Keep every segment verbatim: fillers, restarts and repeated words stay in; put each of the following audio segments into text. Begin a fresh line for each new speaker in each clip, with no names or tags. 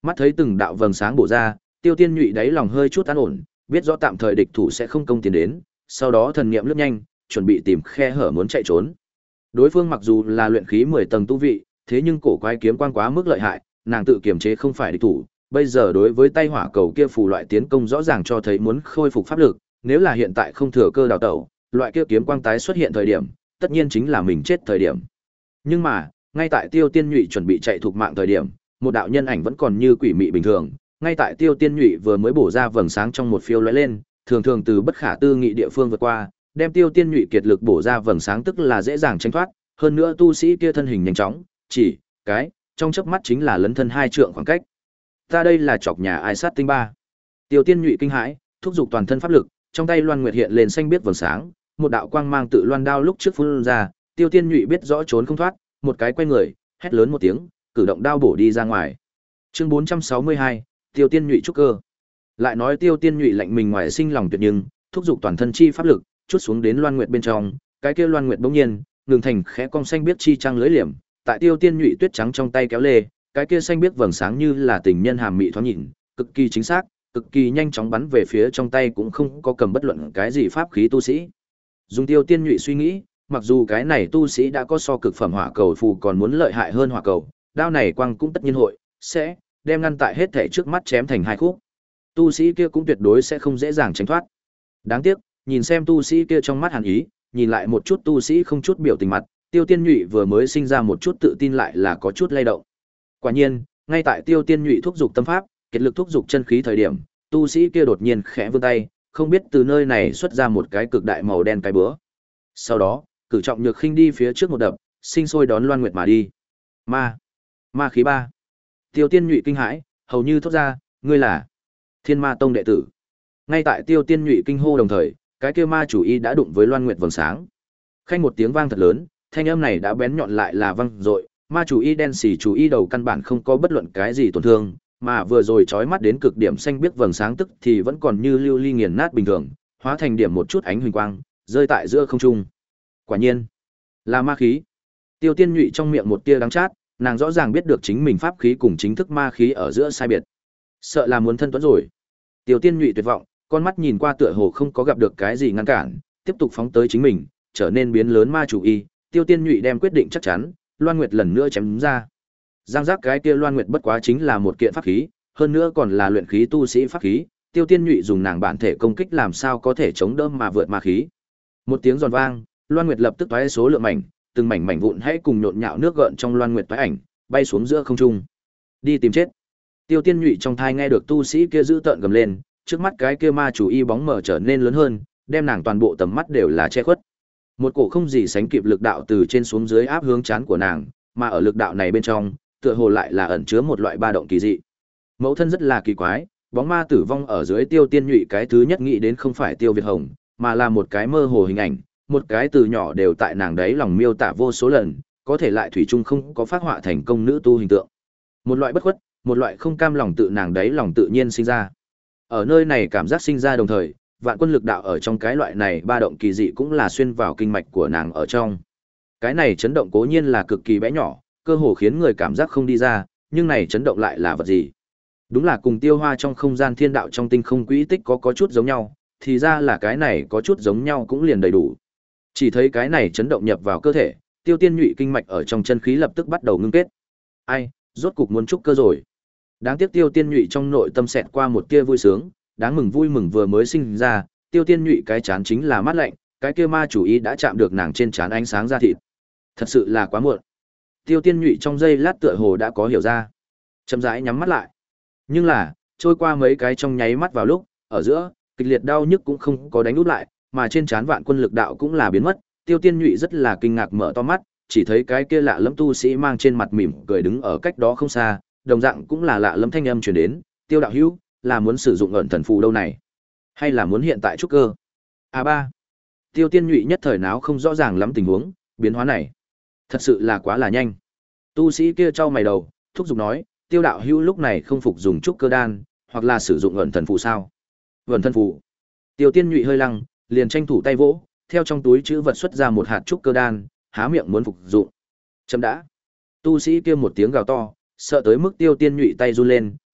Mắt thấy từng đạo vầng sáng bổ ra, Tiêu Tiên Nhụy đáy lòng hơi chút an ổn, biết rõ tạm thời địch thủ sẽ không công tiến đến, sau đó thần niệm lướt nhanh, chuẩn bị tìm khe hở muốn chạy trốn. Đối phương mặc dù là luyện khí mười tầng tu vị, thế nhưng cổ quái kiếm quang quá mức lợi hại, nàng tự kiềm chế không phải địch thủ, bây giờ đối với tay hỏa cầu kia phù loại tiến công rõ ràng cho thấy muốn khôi phục pháp lực, nếu là hiện tại không thừa cơ đào tẩu, loại kia kiếm quang tái xuất hiện thời điểm, tất nhiên chính là mình chết thời điểm. Nhưng mà, ngay tại Tiêu Tiên Nhụy chuẩn bị chạy thục mạng thời điểm, một đạo nhân ảnh vẫn còn như quỷ mị bình thường, ngay tại Tiêu Tiên Nhụy vừa mới bổ ra vầng sáng trong một phiêu lóe lên, thường thường từ bất khả tư nghị địa phương vượt qua, đem Tiêu Tiên Nhụy kiệt lực bổ ra vầng sáng tức là dễ dàng tránh thoát, hơn nữa tu sĩ kia thân hình nhanh chóng, chỉ cái trong chớp mắt chính là lấn thân hai trượng khoảng cách. Ta đây là chọc nhà ai sát tinh ba. Tiêu Tiên Nhụy kinh hãi, thúc giục toàn thân pháp lực, trong tay Loan Nguyệt hiện lên xanh biết vầng sáng, một đạo quang mang tự loan đao lúc trước phun ra, Tiêu Tiên Nhụy biết rõ trốn không thoát, một cái quay người, hét lớn một tiếng, cử động đao bổ đi ra ngoài. Chương bốn trăm sáu mươi hai, Tiêu Tiên Nhụy trúc cơ. Lại nói Tiêu Tiên Nhụy lạnh mình ngoài sinh lòng tuyệt nhưng, thúc giục toàn thân chi pháp lực, chút xuống đến Loan Nguyệt bên trong, cái kia Loan Nguyệt bỗng nhiên ngừng thành khẽ cong xanh biết chi trăng lưới liềm, tại Tiêu Tiên Nhụy tuyết trắng trong tay kéo lê, cái kia xanh biết vầng sáng như là tình nhân hàm mị thoáng nhìn, cực kỳ chính xác, cực kỳ nhanh chóng bắn về phía trong tay cũng không có cầm bất luận cái gì pháp khí tu sĩ. Dùng Tiêu Tiên Nhụy suy nghĩ, mặc dù cái này tu sĩ đã có so cực phẩm hỏa cầu phù còn muốn lợi hại hơn hỏa cầu, đao này quang cũng tất nhiên hội sẽ đem ngăn tại hết thể trước mắt chém thành hai khúc. Tu sĩ kia cũng tuyệt đối sẽ không dễ dàng tránh thoát. Đáng tiếc, nhìn xem tu sĩ kia trong mắt hàn ý, nhìn lại một chút tu sĩ không chút biểu tình mặt, Tiêu Tiên Nhụy vừa mới sinh ra một chút tự tin lại là có chút lay động. Quả nhiên, ngay tại Tiêu Tiên Nhụy thúc giục tâm pháp, kết lực thúc giục chân khí thời điểm, tu sĩ kia đột nhiên khẽ vươn tay, không biết từ nơi này xuất ra một cái cực đại màu đen cái búa. Sau đó, cử trọng nhược khinh đi phía trước một đập, sinh sôi đón Loan Nguyệt mà đi. Ma, ma khí ba. Tiêu Tiên Nhụy kinh hãi, hầu như thốt ra, ngươi là Thiên Ma Tông đệ tử. Ngay tại Tiêu Tiên Nhụy kinh hô đồng thời, cái kia ma chủ y đã đụng với Loan Nguyệt vầng sáng. Khanh một tiếng vang thật lớn, thanh âm này đã bén nhọn lại là vang dội, ma chủ y đen xì chủ y đầu căn bản không có bất luận cái gì tổn thương, mà vừa rồi chói mắt đến cực điểm xanh biết vầng sáng tức thì vẫn còn như lưu ly nghiền nát bình thường, hóa thành điểm một chút ánh huỳnh quang, rơi tại giữa không trung. Quả nhiên, là ma khí. Tiêu Tiên Nhụy trong miệng một tia đắng chát, nàng rõ ràng biết được chính mình pháp khí cùng chính thức ma khí ở giữa sai biệt. Sợ là muốn thân tuấn rồi. Tiêu Tiên Nhụy tuyệt vọng, con mắt nhìn qua tựa hồ không có gặp được cái gì ngăn cản, tiếp tục phóng tới chính mình, trở nên biến lớn ma chủ y. Tiêu Tiên Nhụy đem quyết định chắc chắn, Loan Nguyệt lần nữa chém ra. Giang giác cái kia Loan Nguyệt bất quá chính là một kiện pháp khí, hơn nữa còn là luyện khí tu sĩ pháp khí, Tiêu Tiên Nhụy dùng nàng bản thể công kích làm sao có thể chống đỡ mà vượt ma khí. Một tiếng giòn vang, Loan Nguyệt lập tức toái số lượng mảnh, từng mảnh mảnh vụn hãy cùng nhộn nhạo nước gợn trong Loan Nguyệt toái ảnh, bay xuống giữa không trung. Đi tìm chết. Tiêu Tiên Nhụy trong thai nghe được tu sĩ kia giữ tợn gầm lên, trước mắt cái kia ma chủ y bóng mờ trở nên lớn hơn, đem nàng toàn bộ tầm mắt đều là che khuất. Một cổ không gì sánh kịp lực đạo từ trên xuống dưới áp hướng trán của nàng, mà ở lực đạo này bên trong, tựa hồ lại là ẩn chứa một loại ba động kỳ dị. Mẫu thân rất là kỳ quái, bóng ma tử vong ở dưới Tiêu Tiên Nhụy cái thứ nhất nghĩ đến không phải Tiêu Việt Hồng, mà là một cái mơ hồ hình ảnh, một cái từ nhỏ đều tại nàng đấy lòng miêu tả vô số lần, có thể lại thủy chung không có phát họa thành công nữ tu hình tượng. Một loại bất khuất, một loại không cam lòng tự nàng đấy lòng tự nhiên sinh ra. Ở nơi này cảm giác sinh ra đồng thời, vạn quân lực đạo ở trong cái loại này ba động kỳ dị cũng là xuyên vào kinh mạch của nàng ở trong. Cái này chấn động cố nhiên là cực kỳ bé nhỏ, cơ hồ khiến người cảm giác không đi ra, nhưng này chấn động lại là vật gì? Đúng là cùng tiêu hoa trong không gian thiên đạo trong tinh không quỹ tích có có chút giống nhau, thì ra là cái này có chút giống nhau cũng liền đầy đủ. Chỉ thấy cái này chấn động nhập vào cơ thể, Tiêu Tiên Nhụy kinh mạch ở trong chân khí lập tức bắt đầu ngưng kết. Ai, rốt cục muốn trúc cơ rồi. Đáng tiếc Tiêu Tiên Nhụy trong nội tâm xẹt qua một tia vui sướng, đáng mừng vui mừng vừa mới sinh ra, Tiêu Tiên Nhụy cái chán chính là mát lạnh, cái kia ma chủ ý đã chạm được nàng trên chán ánh sáng da thịt. Thật sự là quá muộn. Tiêu Tiên Nhụy trong giây lát tựa hồ đã có hiểu ra, chậm rãi nhắm mắt lại. Nhưng là, trôi qua mấy cái trong nháy mắt vào lúc, ở giữa, kịch liệt đau nhức cũng không có đánh úp lại, mà trên trán vạn quân lực đạo cũng là biến mất. Tiêu Tiên Nhụy rất là kinh ngạc mở to mắt, chỉ thấy cái kia lạ lẫm tu sĩ mang trên mặt mỉm cười đứng ở cách đó không xa, đồng dạng cũng là lạ lẫm thanh âm truyền đến, "Tiêu đạo hữu, là muốn sử dụng ẩn thần phù đâu này, hay là muốn hiện tại trúc cơ?" A ba. Tiêu Tiên Nhụy nhất thời nào không rõ ràng lắm tình huống, biến hóa này, thật sự là quá là nhanh. Tu sĩ kia chau mày đầu, thúc giục nói, "Tiêu đạo hữu lúc này không phục dùng trúc cơ đan, hoặc là sử dụng ẩn thần phù sao?" "Ẩn thần phù?" Tiêu Tiên Nhụy hơi lăng, liền tranh thủ tay vỗ, theo trong túi trữ vật xuất ra một hạt trúc cơ đan, há miệng muốn phục dụng. Chấm đã. Tu sĩ kia một tiếng gào to, sợ tới mức Tiêu Tiên Nhụy tay run lên,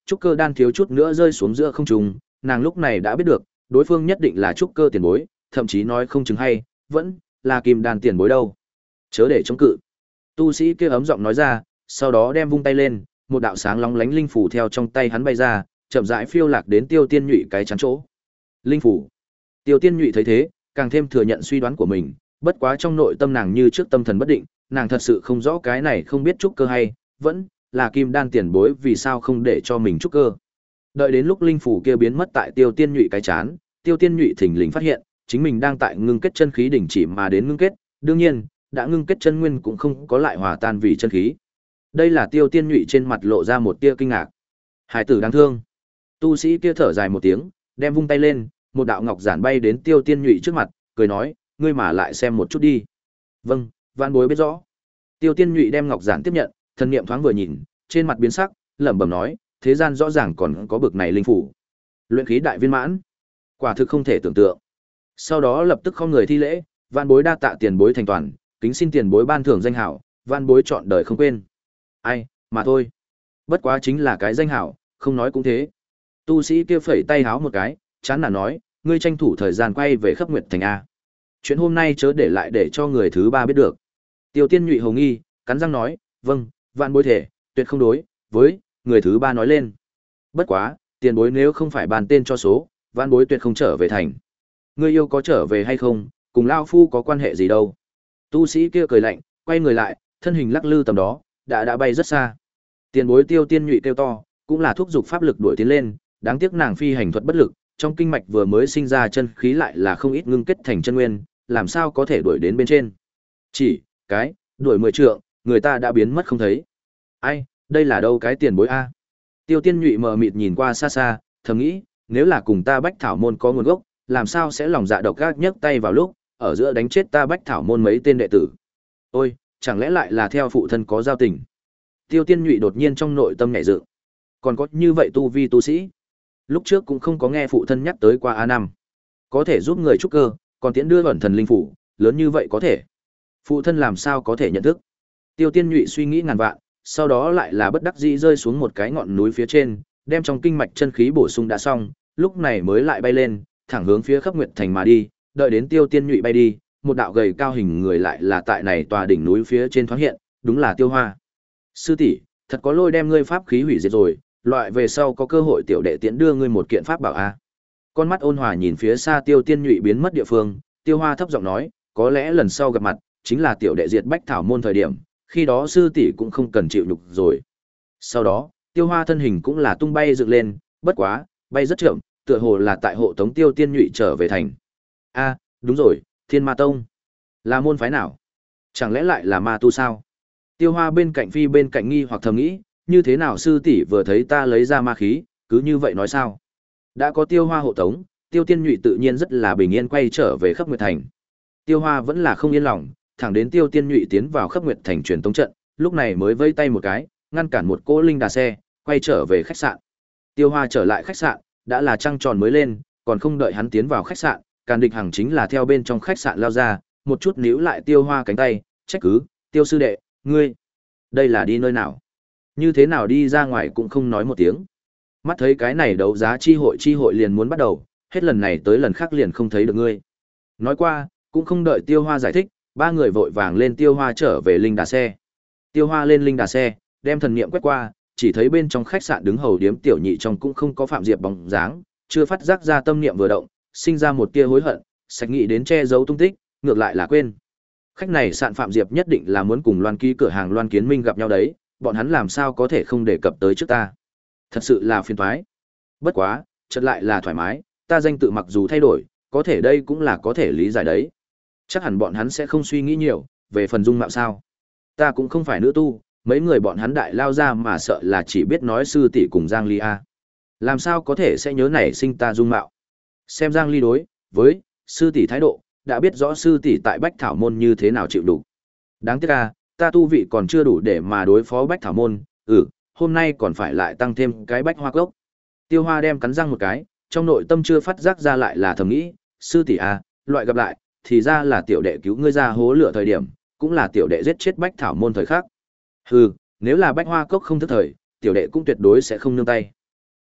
trúc cơ đan thiếu chút nữa rơi xuống giữa không trung, nàng lúc này đã biết được, đối phương nhất định là trúc cơ tiền bối, thậm chí nói không chứng hay, vẫn là kim đan tiền bối đâu. Chớ để chống cự. Tu sĩ kia ấm giọng nói ra, sau đó đem vung tay lên, một đạo sáng lóng lánh linh phủ theo trong tay hắn bay ra, chậm rãi phiêu lạc đến Tiêu Tiên Nhụy cái chắn chỗ. Linh phủ. Tiêu Tiên Nhụy thấy thế, càng thêm thừa nhận suy đoán của mình, bất quá trong nội tâm nàng như trước tâm thần bất định, nàng thật sự không rõ cái này không biết trúc cơ hay, vẫn là kim đan tiền bối vì sao không để cho mình trúc cơ. Đợi đến lúc linh phủ kia biến mất tại Tiêu Tiên Nhụy cái chán, Tiêu Tiên Nhụy thình lình phát hiện, chính mình đang tại ngưng kết chân khí đỉnh chỉ mà đến ngưng kết, đương nhiên, đã ngưng kết chân nguyên cũng không có lại hòa tan vì chân khí. Đây là Tiêu Tiên Nhụy trên mặt lộ ra một tia kinh ngạc. Hải tử đáng thương. Tu sĩ kia thở dài một tiếng, đem vung tay lên, một đạo ngọc giản bay đến Tiêu Tiên Nhụy trước mặt, cười nói, ngươi mà lại xem một chút đi. Vâng, vạn bối biết rõ. Tiêu Tiên Nhụy đem ngọc giản tiếp nhận, thần niệm thoáng vừa nhìn, trên mặt biến sắc, lẩm bẩm nói, thế gian rõ ràng còn có bực này linh phủ. Luyện khí đại viên mãn, quả thực không thể tưởng tượng. Sau đó lập tức không người thi lễ, vạn bối đa tạ tiền bối thành toàn, kính xin tiền bối ban thưởng danh hảo, vạn bối chọn đời không quên. Ai, mà thôi. Bất quá chính là cái danh hảo, không nói cũng thế. Tu sĩ kia phẩy tay háo một cái, chán nản nói, ngươi tranh thủ thời gian quay về Khắp Nguyệt Thành a. Chuyện hôm nay chớ để lại để cho người thứ ba biết được. Tiêu Tiên Nhụy hồng nghi, cắn răng nói, vâng, vạn bối thể, tuyệt không đối với người thứ ba nói lên. Bất quá, tiền bối nếu không phải bàn tên cho số, vạn bối tuyệt không trở về thành. Ngươi yêu có trở về hay không, cùng lao phu có quan hệ gì đâu. Tu sĩ kia cười lạnh, quay người lại, thân hình lắc lư tầm đó, đã đã bay rất xa. Tiền bối Tiêu Tiên Nhụy kêu to, cũng là thúc giục pháp lực đuổi tiến lên, đáng tiếc nàng phi hành thuật bất lực, trong kinh mạch vừa mới sinh ra chân khí lại là không ít ngưng kết thành chân nguyên, làm sao có thể đuổi đến bên trên. Chỉ, cái, đuổi mười trượng, người ta đã biến mất không thấy. Ai, đây là đâu cái tiền bối a? Tiêu Tiên Nhụy mờ mịt nhìn qua xa xa, thầm nghĩ, nếu là cùng ta Bách Thảo môn có nguồn gốc, làm sao sẽ lòng dạ độc ác nhấc tay vào lúc, ở giữa đánh chết ta Bách Thảo môn mấy tên đệ tử. Ôi, chẳng lẽ lại là theo phụ thân có giao tình. Tiêu Tiên Nhụy đột nhiên trong nội tâm nhảy dựng. Còn có như vậy tu vi tu sĩ. Lúc trước cũng không có nghe phụ thân nhắc tới qua a năm. Có thể giúp người trúc cơ, còn tiễn đưa ẩn thần linh phủ, lớn như vậy có thể. Phụ thân làm sao có thể nhận thức. Tiêu Tiên Nhụy suy nghĩ ngàn vạn, sau đó lại là bất đắc dĩ rơi xuống một cái ngọn núi phía trên, đem trong kinh mạch chân khí bổ sung đã xong, lúc này mới lại bay lên, thẳng hướng phía Khắp Nguyệt Thành mà đi, đợi đến Tiêu Tiên Nhụy bay đi, một đạo gầy cao hình người lại là tại này tòa đỉnh núi phía trên thoáng hiện, đúng là Tiêu Hoa. Sư tỷ, thật có lôi đem ngươi pháp khí hủy diệt rồi, loại về sau có cơ hội tiểu đệ tiễn đưa ngươi một kiện pháp bảo a. Con mắt ôn hòa nhìn phía xa Tiêu Tiên Nhụy biến mất địa phương, Tiêu Hoa thấp giọng nói, có lẽ lần sau gặp mặt chính là tiểu đệ diệt Bách Thảo môn thời điểm, khi đó sư tỷ cũng không cần chịu nhục rồi. Sau đó, Tiêu Hoa thân hình cũng là tung bay dựng lên, bất quá, bay rất chậm, tựa hồ là tại hộ tống Tiêu Tiên Nhụy trở về thành. A, đúng rồi, Thiên Ma Tông. Là môn phái nào? Chẳng lẽ lại là ma tu sao? Tiêu Hoa bên cạnh phi bên cạnh nghi hoặc thầm nghĩ, như thế nào sư tỷ vừa thấy ta lấy ra ma khí, cứ như vậy nói sao? Đã có Tiêu Hoa hộ tống, Tiêu Tiên Nhụy tự nhiên rất là bình yên quay trở về Khắp Nguyệt Thành. Tiêu Hoa vẫn là không yên lòng, thẳng đến Tiêu Tiên Nhụy tiến vào Khắp Nguyệt Thành truyền tống trận, lúc này mới vây tay một cái, ngăn cản một cỗ linh đà xe, quay trở về khách sạn. Tiêu Hoa trở lại khách sạn, đã là trăng tròn mới lên, còn không đợi hắn tiến vào khách sạn, Càn Địch Hằng chính là theo bên trong khách sạn lao ra, một chút níu lại Tiêu Hoa cánh tay, trách cứ, Tiêu sư đệ, ngươi, đây là đi nơi nào? Như thế nào đi ra ngoài cũng không nói một tiếng. Mắt thấy cái này đấu giá chi hội chi hội liền muốn bắt đầu, hết lần này tới lần khác liền không thấy được ngươi. Nói qua, cũng không đợi Tiêu Hoa giải thích, ba người vội vàng lên Tiêu Hoa trở về linh đà xe. Tiêu Hoa lên linh đà xe, đem thần niệm quét qua, chỉ thấy bên trong khách sạn đứng hầu điếm tiểu nhị trong cũng không có Phạm Diệp bóng dáng, chưa phát giác ra tâm niệm vừa động, sinh ra một tia hối hận, sạch nghĩ đến che giấu tung tích, ngược lại là quên. Khách này sạn Phạm Diệp nhất định là muốn cùng Loan Ký cửa hàng Loan Kiến Minh gặp nhau đấy, bọn hắn làm sao có thể không đề cập tới trước ta. Thật sự là phiền toái. Bất quá, chợt lại là thoải mái, ta danh tự mặc dù thay đổi, có thể đây cũng là có thể lý giải đấy. Chắc hẳn bọn hắn sẽ không suy nghĩ nhiều, về phần dung mạo sao. Ta cũng không phải nữ tu, mấy người bọn hắn đại lao ra mà sợ là chỉ biết nói sư tỷ cùng Giang Ly a. Làm sao có thể sẽ nhớ nảy sinh ta dung mạo. Xem Giang Ly đối với sư tỷ thái độ, đã biết rõ sư tỷ tại Bách Thảo môn như thế nào chịu đủ. Đáng tiếc a, ta tu vị còn chưa đủ để mà đối phó Bách Thảo môn, ừ, hôm nay còn phải lại tăng thêm cái Bách Hoa Cốc. Tiêu Hoa đem cắn răng một cái, trong nội tâm chưa phát giác ra lại là thầm nghĩ, sư tỷ a, loại gặp lại, thì ra là tiểu đệ cứu ngươi ra hố lửa thời điểm, cũng là tiểu đệ giết chết Bách Thảo môn thời khắc. Hừ, nếu là Bách Hoa Cốc không thức thời, tiểu đệ cũng tuyệt đối sẽ không nương tay.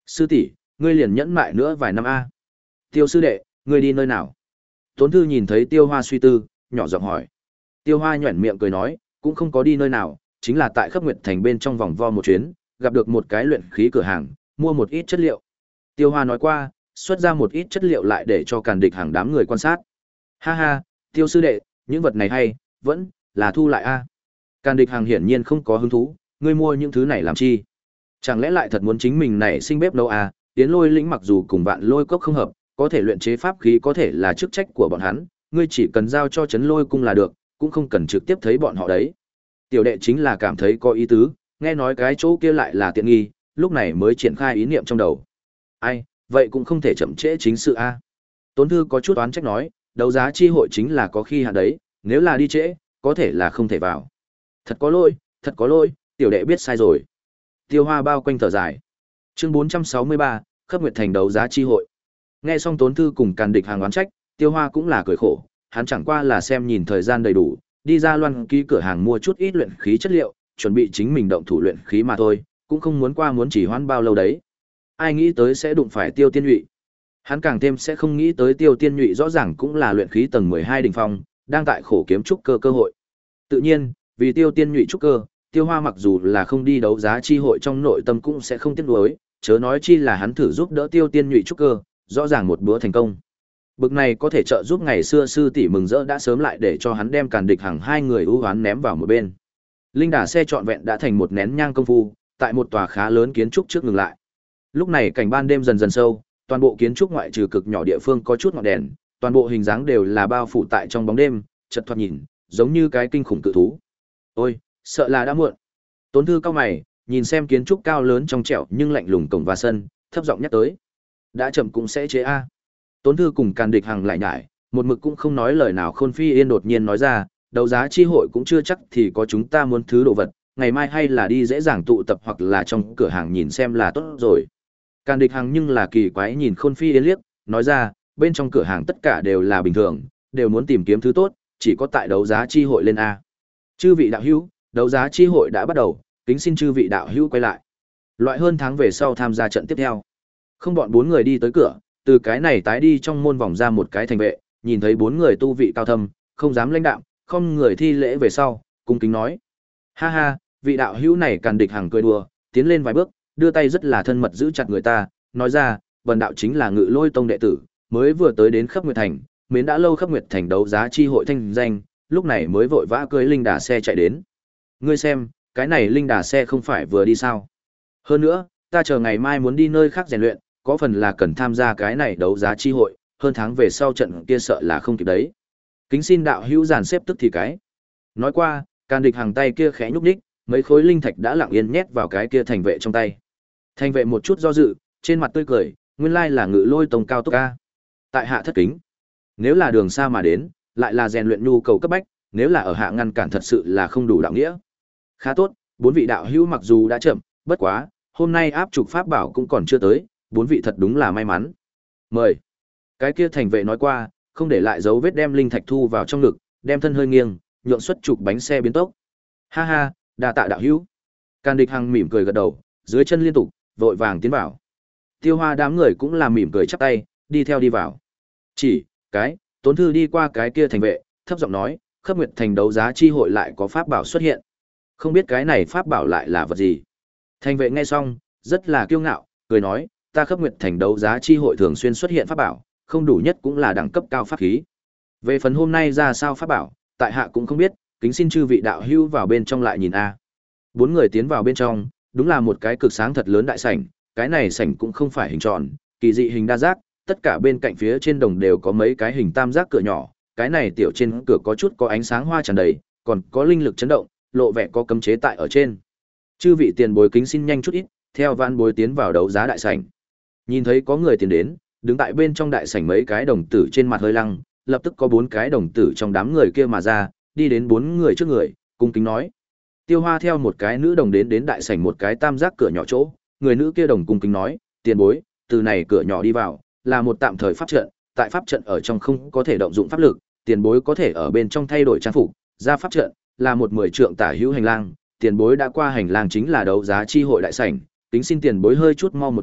Sư tỷ, ngươi liền nhẫn mại nữa vài năm a. Tiêu sư đệ, ngươi đi nơi nào? Tốn Thư nhìn thấy Tiêu Hoa suy tư, nhỏ giọng hỏi. Tiêu Hoa nhuyễn miệng cười nói, cũng không có đi nơi nào, chính là tại Khắp Nguyệt Thành bên trong vòng vo một chuyến, gặp được một cái luyện khí cửa hàng, mua một ít chất liệu. Tiêu Hoa nói qua, xuất ra một ít chất liệu lại để cho Càn Địch hàng đám người quan sát. Ha ha, Tiêu sư đệ, những vật này hay, vẫn là thu lại a. Càn Địch hàng hiển nhiên không có hứng thú, ngươi mua những thứ này làm chi? Chẳng lẽ lại thật muốn chính mình này sinh bếp nấu à? Tiến Lôi lĩnh mặc dù cùng Vạn Lôi cốc không hợp, có thể luyện chế pháp khí có thể là chức trách của bọn hắn, ngươi chỉ cần giao cho Trấn Lôi cung là được, cũng không cần trực tiếp thấy bọn họ đấy. Tiểu đệ chính là cảm thấy có ý tứ, nghe nói cái chỗ kia lại là tiện nghi, lúc này mới triển khai ý niệm trong đầu. Ai, vậy cũng không thể chậm trễ chính sự a. Tốn Thư có chút oán trách nói, đấu giá chi hội chính là có khi hạn đấy, nếu là đi trễ, có thể là không thể vào. Thật có lỗi, thật có lỗi, tiểu đệ biết sai rồi. Tiêu Hoa bao quanh thở dài. Chương bốn trăm sáu mươi ba, Khắp Nguyệt Thành đấu giá chi hội. Nghe xong Tốn Thư cùng Càn Địch hàng oán trách, Tiêu Hoa cũng là cười khổ, hắn chẳng qua là xem nhìn thời gian đầy đủ, đi ra Loan ký cửa hàng mua chút ít luyện khí chất liệu, chuẩn bị chính mình động thủ luyện khí mà thôi, cũng không muốn qua muốn chỉ hoãn bao lâu đấy. Ai nghĩ tới sẽ đụng phải Tiêu Tiên Nhụy. Hắn càng thêm sẽ không nghĩ tới Tiêu Tiên Nhụy rõ ràng cũng là luyện khí tầng mười hai đỉnh phong, đang tại khổ kiếm trúc cơ cơ hội. Tự nhiên, vì Tiêu Tiên Nhụy trúc cơ, Tiêu Hoa mặc dù là không đi đấu giá chi hội trong nội tâm cũng sẽ không tiếc nuối, chớ nói chi là hắn thử giúp đỡ Tiêu Tiên Nhụy trúc cơ, rõ ràng một bữa thành công. Bực này có thể trợ giúp ngày xưa sư tỷ mừng rỡ đã sớm lại để cho hắn đem Càn Địch hàng hai người ưu hoán ném vào một bên. Linh đà xe trọn vẹn đã thành một nén nhang công phu, tại một tòa khá lớn kiến trúc trước ngừng lại. Lúc này cảnh ban đêm dần dần sâu, toàn bộ kiến trúc ngoại trừ cực nhỏ địa phương có chút ngọn đèn, toàn bộ hình dáng đều là bao phủ tại trong bóng đêm, chợt thoạt nhìn, giống như cái kinh khủng cự thú. Ôi, sợ là đã muộn. Tốn Thư cao mày, nhìn xem kiến trúc cao lớn trong trẻo nhưng lạnh lùng cổng và sân, thấp giọng nhắc tới. Đã chậm cũng sẽ chế a. Tốn Thư cùng Càn Địch hàng lại nhải, một mực cũng không nói lời nào. Khôn Phi Yên đột nhiên nói ra, đấu giá chi hội cũng chưa chắc thì có chúng ta muốn thứ đồ vật, ngày mai hay là đi dễ dàng tụ tập hoặc là trong cửa hàng nhìn xem là tốt rồi. Càn Địch hàng nhưng là kỳ quái nhìn Khôn Phi Yên liếc, nói ra, bên trong cửa hàng tất cả đều là bình thường, đều muốn tìm kiếm thứ tốt, chỉ có tại đấu giá chi hội lên a. Chư vị đạo hữu, đấu giá chi hội đã bắt đầu, kính xin chư vị đạo hữu quay lại. Loại hơn tháng về sau tham gia trận tiếp theo. Không bọn bốn người đi tới cửa, từ cái này tái đi trong môn vòng ra một cái thành vệ, nhìn thấy bốn người tu vị cao thâm, không dám lãnh đạm, không người thi lễ về sau, cung kính nói: "Ha ha, vị đạo hữu này." Càn Địch hàng cười đùa, tiến lên vài bước, đưa tay rất là thân mật giữ chặt người ta, nói ra: "Bần đạo chính là Ngự Lôi tông đệ tử, mới vừa tới đến Khắp Nguyệt Thành, mến đã lâu Khắp Nguyệt Thành đấu giá chi hội thanh danh, lúc này mới vội vã cưỡi linh đà xe chạy đến. Ngươi xem, cái này linh đà xe không phải vừa đi sao? Hơn nữa, ta chờ ngày mai muốn đi nơi khác rèn luyện, có phần là cần tham gia cái này đấu giá chi hội, hơn tháng về sau trận kia sợ là không kịp đấy. Kính xin đạo hữu dàn xếp tức thì cái." Nói qua, Càn Địch hàng tay kia khẽ nhúc nhích, mấy khối linh thạch đã lặng yên nhét vào cái kia thành vệ trong tay. Thành vệ một chút do dự, trên mặt tươi cười, nguyên lai là Ngự Lôi tông cao tốc a. Tại hạ thất kính. Nếu là đường xa mà đến, lại là rèn luyện nhu cầu cấp bách, nếu là ở hạ ngăn cản thật sự là không đủ đạo nghĩa. Khá tốt, bốn vị đạo hữu mặc dù đã chậm, bất quá, hôm nay áp trục pháp bảo cũng còn chưa tới, bốn vị thật đúng là may mắn. Mời. Cái kia thành vệ nói qua, không để lại dấu vết đem linh thạch thu vào trong ngực, đem thân hơi nghiêng, nhượng xuất trục bánh xe biến tốc. Ha ha, đa tạ đạo hữu. Càn Địch Hằng mỉm cười gật đầu, dưới chân liên tục, vội vàng tiến vào. Tiêu Hoa đám người cũng là mỉm cười chắp tay, đi theo đi vào. Chỉ, cái, Tốn Thư đi qua cái kia thành vệ, thấp giọng nói, Khắp Nguyệt Thành đấu giá chi hội lại có pháp bảo xuất hiện. Không biết cái này pháp bảo lại là vật gì. Thành vệ nghe xong, rất là kiêu ngạo, cười nói, ta Khắp Nguyệt Thành đấu giá chi hội thường xuyên xuất hiện pháp bảo, không đủ nhất cũng là đẳng cấp cao pháp khí. Về phần hôm nay ra sao pháp bảo, tại hạ cũng không biết, kính xin chư vị đạo hữu vào bên trong lại nhìn a. Bốn người tiến vào bên trong, đúng là một cái cực sáng thật lớn đại sảnh, cái này sảnh cũng không phải hình tròn, kỳ dị hình đa giác, tất cả bên cạnh phía trên đồng đều có mấy cái hình tam giác cửa nhỏ, cái này tiểu trên cửa có chút có ánh sáng hoa tràn đầy, còn có linh lực chấn động, lộ vẻ có cấm chế tại ở trên. Chư vị tiền bối kính xin nhanh chút ít, theo vãn bối tiến vào đấu giá đại sảnh. Nhìn thấy có người tiến đến, đứng tại bên trong đại sảnh mấy cái đồng tử trên mặt hơi lăng, lập tức có bốn cái đồng tử trong đám người kia mà ra, đi đến bốn người trước người, cung kính nói. Tiêu Hoa theo một cái nữ đồng đến đến đại sảnh một cái tam giác cửa nhỏ chỗ, người nữ kia đồng cung kính nói, tiền bối, từ này cửa nhỏ đi vào, là một tạm thời pháp trận, tại pháp trận ở trong không có thể động dụng pháp lực, tiền bối có thể ở bên trong thay đổi trang phục, ra pháp trận, là một mười trượng tả hữu hành lang, tiền bối đã qua hành lang chính là đấu giá chi hội đại sảnh, tính xin tiền bối hơi chút mau một chút,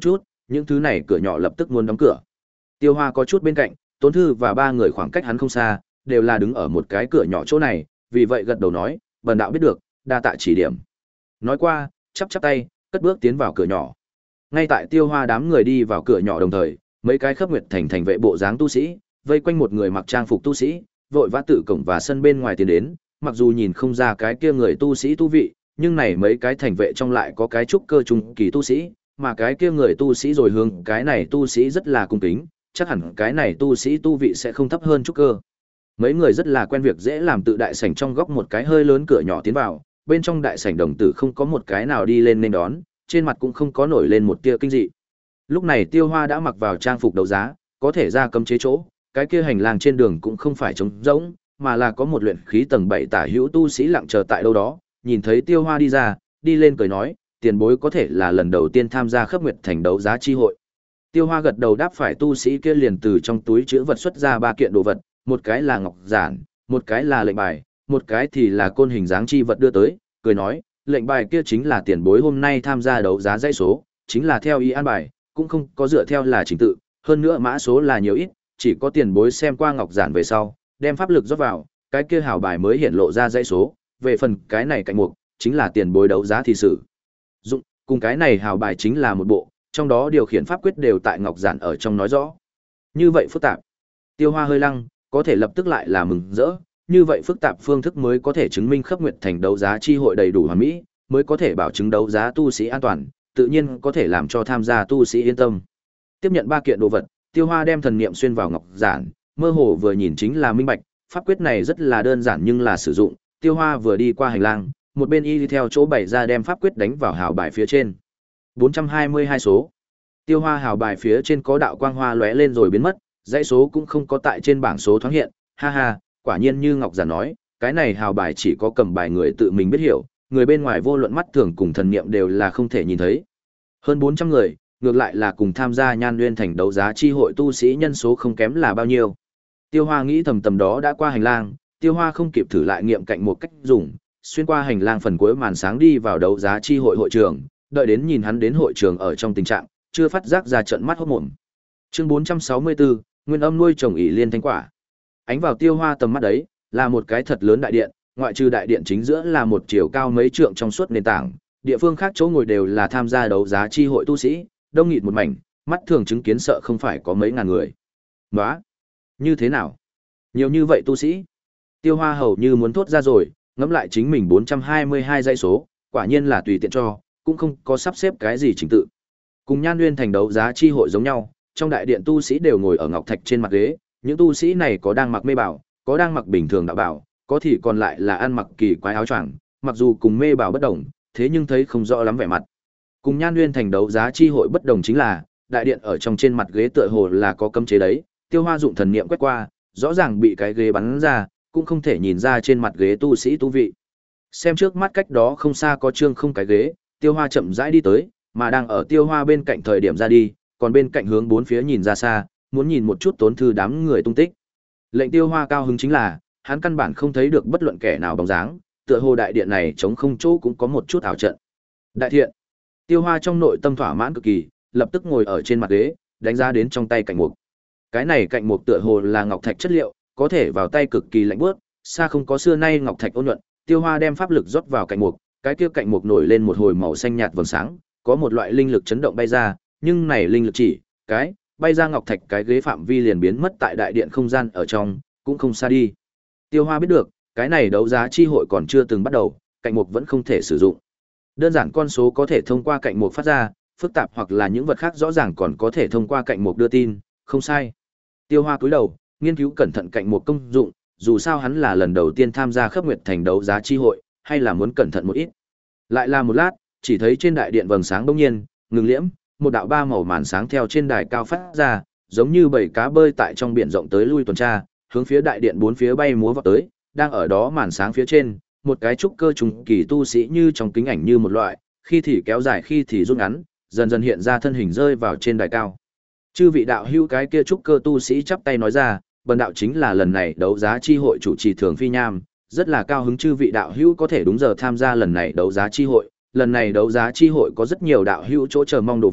những thứ này cửa nhỏ lập tức muốn đóng cửa. Tiêu Hoa có chút bên cạnh, Tốn Thư và ba người khoảng cách hắn không xa, đều là đứng ở một cái cửa nhỏ chỗ này, vì vậy gật đầu nói, bần đạo biết được, đa tạ chỉ điểm. Nói qua, chắp chắp tay, cất bước tiến vào cửa nhỏ. Ngay tại Tiêu Hoa đám người đi vào cửa nhỏ đồng thời, mấy cái Khắp Nguyệt thành thành vệ bộ dáng tu sĩ, vây quanh một người mặc trang phục tu sĩ, vội vã tự cổng và sân bên ngoài tiến đến, mặc dù nhìn không ra cái kia người tu sĩ tu vị, nhưng này mấy cái thành vệ trong lại có cái trúc cơ trung kỳ tu sĩ, mà cái kia người tu sĩ rồi hướng cái này tu sĩ rất là cung kính, chắc hẳn cái này tu sĩ tu vị sẽ không thấp hơn trúc cơ. Mấy người rất là quen việc dễ làm tự đại sảnh trong góc một cái hơi lớn cửa nhỏ tiến vào, bên trong đại sảnh đồng tử không có một cái nào đi lên nên đón, trên mặt cũng không có nổi lên một tia kinh dị. Lúc này Tiêu Hoa đã mặc vào trang phục đấu giá, có thể ra cấm chế chỗ, cái kia hành lang trên đường cũng không phải trống rỗng, mà là có một luyện khí tầng bảy tả hữu tu sĩ lặng chờ tại đâu đó, nhìn thấy Tiêu Hoa đi ra, đi lên cười nói, tiền bối có thể là lần đầu tiên tham gia Khắp Nguyệt thành đấu giá chi hội. Tiêu Hoa gật đầu đáp phải, tu sĩ kia liền từ trong túi trữ vật xuất ra ba kiện đồ vật, một cái là ngọc giản, một cái là lệnh bài, một cái thì là côn hình dáng chi vật đưa tới, cười nói, lệnh bài kia chính là tiền bối hôm nay tham gia đấu giá dãy số, chính là theo ý an bài, cũng không có dựa theo là trình tự, hơn nữa mã số là nhiều ít, chỉ có tiền bối xem qua ngọc giản về sau, đem pháp lực rót vào, cái kia hào bài mới hiện lộ ra dãy số, về phần cái này cạnh mục, chính là tiền bối đấu giá thì sử dụng, cùng cái này hào bài chính là một bộ, trong đó điều khiển pháp quyết đều tại ngọc giản ở trong nói rõ. Như vậy phức tạp. Tiêu Hoa hơi lăng, có thể lập tức lại là mừng rỡ, như vậy phức tạp phương thức mới có thể chứng minh Khắp Nguyệt thành đấu giá chi hội đầy đủ hoàn mỹ, mới có thể bảo chứng đấu giá tu sĩ an toàn, tự nhiên có thể làm cho tham gia tu sĩ yên tâm. Tiếp nhận ba kiện đồ vật, Tiêu Hoa đem thần niệm xuyên vào ngọc giản, mơ hồ vừa nhìn chính là minh bạch, pháp quyết này rất là đơn giản nhưng là sử dụng. Tiêu Hoa vừa đi qua hành lang, một bên y đi theo chỗ bày ra đem pháp quyết đánh vào hào bài phía trên. bốn trăm hai mươi hai số. Tiêu Hoa hào bài phía trên có đạo quang hoa lóe lên rồi biến mất, dãy số cũng không có tại trên bảng số thoáng hiện. Ha ha, quả nhiên như Ngọc Giản nói, cái này hào bài chỉ có cầm bài người tự mình biết hiểu, người bên ngoài vô luận mắt thường cùng thần niệm đều là không thể nhìn thấy. Hơn bốn trăm người, ngược lại là cùng tham gia Nhan Nguyên thành đấu giá chi hội tu sĩ nhân số không kém là bao nhiêu. Tiêu Hoa nghĩ thầm tầm đó đã qua hành lang, Tiêu Hoa không kịp thử lại nghiệm cạnh một cách dùng, xuyên qua hành lang phần cuối màn sáng đi vào đấu giá chi hội hội trường, đợi đến nhìn hắn đến hội trường ở trong tình trạng chưa phát giác ra trận mắt hốt mồm. Chương bốn trăm sáu mươi bốn, Nguyên Âm nuôi trồng ỷ liên thanh quả. Ánh vào Tiêu Hoa tầm mắt đấy, là một cái thật lớn đại điện, ngoại trừ đại điện chính giữa là một chiều cao mấy trượng trong suốt nền tảng, địa phương khác chỗ ngồi đều là tham gia đấu giá chi hội tu sĩ, đông nghịt một mảnh, mắt thường chứng kiến sợ không phải có mấy ngàn người. Nóa, như thế nào? Nhiều như vậy tu sĩ. Tiêu Hoa hầu như muốn thốt ra rồi, ngẫm lại chính mình bốn trăm hai mươi hai dãy số, quả nhiên là tùy tiện cho, cũng không có sắp xếp cái gì trình tự. Cùng Nhan Nguyên thành đấu giá chi hội giống nhau, trong đại điện tu sĩ đều ngồi ở ngọc thạch trên mặt ghế, những tu sĩ này có đang mặc mê bảo, có đang mặc bình thường đạo bảo, có thì còn lại là ăn mặc kỳ quái áo choàng, mặc dù cùng mê bảo bất đồng, thế nhưng thấy không rõ lắm vẻ mặt. Cùng Nhan Nguyên thành đấu giá chi hội bất đồng chính là, đại điện ở trong trên mặt ghế tựa hồ là có cấm chế đấy, Tiêu Hoa dụng thần niệm quét qua, rõ ràng bị cái ghế bắn ra, cũng không thể nhìn ra trên mặt ghế tu sĩ tu vị. Xem trước mắt cách đó không xa có trương không cái ghế, Tiêu Hoa chậm rãi đi tới, mà đang ở Tiêu Hoa bên cạnh thời điểm ra đi, còn bên cạnh hướng bốn phía nhìn ra xa, muốn nhìn một chút Tốn Thư đám người tung tích. Lệnh Tiêu Hoa cao hứng chính là, hắn căn bản không thấy được bất luận kẻ nào bóng dáng, tựa hồ đại điện này trống không chỗ cũng có một chút ảo trận. Đại thiện. Tiêu Hoa trong nội tâm thỏa mãn cực kỳ, lập tức ngồi ở trên mặt ghế, đánh giá đến trong tay cạnh mục. Cái này cạnh mục tựa hồ là ngọc thạch chất liệu, có thể vào tay cực kỳ lạnh buốt, xa không có xưa nay ngọc thạch ôn nhuận. Tiêu Hoa đem pháp lực rót vào cạnh mục, cái kia cạnh mục nổi lên một hồi màu xanh nhạt vầng sáng, có một loại linh lực chấn động bay ra, nhưng này linh lực chỉ cái bay ra ngọc thạch cái ghế phạm vi liền biến mất tại đại điện không gian ở trong, cũng không xa đi. Tiêu Hoa biết được, cái này đấu giá chi hội còn chưa từng bắt đầu, cạnh mục vẫn không thể sử dụng. Đơn giản con số có thể thông qua cạnh mục phát ra, phức tạp hoặc là những vật khác rõ ràng còn có thể thông qua cạnh mục đưa tin, không sai. Tiêu Hoa cúi đầu, nghiên cứu cẩn thận cạnh mục công dụng, dù sao hắn là lần đầu tiên tham gia Khắp Nguyệt thành đấu giá chi hội, hay là muốn cẩn thận một ít. Lại là một lát, chỉ thấy trên đại điện vầng sáng bỗng nhiên ngừng liễm, một đạo ba màu màn sáng theo trên đài cao phát ra, giống như bầy cá bơi tại trong biển rộng tới lui tuần tra, hướng phía đại điện bốn phía bay múa vọt tới, đang ở đó màn sáng phía trên, một cái trúc cơ trùng kỳ tu sĩ như trong kính ảnh như một loại, khi thì kéo dài khi thì rút ngắn, dần dần hiện ra thân hình rơi vào trên đài cao. Chư vị đạo hữu, cái kia trúc cơ tu sĩ chắp tay nói ra, bần đạo chính là lần này đấu giá chi hội chủ trì Thường Phi Nham, rất là cao hứng chư vị đạo hữu có thể đúng giờ tham gia lần này đấu giá chi hội. Lần này đấu giá chi hội có rất nhiều đạo hữu chỗ chờ mong đồ vật,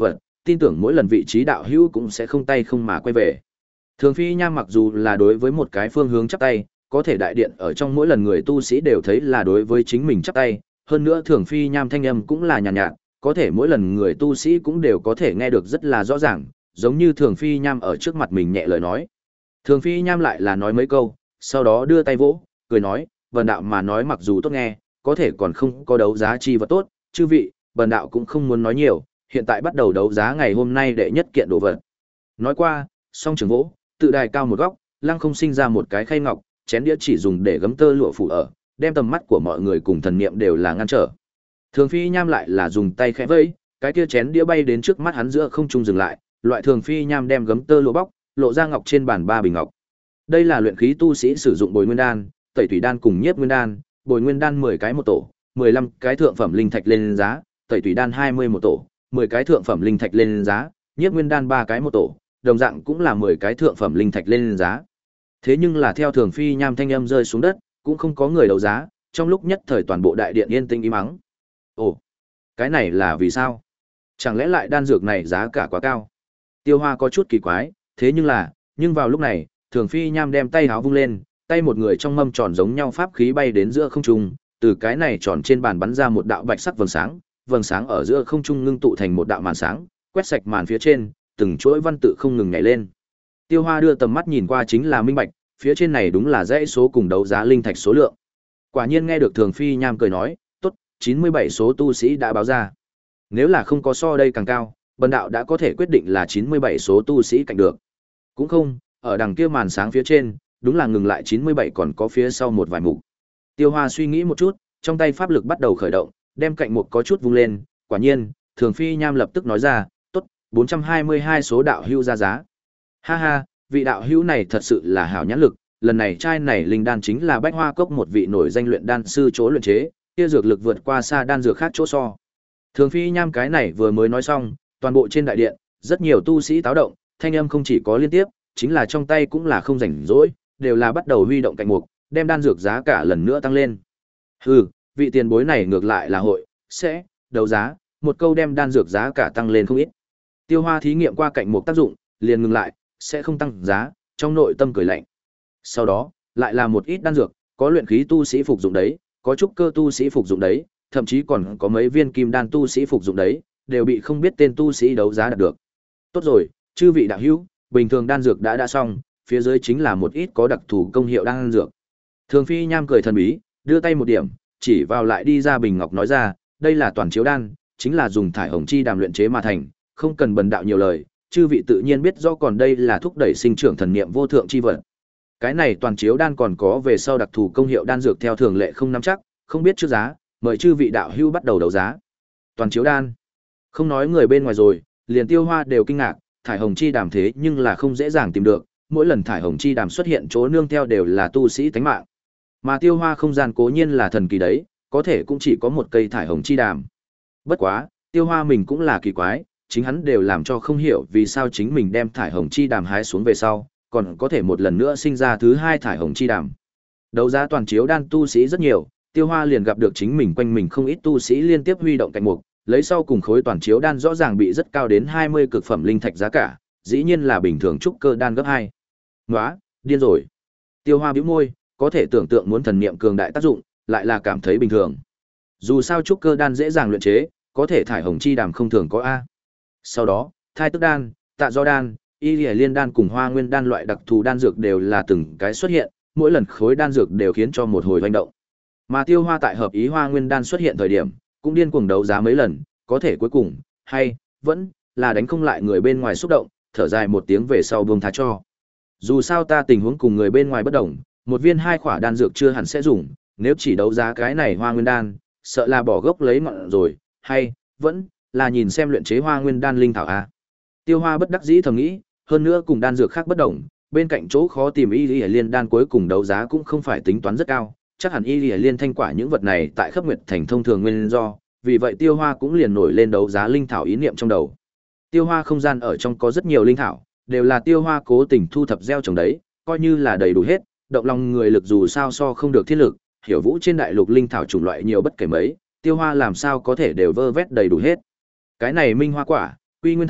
tin tưởng mỗi lần vị trí đạo hữu cũng sẽ không tay không mà quay về. Thường Phi Nham mặc dù là đối với một cái phương hướng chắp tay, có thể đại điện ở trong mỗi lần người tu sĩ đều thấy là đối với chính mình chắp tay, hơn nữa Thường Phi Nham thanh âm cũng là nhàn nhạt, nhạt, có thể mỗi lần người tu sĩ cũng đều có thể nghe được rất là rõ ràng, giống như Thường Phi Nham ở trước mặt mình nhẹ lời nói. Thường Phi Nham lại là nói mấy câu, sau đó đưa tay vỗ, cười nói, bần đạo mà nói mặc dù tốt nghe, có thể còn không có đấu giá chi vật tốt, chư vị, bần đạo cũng không muốn nói nhiều, hiện tại bắt đầu đấu giá ngày hôm nay đệ nhất kiện đồ vật. Nói qua, song trường vỗ, tự đài cao một góc, lăng không sinh ra một cái khay ngọc, chén đĩa chỉ dùng để gấm tơ lụa phủ ở, đem tầm mắt của mọi người cùng thần niệm đều là ngăn trở. Thường Phi Nham lại là dùng tay khẽ vẫy, cái kia chén đĩa bay đến trước mắt hắn giữa không trung dừng lại, loại Thường Phi Nham đem gấm tơ lụa bóc, lộ ra ngọc trên bàn ba bình ngọc. Đây là luyện khí tu sĩ sử dụng Bồi Nguyên đan, Tẩy Thủy đan cùng Nhiếp Nguyên đan, Bồi Nguyên đan mười cái một tổ, mười lăm cái thượng phẩm linh thạch lên giá, Tẩy Thủy đan hai mươi một tổ, mười cái thượng phẩm linh thạch lên giá, Nhiếp Nguyên đan ba cái một tổ, đồng dạng cũng là mười cái thượng phẩm linh thạch lên giá. Thế nhưng là theo Thường Phi Nham thanh âm rơi xuống đất, cũng không có người đấu giá, trong lúc nhất thời toàn bộ đại điện yên tĩnh im mắng. Ồ, cái này là vì sao? Chẳng lẽ lại đan dược này giá cả quá cao? Tiêu Hoa có chút kỳ quái, thế nhưng là, nhưng vào lúc này, Thường Phi Nham đem tay háo vung lên, tay một người trong mâm tròn giống nhau pháp khí bay đến giữa không trung, từ cái này tròn trên bàn bắn ra một đạo bạch sắc vầng sáng, vầng sáng ở giữa không trung ngưng tụ thành một đạo màn sáng, quét sạch màn phía trên, từng chuỗi văn tự không ngừng nhảy lên. Tiêu Hoa đưa tầm mắt nhìn qua chính là minh bạch, phía trên này đúng là dãy số cùng đấu giá linh thạch số lượng. Quả nhiên nghe được Thường Phi Nham cười nói, tốt, chín mươi bảy số tu sĩ đã báo ra. Nếu là không có so đây càng cao, bần đạo đã có thể quyết định là chín mươi bảy số tu sĩ cạnh được. Cũng không, ở đằng kia màn sáng phía trên, đúng là ngừng lại chín mươi bảy còn có phía sau một vài mục. Tiêu Hoa suy nghĩ một chút, trong tay pháp lực bắt đầu khởi động, đem cạnh một có chút vung lên, quả nhiên, Thường Phi Nham lập tức nói ra, tốt, bốn trăm hai mươi hai số đạo hữu ra giá. Ha ha, vị đạo hữu này thật sự là hảo nhãn lực, lần này trai này linh đan chính là Bách Hoa Cốc một vị nổi danh luyện đan sư chỗ luyện chế, kia dược lực vượt qua xa đan dược khác chỗ so. Thường Phi Nham cái này vừa mới nói xong, toàn bộ trên đại điện, rất nhiều tu sĩ táo động, thanh âm không chỉ có liên tiếp, chính là trong tay cũng là không rảnh rỗi, đều là bắt đầu huy động cạnh mục, đem đan dược giá cả lần nữa tăng lên. Hừ, vị tiền bối này ngược lại là hội, sẽ, đấu giá, một câu đem đan dược giá cả tăng lên không ít. Tiêu Hoa thí nghiệm qua cạnh mục tác dụng, liền ngừng lại, sẽ không tăng giá, trong nội tâm cười lạnh. Sau đó, lại là một ít đan dược, có luyện khí tu sĩ phục dụng đấy, có trúc cơ tu sĩ phục dụng đấy, thậm chí còn có mấy viên kim đan tu sĩ phục dụng đấy, đều bị không biết tên tu sĩ đấu giá đạt được. Tốt rồi, chư vị đạo hữu, bình thường đan dược đã đã xong, phía dưới chính là một ít có đặc thù công hiệu đan dược. Thường Phi Nham cười thần bí, đưa tay một điểm, chỉ vào lại đi ra bình ngọc nói ra, đây là toàn chiếu đan, chính là dùng thải hồng chi đàm luyện chế mà thành, không cần bần đạo nhiều lời, chư vị tự nhiên biết rõ còn đây là thúc đẩy sinh trưởng thần niệm vô thượng chi vật. Cái này toàn chiếu đan còn có về sau đặc thù công hiệu đan dược theo thường lệ không nắm chắc, không biết trước giá, mời chư vị đạo hữu bắt đầu đấu giá. Toàn chiếu đan. Không nói người bên ngoài rồi, liền Tiêu Hoa đều kinh ngạc, thải hồng chi đàm thế nhưng là không dễ dàng tìm được, mỗi lần thải hồng chi đàm xuất hiện chỗ nương theo đều là tu sĩ tánh mạng. Mà Tiêu Hoa không gian cố nhiên là thần kỳ đấy, có thể cũng chỉ có một cây thải hồng chi đàm. Bất quá, Tiêu Hoa mình cũng là kỳ quái, chính hắn đều làm cho không hiểu vì sao chính mình đem thải hồng chi đàm hái xuống về sau, còn có thể một lần nữa sinh ra thứ hai thải hồng chi đàm. Đấu giá toàn chiếu đan tu sĩ rất nhiều, Tiêu Hoa liền gặp được chính mình quanh mình không ít tu sĩ liên tiếp huy động cạnh mục, lấy sau cùng khối toàn chiếu đan rõ ràng bị rất cao đến hai mươi cực phẩm linh thạch giá cả, dĩ nhiên là bình thường trúc cơ đan gấp hai. Nóa, điên rồi. Tiêu Hoa bĩu môi, có thể tưởng tượng muốn thần niệm cường đại tác dụng, lại là cảm thấy bình thường. Dù sao trúc cơ đan dễ dàng luyện chế, có thể thải hồng chi đàm không thường có a. Sau đó, thai tức đan, tạ do đan, y lìa liên đan cùng hoa nguyên đan loại đặc thù đan dược đều là từng cái xuất hiện, mỗi lần khối đan dược đều khiến cho một hồi hoành động. Mà Tiêu Hoa tại hợp ý hoa nguyên đan xuất hiện thời điểm, cũng điên cuồng đấu giá mấy lần, có thể cuối cùng, hay, vẫn, là đánh không lại người bên ngoài xúc động, thở dài một tiếng về sau buông tha cho. Dù sao ta tình huống cùng người bên ngoài bất đồng, một viên hai khỏa đan dược chưa hẳn sẽ dùng, nếu chỉ đấu giá cái này hoa nguyên đan, sợ là bỏ gốc lấy ngọn rồi, hay, vẫn, là nhìn xem luyện chế hoa nguyên đan linh thảo a. Tiêu Hoa bất đắc dĩ thầm nghĩ, hơn nữa cùng đan dược khác bất đồng, bên cạnh chỗ khó tìm y lìa liên đan cuối cùng đấu giá cũng không phải tính toán rất cao, chắc hẳn y lìa liên thanh quả những vật này tại Khắp Nguyệt thành thông thường nguyên do, vì vậy Tiêu Hoa cũng liền nổi lên đấu giá linh thảo ý niệm trong đầu. Tiêu Hoa không gian ở trong có rất nhiều linh thảo, đều là Tiêu Hoa cố tình thu thập gieo trồng đấy, coi như là đầy đủ hết, động lòng người lực dù sao so không được thiết lực, hiểu vũ trên đại lục linh thảo chủng loại nhiều bất kể mấy, Tiêu Hoa làm sao có thể đều vơ vét đầy đủ hết. Cái này minh hoa quả, quy nguyên thảo,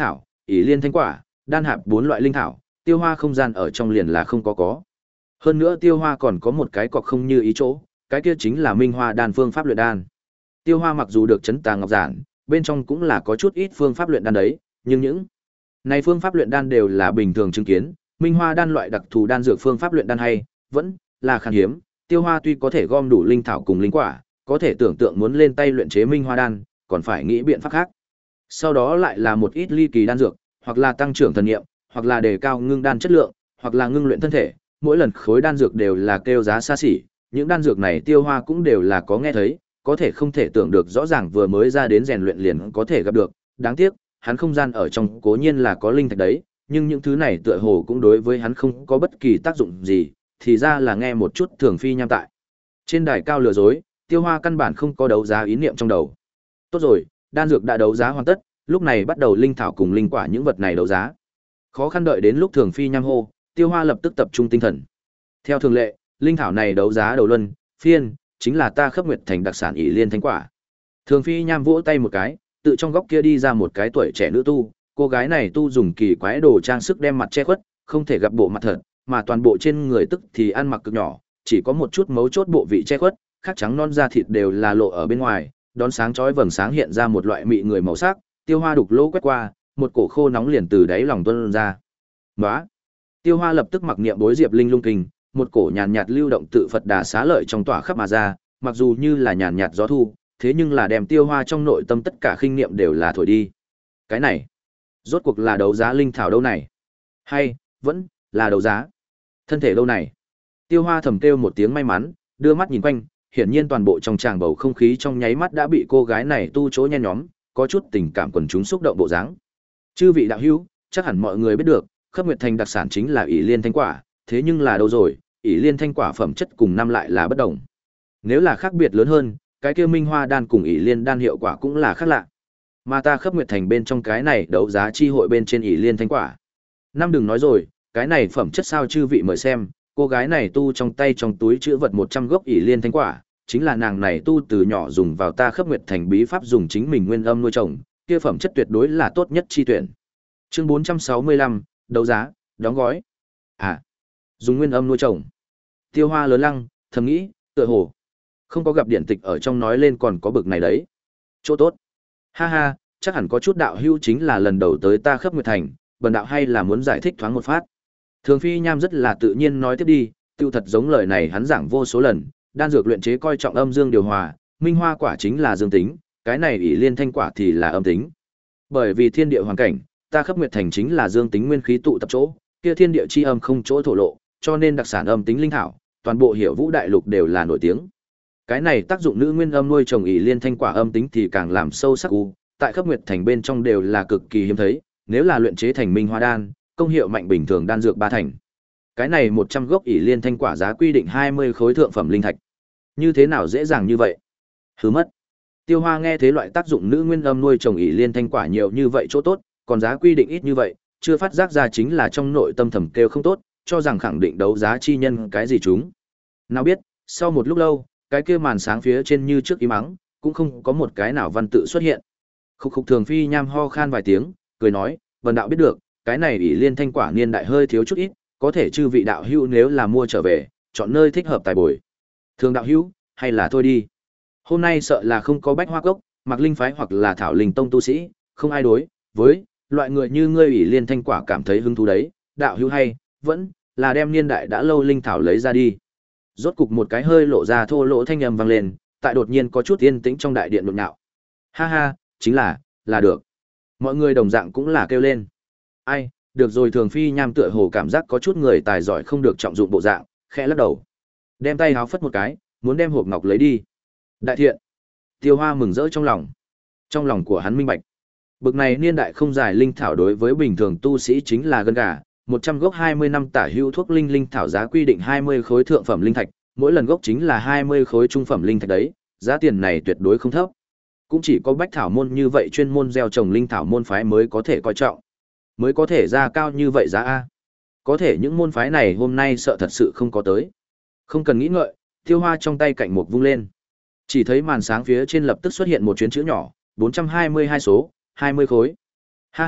ỷ liên thanh quả, đan hạp bốn loại linh thảo, tiêu hoa không gian ở trong liền là không có có. Hơn nữa tiêu hoa còn có một cái cọc không như ý chỗ, cái kia chính là minh hoa đan phương pháp luyện đan. Tiêu hoa mặc dù được chấn tàng ngọc giản, bên trong cũng là có chút ít phương pháp luyện đan đấy, nhưng những này phương pháp luyện đan đều là bình thường chứng kiến, minh hoa đan loại đặc thù đan dược phương pháp luyện đan hay vẫn là khan hiếm. Tiêu hoa tuy có thể gom đủ linh thảo cùng linh quả, có thể tưởng tượng muốn lên tay luyện chế minh hoa đan, còn phải nghĩ biện pháp khác. Sau đó lại là một ít ly kỳ đan dược, hoặc là tăng trưởng thần niệm, hoặc là đề cao ngưng đan chất lượng, hoặc là ngưng luyện thân thể, mỗi lần khối đan dược đều là kêu giá xa xỉ, những đan dược này tiêu hoa cũng đều là có nghe thấy, có thể không thể tưởng được rõ ràng vừa mới ra đến rèn luyện liền có thể gặp được, đáng tiếc, hắn không gian ở trong cố nhiên là có linh thạch đấy, nhưng những thứ này tựa hồ cũng đối với hắn không có bất kỳ tác dụng gì, thì ra là nghe một chút thường phi nham tại. Trên đài cao lừa dối, tiêu hoa căn bản không có đấu giá ý niệm trong đầu. Tốt rồi, đan dược đã đấu giá hoàn tất, lúc này bắt đầu linh thảo cùng linh quả những vật này đấu giá. Khó khăn đợi đến lúc thường phi nham hô, tiêu hoa lập tức tập trung tinh thần. Theo thường lệ, linh thảo này đấu giá đầu luân, phiên, chính là ta Khấp Nguyệt Thành đặc sản ỷ liên thanh quả. Thường phi nham vỗ tay một cái, tự trong góc kia đi ra một cái tuổi trẻ nữ tu, cô gái này tu dùng kỳ quái đồ trang sức đem mặt che khuất, không thể gặp bộ mặt thật, mà toàn bộ trên người tức thì ăn mặc cực nhỏ, chỉ có một chút mấu chốt bộ vị che khuất, khác trắng non da thịt đều là lộ ở bên ngoài, đón sáng chói vầng sáng hiện ra một loại mị người màu sắc, tiêu hoa đục lỗ quét qua, một cổ khô nóng liền từ đáy lòng tuôn ra. Nóa! Tiêu hoa lập tức mặc niệm bối diệp linh lung kinh, một cổ nhàn nhạt lưu động tự Phật đà xá lợi trong tỏa khắp mà ra, mặc dù như là nhàn nhạt gió thu, thế nhưng là đem tiêu hoa trong nội tâm tất cả khinh niệm đều là thổi đi. Cái này, rốt cuộc là đấu giá linh thảo đâu này? Hay, vẫn là đấu giá thân thể đâu này? Tiêu hoa thầm kêu một tiếng may mắn, đưa mắt nhìn quanh, hiển nhiên toàn bộ trong tràng bầu không khí trong nháy mắt đã bị cô gái này tu chỗ nhen nhóm, có chút tình cảm quần chúng xúc động bộ dáng. Chư vị đạo hữu, chắc hẳn mọi người biết được, Khấp Nguyệt Thành đặc sản chính là ỷ liên thanh quả, thế nhưng là đâu rồi, ỷ liên thanh quả phẩm chất cùng năm lại là bất đồng. Nếu là khác biệt lớn hơn, cái kia minh hoa đan cùng ỷ liên đan hiệu quả cũng là khác lạ. Mà ta Khấp Nguyệt Thành bên trong cái này đấu giá chi hội bên trên ỷ liên thanh quả. Năm đừng nói rồi, cái này phẩm chất sao chư vị mời xem, cô gái này tu trong tay trong túi chữ vật một trăm gốc ỷ liên thanh quả, chính là nàng này tu từ nhỏ dùng vào ta Khấp Nguyệt Thành bí pháp dùng chính mình nguyên âm nuôi trồng, kia phẩm chất tuyệt đối là tốt nhất chi tuyển. Chương bốn trăm sáu mươi lăm, đấu giá, đóng gói. À, dùng nguyên âm nuôi trồng. Tiêu hoa lớn lăng, thầm nghĩ, tựa hồ không có gặp điển tịch ở trong nói lên còn có bực này đấy. Chỗ tốt. Ha ha, chắc hẳn có chút đạo hữu chính là lần đầu tới ta Khấp Nguyệt Thành, bần đạo hay là muốn giải thích thoáng một phát. Thường phi nham rất là tự nhiên nói tiếp đi, tiêu thật giống lời này hắn giảng vô số lần, đan dược luyện chế coi trọng âm dương điều hòa, minh hoa quả chính là dương tính, cái này ỷ liên thanh quả thì là âm tính. Bởi vì thiên địa hoàn cảnh, ta Khấp Nguyệt Thành chính là dương tính nguyên khí tụ tập chỗ, kia thiên địa chi âm không chỗ thổ lộ, cho nên đặc sản âm tính linh thảo, toàn bộ Hiểu Vũ đại lục đều là nổi tiếng. Cái này tác dụng nữ nguyên âm nuôi trồng ỷ liên thanh quả âm tính thì càng làm sâu sắc u, tại Khấp Nguyệt Thành bên trong đều là cực kỳ hiếm thấy, nếu là luyện chế thành minh hoa đan, công hiệu mạnh bình thường đan dược ba thành. Cái này một trăm gốc ỷ liên thanh quả giá quy định hai mươi khối thượng phẩm linh thạch. Như thế nào dễ dàng như vậy? Hứ mất. Tiêu Hoa nghe thế loại tác dụng nữ nguyên âm nuôi trồng ỷ liên thanh quả nhiều như vậy chỗ tốt, còn giá quy định ít như vậy, chưa phát giác ra chính là trong nội tâm thầm kêu không tốt, cho rằng khẳng định đấu giá chi nhân cái gì chúng. Nào biết, sau một lúc lâu, cái kia màn sáng phía trên như trước im mắng, cũng không có một cái nào văn tự xuất hiện. Khúc khúc thường phi nham ho khan vài tiếng, cười nói, vần đạo biết được, cái này ỷ liên thanh quả niên đại hơi thiếu chút ít, có thể chư vị đạo hữu nếu là mua trở về, chọn nơi thích hợp tài bồi. Thường đạo hữu, hay là thôi đi. Hôm nay sợ là không có bách hoa cốc, mặc linh phái hoặc là thảo linh tông tu sĩ, không ai đối với loại người như ngươi ỷ liên thanh quả cảm thấy hứng thú đấy, đạo hữu hay vẫn là đem niên đại đã lâu linh thảo lấy ra đi. Rốt cục một cái hơi lộ ra thô lỗ thanh âm vang lên, tại đột nhiên có chút yên tĩnh trong đại điện nhộn nhạo. Ha ha, chính là, là được. Mọi người đồng dạng cũng là kêu lên. Ai, được rồi thường phi nham tựa hồ cảm giác có chút người tài giỏi không được trọng dụng bộ dạng, khẽ lắc đầu. Đem tay háo phất một cái, muốn đem hộp ngọc lấy đi. Đại thiện. Tiêu Hoa mừng rỡ trong lòng. Trong lòng của hắn minh bạch. Bực này niên đại không dài linh thảo đối với bình thường tu sĩ chính là gân gà, một trăm gốc hai mươi năm tả hữu thuốc linh linh thảo giá quy định hai mươi khối thượng phẩm linh thạch, mỗi lần gốc chính là hai mươi khối trung phẩm linh thạch đấy, giá tiền này tuyệt đối không thấp. Cũng chỉ có bách thảo môn như vậy chuyên môn gieo trồng linh thảo môn phái mới có thể coi trọng, mới có thể ra cao như vậy giá a. Có thể những môn phái này hôm nay sợ thật sự không có tới. Không cần nghĩ ngợi, Tiêu Hoa trong tay cạnh một vung lên. Chỉ thấy màn sáng phía trên lập tức xuất hiện một chuyến chữ nhỏ, bốn trăm hai mươi hai số, hai mươi khối. Ha ha,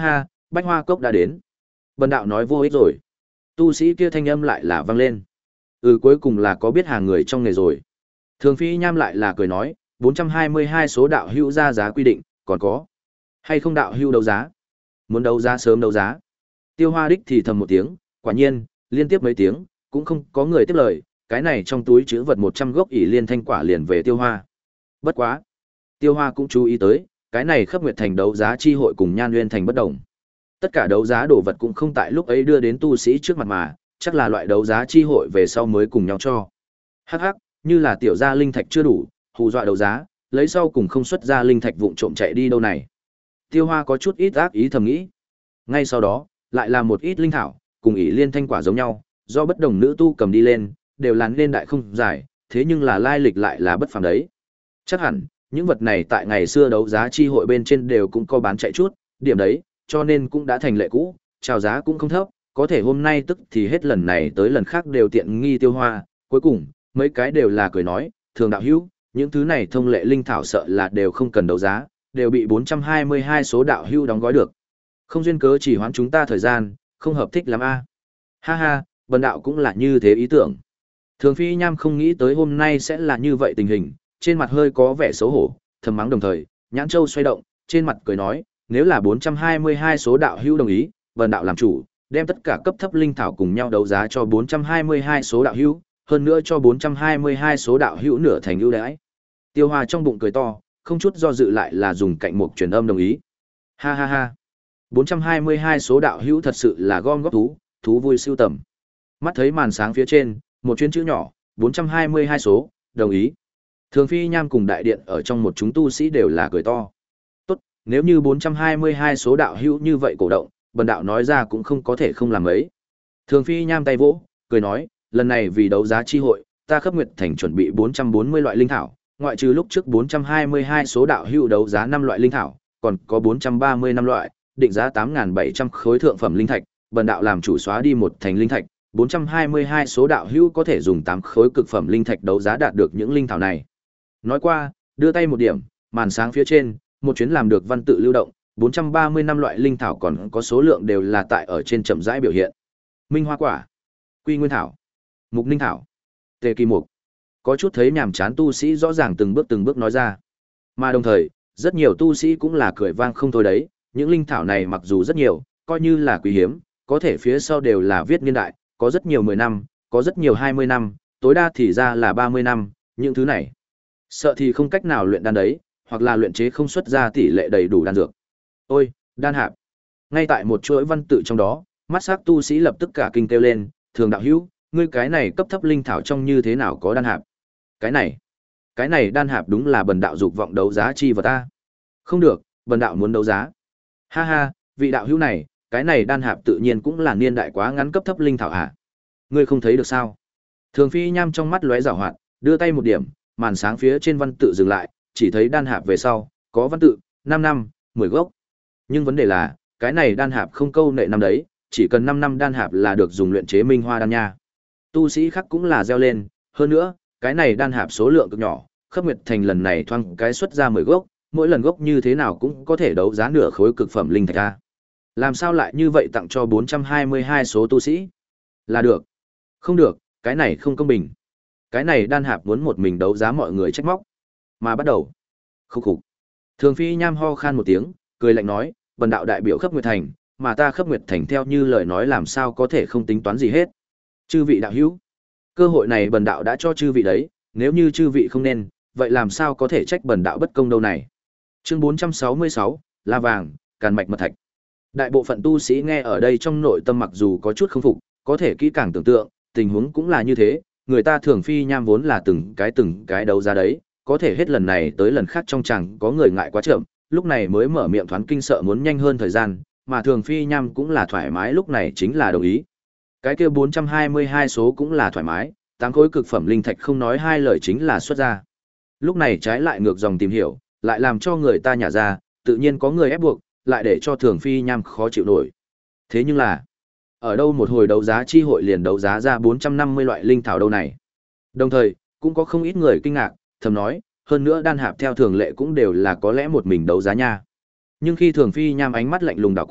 Bách Hoa Cốc đã đến. Bần đạo nói vô ích rồi. Tu sĩ kia thanh âm lại là vang lên. Ừ, cuối cùng là có biết hàng người trong nghề rồi. Thường Phi Nham lại là cười nói, bốn trăm hai mươi hai số đạo hữu ra giá quy định, còn có hay không đạo hữu đấu giá? Muốn đấu giá sớm đấu giá. Tiêu Hoa đích thì thầm một tiếng, quả nhiên, liên tiếp mấy tiếng, cũng không có người tiếp lời, cái này trong túi chứa vật một trăm gốc ỷ liên thanh quả liền về Tiêu Hoa. Bất quá, Tiêu Hoa cũng chú ý tới, cái này Khắp Nguyệt Thành đấu giá chi hội cùng Nhan Nguyên Thành bất đồng. Tất cả đấu giá đồ vật cũng không tại lúc ấy đưa đến tu sĩ trước mặt mà, chắc là loại đấu giá chi hội về sau mới cùng nhau cho. Hắc hắc, như là tiểu gia linh thạch chưa đủ, hù dọa đấu giá, lấy sau cùng không xuất ra linh thạch vụng trộm chạy đi đâu này. Tiêu Hoa có chút ít ác ý thầm nghĩ. Ngay sau đó, lại là một ít linh thảo, cùng ỷ liên thanh quả giống nhau, do bất đồng nữ tu cầm đi lên, đều là nên đại không giải, thế nhưng là lai lịch lại là bất phàm đấy. Chắc hẳn, những vật này tại ngày xưa đấu giá chi hội bên trên đều cũng có bán chạy chút, điểm đấy, cho nên cũng đã thành lệ cũ, chào giá cũng không thấp, có thể hôm nay tức thì hết lần này tới lần khác đều tiện nghi Tiêu Hoa, cuối cùng, mấy cái đều là cười nói, thường đạo hữu, những thứ này thông lệ linh thảo sợ là đều không cần đấu giá, đều bị bốn trăm hai mươi hai số đạo hữu đóng gói được. Không duyên cớ chỉ hoãn chúng ta thời gian, không hợp thích lắm a. Ha ha, bần đạo cũng là như thế ý tưởng. Thường Phi Nham không nghĩ tới hôm nay sẽ là như vậy tình hình, trên mặt hơi có vẻ xấu hổ, thầm mắng đồng thời, nhãn châu xoay động, trên mặt cười nói, nếu là bốn trăm hai mươi hai số đạo hữu đồng ý, bần đạo làm chủ, đem tất cả cấp thấp linh thảo cùng nhau đấu giá cho bốn trăm hai mươi hai số đạo hữu, hơn nữa cho bốn trăm hai mươi hai số đạo hữu nửa thành ưu đãi. Tiêu Hoa trong bụng cười to, không chút do dự lại là dùng cạnh mục truyền âm đồng ý. Ha ha ha. bốn trăm hai mươi hai số đạo hữu thật sự là gom góp thú, thú vui sưu tầm. Mắt thấy màn sáng phía trên, một chuyến chữ nhỏ, bốn trăm hai mươi hai số, đồng ý. Thường Phi Nham cùng đại điện ở trong một chúng tu sĩ đều là cười to. Tốt, nếu như bốn trăm hai mươi hai số đạo hữu như vậy cổ động, bần đạo nói ra cũng không có thể không làm ấy. Thường Phi Nham tay vỗ, cười nói, lần này vì đấu giá chi hội, ta Khắp Nguyệt Thành chuẩn bị bốn trăm bốn mươi loại linh thảo, ngoại trừ lúc trước bốn trăm hai mươi hai số đạo hữu đấu giá năm loại linh thảo, còn có bốn trăm ba mươi năm loại, định giá tám nghìn bảy trăm khối thượng phẩm linh thạch, bần đạo làm chủ xóa đi một thành linh thạch, bốn trăm hai mươi hai số đạo hữu có thể dùng tám khối cực phẩm linh thạch đấu giá đạt được những linh thảo này. Nói qua, đưa tay một điểm, màn sáng phía trên, một chuyến làm được văn tự lưu động, bốn trăm ba mươi năm loại linh thảo còn có số lượng đều là tại ở trên chậm rãi biểu hiện. Minh hoa quả, quy nguyên thảo, mục ninh thảo, tề kỳ mục. Có chút thấy nhàm chán tu sĩ rõ ràng từng bước từng bước nói ra. Mà đồng thời, rất nhiều tu sĩ cũng là cười vang không thôi đấy, những linh thảo này mặc dù rất nhiều, coi như là quý hiếm, có thể phía sau đều là viết niên đại, có rất nhiều mười năm, có rất nhiều hai mươi năm, tối đa thì ra là ba mươi năm, những thứ này. Sợ thì không cách nào luyện đan đấy, hoặc là luyện chế không xuất ra tỷ lệ đầy đủ đan dược. Ôi, đan hạp. Ngay tại một chuỗi văn tự trong đó, mắt sắc tu sĩ lập tức cả kinh kêu lên, thường đạo hữu, ngươi cái này cấp thấp linh thảo trong như thế nào có đan hạp? Cái này, cái này đan hạp đúng là bần đạo dục vọng đấu giá chi vật ta. Không được, bần đạo muốn đấu giá. Ha ha, vị đạo hữu này, cái này đan hạp tự nhiên cũng là niên đại quá ngắn cấp thấp linh thảo hả? Ngươi không thấy được sao? Thường Phi Nham trong mắt lóe giảo hoạt, đưa tay một điểm, màn sáng phía trên văn tự dừng lại, chỉ thấy đan hạp về sau, có văn tự, năm năm, mười gốc. Nhưng vấn đề là, cái này đan hạp không câu nệ năm đấy, chỉ cần năm năm đan hạp là được dùng luyện chế minh hoa đan nha. Tu sĩ khác cũng là reo lên, hơn nữa, cái này đan hạp số lượng cực nhỏ, Khắp Nguyệt Thành lần này thoang cái xuất ra mười gốc, mỗi lần gốc như thế nào cũng có thể đấu giá nửa khối cực phẩm linh thạch a. Làm sao lại như vậy tặng cho bốn trăm hai mươi hai số tu sĩ? Là được. Không được, cái này không công bình. Cái này đan hạp muốn một mình đấu giá mọi người trách móc. Mà bắt đầu. Khúc khục. Thường Phi Nham ho khan một tiếng, cười lạnh nói, bần đạo đại biểu Khắp Nguyệt Thành, mà ta Khắp Nguyệt Thành theo như lời nói làm sao có thể không tính toán gì hết. Chư vị đạo hữu, cơ hội này bần đạo đã cho chư vị đấy, nếu như chư vị không nên, vậy làm sao có thể trách bần đạo bất công đâu này. Chương bốn trăm sáu mươi sáu, La Vàng, Càn Mạch Mật Thạch. Đại bộ phận tu sĩ nghe ở đây trong nội tâm mặc dù có chút không phục, có thể kỹ càng tưởng tượng, tình huống cũng là như thế, người ta Thường Phi Nham vốn là từng cái từng cái đấu giá đấy, có thể hết lần này tới lần khác trong chàng có người ngại quá chậm, lúc này mới mở miệng thoáng kinh sợ muốn nhanh hơn thời gian, mà Thường Phi Nham cũng là thoải mái lúc này chính là đồng ý. Cái kia bốn trăm hai mươi hai số cũng là thoải mái, tám khối cực phẩm linh thạch không nói hai lời chính là xuất ra. Lúc này trái lại ngược dòng tìm hiểu, lại làm cho người ta nhả ra, tự nhiên có người ép buộc, lại để cho Thường Phi Nham khó chịu nổi. Thế nhưng là, ở đâu một hồi đấu giá chi hội liền đấu giá ra bốn trăm năm mươi loại linh thảo đâu này. Đồng thời, cũng có không ít người kinh ngạc, thầm nói, hơn nữa đan hạp theo thường lệ cũng đều là có lẽ một mình đấu giá nha. Nhưng khi Thường Phi Nham ánh mắt lạnh lùng đảo qua,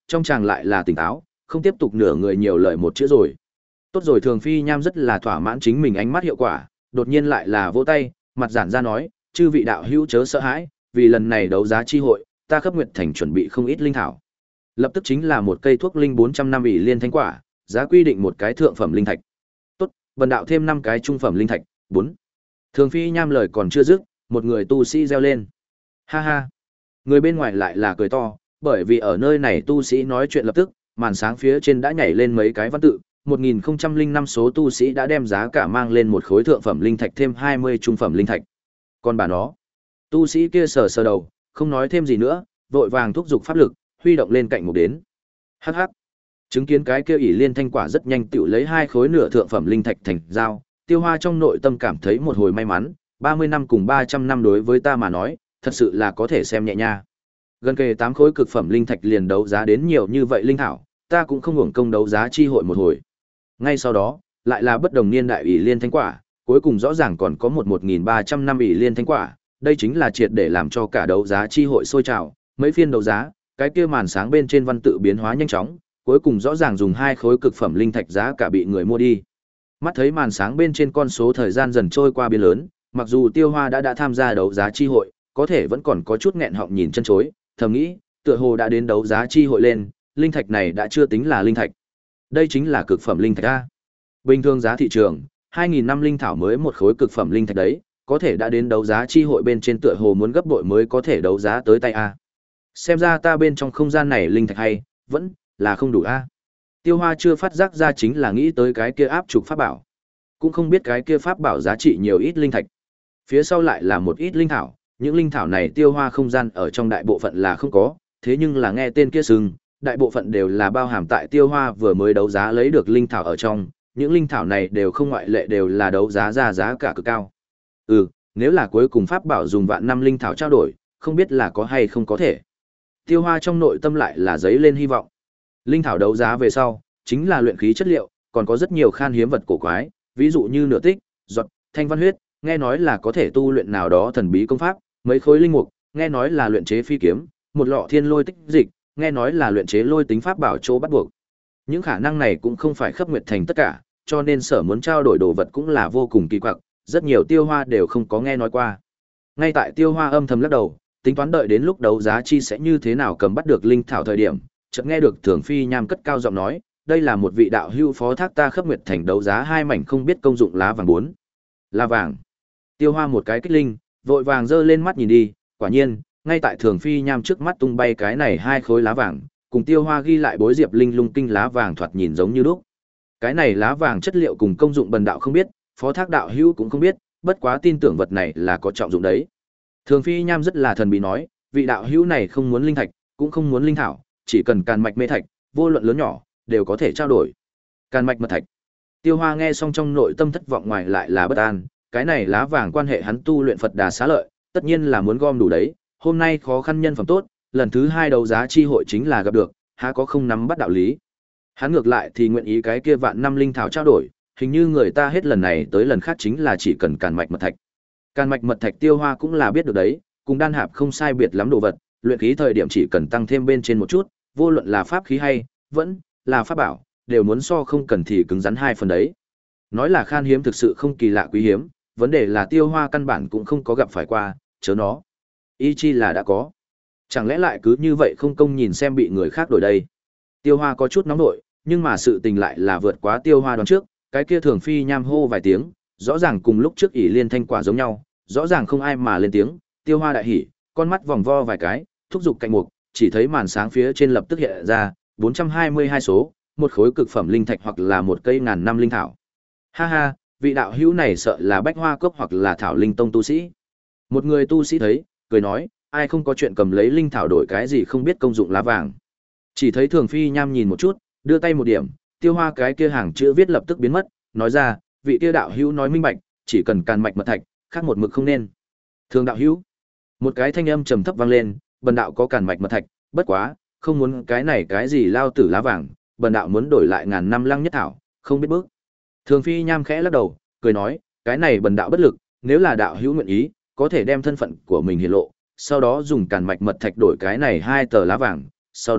trong chàng lại là tỉnh táo, không tiếp tục nửa người nhiều lời một chữ rồi. Tốt rồi, Thường Phi Nham rất là thỏa mãn chính mình ánh mắt hiệu quả, đột nhiên lại là vỗ tay, mặt giản ra nói, chư vị đạo hữu chớ sợ hãi, vì lần này đấu giá chi hội, ta Khắp Nguyệt Thành chuẩn bị không ít linh thảo. Lập tức chính là một cây thuốc linh bốn trăm năm ỷ liên thanh quả, giá quy định một cái thượng phẩm linh thạch. Tốt, bần đạo thêm năm cái trung phẩm linh thạch, bốn. Thường Phi Nham lời còn chưa dứt, một người tu sĩ reo lên. Ha ha. Người bên ngoài lại là cười to, bởi vì ở nơi này tu sĩ nói chuyện lập tức, màn sáng phía trên đã nhảy lên mấy cái văn tự, một nghìn không trăm lẻ năm số tu sĩ đã đem giá cả mang lên một khối thượng phẩm linh thạch thêm hai mươi trung phẩm linh thạch. Còn bà nó, tu sĩ kia sờ sờ đầu, không nói thêm gì nữa, vội vàng thúc giục pháp lực, huy động lên cạnh một đến. Hắc hắc. Chứng kiến cái kia ỷ liên thanh quả rất nhanh tựu lấy hai khối nửa thượng phẩm linh thạch thành giao, Tiêu Hoa trong nội tâm cảm thấy một hồi may mắn, ba mươi năm cùng ba trăm năm đối với ta mà nói, thật sự là có thể xem nhẹ nha. Gần kề tám khối cực phẩm linh thạch liền đấu giá đến nhiều như vậy linh thảo, ta cũng không hưởng công đấu giá chi hội một hồi. Ngay sau đó, lại là bất đồng niên đại ỷ liên thanh quả, cuối cùng rõ ràng còn có một một nghìn ba trăm năm ỷ liên thanh quả, đây chính là triệt để làm cho cả đấu giá chi hội sôi trào, mấy phiên đấu giá, cái kia màn sáng bên trên văn tự biến hóa nhanh chóng, cuối cùng rõ ràng dùng hai khối cực phẩm linh thạch giá cả bị người mua đi. Mắt thấy màn sáng bên trên con số thời gian dần trôi qua biến lớn, mặc dù Tiêu Hoa đã đã tham gia đấu giá chi hội, có thể vẫn còn có chút nghẹn họng nhìn chân chối, thầm nghĩ, tựa hồ đã đến đấu giá chi hội lên, linh thạch này đã chưa tính là linh thạch. Đây chính là cực phẩm linh thạch a. Bình thường giá thị trường, hai nghìn năm linh thảo mới một khối cực phẩm linh thạch đấy, có thể đã đến đấu giá chi hội bên trên tựa hồ muốn gấp bội mới có thể đấu giá tới tay a. Xem ra ta bên trong không gian này linh thạch hay, vẫn là không đủ a. Tiêu Hoa chưa phát giác ra chính là nghĩ tới cái kia áp trục pháp bảo. Cũng không biết cái kia pháp bảo giá trị nhiều ít linh thạch. Phía sau lại là một ít linh thảo, những linh thảo này Tiêu Hoa không gian ở trong đại bộ phận là không có, thế nhưng là nghe tên kia sừng, đại bộ phận đều là bao hàm tại Tiêu Hoa vừa mới đấu giá lấy được linh thảo ở trong, những linh thảo này đều không ngoại lệ đều là đấu giá ra giá cả cực cao. Ừ, nếu là cuối cùng pháp bảo dùng vạn năm linh thảo trao đổi, không biết là có hay không có thể. Tiêu Hoa trong nội tâm lại là dấy lên hy vọng. Linh thảo đấu giá về sau, chính là luyện khí chất liệu, còn có rất nhiều khan hiếm vật cổ quái, ví dụ như nửa tích, giọt, thanh văn huyết, nghe nói là có thể tu luyện nào đó thần bí công pháp, mấy khối linh mục, nghe nói là luyện chế phi kiếm, một lọ thiên lôi tích dịch, nghe nói là luyện chế lôi tính pháp bảo chỗ bắt buộc. Những khả năng này cũng không phải Khắp Nguyệt Thành tất cả, cho nên sở muốn trao đổi đồ vật cũng là vô cùng kỳ quặc, rất nhiều Tiêu Hoa đều không có nghe nói qua. Ngay tại Tiêu Hoa âm thầm lắc đầu, tính toán đợi đến lúc đấu giá chi sẽ như thế nào cầm bắt được linh thảo thời điểm, chợt nghe được Thường Phi Nham cất cao giọng nói, đây là một vị đạo hữu phó thác ta Khắp Nguyệt Thành đấu giá hai mảnh không biết công dụng lá vàng bốn. Lá vàng. Tiêu Hoa một cái kích linh, vội vàng giơ lên mắt nhìn đi, quả nhiên, ngay tại Thường Phi Nham trước mắt tung bay cái này hai khối lá vàng, cùng Tiêu Hoa ghi lại bối diệp linh lung kinh lá vàng thoạt nhìn giống như lúc. Cái này lá vàng chất liệu cùng công dụng bần đạo không biết, phó thác đạo hữu cũng không biết, bất quá tin tưởng vật này là có trọng dụng đấy. Thường Phi Nham rất là thần bí nói, vị đạo hữu này không muốn linh thạch, cũng không muốn linh thảo, chỉ cần càn mạch mê thạch, vô luận lớn nhỏ, đều có thể trao đổi. Càn mạch mật thạch. Tiêu Hoa nghe xong trong nội tâm thất vọng ngoài lại là bất an, cái này lá vàng quan hệ hắn tu luyện Phật Đà Xá Lợi, tất nhiên là muốn gom đủ đấy, hôm nay khó khăn nhân phẩm tốt, lần thứ hai đấu giá chi hội chính là gặp được, há có không nắm bắt đạo lý. Hắn ngược lại thì nguyện ý cái kia vạn năm linh thảo trao đổi, hình như người ta hết lần này tới lần khác chính là chỉ cần càn mạch mật thạch. Càn mạch mật thạch Tiêu Hoa cũng là biết được đấy, cùng đan hạp không sai biệt lắm đồ vật, luyện khí thời điểm chỉ cần tăng thêm bên trên một chút, vô luận là pháp khí hay vẫn là pháp bảo, đều muốn so không cần thì cứng rắn hai phần đấy. Nói là khan hiếm thực sự không kỳ lạ quý hiếm, vấn đề là Tiêu Hoa căn bản cũng không có gặp phải qua, chớ nó. Ý chi là đã có. Chẳng lẽ lại cứ như vậy không công nhìn xem bị người khác đổi đây. Tiêu Hoa có chút nóng nội, nhưng mà sự tình lại là vượt quá Tiêu Hoa đoán trước, cái kia Thường Phi Nham hô vài tiếng, rõ ràng cùng lúc trước ỷ liên thanh quả giống nhau, rõ ràng không ai mà lên tiếng, Tiêu Hoa đại hỉ, con mắt vòng vo vài cái, thúc giục cạnh mục, chỉ thấy màn sáng phía trên lập tức hiện ra bốn trăm hai mươi hai số, một khối cực phẩm linh thạch hoặc là một cây ngàn năm linh thảo. Ha ha, vị đạo hữu này sợ là Bách Hoa Cốc hoặc là Thảo Linh Tông tu sĩ. Một người tu sĩ thấy, cười nói, ai không có chuyện cầm lấy linh thảo đổi cái gì không biết công dụng lá vàng. Chỉ thấy Thường Phi Nham nhìn một chút, đưa tay một điểm, Tiêu Hoa cái kia hàng chữ viết lập tức biến mất, nói ra, vị kia đạo hữu nói minh bạch, chỉ cần càn mạch mật thạch, khác một mực không nên. Thường đạo hữu. Một cái thanh âm trầm thấp vang lên, bần đạo có càn mạch mật thạch, bất quá, không muốn cái này cái gì lao tử lá vàng, bần đạo muốn đổi lại ngàn năm lăng nhất thảo, không biết bước. Thường Phi Nham khẽ lắc đầu, cười nói, cái này bần đạo bất lực, nếu là đạo hữu nguyện ý, có thể đem thân phận của mình hiển lộ, sau đó dùng càn mạch mật thạch đổi cái này hai tờ lá vàng, sau đó,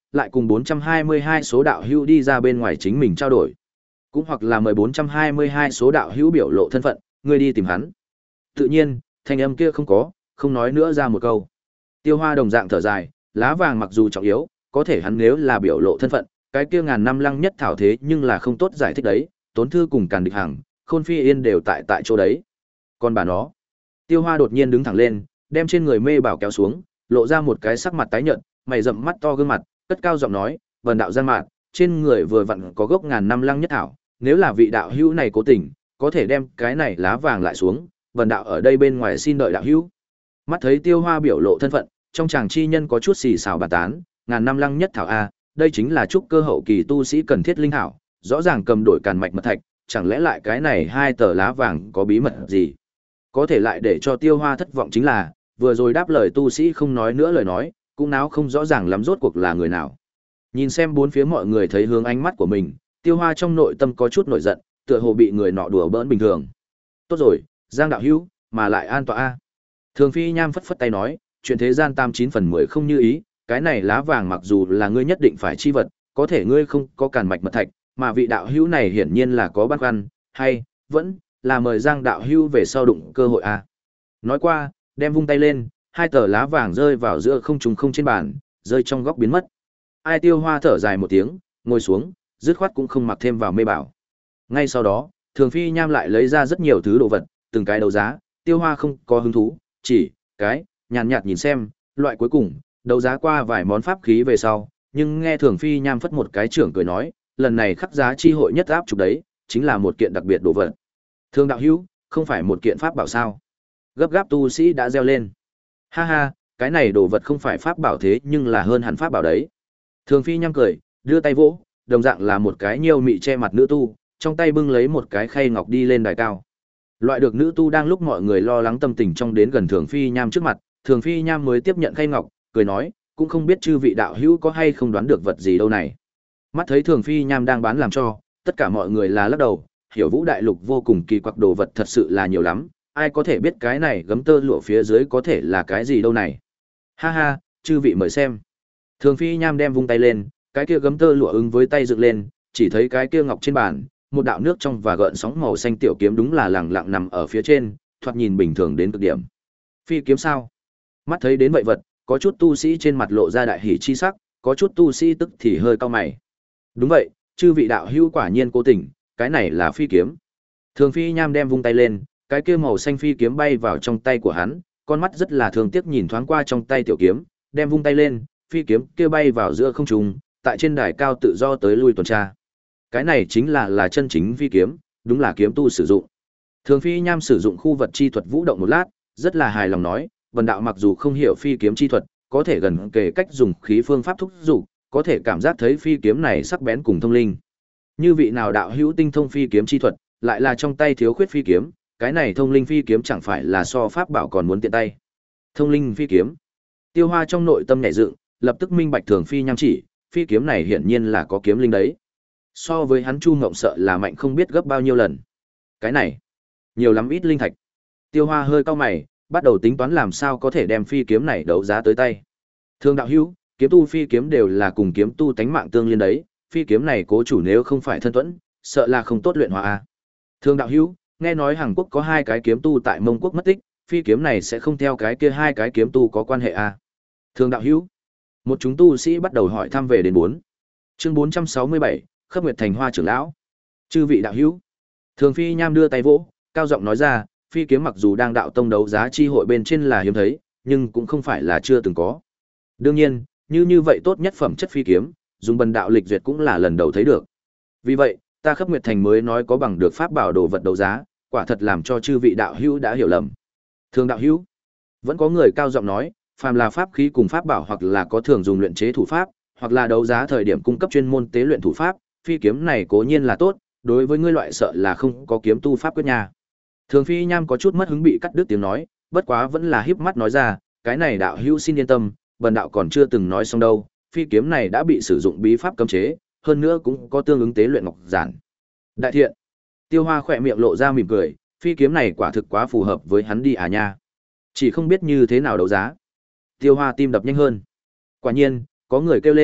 lại cùng bốn trăm hai mươi hai số đạo hữu đi ra bên ngoài chính mình trao đổi. Cũng hoặc là mời bốn trăm hai mươi hai số đạo hữu biểu lộ thân phận, ngươi đi tìm hắn. Tự nhiên, thanh âm kia không có, không nói nữa ra một câu. Tiêu Hoa đồng dạng thở dài, lá vàng mặc dù trọng yếu, có thể hắn nếu là biểu lộ thân phận, cái kia ngàn năm lăng nhất thảo thế nhưng là không tốt giải thích đấy, Tốn Thư cùng Càn Địch Hằng, Khôn Phi Yên đều tại tại chỗ đấy. Còn bà nó, Tiêu Hoa đột nhiên đứng thẳng lên, đem trên người mê bảo kéo xuống, lộ ra một cái sắc mặt tái nhợt, mày rậm mắt to gương mặt, cất cao giọng nói, "Vân đạo gian mạn, trên người vừa vặn có gốc ngàn năm lăng nhất thảo, nếu là vị đạo hữu này cố tình, có thể đem cái này lá vàng lại xuống, Vân đạo ở đây bên ngoài xin đợi đạo hữu." Mắt thấy Tiêu Hoa biểu lộ thân phận, trong chàng chi nhân có chút xì xào bàn tán, ngàn năm lăng nhất thảo a, đây chính là trúc cơ hậu kỳ tu sĩ cần thiết linh thảo, rõ ràng cầm đổi càn mạch mật thạch, chẳng lẽ lại cái này hai tờ lá vàng có bí mật gì? Có thể lại để cho Tiêu Hoa thất vọng chính là, vừa rồi đáp lời tu sĩ không nói nữa lời nói, cũng náo không rõ ràng lắm rốt cuộc là người nào. Nhìn xem bốn phía mọi người thấy hướng ánh mắt của mình, Tiêu Hoa trong nội tâm có chút nổi giận, tựa hồ bị người nọ đùa bỡn bình thường. Tốt rồi, Giang đạo hữu, mà lại an tọa a. Thường Phi Nham phất phất tay nói, chuyện thế gian tam chín phần mười không như ý, cái này lá vàng mặc dù là ngươi nhất định phải chi vật, có thể ngươi không có càn mạch mật thạch, mà vị đạo hữu này hiển nhiên là có băn khoăn, hay vẫn là mời Giang đạo hữu về sau đụng cơ hội a. Nói qua, đem vung tay lên, hai tờ lá vàng rơi vào giữa không trùng không trên bàn, rơi trong góc biến mất. Ai Tiêu Hoa thở dài một tiếng, ngồi xuống, dứt khoát cũng không mặc thêm vào mê bảo. Ngay sau đó, Thường Phi Nham lại lấy ra rất nhiều thứ đồ vật, từng cái đấu giá, Tiêu Hoa không có hứng thú, chỉ cái nhàn nhạt nhìn xem, loại cuối cùng, đấu giá qua vài món pháp khí về sau, nhưng nghe Thường Phi Nham phất một cái trưởng cười nói, lần này khắc giá chi hội nhất áp chụp đấy, chính là một kiện đặc biệt đồ vật. Thương đạo hữu, không phải một kiện pháp bảo sao? Gấp gáp tu sĩ đã reo lên. Ha ha, cái này đồ vật không phải pháp bảo thế nhưng là hơn hẳn pháp bảo đấy. Thường Phi Nham cười, đưa tay vỗ, đồng dạng là một cái nhiều mị che mặt nữ tu, trong tay bưng lấy một cái khay ngọc đi lên đài cao. Loại được nữ tu đang lúc mọi người lo lắng tâm tình trong đến gần Thường Phi Nham trước mặt, Thường Phi Nham mới tiếp nhận khay ngọc, cười nói, cũng không biết chư vị đạo hữu có hay không đoán được vật gì đâu này. Mắt thấy Thường Phi Nham đang bán làm cho, tất cả mọi người là lắc đầu, hiểu Vũ đại lục vô cùng kỳ quặc đồ vật thật sự là nhiều lắm, ai có thể biết cái này gấm tơ lụa phía dưới có thể là cái gì đâu này. Ha ha, chư vị mời xem. Thường Phi Nham đem vung tay lên, cái kia gấm tơ lụa ứng với tay dựng lên, chỉ thấy cái kia ngọc trên bàn, một đạo nước trong và gợn sóng màu xanh tiểu kiếm đúng là lẳng lặng nằm ở phía trên, thoạt nhìn bình thường đến cực điểm. Phi kiếm sao? Mắt thấy đến vậy vật, có chút tu sĩ trên mặt lộ ra đại hỉ chi sắc, có chút tu sĩ tức thì hơi cau mày. Đúng vậy, chư vị đạo hữu quả nhiên cố tình, cái này là phi kiếm. Thường Phi Nham đem vung tay lên, cái kia màu xanh phi kiếm bay vào trong tay của hắn, con mắt rất là thương tiếc nhìn thoáng qua trong tay tiểu kiếm, đem vung tay lên, phi kiếm kia bay vào giữa không trung, tại trên đài cao tự do tới lui tuần tra. Cái này chính là là chân chính phi kiếm, đúng là kiếm tu sử dụng. Thường Phi Nham sử dụng khu vật chi thuật vũ động một lát, rất là hài lòng nói, Vân đạo mặc dù không hiểu phi kiếm chi thuật, có thể gần kề cách dùng khí phương pháp thúc dục, có thể cảm giác thấy phi kiếm này sắc bén cùng thông linh. Như vị nào đạo hữu tinh thông phi kiếm chi thuật, lại là trong tay thiếu khuyết phi kiếm, cái này thông linh phi kiếm chẳng phải là so pháp bảo còn muốn tiện tay. Thông linh phi kiếm. Tiêu Hoa trong nội tâm nhảy dựng, lập tức minh bạch Thường Phi Nham chỉ, phi kiếm này hiển nhiên là có kiếm linh đấy. So với hắn Chu Ngộng sợ là mạnh không biết gấp bao nhiêu lần. Cái này, nhiều lắm ít linh thạch. Tiêu Hoa hơi cau mày, bắt đầu tính toán làm sao có thể đem phi kiếm này đấu giá tới tay. Thương đạo hữu, kiếm tu phi kiếm đều là cùng kiếm tu tánh mạng tương liên đấy, phi kiếm này cố chủ nếu không phải thân tuẫn, sợ là không tốt luyện hóa a. Thương đạo hữu, nghe nói Hàn Quốc có hai cái kiếm tu tại Mông Quốc mất tích, phi kiếm này sẽ không theo cái kia hai cái kiếm tu có quan hệ a. Thương đạo hữu, một chúng tu sĩ bắt đầu hỏi thăm về đến bốn. Chương bốn trăm sáu mươi bảy, Khắp Nguyệt Thành Hoa trưởng lão. Chư vị đạo hữu. Thường Phi Nham đưa tay vỗ, cao giọng nói ra, phi kiếm mặc dù đang đạo tông đấu giá chi hội bên trên là hiếm thấy, nhưng cũng không phải là chưa từng có. Đương nhiên, như như vậy tốt nhất phẩm chất phi kiếm, dùng bần đạo lịch duyệt cũng là lần đầu thấy được. Vì vậy, ta Khắp Nguyệt Thành mới nói có bằng được pháp bảo đồ vật đấu giá, quả thật làm cho chư vị đạo hữu đã hiểu lầm. Thường đạo hữu, vẫn có người cao giọng nói, phàm là pháp khí cùng pháp bảo hoặc là có thường dùng luyện chế thủ pháp, hoặc là đấu giá thời điểm cung cấp chuyên môn tế luyện thủ pháp, phi kiếm này cố nhiên là tốt, đối với ngươi loại sợ là không có kiếm tu pháp quyết nhà. Thường Phi Nham có chút mất hứng bị cắt đứt tiếng nói, bất quá vẫn là híp mắt nói ra, cái này đạo hữu xin yên tâm, bần đạo còn chưa từng nói xong đâu, phi kiếm này đã bị sử dụng bí pháp cấm chế, hơn nữa cũng có tương ứng tế luyện ngọc giản. Đại thiện. Tiêu Hoa khỏe miệng lộ ra mỉm cười, phi kiếm này quả thực quá phù hợp với hắn đi à nha. Chỉ không biết như thế nào đấu giá. Tiêu Hoa tim đập nhanh hơn. Quả nhiên, có người kêu lên,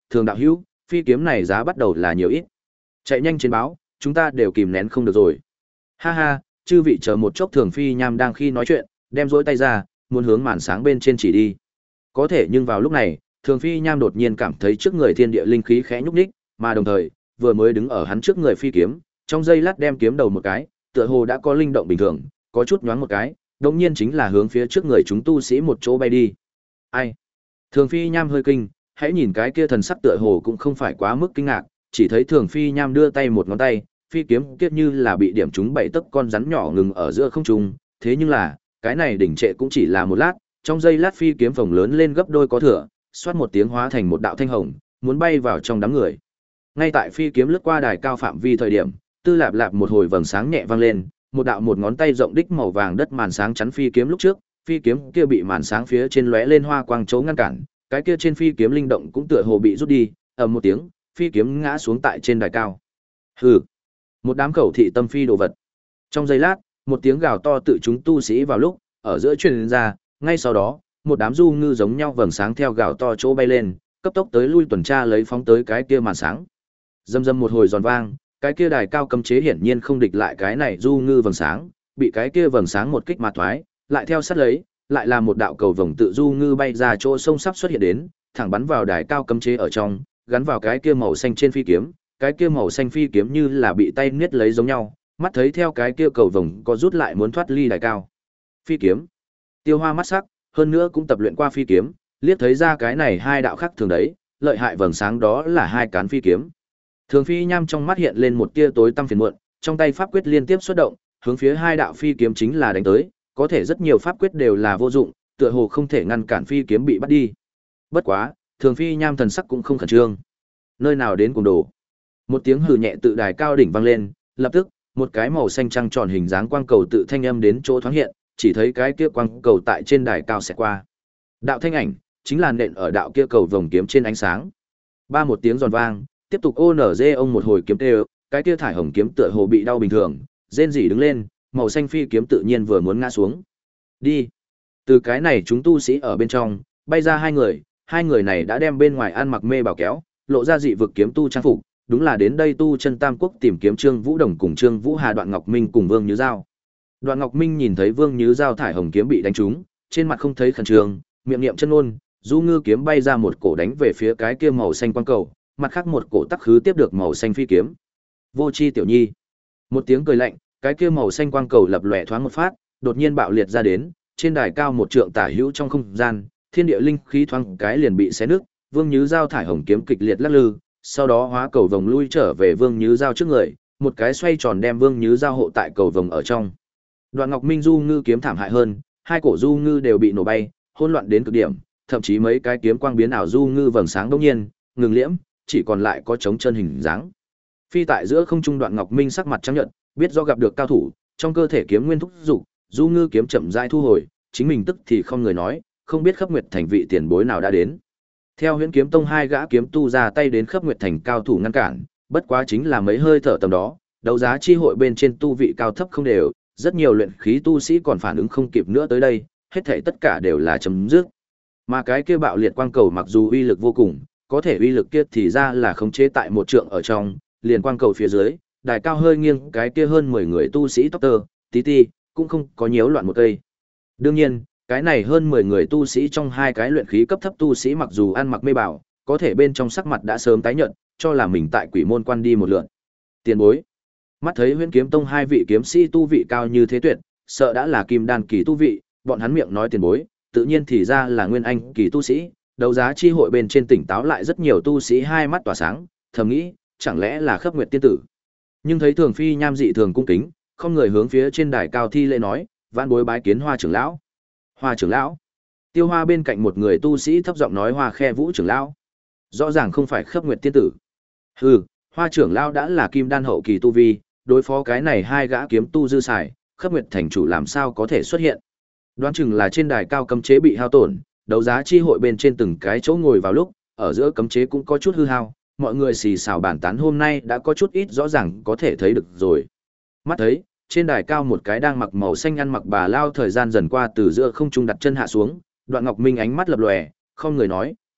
thường đạo hữu, phi kiếm này giá bắt đầu là nhiều ít. Chạy nhanh trên báo, chúng ta đều kìm nén không được rồi. Ha ha, chư vị chờ một chốc. Thường Phi Nham đang khi nói chuyện, đem rỗi tay ra, muốn hướng màn sáng bên trên chỉ đi. Có thể nhưng vào lúc này, Thường Phi Nham đột nhiên cảm thấy trước người thiên địa linh khí khẽ nhúc nhích, mà đồng thời, vừa mới đứng ở hắn trước người phi kiếm, trong giây lát đem kiếm đầu một cái, tựa hồ đã có linh động bình thường, có chút nhoáng một cái, đột nhiên chính là hướng phía trước người chúng tu sĩ một chỗ bay đi. Ai? Thường Phi Nham hơi kinh, hãy nhìn cái kia thần sắc tựa hồ cũng không phải quá mức kinh ngạc, chỉ thấy Thường Phi Nham đưa tay một ngón tay, phi kiếm kia như là bị điểm trúng bảy tấc con rắn nhỏ ngừng ở giữa không trung, thế nhưng là, cái này đỉnh trệ cũng chỉ là một lát, trong giây lát phi kiếm phồng lớn lên gấp đôi có thừa, xoát một tiếng hóa thành một đạo thanh hồng, muốn bay vào trong đám người. Ngay tại phi kiếm lướt qua đài cao phạm vi thời điểm, tư lạp lạp một hồi vầng sáng nhẹ vang lên, một đạo một ngón tay rộng đích màu vàng đất màn sáng chắn phi kiếm lúc trước, phi kiếm kia bị màn sáng phía trên lóe lên hoa quang chấu ngăn cản, cái kia trên phi kiếm linh động cũng tựa hồ bị rút đi, ầm một tiếng, phi kiếm ngã xuống tại trên đài cao. Hừ, một đám khẩu thị tâm phi đồ vật. Trong giây lát, một tiếng gào to tự chúng tu sĩ vào lúc, ở giữa truyền ra, ngay sau đó, một đám du ngư giống nhau vầng sáng theo gào to chỗ bay lên, cấp tốc tới lui tuần tra lấy phóng tới cái kia màn sáng. Dâm dâm một hồi giòn vang, cái kia đài cao cấm chế hiển nhiên không địch lại cái này du ngư vầng sáng, bị cái kia vầng sáng một kích mà thoái, lại theo sát lấy, lại là một đạo cầu vồng tự du ngư bay ra chỗ sông sắp xuất hiện đến, thẳng bắn vào đài cao cấm chế ở trong, gắn vào cái kia màu xanh trên phi kiếm, cái kia màu xanh phi kiếm như là bị tay niết lấy giống nhau, mắt thấy theo cái kia cầu vồng có rút lại muốn thoát ly đài cao. Phi kiếm. Tiêu Hoa mắt sắc, hơn nữa cũng tập luyện qua phi kiếm, liếc thấy ra cái này hai đạo khác thường đấy, lợi hại vầng sáng đó là hai cán phi kiếm. Thường Phi Nham trong mắt hiện lên một tia tối tăm phiền muộn, trong tay pháp quyết liên tiếp xuất động, hướng phía hai đạo phi kiếm chính là đánh tới, có thể rất nhiều pháp quyết đều là vô dụng, tựa hồ không thể ngăn cản phi kiếm bị bắt đi. Bất quá, Thường Phi Nham thần sắc cũng không khẩn trương. Nơi nào đến cùng đồ. Một tiếng hừ nhẹ tự đài cao đỉnh vang lên, lập tức, một cái màu xanh trăng tròn hình dáng quang cầu tự thanh âm đến chỗ thoáng hiện, chỉ thấy cái kia quang cầu tại trên đài cao sẽ qua. Đạo thanh ảnh, chính là nện ở đạo kia cầu vồng kiếm trên ánh sáng. Ba một tiếng giòn vang, tiếp tục ô nở dê ông một hồi kiếm tê, cái kia thải hồng kiếm tựa hồ bị đau bình thường, rên rỉ đứng lên, màu xanh phi kiếm tự nhiên vừa muốn ngã xuống. Đi. Từ cái này chúng tu sĩ ở bên trong, bay ra hai người, hai người này đã đem bên ngoài ăn mặc mê bảo kéo, lộ ra dị vực kiếm tu trang phục, đúng là đến đây tu chân Tam Quốc tìm kiếm Trương Vũ Đồng cùng Trương Vũ Hà. Đoạn Ngọc Minh cùng Vương Nhứ Giao. Đoạn Ngọc Minh nhìn thấy Vương Nhứ Giao thải hồng kiếm bị đánh trúng, trên mặt không thấy khẩn trương, miệng niệm chân ngôn, du ngư kiếm bay ra một cổ đánh về phía cái kia màu xanh quang cầu, mặt khác một cổ tắc khứ tiếp được màu xanh phi kiếm. Vô Chi tiểu nhi. Một tiếng cười lạnh, cái kia màu xanh quang cầu lập lòe thoáng một phát, đột nhiên bạo liệt ra đến, trên đài cao một trượng tả hữu trong không gian, thiên địa linh khí thoáng cái liền bị xé nứt, Vương Nhứ Giao thải hồng kiếm kịch liệt lắc lư, sau đó hóa cầu vồng lui trở về Vương Nhứ Giao trước người, một cái xoay tròn đem Vương Nhứ Giao hộ tại cầu vồng ở trong. Đoạn Ngọc Minh du ngư kiếm thảm hại hơn, hai cổ du ngư đều bị nổ bay, hỗn loạn đến cực điểm, thậm chí mấy cái kiếm quang biến ảo du ngư vầng sáng đột nhiên ngừng liễm, chỉ còn lại có trống chân hình dáng. Phi tại giữa không trung Đoạn Ngọc Minh sắc mặt trắng nhợt, biết do gặp được cao thủ, trong cơ thể kiếm nguyên thúc dục, du ngư kiếm chậm rãi thu hồi, chính mình tức thì không người nói, không biết Khắp Nguyệt Thành vị tiền bối nào đã đến. Theo Huyễn Kiếm Tông hai gã kiếm tu ra tay đến Khắp Nguyệt Thành cao thủ ngăn cản, bất quá chính là mấy hơi thở tầm đó, đấu giá chi hội bên trên tu vị cao thấp không đều, rất nhiều luyện khí tu sĩ còn phản ứng không kịp nữa tới đây, hết thảy tất cả đều là chấm dứt. Mà cái kia bạo liệt quang cầu mặc dù uy lực vô cùng, có thể uy lực kia thì ra là khống chế tại một trượng ở trong, liền quang cầu phía dưới, đài cao hơi nghiêng, cái kia hơn mười người tu sĩ tóc tơ, tí ti, cũng không có nhiễu loạn một cây. Đương nhiên, cái này hơn mười người tu sĩ trong hai cái luyện khí cấp thấp tu sĩ mặc dù ăn mặc mê bảo, có thể bên trong sắc mặt đã sớm tái nhợt, cho là mình tại Quỷ Môn Quan đi một lượt. Tiền bối. Mắt thấy Huyễn Kiếm Tông hai vị kiếm sĩ tu vị cao như thế tuyệt, sợ đã là kim đan kỳ tu vị, bọn hắn miệng nói tiền bối, tự nhiên thì ra là nguyên anh kỳ tu sĩ. Đấu giá chi hội bên trên tỉnh táo lại rất nhiều tu sĩ hai mắt tỏa sáng, thầm nghĩ, chẳng lẽ là Khắp Nguyệt tiên tử. Nhưng thấy Thường Phi Nham dị thường cung kính, không người hướng phía trên đài cao thi lễ nói, vãn bối bái kiến Hoa trưởng lão. Hoa trưởng lão. Tiêu Hoa bên cạnh một người tu sĩ thấp giọng nói Hoa Khe Vũ trưởng lão. Rõ ràng không phải Khắp Nguyệt tiên tử. Hừ, Hoa trưởng lão đã là kim đan hậu kỳ tu vi, đối phó cái này hai gã kiếm tu dư xài, Khắp Nguyệt thành chủ làm sao có thể xuất hiện. Đoán chừng là trên đài cao cấm chế bị hao tổn, đấu giá chi hội bên trên từng cái chỗ ngồi vào lúc, ở giữa cấm chế cũng có chút hư hao, mọi người xì xào bàn tán hôm nay đã có chút ít rõ ràng có thể thấy được rồi. Mắt thấy, trên đài cao một cái đang mặc màu xanh ăn mặc bà lao thời gian dần qua từ giữa không trung đặt chân hạ xuống, Đoạn Ngọc Minh ánh mắt lập lòe, không người nói,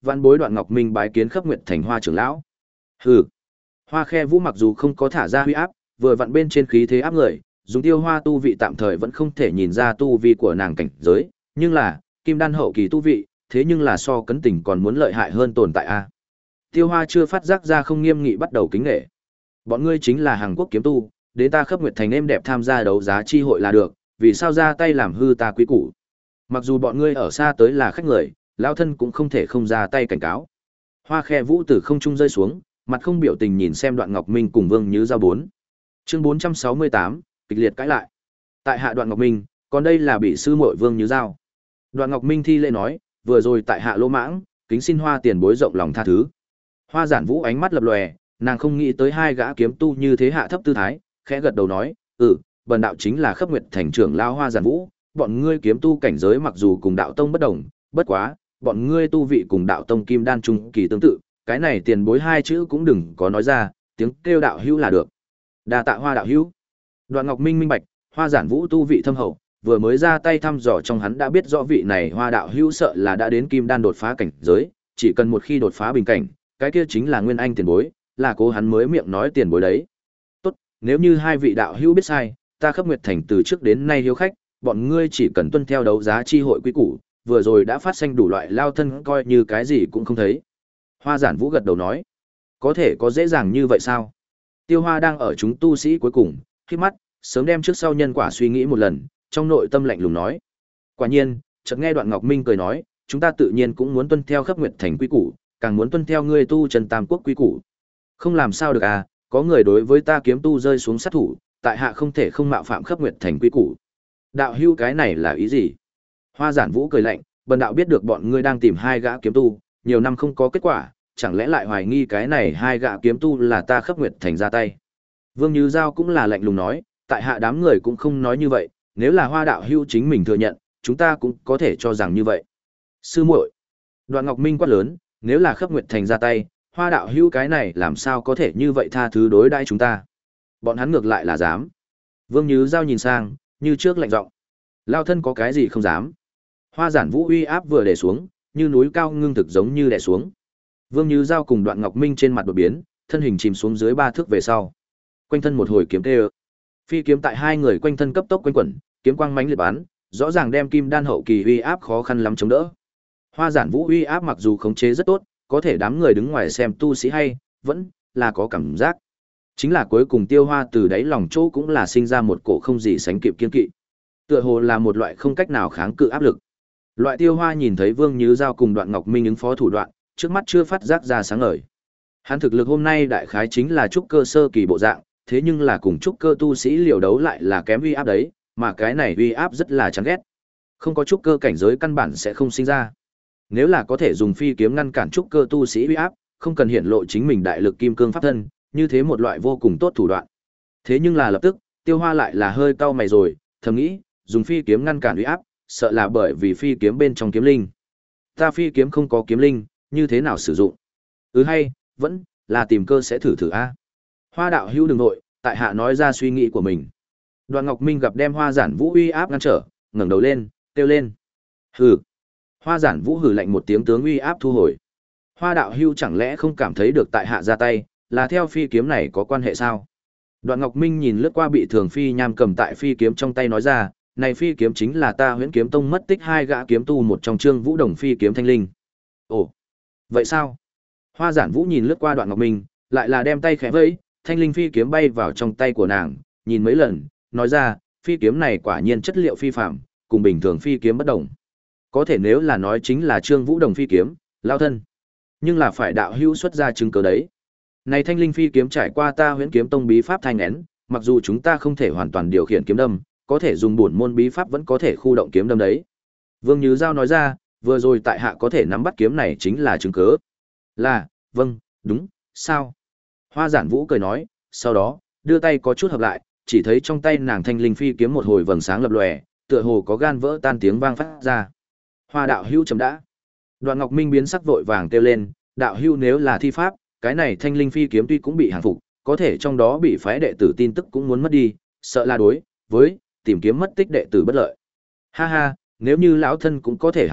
vạn bối Đoạn Ngọc Minh bái kiến Khắp Nguyệt Thành Hoa trưởng lão. Hừ. Hoa Khe Vũ mặc dù không có thả ra huy áp, vừa vặn bên trên khí thế áp người, dùng Tiêu Hoa tu vị tạm thời vẫn không thể nhìn ra tu vi của nàng cảnh giới, nhưng là, kim đan hậu kỳ tu vị, thế nhưng là so Cấn Tình còn muốn lợi hại hơn tồn tại a. Tiêu Hoa chưa phát giác ra không nghiêm nghị bắt đầu kính nể. Bọn ngươi chính là Hàn Quốc kiếm tu, đến ta Khắp Nguyệt Thành êm đẹp tham gia đấu giá chi hội là được, vì sao ra tay làm hư ta quý củ. Mặc dù bọn ngươi ở xa tới là khách người, lão thân cũng không thể không ra tay cảnh cáo. Hoa Khe Vũ từ không trung rơi xuống, mặt không biểu tình nhìn xem Đoạn Ngọc Minh cùng Vương Nhứ Giao bốn. Chương bốn trăm sáu mươi tám, kịch liệt cãi lại. Tại hạ Đoạn Ngọc Minh, còn đây là bị sư muội Vương Nhứ Giao. Đoạn Ngọc Minh thi lễ nói, vừa rồi tại hạ lỗ mãng, kính xin Hoa tiền bối rộng lòng tha thứ. Hoa Giản Vũ ánh mắt lập lòe, nàng không nghĩ tới hai gã kiếm tu như thế hạ thấp tư thái, khẽ gật đầu nói, "Ừ, bần đạo chính là Khắp Nguyệt Thành trưởng lão Hoa Giản Vũ, bọn ngươi kiếm tu cảnh giới mặc dù cùng đạo tông bất đồng, bất quá, bọn ngươi tu vị cùng đạo tông kim đan trung kỳ tương tự, cái này tiền bối hai chữ cũng đừng có nói ra, tiếng kêu đạo hữu là được." Đa tạ Hoa đạo hữu. Đoạn Ngọc Minh minh bạch, Hoa Giản Vũ tu vị thâm hậu, vừa mới ra tay thăm dò trong hắn đã biết rõ vị này Hoa đạo hữu sợ là đã đến kim đan đột phá cảnh giới, chỉ cần một khi đột phá bình cảnh, cái kia chính là nguyên anh tiền bối, là cố hắn mới miệng nói tiền bối đấy. Tốt, nếu như hai vị đạo hữu biết sai, ta Khắp Nguyệt Thành từ trước đến nay hiếu khách, bọn ngươi chỉ cần tuân theo đấu giá chi hội quy củ, vừa rồi đã phát sinh đủ loại lao thân coi như cái gì cũng không thấy. Hoa Giản Vũ gật đầu nói, có thể có dễ dàng như vậy sao? Tiêu Hoa đang ở chúng tu sĩ cuối cùng, khép mắt, sớm đem trước sau nhân quả suy nghĩ một lần, trong nội tâm lạnh lùng nói. Quả nhiên, chợt nghe Đoạn Ngọc Minh cười nói, chúng ta tự nhiên cũng muốn tuân theo Khắp Nguyệt Thành quy củ, càng muốn tuân theo ngươi tu Trần Tam Quốc quy củ. Không làm sao được à, có người đối với ta kiếm tu rơi xuống sát thủ, tại hạ không thể không mạo phạm Khắp Nguyệt Thành quy củ. Đạo hữu cái này là ý gì? Hoa Giản Vũ cười lạnh, bần đạo biết được bọn ngươi đang tìm hai gã kiếm tu, nhiều năm không có kết quả, chẳng lẽ lại hoài nghi cái này hai gã kiếm tu là ta Khắp Nguyệt Thành ra tay. Vương Như Giao cũng là lạnh lùng nói, tại hạ đám người cũng không nói như vậy, nếu là Hoa đạo hữu chính mình thừa nhận, chúng ta cũng có thể cho rằng như vậy. Sư muội. Đoạn Ngọc Minh quát lớn, nếu là Khắp Nguyệt Thành ra tay, Hoa đạo hữu cái này làm sao có thể như vậy tha thứ đối đãi chúng ta. Bọn hắn ngược lại là dám. Vương Như Giao nhìn sang, như trước lạnh giọng. Lao thân có cái gì không dám. Hoa Giản Vũ uy áp vừa để xuống, như núi cao ngưng thực giống như đè xuống. Vương Như Giao cùng Đoạn Ngọc Minh trên mặt đột biến, thân hình chìm xuống dưới ba thước về sau. Quanh thân một hồi kiếm tê ơ. Phi kiếm tại hai người quanh thân cấp tốc quanh quẩn, kiếm quang mãnh liệt bắn, rõ ràng đem kim đan hậu kỳ uy áp khó khăn lắm chống đỡ. Hoa Giản Vũ uy áp mặc dù khống chế rất tốt, có thể đám người đứng ngoài xem tu sĩ hay, vẫn là có cảm giác. Chính là cuối cùng Tiêu Hoa từ đáy lòng chỗ cũng là sinh ra một cổ không gì sánh kịp kiên kỵ. Tựa hồ là một loại không cách nào kháng cự áp lực. Loại Tiêu Hoa nhìn thấy Vương Như Giao cùng Đoạn Ngọc Minh ứng phó thủ đoạn, trước mắt chưa phát giác ra sáng ngời. Hắn thực lực hôm nay đại khái chính là trúc cơ sơ kỳ bộ dạng, thế nhưng là cùng trúc cơ tu sĩ liều đấu lại là kém uy áp đấy, mà cái này uy áp rất là chán ghét. Không có trúc cơ cảnh giới căn bản sẽ không sinh ra. Nếu là có thể dùng phi kiếm ngăn cản trúc cơ tu sĩ uy áp, không cần hiển lộ chính mình đại lực kim cương pháp thân, như thế một loại vô cùng tốt thủ đoạn. Thế nhưng là lập tức, Tiêu Hoa lại là hơi cau mày rồi, thầm nghĩ, dùng phi kiếm ngăn cản uy áp, sợ là bởi vì phi kiếm bên trong kiếm linh. Ta phi kiếm không có kiếm linh, như thế nào sử dụng? Ừ hay, vẫn là tìm cơ sẽ thử thử a. Hoa đạo hữu đừng nội, tại hạ nói ra suy nghĩ của mình. Đoạn Ngọc Minh gặp đem Hoa Giản Vũ uy áp ngăn trở, ngẩng đầu lên, kêu lên. Hừ. Hoa Giản Vũ hừ lạnh một tiếng tướng uy áp thu hồi. Hoa đạo hữu chẳng lẽ không cảm thấy được tại hạ ra tay, là theo phi kiếm này có quan hệ sao? Đoạn Ngọc Minh nhìn lướt qua bị Thường Phi Nham cầm tại phi kiếm trong tay nói ra, này phi kiếm chính là ta Huyễn Kiếm Tông mất tích hai gã kiếm tu một trong Trương Vũ Đồng phi kiếm thanh linh. Ồ, vậy sao? Hoa Giản Vũ nhìn lướt qua Đoạn Ngọc Minh, lại là đem tay khẽ vẫy, thanh linh phi kiếm bay vào trong tay của nàng, nhìn mấy lần, nói ra, phi kiếm này quả nhiên chất liệu phi phàm, cùng bình thường phi kiếm bất đồng. Có thể nếu là nói chính là Trương Vũ Đồng phi kiếm, lao thân. Nhưng là phải đạo hữu xuất ra chứng cứ đấy. Này thanh linh phi kiếm trải qua ta Huyễn Kiếm Tông bí pháp thanh nén, mặc dù chúng ta không thể hoàn toàn điều khiển kiếm đâm, có thể dùng bổn môn bí pháp vẫn có thể khu động kiếm đâm đấy. Vương Như Giao nói ra, vừa rồi tại hạ có thể nắm bắt kiếm này chính là chứng cứ. Là, vâng, đúng, sao? Hoa Giản Vũ cười nói, sau đó, đưa tay có chút hợp lại, chỉ thấy trong tay nàng thanh linh phi kiếm một hồi vầng sáng lập lòe, tựa hồ có gan vỡ tan tiếng vang phát ra. Hoa đạo hữu chấm đã. Đoạn Ngọc Minh biến sắc vội vàng kêu lên, đạo hữu nếu là thi pháp, cái này thanh linh phi kiếm tuy cũng bị hàng phục, có thể trong đó bị phái đệ tử tin tức cũng muốn mất đi, sợ là đối với tìm kiếm mất tích đệ tử bất lợi. Ha ha, nếu như lão thân cũng có thể hàng phục,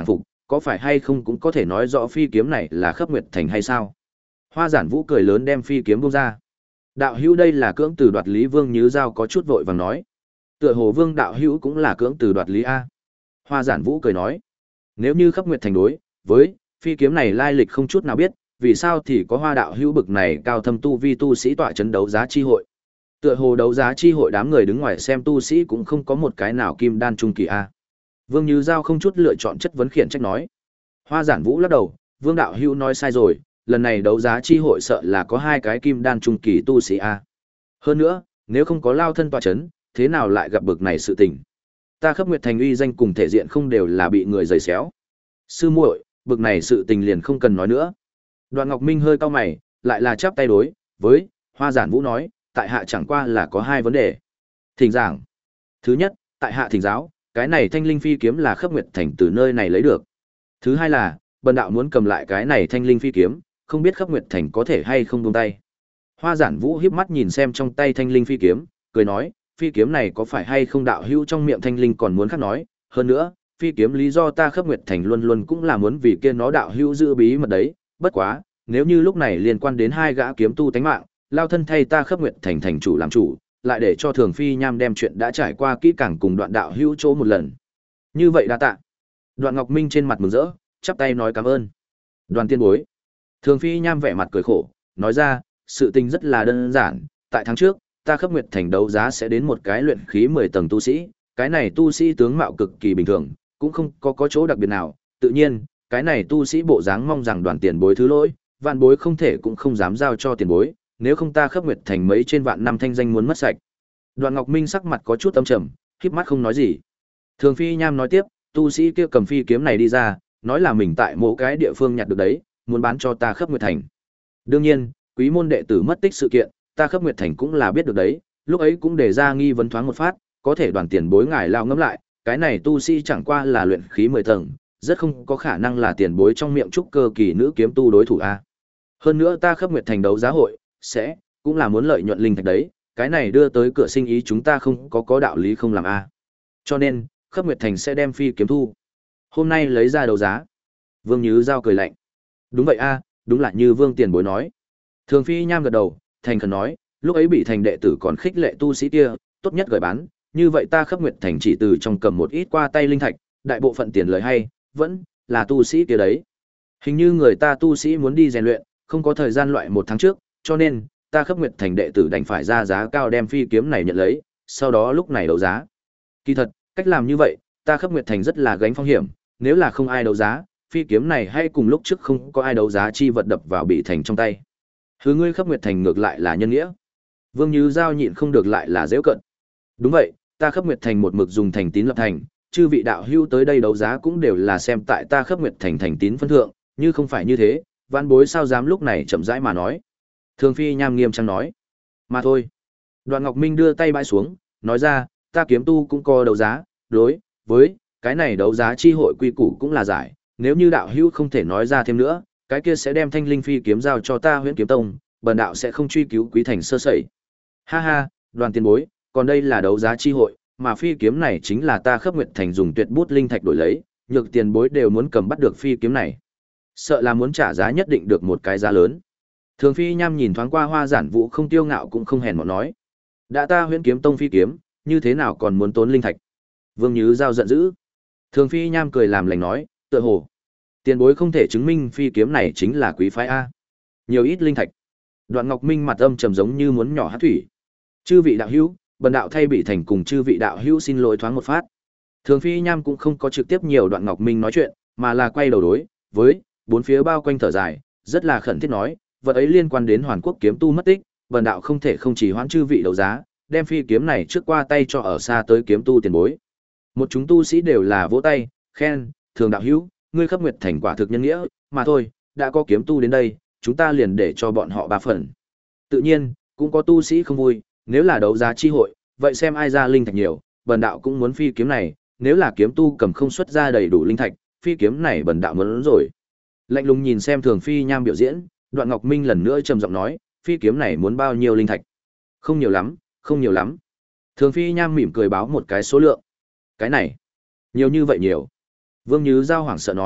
có phải hay không cũng có thể nói rõ phi kiếm này là Khắp Nguyệt Thành hay sao? Hoa Giản Vũ cười lớn đem phi kiếm buông ra. Đạo hữu đây là cưỡng từ đoạt lý. Vương Nhứ Giao có chút vội vàng nói. Tựa hồ Vương đạo hữu cũng là cưỡng từ đoạt lý a. Hoa Giản Vũ cười nói. Nếu như Khắp Nguyệt Thành đối với phi kiếm này lai lịch không chút nào biết, vì sao thì có Hoa đạo hữu bực này cao thâm tu vi tu sĩ tọa chấn đấu giá chi hội? Tựa hồ đấu giá chi hội đám người đứng ngoài xem tu sĩ cũng không có một cái nào kim đan trung kỳ a. Vương Như Giao không chút lựa chọn chất vấn khiển trách nói. Hoa Giản Vũ lắc đầu, Vương đạo hữu nói sai rồi, lần này đấu giá chi hội sợ là có hai cái kim đan trung kỳ tu sĩ a. Hơn nữa, nếu không có lao thân tọa chấn, thế nào lại gặp bực này sự tình? Ta Khắp Nguyệt Thành uy danh cùng thể diện không đều là bị người giày xéo. Sư muội, bực này sự tình liền không cần nói nữa. Đoạn Ngọc Minh hơi cau mày, lại là chắp tay đối với Hoa Giản Vũ nói, tại hạ chẳng qua là có hai vấn đề. Thỉnh giảng. Thứ nhất, tại hạ thỉnh giáo, cái này thanh linh phi kiếm là Khắp Nguyệt Thành từ nơi này lấy được. Thứ hai là, bần đạo muốn cầm lại cái này thanh linh phi kiếm, không biết Khắp Nguyệt Thành có thể hay không buông tay. Hoa Giản Vũ híp mắt nhìn xem trong tay thanh linh phi kiếm, cười nói, phi kiếm này có phải hay không đạo hữu trong miệng thanh linh còn muốn khác nói, hơn nữa, phi kiếm lý do ta Khắp Nguyệt Thành luôn luôn cũng là muốn vì kia nó đạo hữu giữ bí mật đấy, bất quá, nếu như lúc này liên quan đến hai gã kiếm tu tánh mạng, lao thân thay ta Khắp Nguyệt Thành thành chủ làm chủ, lại để cho Thường Phi Nham đem chuyện đã trải qua kỹ càng cùng Đoạn đạo hữu chỗ một lần. Như vậy đa tạ. Đoạn Ngọc Minh trên mặt mừng rỡ, chắp tay nói cảm ơn. Đoàn tiên bối. Thường Phi Nham vẻ mặt cười khổ, nói ra, sự tình rất là đơn giản, tại tháng trước, ta Khắp Nguyệt Thành đấu giá sẽ đến một cái luyện khí mười tầng tu sĩ, cái này tu sĩ tướng mạo cực kỳ bình thường, cũng không có có chỗ đặc biệt nào, tự nhiên, cái này tu sĩ bộ dáng mong rằng đoàn tiền bối thứ lỗi, vạn bối không thể cũng không dám giao cho tiền bối, nếu không ta Khắp Nguyệt Thành mấy trên vạn năm thanh danh muốn mất sạch. Đoạn Ngọc Minh sắc mặt có chút âm trầm, khép mắt không nói gì. Thường Phi Nham nói tiếp, tu sĩ kia cầm phi kiếm này đi ra, nói là mình tại mỗi cái địa phương nhặt được đấy, muốn bán cho ta Khắp Nguyệt Thành. Đương nhiên, quý môn đệ tử mất tích sự kiện, ta Khắp Nguyệt Thành cũng là biết được đấy, lúc ấy cũng để ra nghi vấn thoáng một phát, có thể đoàn tiền bối ngài lao ngẫm lại, cái này tu sĩ chẳng qua là luyện khí mười tầng, rất không có khả năng là tiền bối trong miệng trúc cơ kỳ nữ kiếm tu đối thủ a. Hơn nữa ta Khắp Nguyệt Thành đấu giá hội sẽ cũng là muốn lợi nhuận linh thạch đấy, cái này đưa tới cửa sinh ý chúng ta không có có đạo lý không làm a. Cho nên, Khắp Nguyệt Thành sẽ đem phi kiếm thu. Hôm nay lấy ra đấu giá. Vương Nhứ Giao cười lạnh. Đúng vậy a, đúng là như Vương tiền bối nói. Thường Phi Nham gật đầu, thành khẩn nói, lúc ấy bị thành đệ tử còn khích lệ tu sĩ kia, tốt nhất gửi bán, như vậy ta Khắp Nguyệt Thành chỉ từ trong cầm một ít qua tay linh thạch, đại bộ phận tiền lời hay, vẫn là tu sĩ kia đấy. Hình như người ta tu sĩ muốn đi rèn luyện, không có thời gian loại một tháng trước, cho nên, ta Khắp Nguyệt Thành đệ tử đành phải ra giá cao đem phi kiếm này nhận lấy, sau đó lúc này đấu giá. Kỳ thật, cách làm như vậy, ta Khắp Nguyệt Thành rất là gánh phong hiểm, nếu là không ai đấu giá, phi kiếm này hay cùng lúc trước không có ai đấu giá chi vật đập vào bị thành trong tay. Hứa ngươi Khắp Nguyệt Thành ngược lại là nhân nghĩa. Vương Như Giao nhịn không được lại là giễu cận. Đúng vậy, ta Khắp Nguyệt Thành một mực dùng thành tín lập thành, chư vị đạo hữu tới đây đấu giá cũng đều là xem tại ta Khắp Nguyệt Thành thành tín phân thượng, như không phải như thế, vãn bối sao dám lúc này chậm rãi mà nói. Thường Phi Nham nghiêm trang nói. Mà thôi. Đoạn Ngọc Minh đưa tay bãi xuống, nói ra, ta kiếm tu cũng có đấu giá, đối với cái này đấu giá chi hội quy củ cũng là giải, nếu như đạo hữu không thể nói ra thêm nữa, cái kia sẽ đem thanh linh phi kiếm giao cho ta Huyễn Kiếm Tông, bần đạo sẽ không truy cứu quý thành sơ sẩy. Ha ha, Đoàn tiền bối, còn đây là đấu giá chi hội, mà phi kiếm này chính là ta Khắp Nguyệt Thành dùng tuyệt bút linh thạch đổi lấy, nhược tiền bối đều muốn cầm bắt được phi kiếm này. Sợ là muốn trả giá nhất định được một cái giá lớn. Thường Phi Nham nhìn thoáng qua Hoa Giản Vũ không tiêu ngạo cũng không hèn mọn nói. Đã ta Huyễn Kiếm Tông phi kiếm, như thế nào còn muốn tốn linh thạch? Vương Nhứ Giao giận dữ. Thường Phi Nham cười làm lành nói, tựa hồ tiền bối không thể chứng minh phi kiếm này chính là quý phái a. Nhiều ít linh thạch. Đoạn Ngọc Minh mặt âm trầm giống như muốn nhỏ hát thủy. Chư vị đạo hữu, bần đạo thay bị thành cùng chư vị đạo hữu xin lỗi thoáng một phát. Thường Phi Nham cũng không có trực tiếp nhiều Đoạn Ngọc Minh nói chuyện, mà là quay đầu đối với bốn phía bao quanh thở dài, rất là khẩn thiết nói, vật ấy liên quan đến Hoàn Quốc kiếm tu mất tích, bần đạo không thể không chỉ hoãn chư vị đấu giá, đem phi kiếm này trước qua tay cho ở xa tới kiếm tu tiền bối. Một chúng tu sĩ đều là vỗ tay, khen, Thường đạo hữu, ngươi Khắp Nguyệt Thành quả thực nhân nghĩa, mà thôi, đã có kiếm tu đến đây, chúng ta liền để cho bọn họ ba phần. Tự nhiên, cũng có tu sĩ không vui, nếu là đấu giá chi hội, vậy xem ai ra linh thạch nhiều, bần đạo cũng muốn phi kiếm này, nếu là kiếm tu cầm không xuất ra đầy đủ linh thạch, phi kiếm này bần đạo muốn rồi. Lạnh lùng nhìn xem Thường Phi Nham biểu diễn, Đoạn Ngọc Minh lần nữa trầm giọng nói, phi kiếm này muốn bao nhiêu linh thạch? Không nhiều lắm, không nhiều lắm. Thường Phi Nham mỉm cười báo một cái số lượng. Cái này, nhiều như vậy nhiều. Vương Nhứ Giao hoảng sợ nói,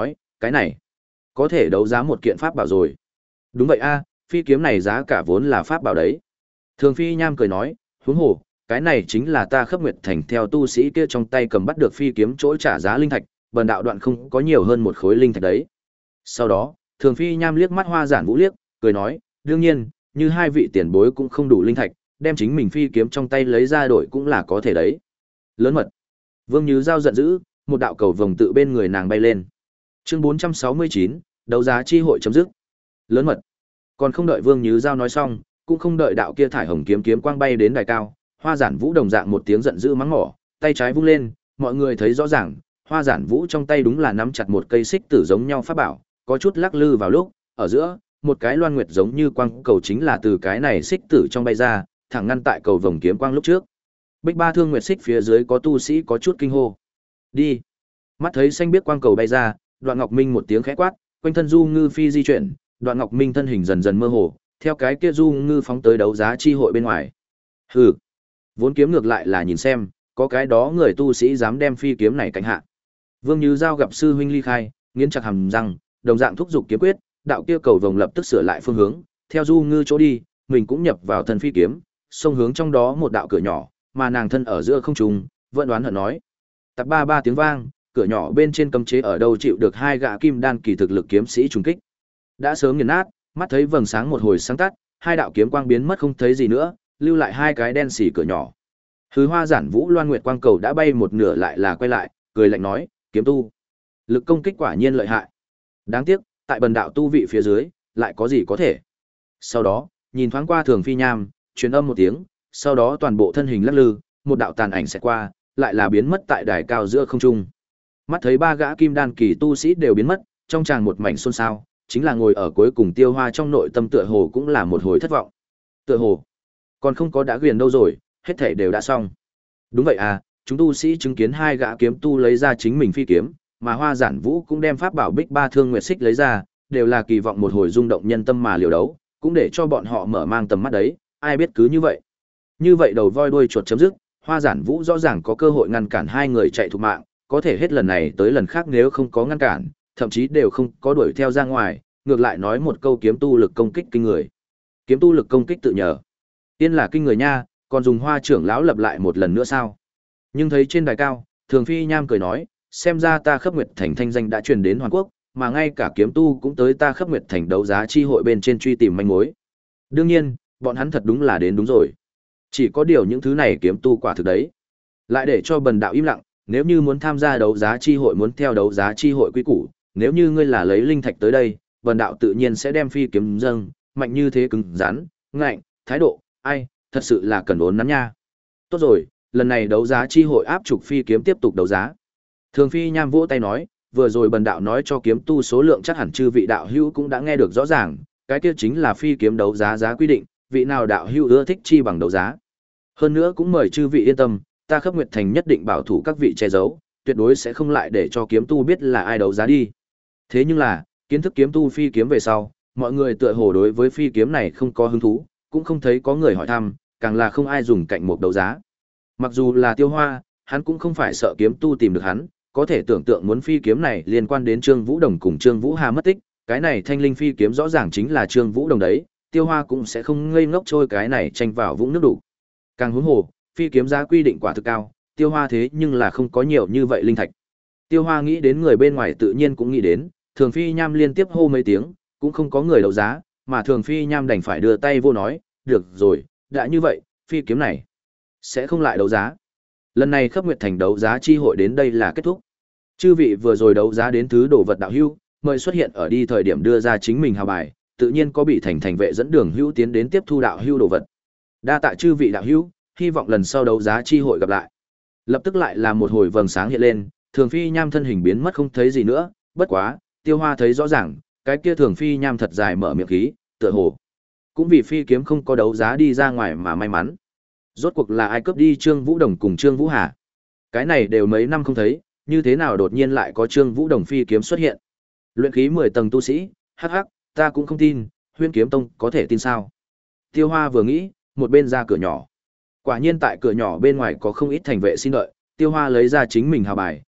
Cái này, có thể đấu giá một kiện pháp bảo rồi. Đúng vậy a, phi kiếm này giá cả vốn là pháp bảo đấy. Thường Phi Nham cười nói, huống hồ, cái này chính là ta Khắp Nguyệt Thành theo tu sĩ kia trong tay cầm bắt được phi kiếm chỗ trả giá linh thạch, bần đạo đoạn không có nhiều hơn một khối linh thạch đấy. Sau đó, Thường Phi Nham liếc mắt Hoa Giản Vũ liếc, cười nói, đương nhiên, như hai vị tiền bối cũng không đủ linh thạch, đem chính mình phi kiếm trong tay lấy ra đổi cũng là có thể đấy. Lớn mật. Vương Như Giao giận dữ, một đạo cầu vồng tự bên người nàng bay lên. Chương bốn trăm sáu mươi chín, đấu giá chi hội chấm dứt. Lớn mật. Còn không đợi Vương Như Giao nói xong, cũng không đợi đạo kia thải hồng kiếm kiếm quang bay đến đài cao, Hoa Giản Vũ đồng dạng một tiếng giận dữ mắng mỏ, tay trái vung lên, mọi người thấy rõ ràng, Hoa Giản Vũ trong tay đúng là nắm chặt một cây xích tử giống nhau pháp bảo, có chút lắc lư vào lúc, ở giữa, một cái loan nguyệt giống như quang cầu chính là từ cái này xích tử trong bay ra, thẳng ngăn tại cầu vồng kiếm quang lúc trước. Bích Ba Thương Nguyệt xích phía dưới có tu sĩ có chút kinh hô. Đi. Mắt thấy xanh biết quang cầu bay ra, Đoạn Ngọc Minh một tiếng khẽ quát, quanh thân Du Ngư phi di chuyển, Đoạn Ngọc Minh thân hình dần dần mơ hồ, theo cái kia Du Ngư phóng tới đấu giá chi hội bên ngoài. Hừ. Vốn kiếm ngược lại là nhìn xem, có cái đó người tu sĩ dám đem phi kiếm này cạnh hạ. Vương Như Giao gặp sư huynh ly khai, nghiến chặt hàm răng, đồng dạng thúc giục kiếm quyết, đạo kia cầu vồng lập tức sửa lại phương hướng, theo Du Ngư chỗ đi, mình cũng nhập vào thân phi kiếm, xông hướng trong đó một đạo cửa nhỏ, mà nàng thân ở giữa không trung, vẫn đoán hận nói. Tập ba ba tiếng vang, cửa nhỏ bên trên cấm chế ở đâu chịu được hai gã kim đan kỳ thực lực kiếm sĩ trùng kích. Đã sớm nghiền nát, mắt thấy vầng sáng một hồi sáng tắt, hai đạo kiếm quang biến mất không thấy gì nữa, lưu lại hai cái đen xì cửa nhỏ. Hứ Hoa Giản Vũ Loan Nguyệt quang cầu đã bay một nửa lại là quay lại, cười lạnh nói, kiếm tu, lực công kích quả nhiên lợi hại. Đáng tiếc, tại bần đạo tu vị phía dưới, lại có gì có thể. Sau đó, nhìn thoáng qua Thường Phi Nham, truyền âm một tiếng, sau đó toàn bộ thân hình lắc lư, một đạo tàn ảnh sẽ qua, lại là biến mất tại đài cao giữa không trung. Mắt thấy ba gã kim đan kỳ tu sĩ đều biến mất, trong tràng một mảnh xôn xao, chính là ngồi ở cuối cùng Tiêu Hoa trong nội tâm tựa hồ cũng là một hồi thất vọng. Tựa hồ, còn không có đã quyền đâu rồi, hết thảy đều đã xong. Đúng vậy à, chúng tu sĩ chứng kiến hai gã kiếm tu lấy ra chính mình phi kiếm, mà Hoa Giản Vũ cũng đem pháp bảo Bích Ba Thương Nguyệt xích lấy ra, đều là kỳ vọng một hồi rung động nhân tâm mà liều đấu, cũng để cho bọn họ mở mang tầm mắt đấy, ai biết cứ như vậy. Như vậy đầu voi đuôi chuột chấm dứt, Hoa Giản Vũ rõ ràng có cơ hội ngăn cản hai người chạy thục mạng, có thể hết lần này tới lần khác nếu không có ngăn cản, thậm chí đều không có đuổi theo ra ngoài, ngược lại nói một câu kiếm tu lực công kích kinh người. Kiếm tu lực công kích tự nhờ. Tiên là kinh người nha, còn dùng Hoa trưởng lão lập lại một lần nữa sao? Nhưng thấy trên đài cao, Thường Phi Nham cười nói, xem ra ta Khắp Nguyệt Thành thanh danh đã truyền đến Hoàn Quốc, mà ngay cả kiếm tu cũng tới ta Khắp Nguyệt Thành đấu giá chi hội bên trên truy tìm manh mối. Đương nhiên, bọn hắn thật đúng là đến đúng rồi. Chỉ có điều những thứ này kiếm tu quả thực đấy. Lại để cho bần đạo im lặng, nếu như muốn tham gia đấu giá chi hội muốn theo đấu giá chi hội quy củ, nếu như ngươi là lấy linh thạch tới đây, bần đạo tự nhiên sẽ đem phi kiếm dâng, mạnh như thế cứng rắn, ngạnh, thái độ, ai, thật sự là cần ốn nắn nha. Tốt rồi, lần này đấu giá chi hội áp trục phi kiếm tiếp tục đấu giá. Thường Phi Nham vỗ tay nói, vừa rồi bần đạo nói cho kiếm tu số lượng chắc hẳn chư vị đạo hữu cũng đã nghe được rõ ràng, cái kia chính là phi kiếm đấu giá giá quy định, vị nào đạo hữu ưa thích chi bằng đấu giá. Hơn nữa cũng mời chư vị yên tâm, ta Khắp Nguyệt Thành nhất định bảo thủ các vị che giấu, tuyệt đối sẽ không lại để cho kiếm tu biết là ai đấu giá đi. Thế nhưng là, kiến thức kiếm tu phi kiếm về sau, mọi người tựa hồ đối với phi kiếm này không có hứng thú, cũng không thấy có người hỏi thăm, càng là không ai dùng cạnh một đấu giá. Mặc dù là Tiêu Hoa, hắn cũng không phải sợ kiếm tu tìm được hắn, có thể tưởng tượng muốn phi kiếm này liên quan đến Trương Vũ Đồng cùng Trương Vũ Hà mất tích, cái này thanh linh phi kiếm rõ ràng chính là Trương Vũ Đồng đấy, Tiêu Hoa cũng sẽ không ngây ngốc trôi cái này tranh vào vũng nước đủ. Càng huống hồ, phi kiếm giá quy định quả thực cao, Tiêu Hoa thế nhưng là không có nhiều như vậy linh thạch. Tiêu Hoa nghĩ đến người bên ngoài tự nhiên cũng nghĩ đến, Thường Phi Nham liên tiếp hô mấy tiếng, cũng không có người đấu giá, mà Thường Phi Nham đành phải đưa tay vô nói, được rồi, đã như vậy, phi kiếm này sẽ không lại đấu giá. Lần này Khắp Nguyệt Thành đấu giá chi hội đến đây là kết thúc. Chư vị vừa rồi đấu giá đến thứ đồ vật đạo hữu, mời xuất hiện ở đi thời điểm đưa ra chính mình hào bài, tự nhiên có bị thành thành vệ dẫn đường hữu tiến đến tiếp thu đạo hữu đồ vật. Đa tạ chư vị đạo hữu, hy vọng lần sau đấu giá chi hội gặp lại. Lập tức lại là một hồi vầng sáng hiện lên, Thường Phi Nham thân hình biến mất không thấy gì nữa, bất quá, Tiêu Hoa thấy rõ ràng, cái kia Thường Phi Nham thật dài mở miệng khí, tựa hồ cũng vì phi kiếm không có đấu giá đi ra ngoài mà may mắn. Rốt cuộc là ai cướp đi Trương Vũ Đồng cùng Trương Vũ Hà? Cái này đều mấy năm không thấy, như thế nào đột nhiên lại có Trương Vũ Đồng phi kiếm xuất hiện? Luyện khí mười tầng tu sĩ, hắc hắc, ta cũng không tin, Huyễn Kiếm Tông có thể tin sao? Tiêu Hoa vừa nghĩ, một bên ra cửa nhỏ. Quả nhiên tại cửa nhỏ bên ngoài có không ít thành vệ xin đợi, Tiêu Hoa lấy ra chính mình hào bài,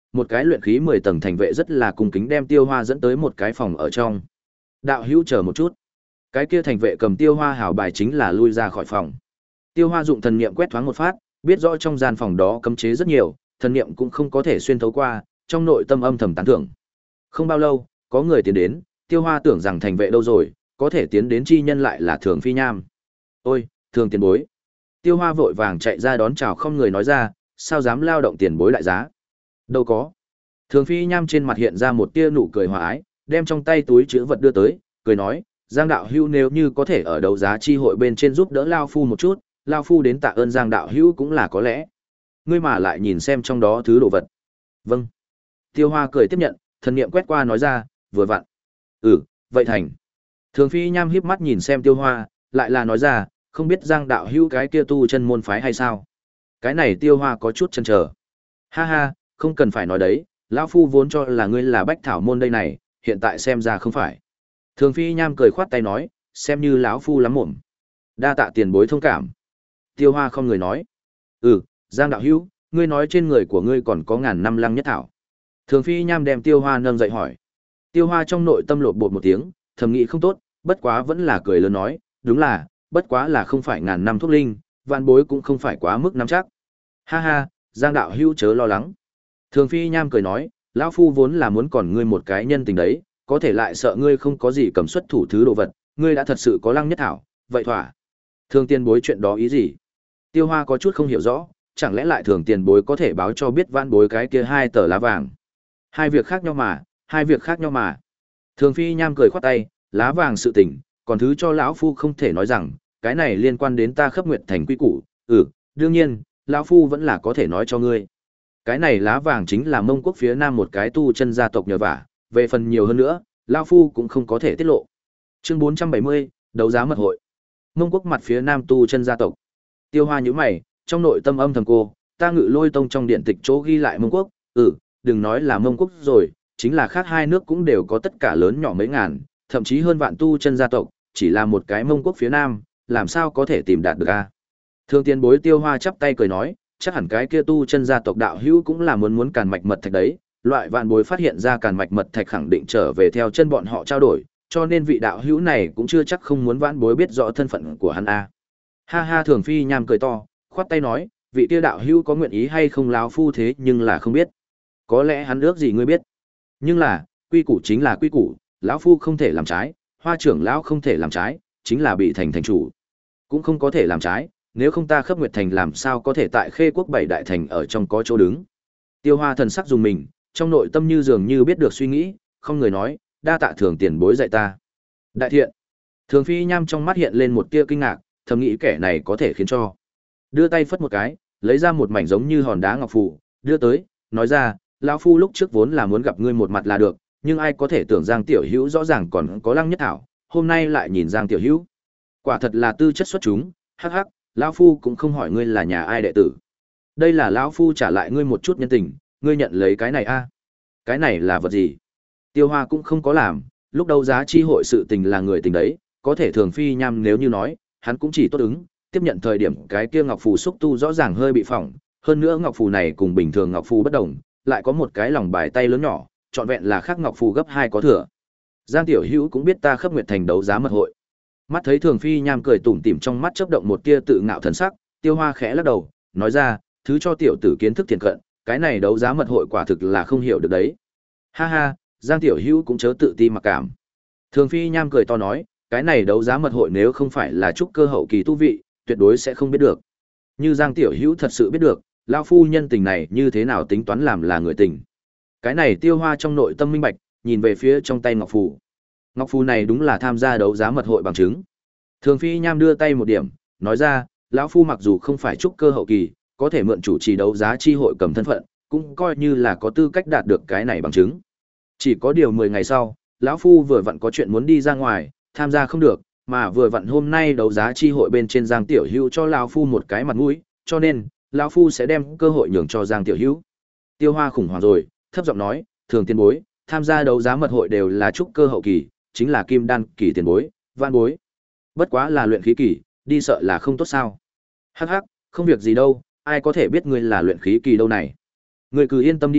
một cái luyện khí mười tầng thành vệ rất là cung kính đem Tiêu Hoa dẫn tới một cái phòng ở trong. Đạo hữu chờ một chút. Cái kia thành vệ cầm Tiêu Hoa hảo bài chính là lui ra khỏi phòng. Tiêu Hoa dụng thần niệm quét thoáng một phát, biết rõ trong gian phòng đó cấm chế rất nhiều, thần niệm cũng không có thể xuyên thấu qua, trong nội tâm âm thầm tán thưởng. Không bao lâu, có người tiến đến, Tiêu Hoa tưởng rằng thành vệ đâu rồi, có thể tiến đến chi nhân lại là Thường Phi Nham. Ôi, Thường tiền bối. Tiêu Hoa vội vàng chạy ra đón chào không người nói ra, sao dám lao động tiền bối đại giá. Đâu có. Thường Phi Nham trên mặt hiện ra một tia nụ cười hòa ái, đem trong tay túi chứa vật đưa tới, cười nói, Giang đạo hữu nếu như có thể ở đấu giá chi hội bên trên giúp đỡ Lao Phu một chút, Lao Phu đến tạ ơn Giang đạo hữu cũng là có lẽ. Ngươi mà lại nhìn xem trong đó thứ đồ vật. Vâng. Tiêu Hoa cười tiếp nhận, thần niệm quét qua nói ra, vừa vặn. Ừ, vậy thành. Thường Phi Nham híp mắt nhìn xem Tiêu Hoa, lại là nói ra, không biết Giang đạo hữu cái kia tu chân môn phái hay sao? Cái này Tiêu Hoa có chút chần chờ. Ha ha, không cần phải nói đấy, lão phu vốn cho là ngươi là Bách Thảo môn đây này, hiện tại xem ra không phải. Thường Phi Nham cười khoát tay nói, xem như lão phu lắm mồm. Đa tạ tiền bối thông cảm. Tiêu Hoa không người nói. Ừ, Giang đạo hữu, ngươi nói trên người của ngươi còn có ngàn năm lăng nhất thảo. Thường Phi Nham đem Tiêu Hoa nâng dậy hỏi. Tiêu Hoa trong nội tâm lột bột một tiếng, thầm nghĩ không tốt, bất quá vẫn là cười lớn nói, đúng là, bất quá là không phải ngàn năm thuốc linh, vạn bối cũng không phải quá mức nắm chắc. Ha ha, Giang đạo hữu chớ lo lắng. Thường Phi Nham cười nói, lão phu vốn là muốn còn ngươi một cái nhân tình đấy, có thể lại sợ ngươi không có gì cầm xuất thủ thứ đồ vật, ngươi đã thật sự có lăng nhất thảo, vậy thỏa. Thường tiền bối chuyện đó ý gì? Tiêu Hoa có chút không hiểu rõ, chẳng lẽ lại thường tiền bối có thể báo cho biết vãn bối cái kia hai tờ lá vàng. Hai việc khác nhau mà, hai việc khác nhau mà. Thường Phi Nham cười khoát tay, lá vàng sự tình, còn thứ cho lão phu không thể nói rằng, cái này liên quan đến ta Khấp Nguyệt thành quy củ, ừ, đương nhiên, lão phu vẫn là có thể nói cho ngươi. Cái này lá vàng chính là Mông Quốc phía Nam một cái tu chân gia tộc nhờ vả, về phần nhiều hơn nữa, lão phu cũng không có thể tiết lộ. Chương bốn trăm bảy mươi, đấu giá mật hội. Mông Quốc mặt phía Nam tu chân gia tộc. Tiêu Hoa nhíu mày, trong nội tâm âm thầm cô, ta Ngự Lôi tông trong điện tịch chỗ ghi lại Mông Quốc, ừ, đừng nói là Mông Quốc rồi, chính là khác hai nước cũng đều có tất cả lớn nhỏ mấy ngàn, thậm chí hơn vạn tu chân gia tộc, chỉ là một cái Mông Quốc phía Nam, làm sao có thể tìm đạt được a? Thương Tiên Bối Tiêu Hoa chắp tay cười nói, chắc hẳn cái kia tu chân gia tộc đạo hữu cũng là muốn muốn càn mạch mật thạch đấy, loại vạn bối phát hiện ra càn mạch mật thạch khẳng định trở về theo chân bọn họ trao đổi, cho nên vị đạo hữu này cũng chưa chắc không muốn vãn bối biết rõ thân phận của hắn a. Ha ha, Thường Phi Nham cười to, khoát tay nói, vị kia đạo hữu có nguyện ý hay không lão phu thế nhưng là không biết. Có lẽ hắn ước gì ngươi biết. Nhưng là, quy củ chính là quy củ, lão phu không thể làm trái, Hoa trưởng lão không thể làm trái, chính là bị thành thành chủ cũng không có thể làm trái, nếu không ta Khấp Nguyệt thành làm sao có thể tại Khê Quốc bảy đại thành ở trong có chỗ đứng. Tiêu Hoa thần sắc dùng mình, trong nội tâm như dường như biết được suy nghĩ, không người nói, đa tạ Thường tiền bối dạy ta. Đại thiện. Thường Phi Nham trong mắt hiện lên một tia kinh ngạc, thầm nghĩ kẻ này có thể khiến cho. Đưa tay phất một cái, lấy ra một mảnh giống như hòn đá ngọc phù, đưa tới, nói ra, lão phu lúc trước vốn là muốn gặp ngươi một mặt là được, nhưng ai có thể tưởng Giang tiểu hữu rõ ràng còn có lăng nhất thảo, hôm nay lại nhìn Giang tiểu hữu. Quả thật là tư chất xuất chúng, hắc hắc, lão phu cũng không hỏi ngươi là nhà ai đệ tử. Đây là lão phu trả lại ngươi một chút nhân tình, ngươi nhận lấy cái này a. Cái này là vật gì? Tiêu Hoa cũng không có làm, lúc đấu giá chi hội sự tình là người tình đấy, có thể Thường Phi Nham nếu như nói, hắn cũng chỉ tốt ứng, tiếp nhận thời điểm cái kia ngọc phù xúc tu rõ ràng hơi bị phỏng, hơn nữa ngọc phù này cùng bình thường ngọc phù bất đồng, lại có một cái lòng bài tay lớn nhỏ, trọn vẹn là khác ngọc phù gấp hai có thừa. Giang tiểu hữu cũng biết ta Khấp Nguyệt thành đấu giá mật hội. Mắt thấy Thường Phi Nham cười tủm tỉm trong mắt chớp động một tia tự ngạo thần sắc, Tiêu Hoa khẽ lắc đầu, nói ra, thứ cho tiểu tử kiến thức thiền cận, cái này đấu giá mật hội quả thực là không hiểu được đấy. Ha ha, Giang tiểu hữu cũng chớ tự ti mặc cảm. Thường Phi Nham cười to nói, cái này đấu giá mật hội nếu không phải là trúc cơ hậu kỳ tu vị, tuyệt đối sẽ không biết được. Như Giang tiểu hữu thật sự biết được, lão phu nhân tình này như thế nào tính toán làm là người tình. Cái này Tiêu Hoa trong nội tâm minh bạch, nhìn về phía trong tay ngọc phù. Ngọc phù này đúng là tham gia đấu giá mật hội bằng chứng. Thường Phi Nham đưa tay một điểm, nói ra, lão phu mặc dù không phải trúc cơ hậu kỳ, có thể mượn chủ trì đấu giá chi hội cầm thân phận, cũng coi như là có tư cách đạt được cái này bằng chứng. Chỉ có điều mười ngày sau, lão phu vừa vặn có chuyện muốn đi ra ngoài, tham gia không được, mà vừa vặn hôm nay đấu giá chi hội bên trên Giang tiểu hữu cho lão phu một cái mặt mũi, cho nên lão phu sẽ đem cơ hội nhường cho Giang tiểu hữu. Tiêu Hoa khủng hoảng rồi, thấp giọng nói, Thường tiền bối, tham gia đấu giá mật hội đều là trúc cơ hậu kỳ, chính là kim đan kỳ tiền bối, vạn bối. Bất quá là luyện khí kỳ, đi sợ là không tốt sao? Hắc hắc, không việc gì đâu, ai có thể biết ngươi là luyện khí kỳ đâu này. Ngươi cứ yên tâm đi đi,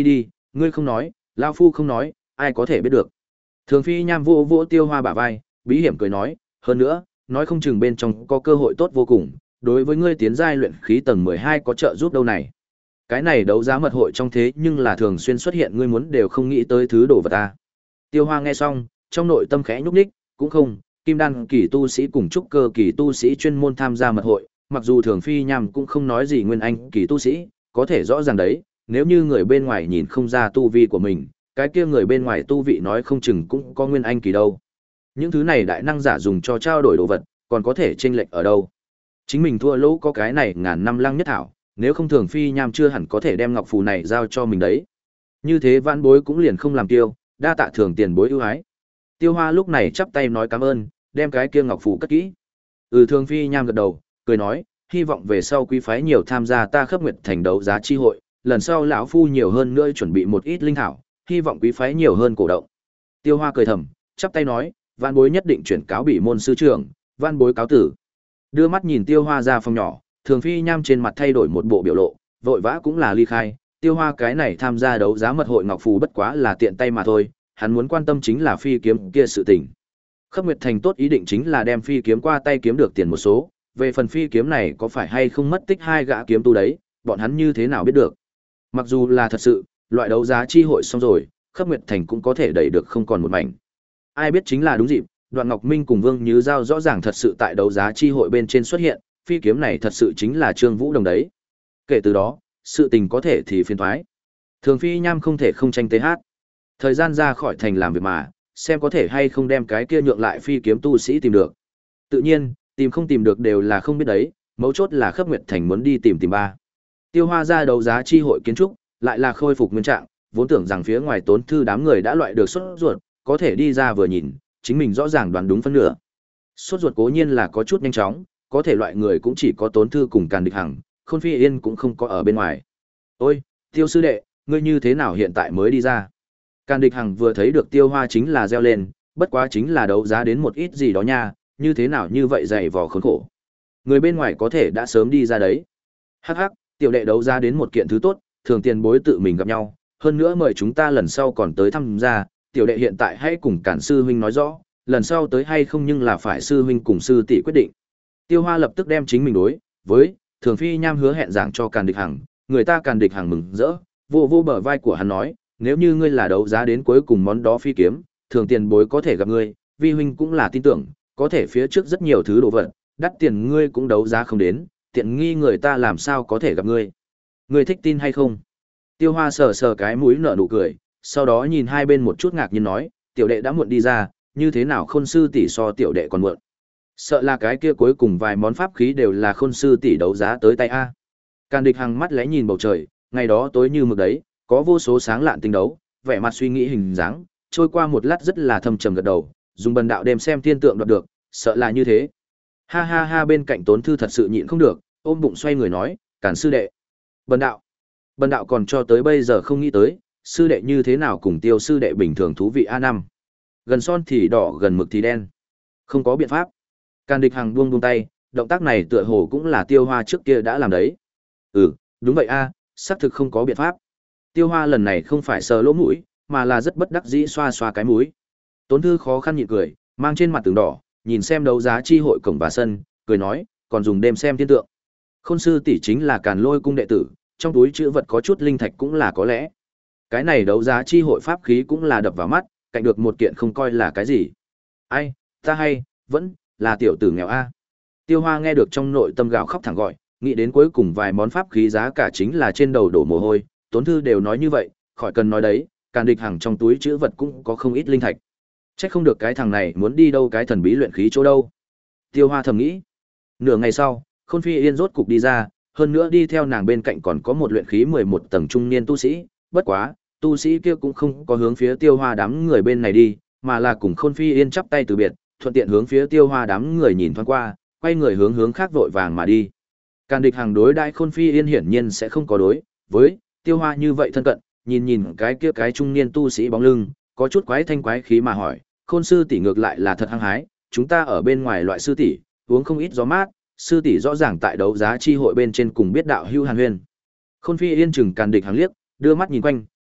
ngươi không nói, lão phu không nói, ai có thể biết được. Thường Phi Nham vỗ vỗ Tiêu Hoa bả vai, bí hiểm cười nói, hơn nữa, nói không chừng bên trong có cơ hội tốt vô cùng, đối với ngươi tiến giai luyện khí tầng mười hai có trợ giúp đâu này. Cái này đấu giá mật hội trong thế nhưng là thường xuyên xuất hiện ngươi muốn đều không nghĩ tới thứ đồ vật ta. Tiêu Hoa nghe xong, trong nội tâm khẽ nhúc nhích, cũng không, kim đan kỳ tu sĩ cùng trúc cơ kỳ tu sĩ chuyên môn tham gia mật hội, mặc dù Thường Phi Nham cũng không nói gì nguyên anh kỳ tu sĩ, có thể rõ ràng đấy, nếu như người bên ngoài nhìn không ra tu vi của mình, cái kia người bên ngoài tu vị nói không chừng cũng có nguyên anh kỳ đâu. Những thứ này đại năng giả dùng cho trao đổi đồ vật, còn có thể chênh lệch ở đâu? Chính mình thua lỗ có cái này ngàn năm lăng nhất thảo, nếu không Thường Phi Nham chưa hẳn có thể đem ngọc phù này giao cho mình đấy. Như thế vãn bối cũng liền không làm tiêu, đa tạ Thường tiền bối ưu ái. Tiêu Hoa lúc này chắp tay nói cảm ơn, đem cái kia ngọc phù cất kỹ. Ừ, Thường Phi Nham gật đầu, cười nói, hy vọng về sau quý phái nhiều tham gia ta Khớp Nguyệt thành đấu giá chi hội, lần sau lão phu nhiều hơn nữa chuẩn bị một ít linh thảo, hy vọng quý phái nhiều hơn cổ động. Tiêu Hoa cười thầm, chắp tay nói, vãn bối nhất định chuyển cáo bị môn sư trưởng, vãn bối cáo tử. Đưa mắt nhìn Tiêu Hoa ra phòng nhỏ, Thường Phi Nham trên mặt thay đổi một bộ biểu lộ, vội vã cũng là ly khai, Tiêu Hoa cái này tham gia đấu giá mật hội ngọc phù bất quá là tiện tay mà thôi, hắn muốn quan tâm chính là phi kiếm kia sự tình. Khớp Nguyệt thành tốt ý định chính là đem phi kiếm qua tay kiếm được tiền một số, về phần phi kiếm này có phải hay không mất tích hai gã kiếm tu đấy, bọn hắn như thế nào biết được. Mặc dù là thật sự, loại đấu giá chi hội xong rồi, Khớp Nguyệt thành cũng có thể đẩy được không còn một mảnh. Ai biết chính là đúng dịp, Đoạn Ngọc Minh cùng Vương Như Giao rõ ràng thật sự tại đấu giá chi hội bên trên xuất hiện, phi kiếm này thật sự chính là Trương Vũ Đồng đấy. Kể từ đó, sự tình có thể thì phiền thoái. Thường Phi Nham không thể không tranh tế hát. Thời gian ra khỏi thành làm việc mà, xem có thể hay không đem cái kia nhượng lại phi kiếm tu sĩ tìm được. Tự nhiên, tìm không tìm được đều là không biết đấy, mấu chốt là Khớp Nguyệt thành muốn đi tìm tìm ba. Tiêu Hoa ra đấu giá chi hội kiến trúc, lại là khôi phục nguyên trạng, vốn tưởng rằng phía ngoài Tốn Thư đám người đã loại được sốt ruột, có thể đi ra vừa nhìn, chính mình rõ ràng đoán đúng phân nửa. Sốt ruột cố nhiên là có chút nhanh chóng, có thể loại người cũng chỉ có Tốn Thư cùng Càn Địch Hằng, Khôn Phi Yên cũng không có ở bên ngoài. Ôi, Tiêu sư đệ, ngươi như thế nào hiện tại mới đi ra? Càn Địch Hằng vừa thấy được Tiêu Hoa chính là reo lên, bất quá chính là đấu giá đến một ít gì đó nha, như thế nào như vậy dày vò khốn khổ. Người bên ngoài có thể đã sớm đi ra đấy. Hắc hắc, tiểu đệ đấu giá đến một kiện thứ tốt, thường tiền bối tự mình gặp nhau, hơn nữa mời chúng ta lần sau còn tới thăm gia, tiểu đệ hiện tại hãy cùng Càn sư huynh nói rõ, lần sau tới hay không nhưng là phải sư huynh cùng sư tỷ quyết định. Tiêu Hoa lập tức đem chính mình đối với Thường Phi Nham hứa hẹn giảng cho Càn Địch Hằng, người ta Càn Địch Hằng mừng rỡ, vô vô bờ vai của hắn nói, nếu như ngươi là đấu giá đến cuối cùng món đó phi kiếm, thường tiền bối có thể gặp ngươi, vi huynh cũng là tin tưởng, có thể phía trước rất nhiều thứ đồ vật, đắt tiền ngươi cũng đấu giá không đến, tiện nghi người ta làm sao có thể gặp ngươi. Ngươi thích tin hay không? Tiêu Hoa sờ sờ cái mũi nở nụ cười, sau đó nhìn hai bên một chút ngạc nhiên nói, tiểu đệ đã muộn đi ra, như thế nào Khôn sư tỷ so tiểu đệ còn muộn. Sợ là cái kia cuối cùng vài món pháp khí đều là Khôn sư tỷ đấu giá tới tay a. Càn Địch Hằng mắt lẽ nhìn bầu trời, ngày đó tối như mực đấy, có vô số sáng lạn tinh đấu, vẻ mặt suy nghĩ hình dáng, trôi qua một lát rất là thâm trầm gật đầu, dùng bần đạo đêm xem thiên tượng đoạt được, sợ là như thế. Ha ha ha, bên cạnh Tốn Thư thật sự nhịn không được, ôm bụng xoay người nói, Càn sư đệ. Bần đạo. Bần đạo còn cho tới bây giờ không nghĩ tới, sư đệ như thế nào cùng Tiêu sư đệ bình thường thú vị a năm. Gần son thì đỏ gần mực thì đen. Không có biện pháp. Càn Địch Hằng buông buông tay, động tác này tựa hồ cũng là Tiêu Hoa trước kia đã làm đấy. Ừ, đúng vậy a, xác thực không có biện pháp. Tiêu Hoa lần này không phải sờ lỗ mũi, mà là rất bất đắc dĩ xoa xoa cái mũi. Tốn Thư khó khăn nhịn cười, mang trên mặt tường đỏ, nhìn xem đấu giá chi hội cổng và sân, cười nói, còn dùng đêm xem thiên tượng. Khôn sư tỷ chính là Càn Lôi cung đệ tử, trong túi chữ vật có chút linh thạch cũng là có lẽ. Cái này đấu giá chi hội pháp khí cũng là đập vào mắt, cạnh được một kiện không coi là cái gì. Ai, ta hay, vẫn là tiểu tử nghèo a. Tiêu Hoa nghe được trong nội tâm gào khóc thẳng gọi, nghĩ đến cuối cùng vài món pháp khí giá cả chính là trên đầu đổ mồ hôi, Tốn Thư đều nói như vậy, khỏi cần nói đấy, Càn Địch Hằng trong túi chữ vật cũng có không ít linh thạch. Chắc không được cái thằng này muốn đi đâu cái thần bí luyện khí chỗ đâu. Tiêu Hoa thầm nghĩ. Nửa ngày sau, Khôn Phi Yên rốt cục đi ra, hơn nữa đi theo nàng bên cạnh còn có một luyện khí mười một tầng trung niên tu sĩ, bất quá, tu sĩ kia cũng không có hướng phía Tiêu Hoa đám người bên này đi, mà là cùng Khôn Phi Yên chắp tay từ biệt, thuận tiện hướng phía Tiêu Hoa đám người nhìn thoáng qua, quay người hướng hướng khác vội vàng mà đi. Càn Địch Hằng đối đãi Khôn Phi Yên hiển nhiên sẽ không có đối với Tiêu Hoa như vậy thân cận, nhìn nhìn cái kia cái trung niên tu sĩ bóng lưng, có chút quái thanh quái khí mà hỏi, Khôn sư tỷ ngược lại là thật hăng hái, chúng ta ở bên ngoài loại sư tỷ, uống không ít gió mát, sư tỷ rõ ràng tại đấu giá chi hội bên trên cùng biết đạo hưu hàn huyên. Khôn Phi Yên chừng Càn Địch Hằng liếc, đưa mắt nhìn quanh,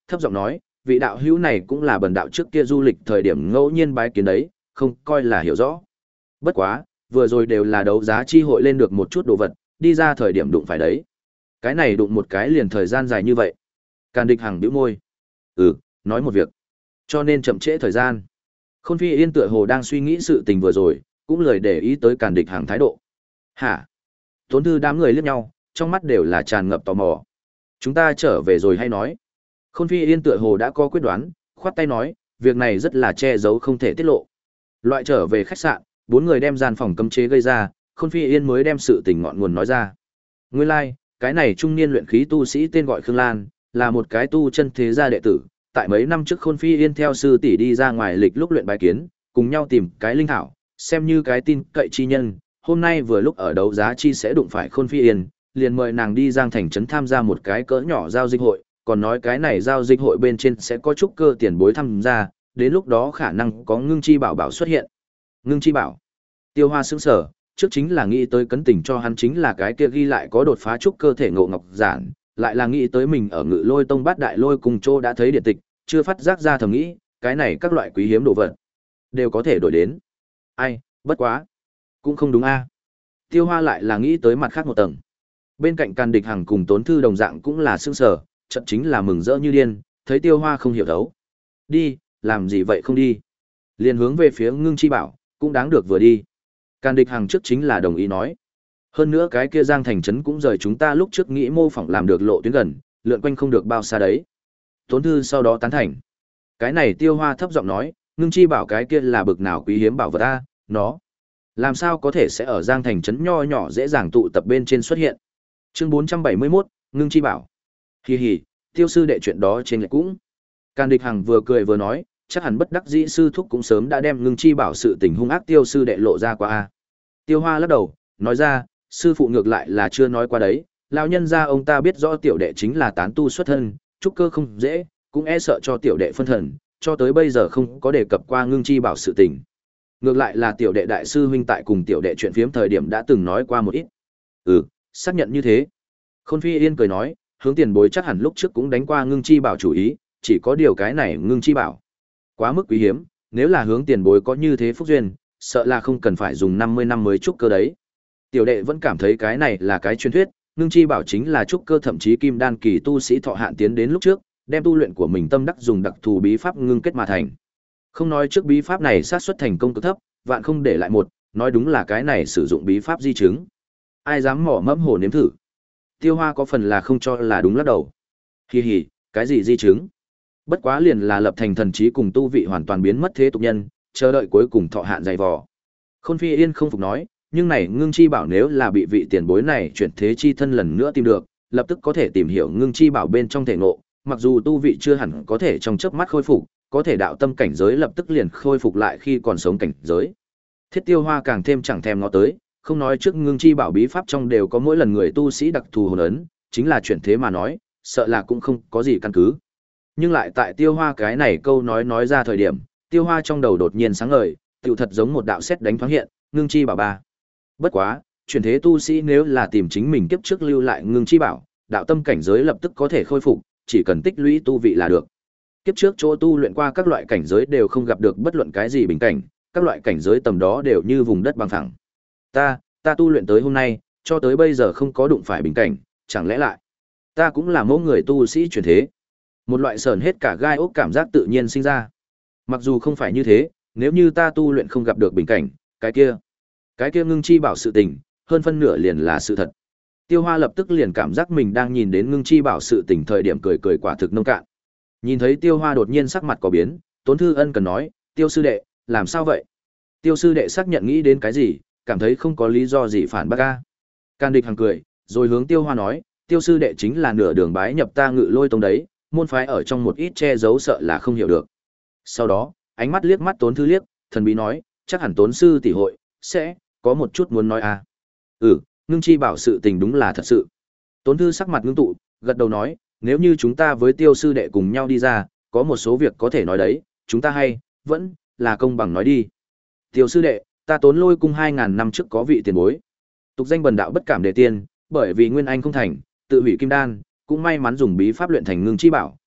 thấp giọng nói, vị đạo hữu này cũng là bần đạo trước kia du lịch thời điểm ngẫu nhiên bái kiến đấy, không coi là hiểu rõ. Bất quá, vừa rồi đều là đấu giá chi hội lên được một chút đồ vật, đi ra thời điểm đụng phải đấy. Cái này đụng một cái liền thời gian dài như vậy. Càn Địch Hằng bĩu môi. Ừ, nói một việc. Cho nên chậm trễ thời gian. Khôn Phi Yên tựa hồ đang suy nghĩ sự tình vừa rồi, cũng lời để ý tới Càn Địch Hằng thái độ. Hả? Tốn Thư đám người liếc nhau, trong mắt đều là tràn ngập tò mò. Chúng ta trở về rồi hay nói? Khôn Phi Yên tựa hồ đã có quyết đoán, khoát tay nói, việc này rất là che giấu không thể tiết lộ. Loại trở về khách sạn, bốn người đem gian phòng cấm chế gây ra, Khôn Phi Yên mới đem sự tình ngọn nguồn nói ra. Nguyên lai, like, cái này trung niên luyện khí tu sĩ tên gọi Khương Lan, là một cái tu chân thế gia đệ tử. Tại mấy năm trước Khôn Phi Yên theo sư tỷ đi ra ngoài lịch lúc luyện bài kiến, cùng nhau tìm cái linh thảo, xem như cái tin cậy chi nhân. Hôm nay vừa lúc ở đấu giá chi sẽ đụng phải Khôn Phi Yên, liền mời nàng đi Giang Thành trấn tham gia một cái cỡ nhỏ giao dịch hội, còn nói cái này giao dịch hội bên trên sẽ có trúc cơ tiền bối tham gia, đến lúc đó khả năng có Ngưng Chi Bảo bảo xuất hiện. Ngưng Chi Bảo? Tiêu Hoa sững sờ, trước chính là nghĩ tới cấn tình cho hắn chính là cái kia ghi lại có đột phá trúc cơ thể ngộ ngọc giản, lại là nghĩ tới mình ở Ngự Lôi Tông Bát Đại Lôi cùng chỗ đã thấy điện tịch, chưa phát giác ra thầm nghĩ, cái này các loại quý hiếm đồ vật đều có thể đổi đến. Ai, bất quá, cũng không đúng a. Tiêu Hoa lại là nghĩ tới mặt khác một tầng. Bên cạnh Càn Địch Hằng cùng Tốn Thư đồng dạng cũng là sững sờ, chợt chính là mừng rỡ như điên, thấy Tiêu Hoa không hiểu thấu. Đi, làm gì vậy không đi? Liền hướng về phía Ngưng Chi Bảo, cũng đáng được vừa đi. Càn Địch Hằng trước chính là đồng ý nói. Hơn nữa cái kia Giang Thành trấn cũng rời chúng ta lúc trước nghĩ mô phỏng làm được lộ tuyến gần, lượn quanh không được bao xa đấy. Tốn Thư sau đó tán thành. Cái này Tiêu Hoa thấp giọng nói, Ngưng Chi Bảo cái kia là bực nào quý hiếm bảo vật a, nó làm sao có thể sẽ ở Giang Thành trấn nho nhỏ dễ dàng tụ tập bên trên xuất hiện. Chương bốn trăm bảy mươi mốt, Ngưng Chi Bảo. Hì hì, Tiêu sư đệ chuyện đó trên lệch cũng. Càn Địch Hằng vừa cười vừa nói, chắc hẳn bất đắc dĩ sư thúc cũng sớm đã đem Ngưng Chi Bảo sự tình hung ác Tiêu sư đệ lộ ra qua a. Tiêu Hoa lắc đầu, nói ra, sư phụ ngược lại là chưa nói qua đấy, lão nhân gia ông ta biết rõ tiểu đệ chính là tán tu xuất thân, trúc cơ không dễ, cũng e sợ cho tiểu đệ phân thần, cho tới bây giờ không có đề cập qua Ngưng Chi Bảo sự tình. Ngược lại là tiểu đệ đại sư huynh tại cùng tiểu đệ chuyện phiếm thời điểm đã từng nói qua một ít. Ừ, xác nhận như thế. Khôn Phi Yên cười nói, hướng tiền bối chắc hẳn lúc trước cũng đánh qua Ngưng Chi Bảo chủ ý, chỉ có điều cái này Ngưng Chi Bảo quá mức quý hiếm, nếu là hướng tiền bối có như thế phúc duyên, sợ là không cần phải dùng năm mươi năm mới trúc cơ đấy. Tiểu đệ vẫn cảm thấy cái này là cái truyền thuyết, Ngưng Chi Bảo chính là trúc cơ thậm chí kim đan kỳ tu sĩ thọ hạn tiến đến lúc trước, đem tu luyện của mình tâm đắc dùng đặc thù bí pháp ngưng kết mà thành. Không nói trước bí pháp này xác suất thành công cực thấp, vạn không để lại một, nói đúng là cái này sử dụng bí pháp di chứng. Ai dám mỏ mẫm hồ nếm thử. Tiêu Hoa có phần là không cho là đúng lắc đầu. Hì hì, cái gì di chứng? Bất quá liền là lập thành thần trí cùng tu vị hoàn toàn biến mất thế tục nhân, chờ đợi cuối cùng thọ hạn dày vò. Khôn Phi Yên không phục nói, nhưng này Ngưng Chi Bảo nếu là bị vị tiền bối này chuyển thế chi thân lần nữa tìm được, lập tức có thể tìm hiểu Ngưng Chi Bảo bên trong thể ngộ, mặc dù tu vị chưa hẳn có thể trong chớp mắt khôi phục, có thể đạo tâm cảnh giới lập tức liền khôi phục lại khi còn sống cảnh giới. Thiết Tiêu Hoa càng thêm chẳng thèm ngó tới, không nói trước Ngưng Chi Bảo bí pháp trong đều có mỗi lần người tu sĩ đặc thù hồn ấn, chính là chuyển thế mà nói, sợ là cũng không có gì căn cứ. Nhưng lại tại Tiêu Hoa cái này câu nói nói ra thời điểm, Tiêu Hoa trong đầu đột nhiên sáng ngời, tựu thật giống một đạo sét đánh thoáng hiện, Ngưng Chi Bảo ba. Bất quá, chuyển thế tu sĩ nếu là tìm chính mình kiếp trước lưu lại Ngưng Chi Bảo, đạo tâm cảnh giới lập tức có thể khôi phục, chỉ cần tích lũy tu vị là được. Kiếp trước chỗ tu luyện qua các loại cảnh giới đều không gặp được bất luận cái gì bình cảnh, các loại cảnh giới tầm đó đều như vùng đất bằng phẳng. Ta, ta tu luyện tới hôm nay, cho tới bây giờ không có đụng phải bình cảnh, chẳng lẽ lại ta cũng là mẫu người tu sĩ chuyển thế. Một loại sờn hết cả gai ốc cảm giác tự nhiên sinh ra. Mặc dù không phải như thế, nếu như ta tu luyện không gặp được bình cảnh, cái kia, cái kia Ngưng Chi Bảo sự tình, hơn phân nửa liền là sự thật. Tiêu Hoa lập tức liền cảm giác mình đang nhìn đến Ngưng Chi Bảo sự tình thời điểm cười cười quả thực nông cạn. Nhìn thấy Tiêu Hoa đột nhiên sắc mặt có biến, Tốn Thư ân cần nói, Tiêu sư đệ, làm sao vậy? Tiêu sư đệ xác nhận nghĩ đến cái gì, cảm thấy không có lý do gì phản bác a. Càn Địch Hằng cười, rồi hướng Tiêu Hoa nói, Tiêu sư đệ chính là nửa đường bái nhập ta Ngự Lôi Tông đấy, môn phái ở trong một ít che giấu sợ là không hiểu được. Sau đó, ánh mắt liếc mắt Tốn Thư liếc, thần bí nói, chắc hẳn Tốn sư tỷ hội sẽ có một chút muốn nói a. Ừ, Ngưng Chi Bảo sự tình đúng là thật sự. Tốn Thư sắc mặt ngưng tụ, gật đầu nói, nếu như chúng ta với Tiêu sư đệ cùng nhau đi ra, có một số việc có thể nói đấy, chúng ta hay vẫn là công bằng nói đi. Tiêu sư đệ, ta Tốn Lôi cung hai ngàn năm trước có vị tiền bối, tục danh bần đạo bất cảm đề tiên, bởi vì nguyên anh không thành, tự hủy kim đan, cũng may mắn dùng bí pháp luyện thành Ngưng Chi Bảo,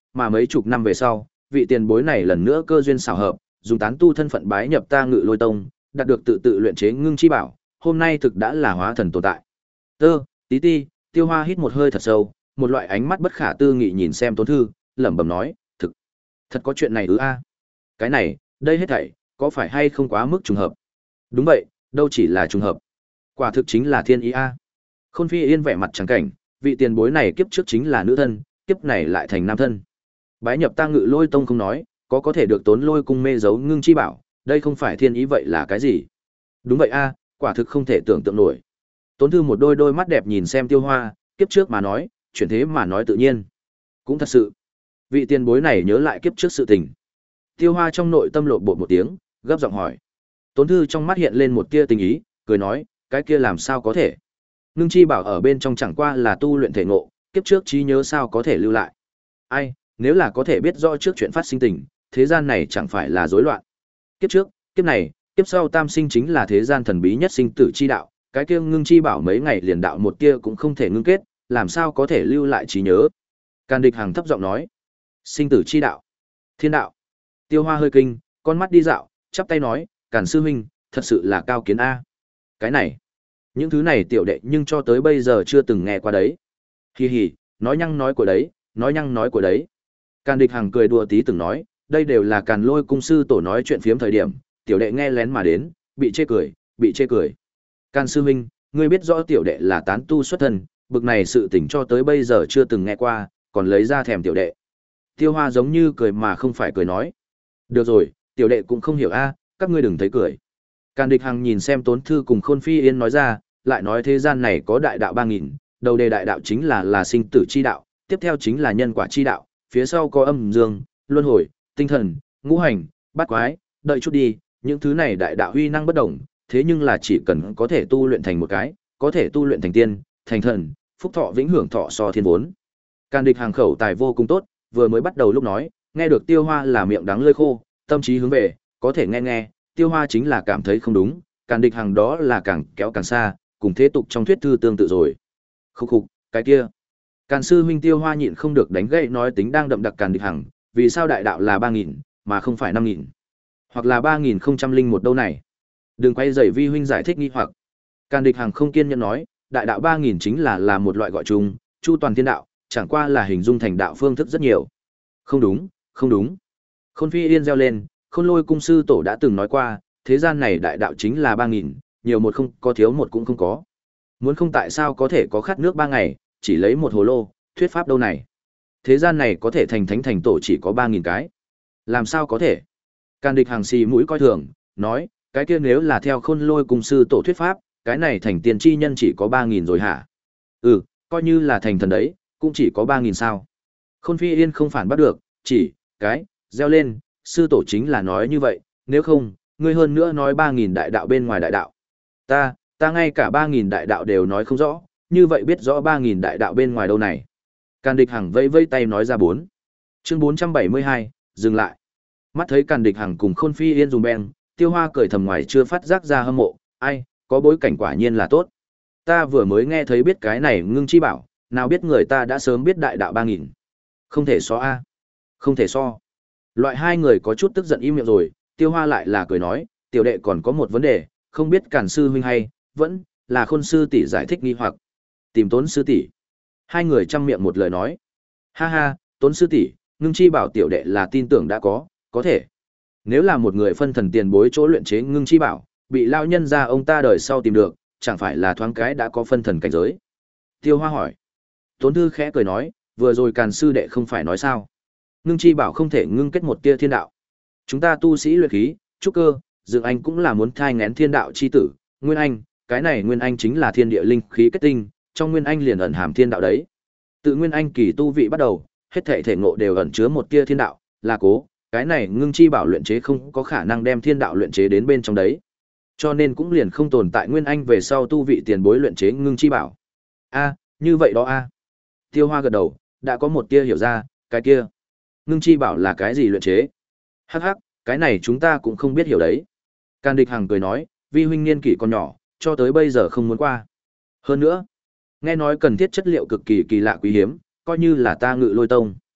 mà mấy chục năm về sau, vị tiền bối này lần nữa cơ duyên xảo hợp, dùng tán tu thân phận bái nhập ta Ngự Lôi Tông, đạt được tự tự luyện chế ngưng chi bảo, hôm nay thực đã là hóa thần tồn tại. Tơ, tí ti, Tiêu Hoa hít một hơi thật sâu, một loại ánh mắt bất khả tư nghị nhìn xem Tốn Thư, lẩm bẩm nói, thực, thật có chuyện này ư a? Cái này, đây hết thảy, có phải hay không quá mức trùng hợp? Đúng vậy, đâu chỉ là trùng hợp, quả thực chính là thiên ý a. Khôn Phi Yên vẻ mặt trắng cảnh, vị tiền bối này kiếp trước chính là nữ thân, kiếp này lại thành nam thân. Bái nhập ta Ngự Lôi Tông không nói, có có thể được Tốn Lôi cung mê giấu ngưng chi bảo, đây không phải thiên ý vậy là cái gì? Đúng vậy a, quả thực không thể tưởng tượng nổi. Tốn Thư một đôi đôi mắt đẹp nhìn xem Tiêu Hoa, kiếp trước mà nói, chuyển thế mà nói tự nhiên. Cũng thật sự, vị tiền bối này nhớ lại kiếp trước sự tình. Tiêu Hoa trong nội tâm lộ bột một tiếng, gấp giọng hỏi. Tốn Thư trong mắt hiện lên một tia tình ý, cười nói, cái kia làm sao có thể? Ngưng chi bảo ở bên trong chẳng qua là tu luyện thể ngộ, kiếp trước trí nhớ sao có thể lưu lại. Ai, nếu là có thể biết rõ trước chuyện phát sinh tình, thế gian này chẳng phải là rối loạn. Kiếp trước, kiếp này, kiếp sau tam sinh chính là thế gian thần bí nhất sinh tử chi đạo, cái kia ngưng chi bảo mấy ngày liền đạo một tia cũng không thể ngưng kết, làm sao có thể lưu lại trí nhớ. Càn Địch Hằng thấp giọng nói, sinh tử chi đạo, thiên đạo. Tiêu Hoa hơi kinh, con mắt đi dạo, chắp tay nói, Càn sư huynh, thật sự là cao kiến a. Cái này, những thứ này tiểu đệ nhưng cho tới bây giờ chưa từng nghe qua đấy. Hi hi, nói nhăng nói của đấy, nói nhăng nói của đấy. Càn Địch Hằng cười đùa tí từng nói, đây đều là Càn Lôi cung sư tổ nói chuyện phiếm thời điểm, tiểu đệ nghe lén mà đến, bị chê cười, bị chê cười. Càn sư huynh, ngươi biết rõ tiểu đệ là tán tu xuất thân, bực này sự tình cho tới bây giờ chưa từng nghe qua, còn lấy ra thèm tiểu đệ. Tiêu Hoa giống như cười mà không phải cười nói. Được rồi, tiểu đệ cũng không hiểu a, các ngươi đừng thấy cười. Càn Địch Hằng nhìn xem Tốn Thư cùng Khôn Phi Yên nói ra, lại nói thế gian này có đại đạo ba nghìn, đầu đề đại đạo chính là là sinh tử chi đạo, tiếp theo chính là nhân quả chi đạo, phía sau có âm dương, luân hồi, tinh thần, ngũ hành, bát quái, đợi chút đi, những thứ này đại đạo huy năng bất đồng, thế nhưng là chỉ cần có thể tu luyện thành một cái, có thể tu luyện thành tiên, thành thần, phúc thọ vĩnh hưởng thọ so thiên vốn. Càn Địch Hàng khẩu tài vô cùng tốt, vừa mới bắt đầu lúc nói, nghe được Tiêu Hoa là miệng đắng lưỡi khô, tâm trí hướng về, có thể nghe nghe, Tiêu Hoa chính là cảm thấy không đúng, Càn Địch Hàng đó là càng kéo càng xa, cùng thế tục trong thuyết thư tương tự rồi. Khúc khục, cái kia. Càn sư huynh Tiêu Hoa nhịn không được đánh gậy nói tính đang đậm đặc Càn Địch Hằng, vì sao đại đạo là ba nghìn mà không phải năm nghìn, hoặc là ba nghìn không trăm linh một đâu này? Đừng quay rầy vi huynh giải thích nghi hoặc. Càn Địch Hằng không kiên nhẫn nói, đại đạo ba nghìn chính là là một loại gọi chung, chu toàn thiên đạo, chẳng qua là hình dung thành đạo phương thức rất nhiều. Không đúng, không đúng. Khôn Phi Yên reo lên, Khôn Lôi cung sư tổ đã từng nói qua, thế gian này đại đạo chính là ba nghìn, nhiều một không có thiếu một cũng không có. Muốn không tại sao có thể có khát nước ba ngày, chỉ lấy một hồ lô, thuyết pháp đâu này? Thế gian này có thể thành thánh thành tổ chỉ có ba nghìn cái. Làm sao có thể? Càn Địch Hàng xì mũi coi thường, nói, cái kia nếu là theo Khôn Lôi cung sư tổ thuyết pháp, cái này thành tiền chi nhân chỉ có ba nghìn rồi hả? Ừ, coi như là thành thần đấy, cũng chỉ có ba nghìn sao? Khôn Phi Yên không phản bắt được, chỉ, cái, reo lên, sư tổ chính là nói như vậy, nếu không, ngươi hơn nữa nói ba nghìn đại đạo bên ngoài đại đạo. Ta, ta ngay cả ba nghìn đại đạo đều nói không rõ, như vậy biết rõ ba nghìn đại đạo bên ngoài đâu này? Càn Địch Hằng vẫy vẫy tay nói ra bốn. Chương bốn trăm bảy mươi hai, dừng lại. Mắt thấy Càn Địch Hằng cùng Khôn Phi Yên dùng beng, Tiêu Hoa cười thầm ngoài chưa phát giác ra hâm mộ, ai, có bối cảnh quả nhiên là tốt. Ta vừa mới nghe thấy biết cái này ngưng chi bảo, nào biết người ta đã sớm biết đại đạo ba nghìn. Không thể so a, không thể so. Loại hai người có chút tức giận im miệng rồi, Tiêu Hoa lại là cười nói, tiểu đệ còn có một vấn đề, không biết Càn sư huynh hay, vẫn là Khôn sư tỷ giải thích nghi hoặc. Tìm Tốn sư tỷ. Hai người chăm miệng một lời nói. Ha ha, Tốn sư tỷ, ngưng chi bảo tiểu đệ là tin tưởng đã có, có thể. Nếu là một người phân thần tiền bối chỗ luyện chế ngưng chi bảo, bị lao nhân ra ông ta đời sau tìm được, chẳng phải là thoáng cái đã có phân thần cảnh giới. Tiêu Hoa hỏi. Tốn Thư khẽ cười nói, vừa rồi Càn sư đệ không phải nói sao? Ngưng chi bảo không thể ngưng kết một tia thiên đạo. Chúng ta tu sĩ luyện khí, trúc cơ, dựng anh cũng là muốn thai ngén thiên đạo chi tử, nguyên anh, cái này nguyên anh chính là thiên địa linh khí kết tinh, trong nguyên anh liền ẩn hàm thiên đạo đấy. Tự nguyên anh kỳ tu vị bắt đầu, hết thảy thể ngộ đều ẩn chứa một tia thiên đạo, là cố, cái này ngưng chi bảo luyện chế không có khả năng đem thiên đạo luyện chế đến bên trong đấy. Cho nên cũng liền không tồn tại nguyên anh về sau tu vị tiền bối luyện chế ngưng chi bảo. A, như vậy đó a. Tiêu Hoa gật đầu, đã có một tia hiểu ra, cái kia. Ngưng chi bảo là cái gì luyện chế? Hắc hắc, cái này chúng ta cũng không biết hiểu đấy. Càn Địch Hằng cười nói, vi huynh niên kỷ còn nhỏ, cho tới bây giờ không muốn qua. Hơn nữa, nghe nói cần thiết chất liệu cực kỳ kỳ lạ quý hiếm, coi như là ta Ngự Lôi tông.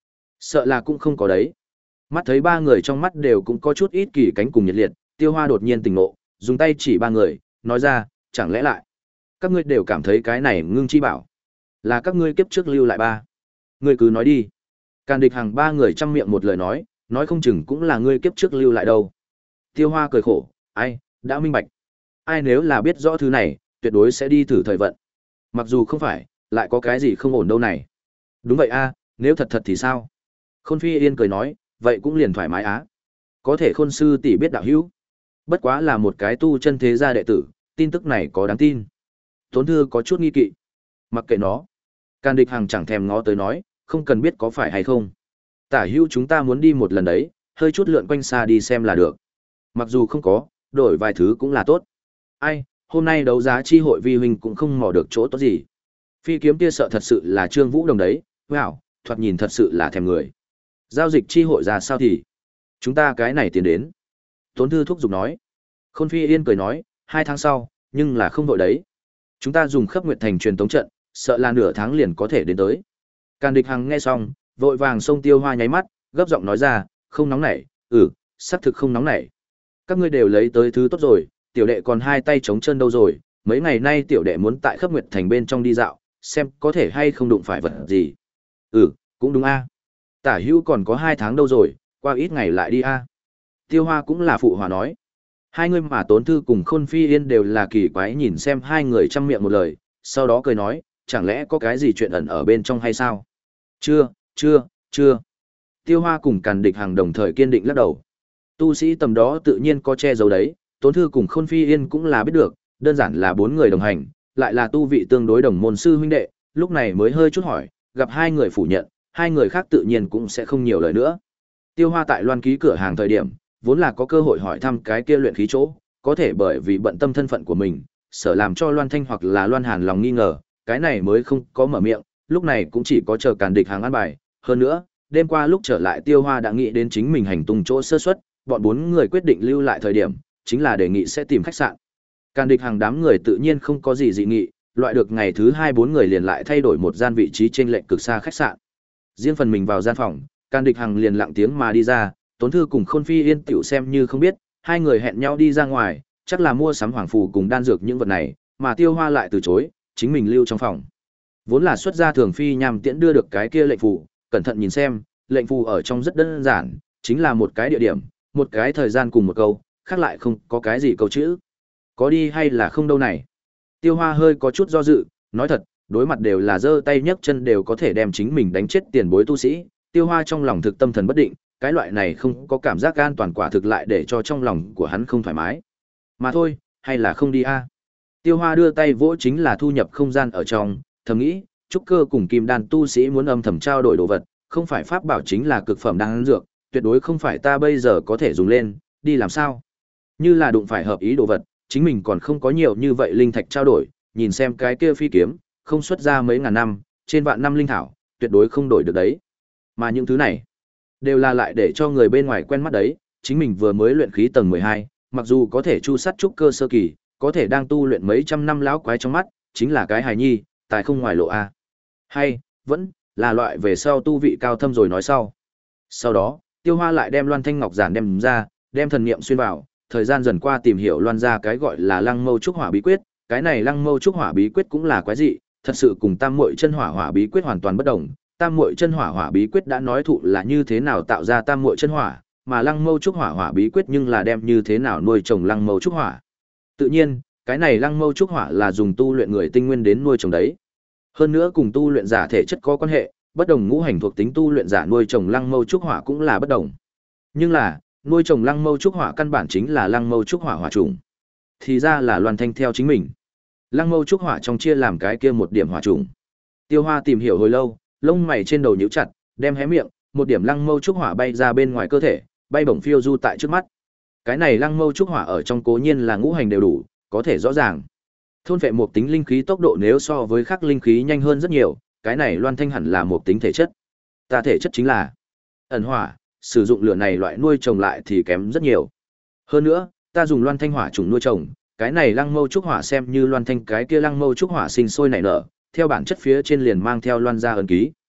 Sợ là cũng không có đấy. Mắt thấy ba người trong mắt đều cũng có chút ít kỳ cánh cùng nhiệt liệt, Tiêu Hoa đột nhiên tỉnh ngộ, dùng tay chỉ ba người, nói ra, chẳng lẽ lại các ngươi đều cảm thấy cái này Ngưng Chi Bảo là các ngươi kiếp trước lưu lại ba? Ngươi cứ nói đi. Càn Địch Hằng ba người trăm miệng một lời nói, nói không chừng cũng là ngươi kiếp trước lưu lại đâu. Tiêu Hoa cười khổ, ai, đã minh bạch. Ai nếu là biết rõ thứ này, tuyệt đối sẽ đi thử thời vận. Mặc dù không phải, lại có cái gì không ổn đâu này. Đúng vậy a, nếu thật thật thì sao? Khôn Phi Yên cười nói, vậy cũng liền thoải mái á. Có thể Khôn sư tỷ biết đạo hữu, bất quá là một cái tu chân thế gia đệ tử, tin tức này có đáng tin. Tốn Thư có chút nghi kỵ. Mặc kệ nó. Càn Địch Hằng chẳng thèm ngó tới nói, không cần biết có phải hay không. Tả hữu chúng ta muốn đi một lần đấy, hơi chút lượn quanh xa đi xem là được. Mặc dù không có, đổi vài thứ cũng là tốt. Ai, hôm nay đấu giá chi hội vi huynh cũng không mò được chỗ tốt gì. Phi kiếm kia sợ thật sự là Trương Vũ Đồng đấy, wow, thoạt nhìn thật sự là thèm người. Giao dịch chi hội ra sao thì? Chúng ta cái này tiến đến. Tốn Thư thúc giục nói. Khôn Phi Yên cười nói, hai tháng sau, nhưng là không vội đấy. Chúng ta dùng Khắp Nguyệt Thành truyền tống trận, sợ là nửa tháng liền có thể đến tới. Càn Địch Hằng nghe xong, vội vàng xông Tiêu Hoa nháy mắt, gấp giọng nói ra, không nóng nảy, ừ, xác thực không nóng nảy. Các ngươi đều lấy tới thứ tốt rồi, tiểu đệ còn hai tay trống chân đâu rồi, mấy ngày nay tiểu đệ muốn tại Khắp Nguyệt Thành bên trong đi dạo, xem có thể hay không đụng phải vật gì. Ừ, cũng đúng a. Tả hữu còn có hai tháng đâu rồi, qua ít ngày lại đi a. Tiêu Hoa cũng là phụ hòa nói. Hai người mà Tốn Thư cùng Khôn Phi Yên đều là kỳ quái nhìn xem hai người chăm miệng một lời, sau đó cười nói, chẳng lẽ có cái gì chuyện ẩn ở bên trong hay sao? Chưa, chưa, chưa. Tiêu Hoa cùng Càn Địch Hằng đồng thời kiên định lắc đầu. Tu sĩ tầm đó tự nhiên có che giấu đấy, Tốn Thư cùng Khôn Phi Yên cũng là biết được, đơn giản là bốn người đồng hành, lại là tu vị tương đối đồng môn sư huynh đệ, lúc này mới hơi chút hỏi, gặp hai người phủ nhận, hai người khác tự nhiên cũng sẽ không nhiều lời nữa. Tiêu Hoa tại Loan Ký cửa hàng thời điểm, vốn là có cơ hội hỏi thăm cái kia luyện khí chỗ, có thể bởi vì bận tâm thân phận của mình, sợ làm cho Loan Thanh hoặc là Loan Hàn lòng nghi ngờ, cái này mới không có mở miệng, lúc này cũng chỉ có chờ Càn Địch Hằng an bài. Hơn nữa, đêm qua lúc trở lại Tiêu Hoa đã nghĩ đến chính mình hành tung chỗ sơ suất, bọn bốn người quyết định lưu lại thời điểm, chính là đề nghị sẽ tìm khách sạn. Càn Địch Hằng đám người tự nhiên không có gì dị nghị, loại được ngày thứ hai bốn người liền lại thay đổi một gian vị trí trên lệnh cực xa khách sạn. Riêng phần mình vào gian phòng, Càn Địch Hằng liền lặng tiếng mà đi ra, Tốn Thư cùng Khôn Phi Yên tiểu xem như không biết, hai người hẹn nhau đi ra ngoài, chắc là mua sắm hoàng phù cùng đan dược những vật này, mà Tiêu Hoa lại từ chối, chính mình lưu trong phòng. Vốn là xuất gia thường phi nhằm tiễn đưa được cái kia lệnh phù, cẩn thận nhìn xem, lệnh phù ở trong rất đơn giản, chính là một cái địa điểm, một cái thời gian cùng một câu, khác lại không có cái gì câu chữ. Có đi hay là không đâu này? Tiêu Hoa hơi có chút do dự, nói thật, đối mặt đều là giơ tay nhấc chân đều có thể đem chính mình đánh chết tiền bối tu sĩ, Tiêu Hoa trong lòng thực tâm thần bất định, cái loại này không có cảm giác an toàn quả thực lại để cho trong lòng của hắn không thoải mái. Mà thôi, hay là không đi a. Tiêu Hoa đưa tay vỗ chính là thu nhập không gian ở trong, thầm nghĩ, trúc cơ cùng kim đan tu sĩ muốn âm thầm trao đổi đồ vật, không phải pháp bảo chính là cực phẩm đan dược, tuyệt đối không phải ta bây giờ có thể dùng lên, đi làm sao? Như là đụng phải hợp ý đồ vật, chính mình còn không có nhiều như vậy linh thạch trao đổi, nhìn xem cái kia phi kiếm, không xuất ra mấy ngàn năm, trên vạn năm linh thảo, tuyệt đối không đổi được đấy. Mà những thứ này, đều là lại để cho người bên ngoài quen mắt đấy, chính mình vừa mới luyện khí tầng mười hai, mặc dù có thể chu sát trúc cơ sơ kỳ, có thể đang tu luyện mấy trăm năm lão quái trong mắt, chính là cái hài nhi, tài không ngoài lộ a. Hay, vẫn là loại về sau tu vị cao thâm rồi nói sau. Sau đó, Tiêu Hoa lại đem Loan Thanh Ngọc giản đem ra, đem thần niệm xuyên vào, thời gian dần qua tìm hiểu Loan ra cái gọi là Lăng Mâu Trúc Hỏa bí quyết, cái này Lăng Mâu Trúc Hỏa bí quyết cũng là quái dị, thật sự cùng Tam Muội Chân Hỏa Hỏa bí quyết hoàn toàn bất đồng. Tam Muội Chân Hỏa Hỏa bí quyết đã nói thụ là như thế nào tạo ra Tam Muội Chân Hỏa, mà Lăng Mâu Trúc Hỏa Hỏa bí quyết nhưng là đem như thế nào nuôi trồng Lăng Mâu Trúc Hỏa. Tự nhiên, cái này Lăng Mâu Trúc Hỏa là dùng tu luyện người tinh nguyên đến nuôi trồng đấy. Hơn nữa cùng tu luyện giả thể chất có quan hệ, bất đồng ngũ hành thuộc tính tu luyện giả nuôi trồng Lăng Mâu Trúc Hỏa cũng là bất đồng. Nhưng là, nuôi trồng Lăng Mâu Trúc Hỏa căn bản chính là Lăng Mâu Trúc Hỏa hỏa trùng. Thì ra là Loan Thanh theo chính mình. Lăng Mâu Trúc Hỏa trong chia làm cái kia một điểm hỏa trùng. Tiêu Hoa tìm hiểu hồi lâu, lông mày trên đầu nhíu chặt, đem hé miệng, một điểm Lăng Mâu Trúc Hỏa bay ra bên ngoài cơ thể, bay bổng phiêu du tại trước mắt. Cái này Lăng Mâu Trúc Hỏa ở trong cố nhiên là ngũ hành đều đủ, có thể rõ ràng. Thôn phệ một tính linh khí tốc độ nếu so với khác linh khí nhanh hơn rất nhiều, cái này Loan Thanh hẳn là một tính thể chất. Ta thể chất chính là ẩn hỏa, sử dụng lửa này loại nuôi trồng lại thì kém rất nhiều. Hơn nữa, ta dùng Loan Thanh hỏa trùng nuôi trồng, cái này Lăng Mâu Trúc Hỏa xem như Loan Thanh cái kia Lăng Mâu Trúc Hỏa sinh sôi nảy nở, theo bản chất phía trên liền mang theo Loan gia ấn ký.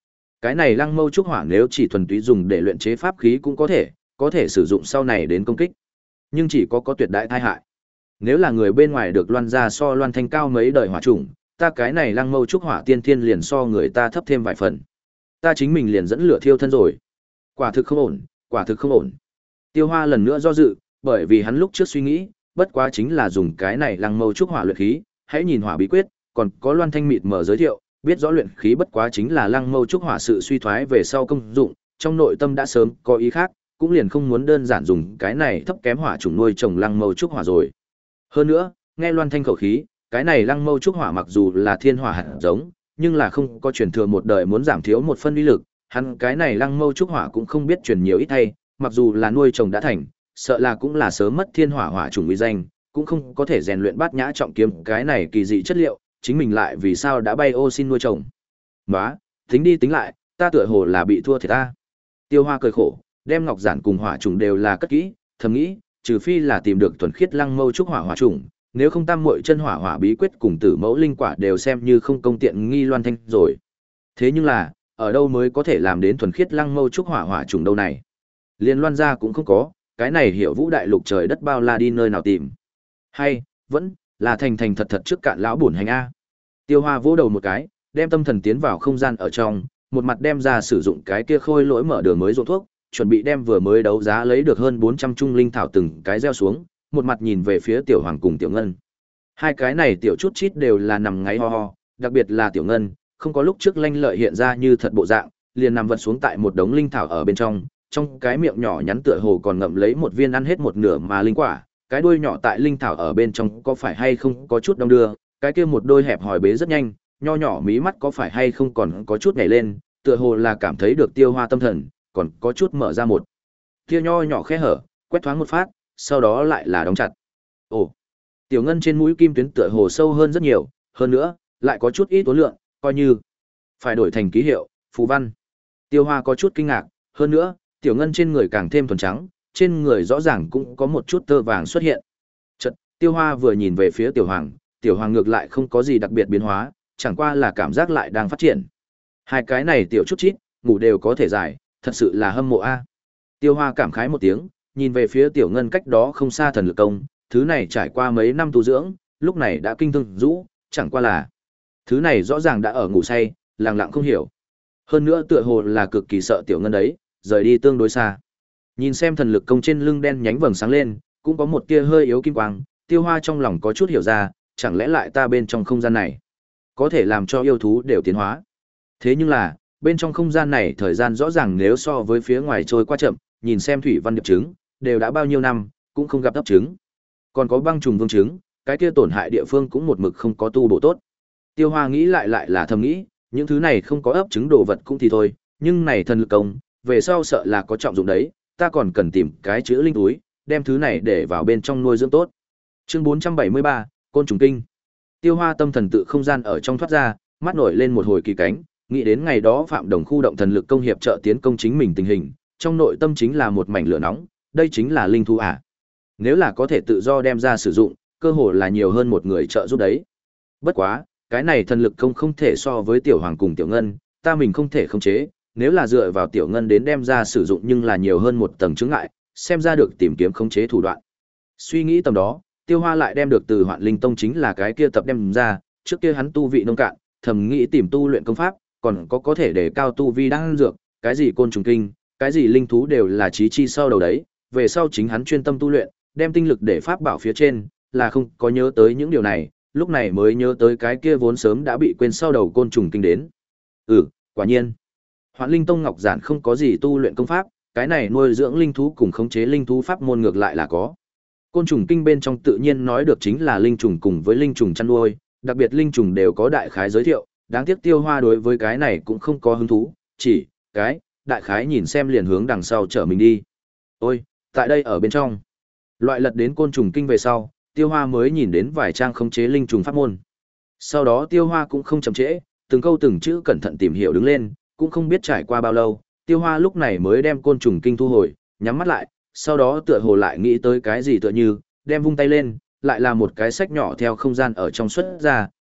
Cái này Lăng Mâu Trúc Hỏa nếu chỉ thuần túy dùng để luyện chế pháp khí cũng có thể, có thể sử dụng sau này đến công kích. Nhưng chỉ có có tuyệt đại tai hại. Nếu là người bên ngoài được loan ra so loan thanh cao mấy đời hỏa chủng, ta cái này Lăng Mâu Trúc Hỏa tiên thiên liền so người ta thấp thêm vài phần. Ta chính mình liền dẫn lửa thiêu thân rồi. Quả thực không ổn, quả thực không ổn. Tiêu Hoa lần nữa do dự, bởi vì hắn lúc trước suy nghĩ, bất quá chính là dùng cái này Lăng Mâu Trúc Hỏa luyện khí, hãy nhìn hỏa bí quyết, còn có loan thanh mịt mờ giới thiệu, biết rõ luyện khí bất quá chính là Lăng Mâu Trúc Hỏa sự suy thoái về sau công dụng, trong nội tâm đã sớm có ý khác, cũng liền không muốn đơn giản dùng cái này thấp kém hỏa chủng nuôi trồng Lăng Mâu Trúc Hỏa rồi. Hơn nữa, nghe loan thanh khẩu khí, cái này Lăng Mâu Trúc Hỏa mặc dù là thiên hỏa hạt giống, nhưng là không có truyền thừa một đời muốn giảm thiếu một phân uy lực, hắn cái này Lăng Mâu Trúc Hỏa cũng không biết truyền nhiều ít hay, mặc dù là nuôi trồng đã thành, sợ là cũng là sớm mất thiên hỏa hỏa chủng uy danh, cũng không có thể rèn luyện bát nhã trọng kiếm cái này kỳ dị chất liệu, chính mình lại vì sao đã bay ô xin nuôi trồng. Nóa, tính đi tính lại, ta tựa hồ là bị thua thiệt ta. Tiêu Hoa cười khổ, đem ngọc giản cùng hỏa trùng đều là cất kỹ, thầm nghĩ, trừ phi là tìm được thuần khiết Lăng Mâu Trúc Hỏa hỏa trùng, nếu không tam muội chân hỏa hỏa bí quyết cùng tử mẫu linh quả đều xem như không công tiện nghi loan thanh rồi. Thế nhưng là, ở đâu mới có thể làm đến thuần khiết Lăng Mâu Trúc Hỏa hỏa trùng đâu này? Liên loan ra cũng không có, cái này hiểu vũ đại lục trời đất bao la đi nơi nào tìm? Hay, vẫn là thành thành thật thật trước cạn lão bổn hành a. Tiêu Hoa vỗ đầu một cái, đem tâm thần tiến vào không gian ở trong, một mặt đem ra sử dụng cái kia khôi lỗi mở đường mới ruộng thuốc, chuẩn bị đem vừa mới đấu giá lấy được hơn bốn trăm trung linh thảo từng cái gieo xuống, một mặt nhìn về phía Tiểu Hoàng cùng Tiểu Ngân. Hai cái này tiểu chút chít đều là nằm ngáy ho ho, đặc biệt là Tiểu Ngân, không có lúc trước lanh lợi hiện ra như thật bộ dạng, liền nằm vật xuống tại một đống linh thảo ở bên trong, trong cái miệng nhỏ nhắn tựa hồ còn ngậm lấy một viên ăn hết một nửa mà linh quả, cái đuôi nhỏ tại linh thảo ở bên trong có phải hay không có chút đong đưa, cái kia một đôi hẹp hòi bế rất nhanh, nho nhỏ mí mắt có phải hay không còn có chút nhảy lên, tựa hồ là cảm thấy được Tiêu Hoa tâm thần, còn có chút mở ra một tia nho nhỏ khe hở, quét thoáng một phát, sau đó lại là đóng chặt. Ồ, Tiểu Ngân trên mũi kim tuyến tựa hồ sâu hơn rất nhiều, hơn nữa, lại có chút ít tố lượng, coi như phải đổi thành ký hiệu, phù văn. Tiêu Hoa có chút kinh ngạc, hơn nữa, Tiểu Ngân trên người càng thêm thuần trắng, trên người rõ ràng cũng có một chút tơ vàng xuất hiện. Chợt, Tiêu Hoa vừa nhìn về phía Tiểu Hoàng, Tiểu Hoàng ngược lại không có gì đặc biệt biến hóa, chẳng qua là cảm giác lại đang phát triển. Hai cái này tiểu chút chít, ngủ đều có thể giải, thật sự là hâm mộ a. Tiêu Hoa cảm khái một tiếng, nhìn về phía Tiểu Ngân cách đó không xa thần lực công, thứ này trải qua mấy năm tu dưỡng, lúc này đã kinh thương rũ, chẳng qua là thứ này rõ ràng đã ở ngủ say, lặng lặng không hiểu. Hơn nữa tựa hồ là cực kỳ sợ Tiểu Ngân đấy, rời đi tương đối xa. Nhìn xem thần lực công trên lưng đen nhánh vầng sáng lên, cũng có một tia hơi yếu kim quang, Tiêu Hoa trong lòng có chút hiểu ra, chẳng lẽ lại ta bên trong không gian này có thể làm cho yêu thú đều tiến hóa. Thế nhưng là, bên trong không gian này thời gian rõ ràng nếu so với phía ngoài trôi qua chậm, nhìn xem thủy văn điệp trứng, đều đã bao nhiêu năm, cũng không gặp ấp trứng. Còn có băng trùng vương trứng, cái kia tổn hại địa phương cũng một mực không có tu bổ tốt. Tiêu Hoa nghĩ lại lại là thầm nghĩ, những thứ này không có ấp trứng đồ vật cũng thì thôi, nhưng này thần lực công, về sau sợ là có trọng dụng đấy, ta còn cần tìm cái chữ linh túi, đem thứ này để vào bên trong nuôi dưỡng tốt. Chương bốn trăm bảy mươi ba, Côn trùng kinh. Tiêu Hoa tâm thần tự không gian ở trong thoát ra, mắt nổi lên một hồi kỳ cánh, nghĩ đến ngày đó Phạm Đồng khu động thần lực công hiệp trợ tiến công chính mình tình hình, trong nội tâm chính là một mảnh lửa nóng, đây chính là linh thú à? Nếu là có thể tự do đem ra sử dụng, cơ hội là nhiều hơn một người trợ giúp đấy. Bất quá, cái này thần lực công không thể so với Tiểu Hoàng cùng Tiểu Ngân, ta mình không thể khống chế, nếu là dựa vào Tiểu Ngân đến đem ra sử dụng nhưng là nhiều hơn một tầng chướng ngại, xem ra được tìm kiếm khống chế thủ đoạn. Suy nghĩ tầm đó, Tiêu Hoa lại đem được từ Hoạn Linh Tông chính là cái kia tập đem ra, trước kia hắn tu vị nông cạn, thầm nghĩ tìm tu luyện công pháp, còn có có thể để cao tu vi đang dược, cái gì côn trùng kinh, cái gì linh thú đều là chí chi sau đầu đấy, về sau chính hắn chuyên tâm tu luyện, đem tinh lực để pháp bảo phía trên, là không có nhớ tới những điều này, lúc này mới nhớ tới cái kia vốn sớm đã bị quên sau đầu côn trùng kinh đến. Ừ, quả nhiên. Hoạn Linh Tông ngọc giản không có gì tu luyện công pháp, cái này nuôi dưỡng linh thú cùng khống chế linh thú pháp môn ngược lại là có. Côn trùng kinh bên trong tự nhiên nói được chính là linh trùng cùng với linh trùng chăn nuôi, đặc biệt linh trùng đều có đại khái giới thiệu, đáng tiếc Tiêu Hoa đối với cái này cũng không có hứng thú, chỉ cái đại khái nhìn xem liền hướng đằng sau chở mình đi. Ôi, tại đây ở bên trong. Loại lật đến côn trùng kinh về sau, Tiêu Hoa mới nhìn đến vài trang khống chế linh trùng pháp môn. Sau đó Tiêu Hoa cũng không chậm trễ, từng câu từng chữ cẩn thận tìm hiểu đứng lên, cũng không biết trải qua bao lâu, Tiêu Hoa lúc này mới đem côn trùng kinh thu hồi, nhắm mắt lại, sau đó tựa hồ lại nghĩ tới cái gì tựa như, đem vung tay lên, lại là một cái sách nhỏ theo không gian ở trong xuất ra,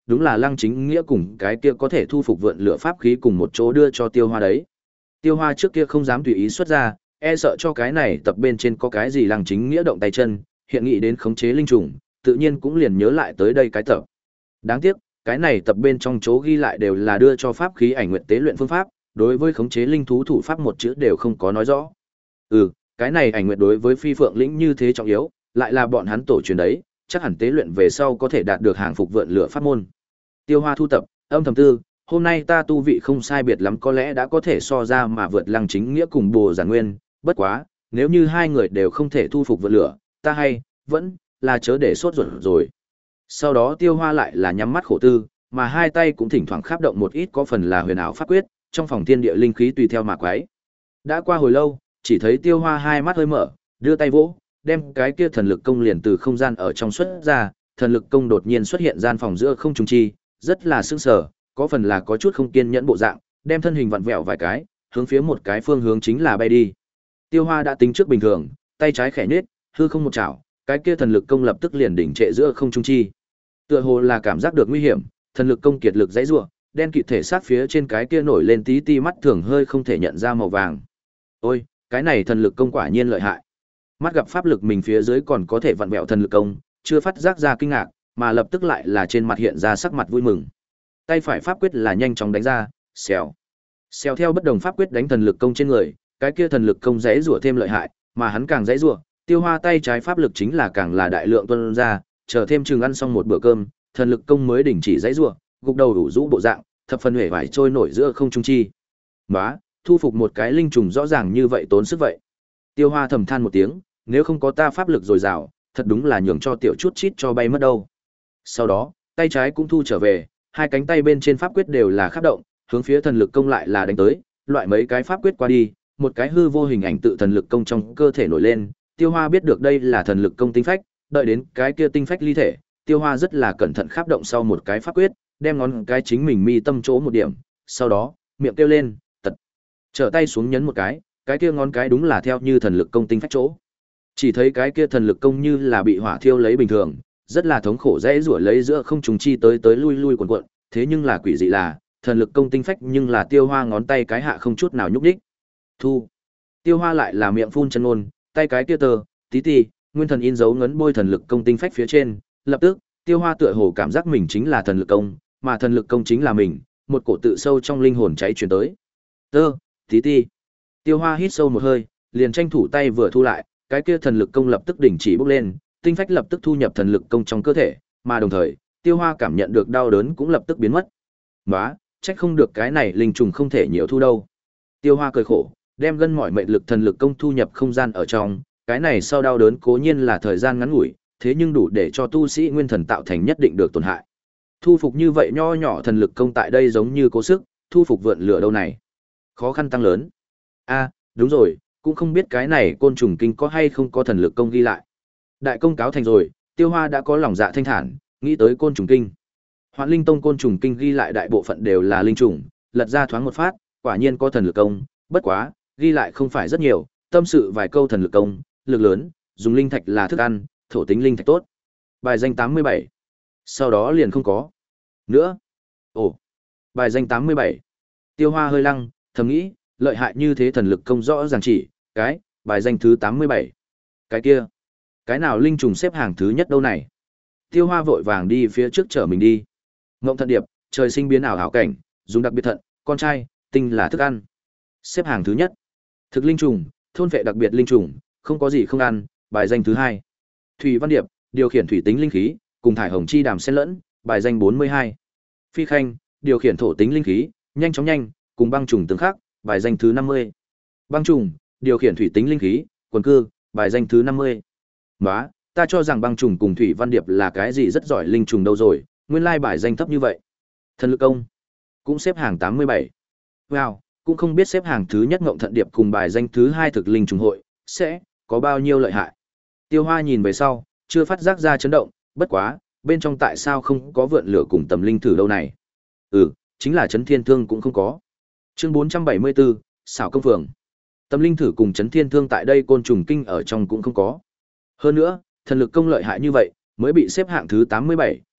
đúng là Lăng Chính Nghĩa cùng cái kia có thể thu phục vượn lửa pháp khí cùng một chỗ đưa cho Tiêu Hoa đấy. Tiêu Hoa trước kia không dám tùy ý xuất ra, e sợ cho cái này tập bên trên có cái gì Lăng Chính Nghĩa động tay chân, hiện nghĩ đến khống chế linh trùng, tự nhiên cũng liền nhớ lại tới đây cái tập. Đáng tiếc, cái này tập bên trong chỗ ghi lại đều là đưa cho pháp khí ảnh nguyện tế luyện phương pháp, đối với khống chế linh thú thủ pháp một chữ đều không có nói rõ. Ừ, cái này ảnh nguyện đối với phi phượng lĩnh như thế trọng yếu, lại là bọn hắn tổ truyền đấy, chắc hẳn tế luyện về sau có thể đạt được hàng phục vượn lửa pháp môn. Tiêu Hoa thu tập, âm thầm tư, hôm nay ta tu vị không sai biệt lắm, có lẽ đã có thể so ra mà vượt Lăng Chính Nghĩa cùng Bồ Giản Nguyên, bất quá, nếu như hai người đều không thể thu phục vượn lửa, ta hay vẫn là chớ để sốt ruột rồi. Sau đó Tiêu Hoa lại là nhắm mắt khổ tư, mà hai tay cũng thỉnh thoảng kháp động một ít có phần là huyền ảo pháp quyết, trong phòng thiên địa linh khí tùy theo mà quái. Đã qua hồi lâu, chỉ thấy Tiêu Hoa hai mắt hơi mở, đưa tay vỗ, đem cái kia thần lực công liền từ không gian ở trong xuất ra, thần lực công đột nhiên xuất hiện gian phòng giữa không trung chi, rất là sững sờ, có phần là có chút không kiên nhẫn bộ dạng, đem thân hình vặn vẹo vài cái, hướng phía một cái phương hướng chính là bay đi. Tiêu Hoa đã tính trước bình thường, tay trái khẽ nhếch, hư không một chảo, cái kia thần lực công lập tức liền đỉnh trệ giữa không trung chi. Tựa hồ là cảm giác được nguy hiểm, thần lực công kiệt lực dãy rủa, đen kịt thể sát phía trên cái kia nổi lên tí ti mắt thường hơi không thể nhận ra màu vàng. Ôi, cái này thần lực công quả nhiên lợi hại. Mắt gặp pháp lực mình phía dưới còn có thể vặn vẹo thần lực công, chưa phát giác ra kinh ngạc, mà lập tức lại là trên mặt hiện ra sắc mặt vui mừng. Tay phải pháp quyết là nhanh chóng đánh ra, xèo. Xèo theo bất đồng pháp quyết đánh thần lực công trên người, cái kia thần lực công dãy rủa thêm lợi hại, mà hắn càng dãy rủa, Tiêu Hoa tay trái pháp lực chính là càng là đại lượng tuôn ra, chờ thêm chừng ăn xong một bữa cơm, thần lực công mới đình chỉ dãy rủa, gục đầu đủ rũ bộ dạng, thập phần huệ vải trôi nổi giữa không trung chi. Nóa, thu phục một cái linh trùng rõ ràng như vậy tốn sức vậy. Tiêu Hoa thầm than một tiếng, nếu không có ta pháp lực dồi dào, thật đúng là nhường cho tiểu chút chít cho bay mất đâu. Sau đó, tay trái cũng thu trở về, hai cánh tay bên trên pháp quyết đều là khắp động, hướng phía thần lực công lại là đánh tới, loại mấy cái pháp quyết qua đi, một cái hư vô hình ảnh tự thần lực công trong cơ thể nổi lên, Tiêu Hoa biết được đây là thần lực công tinh phách, đợi đến cái kia tinh phách ly thể, Tiêu Hoa rất là cẩn thận khắp động sau một cái pháp quyết, đem ngón cái chính mình mi tâm chỗ một điểm, sau đó, miệng kêu lên, tật. Trở tay xuống nhấn một cái, cái kia ngón cái đúng là theo như thần lực công tinh phách chỗ. Chỉ thấy cái kia thần lực công như là bị hỏa thiêu lấy bình thường, rất là thống khổ dễ rủa lấy giữa không trùng chi tới tới lui lui cuộn cuộn, thế nhưng là quỷ dị là, thần lực công tinh phách nhưng là Tiêu Hoa ngón tay cái hạ không chút nào nhúc nhích. Thu. Tiêu Hoa lại là miệng phun chân ngôn, tay cái kia tờ, tí tí, nguyên thần in dấu ngấn bôi thần lực công tinh phách phía trên, lập tức, Tiêu Hoa tựa hồ cảm giác mình chính là thần lực công, mà thần lực công chính là mình, một cổ tự sâu trong linh hồn cháy truyền tới. Tơ, tí tí. Tiêu Hoa hít sâu một hơi, liền tranh thủ tay vừa thu lại, cái kia thần lực công lập tức đình chỉ bốc lên, tinh phách lập tức thu nhập thần lực công trong cơ thể, mà đồng thời, Tiêu Hoa cảm nhận được đau đớn cũng lập tức biến mất. Nóa, trách không được cái này linh trùng không thể nhiều thu đâu. Tiêu Hoa cười khổ, đem gân mỏi mệnh lực thần lực công thu nhập không gian ở trong, cái này sau đau đớn cố nhiên là thời gian ngắn ngủi, thế nhưng đủ để cho tu sĩ nguyên thần tạo thành nhất định được tổn hại. Thu phục như vậy nho nhỏ thần lực công tại đây giống như cố sức, thu phục vượn lửa đâu này. Khó khăn tăng lớn. A, đúng rồi, cũng không biết cái này côn trùng kinh có hay không có thần lực công ghi lại. Đại công cáo thành rồi, Tiêu Hoa đã có lòng dạ thanh thản, nghĩ tới côn trùng kinh. Hoạn Linh Tông côn trùng kinh ghi lại đại bộ phận đều là linh trùng, lật ra thoáng một phát, quả nhiên có thần lực công, bất quá, ghi lại không phải rất nhiều, tâm sự vài câu thần lực công, lực lớn, dùng linh thạch là thức ăn, thổ tính linh thạch tốt. Bài danh tám mươi bảy. Sau đó liền không có nữa. Ồ, bài danh tám mươi bảy. Tiêu Hoa hơi lăng, thầm nghĩ, lợi hại như thế thần lực công rõ ràng chỉ, cái, bài danh thứ tám mươi bảy. Cái kia, cái nào linh trùng xếp hàng thứ nhất đâu này? Tiêu Hoa vội vàng đi phía trước chở mình đi. Ngộng Thận Điệp, trời sinh biến ảo hảo cảnh, dùng đặc biệt thận, con trai, tinh là thức ăn. Xếp hàng thứ nhất. Thực linh trùng, thôn vệ đặc biệt linh trùng, không có gì không ăn, bài danh thứ hai. Thủy Văn Điệp, điều khiển thủy tính linh khí, cùng thải hồng chi đàm xen lẫn, bài danh bốn mươi hai. Phi Khanh, điều khiển thổ tính linh khí, nhanh chóng nhanh, cùng băng trùng tương khắc, bài danh thứ năm mươi. Băng trùng, điều khiển thủy tính linh khí, quần cư, bài danh thứ năm mươi. Nóa, ta cho rằng băng trùng cùng Thủy Văn Điệp là cái gì rất giỏi linh trùng đâu rồi, nguyên lai bài danh thấp như vậy. Thần lực công, cũng xếp hàng tám mươi bảy. Wow, cũng không biết xếp hàng thứ nhất Ngộng Thận Điệp cùng bài danh thứ hai thực linh trùng hội, sẽ có bao nhiêu lợi hại. Tiêu Hoa nhìn về sau, chưa phát giác ra chấn động, bất quá, bên trong tại sao không có vượn lửa cùng tầm linh thử đâu này? Ừ, chính là Chấn Thiên Thương cũng không có. Chương bốn trăm bảy mươi bốn, xảo công phường. Tầm linh thử cùng Chấn Thiên Thương tại đây côn trùng kinh ở trong cũng không có. Hơn nữa, thần lực công lợi hại như vậy, mới bị xếp hạng thứ tám mươi bảy,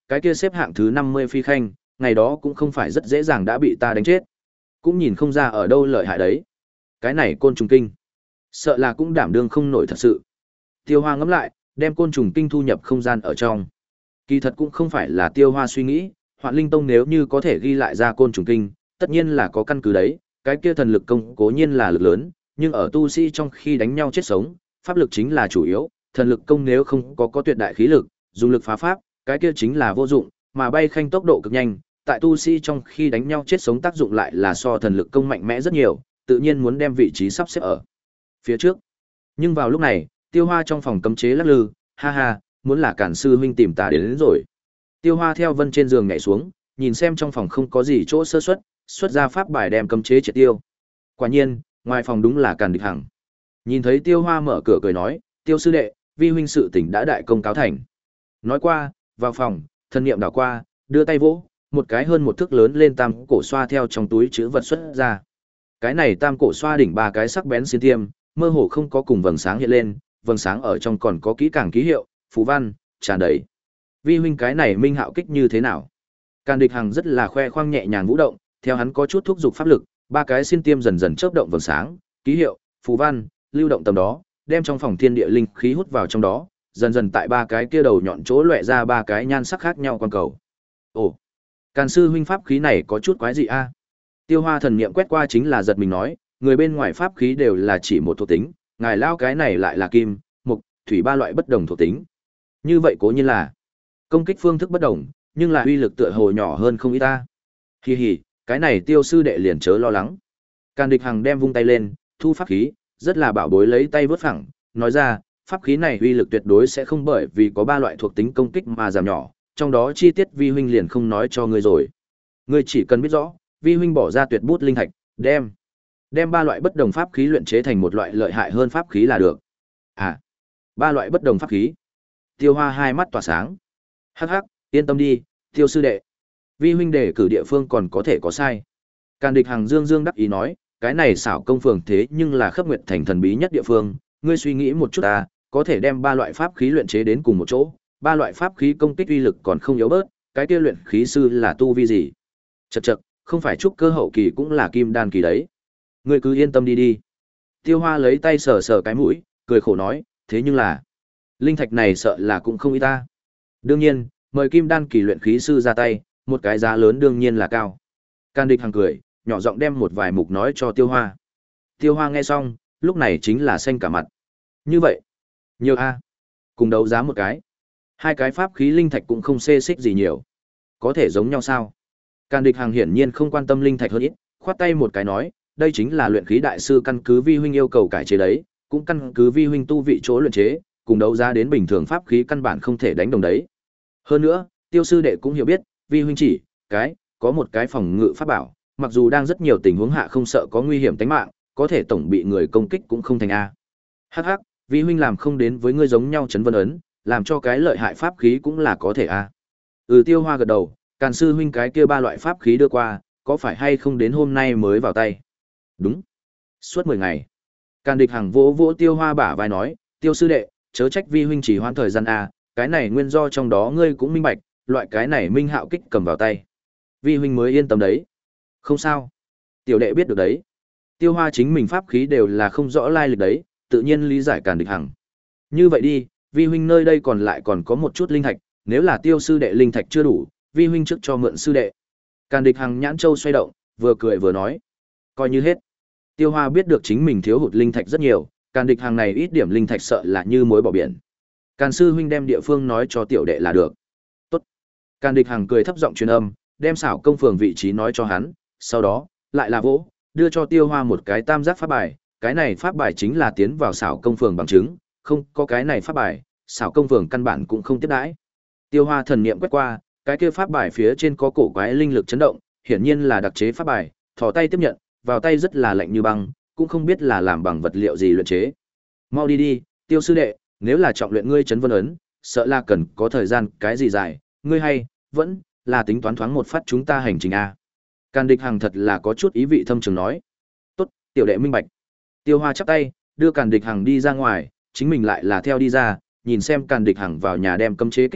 cái kia xếp hạng thứ năm mươi phi khanh, ngày đó cũng không phải rất dễ dàng đã bị ta đánh chết. Cũng nhìn không ra ở đâu lợi hại đấy. Cái này côn trùng kinh, sợ là cũng đảm đương không nổi thật sự. Tiêu Hoa ngẫm lại, đem côn trùng kinh thu nhập không gian ở trong. Kỳ thật cũng không phải là Tiêu Hoa suy nghĩ, Hoạn Linh Tông nếu như có thể ghi lại ra côn trùng kinh, tất nhiên là có căn cứ đấy, cái kia thần lực công cố nhiên là lực lớn, nhưng ở tu sĩ trong khi đánh nhau chết sống, pháp lực chính là chủ yếu, thần lực công nếu không có có tuyệt đại khí lực, dùng lực phá pháp, cái kia chính là vô dụng, mà bay khanh tốc độ cực nhanh, tại tu sĩ trong khi đánh nhau chết sống tác dụng lại là so thần lực công mạnh mẽ rất nhiều, tự nhiên muốn đem vị trí sắp xếp ở phía trước. Nhưng vào lúc này, Tiêu Hoa trong phòng cấm chế lắc lư, ha ha, muốn là Càn sư huynh tìm ta đến, đến rồi. Tiêu Hoa theo vân trên giường nhảy xuống, nhìn xem trong phòng không có gì chỗ sơ suất, xuất ra pháp bài đem cấm chế triệt tiêu. Quả nhiên, ngoài phòng đúng là Càn Địch Hằng. Nhìn thấy Tiêu Hoa mở cửa cười nói, "Tiêu sư đệ, vi huynh sự tỉnh đã đại công cáo thành." Nói qua, vào phòng, thân niệm đảo qua, đưa tay vỗ, một cái hơn một thước lớn lên tam cổ xoa theo trong túi chứa vật xuất ra. Cái này tam cổ xoa đỉnh ba cái sắc bén xiên tiêm, mơ hồ không có cùng vầng sáng hiện lên, vầng sáng ở trong còn có kỹ càng ký hiệu, phù văn, tràn đầy. Vi huynh cái này minh hạo kích như thế nào? Càn Địch Hằng rất là khoe khoang nhẹ nhàng vũ động, theo hắn có chút thúc giục pháp lực, ba cái xiên tiêm dần dần chớp động vầng sáng, ký hiệu, phù văn, lưu động tầm đó, đem trong phòng thiên địa linh khí hút vào trong đó, dần dần tại ba cái kia đầu nhọn chỗ lóe ra ba cái nhan sắc khác nhau quan cầu. Ồ, Càn sư huynh pháp khí này có chút quái dị a. Tiêu Hoa thần niệm quét qua chính là giật mình nói, người bên ngoài pháp khí đều là chỉ một thuộc tính, ngài lao cái này lại là kim, mộc, thủy ba loại bất đồng thuộc tính. Như vậy cố nhiên là công kích phương thức bất đồng, nhưng là uy lực tựa hồ nhỏ hơn không ít ta. Hi hi, cái này Tiêu sư đệ liền chớ lo lắng. Càn Địch Hằng đem vung tay lên, thu pháp khí, rất là bảo bối lấy tay vớt phẳng, nói ra, pháp khí này uy lực tuyệt đối sẽ không bởi vì có ba loại thuộc tính công kích mà giảm nhỏ, trong đó chi tiết vi huynh liền không nói cho ngươi rồi. Ngươi chỉ cần biết rõ, vi huynh bỏ ra tuyệt bút linh thạch, đem đem ba loại bất đồng pháp khí luyện chế thành một loại lợi hại hơn pháp khí là được. À, ba loại bất đồng pháp khí. Tiêu Hoa hai mắt tỏa sáng. Hắc hắc, yên tâm đi, Tiêu sư đệ. Vi huynh đề cử địa phương còn có thể có sai. Càn Địch Hằng dương dương đắc ý nói, cái này xảo công phường thế nhưng là Khắp Nguyệt thành thần bí nhất địa phương, ngươi suy nghĩ một chút ta, có thể đem ba loại pháp khí luyện chế đến cùng một chỗ, ba loại pháp khí công kích uy lực còn không yếu bớt, cái kia luyện khí sư là tu vi gì? Chậc chậc, không phải trúc cơ hậu kỳ cũng là kim đan kỳ đấy. Ngươi cứ yên tâm đi đi. Tiêu Hoa lấy tay sờ sờ cái mũi, cười khổ nói, thế nhưng là linh thạch này sợ là cũng không ít ta. Đương nhiên, mời kim đan kỳ luyện khí sư ra tay, một cái giá lớn đương nhiên là cao. Càn Địch Hằng cười, nhỏ giọng đem một vài mục nói cho Tiêu Hoa. Tiêu Hoa nghe xong, lúc này chính là xanh cả mặt. Như vậy, nhiều a, cùng đấu giá một cái. Hai cái pháp khí linh thạch cũng không xê xích gì nhiều. Có thể giống nhau sao? Càn Địch Hằng hiển nhiên không quan tâm linh thạch hơn ít, khoát tay một cái nói, đây chính là luyện khí đại sư căn cứ vi huynh yêu cầu cải chế đấy, cũng căn cứ vi huynh tu vị chỗ luyện chế, cùng đấu giá đến bình thường pháp khí căn bản không thể đánh đồng đấy. Hơn nữa, Tiêu sư đệ cũng hiểu biết, vi huynh chỉ cái có một cái phòng ngự pháp bảo, mặc dù đang rất nhiều tình huống hạ không sợ có nguy hiểm tính mạng, có thể tổng bị người công kích cũng không thành a. Hắc hắc, vi huynh làm không đến với ngươi giống nhau chấn vân ấn, làm cho cái lợi hại pháp khí cũng là có thể a. Ừ, Tiêu Hoa gật đầu, Càn sư huynh cái kia ba loại pháp khí đưa qua, có phải hay không đến hôm nay mới vào tay? Đúng. Suốt mười ngày. Càn Địch Hằng vỗ vỗ Tiêu Hoa bả vai nói, Tiêu sư đệ, chớ trách vi huynh chỉ hoãn thời gian a, cái này nguyên do trong đó ngươi cũng minh bạch, loại cái này minh hạo kích cầm vào tay. Vi huynh mới yên tâm đấy. Không sao. Tiểu đệ biết được đấy. Tiêu Hoa chính mình pháp khí đều là không rõ lai lịch đấy, tự nhiên lý giải Càn Địch Hằng. Như vậy đi, vi huynh nơi đây còn lại còn có một chút linh thạch, nếu là Tiêu sư đệ linh thạch chưa đủ, vi huynh trước cho mượn sư đệ. Càn Địch Hằng nhãn châu xoay động, vừa cười vừa nói, coi như hết. Tiêu Hoa biết được chính mình thiếu hụt linh thạch rất nhiều, Càn Địch Hằng này ít điểm linh thạch sợ là như muối bỏ biển. Càn sư huynh đem địa phương nói cho tiểu đệ là được. Tốt. Càn Địch Hằng cười thấp giọng truyền âm, đem xảo công phường vị trí nói cho hắn, sau đó lại là vỗ, đưa cho Tiêu Hoa một cái tam giác pháp bài, cái này pháp bài chính là tiến vào xảo công phường bằng chứng, không có cái này pháp bài, xảo công phường căn bản cũng không tiếp đãi. Tiêu Hoa thần niệm quét qua, cái kia pháp bài phía trên có cổ quái linh lực chấn động, hiển nhiên là đặc chế pháp bài, thò tay tiếp nhận, vào tay rất là lạnh như băng, cũng không biết là làm bằng vật liệu gì luyện chế. Mau đi đi, Tiêu sư đệ, nếu là trọng luyện ngươi chấn vân ấn, sợ là cần có thời gian cái gì dài, ngươi hay vẫn là tính toán thoáng một phát chúng ta hành trình a. Càn Địch Hằng thật là có chút ý vị thâm trường nói. Tốt, tiểu đệ minh bạch. Tiêu Hoa chắp tay, đưa Càn Địch Hằng đi ra ngoài, chính mình lại là theo đi ra, nhìn xem Càn Địch Hằng vào nhà đem cấm chế kích phát,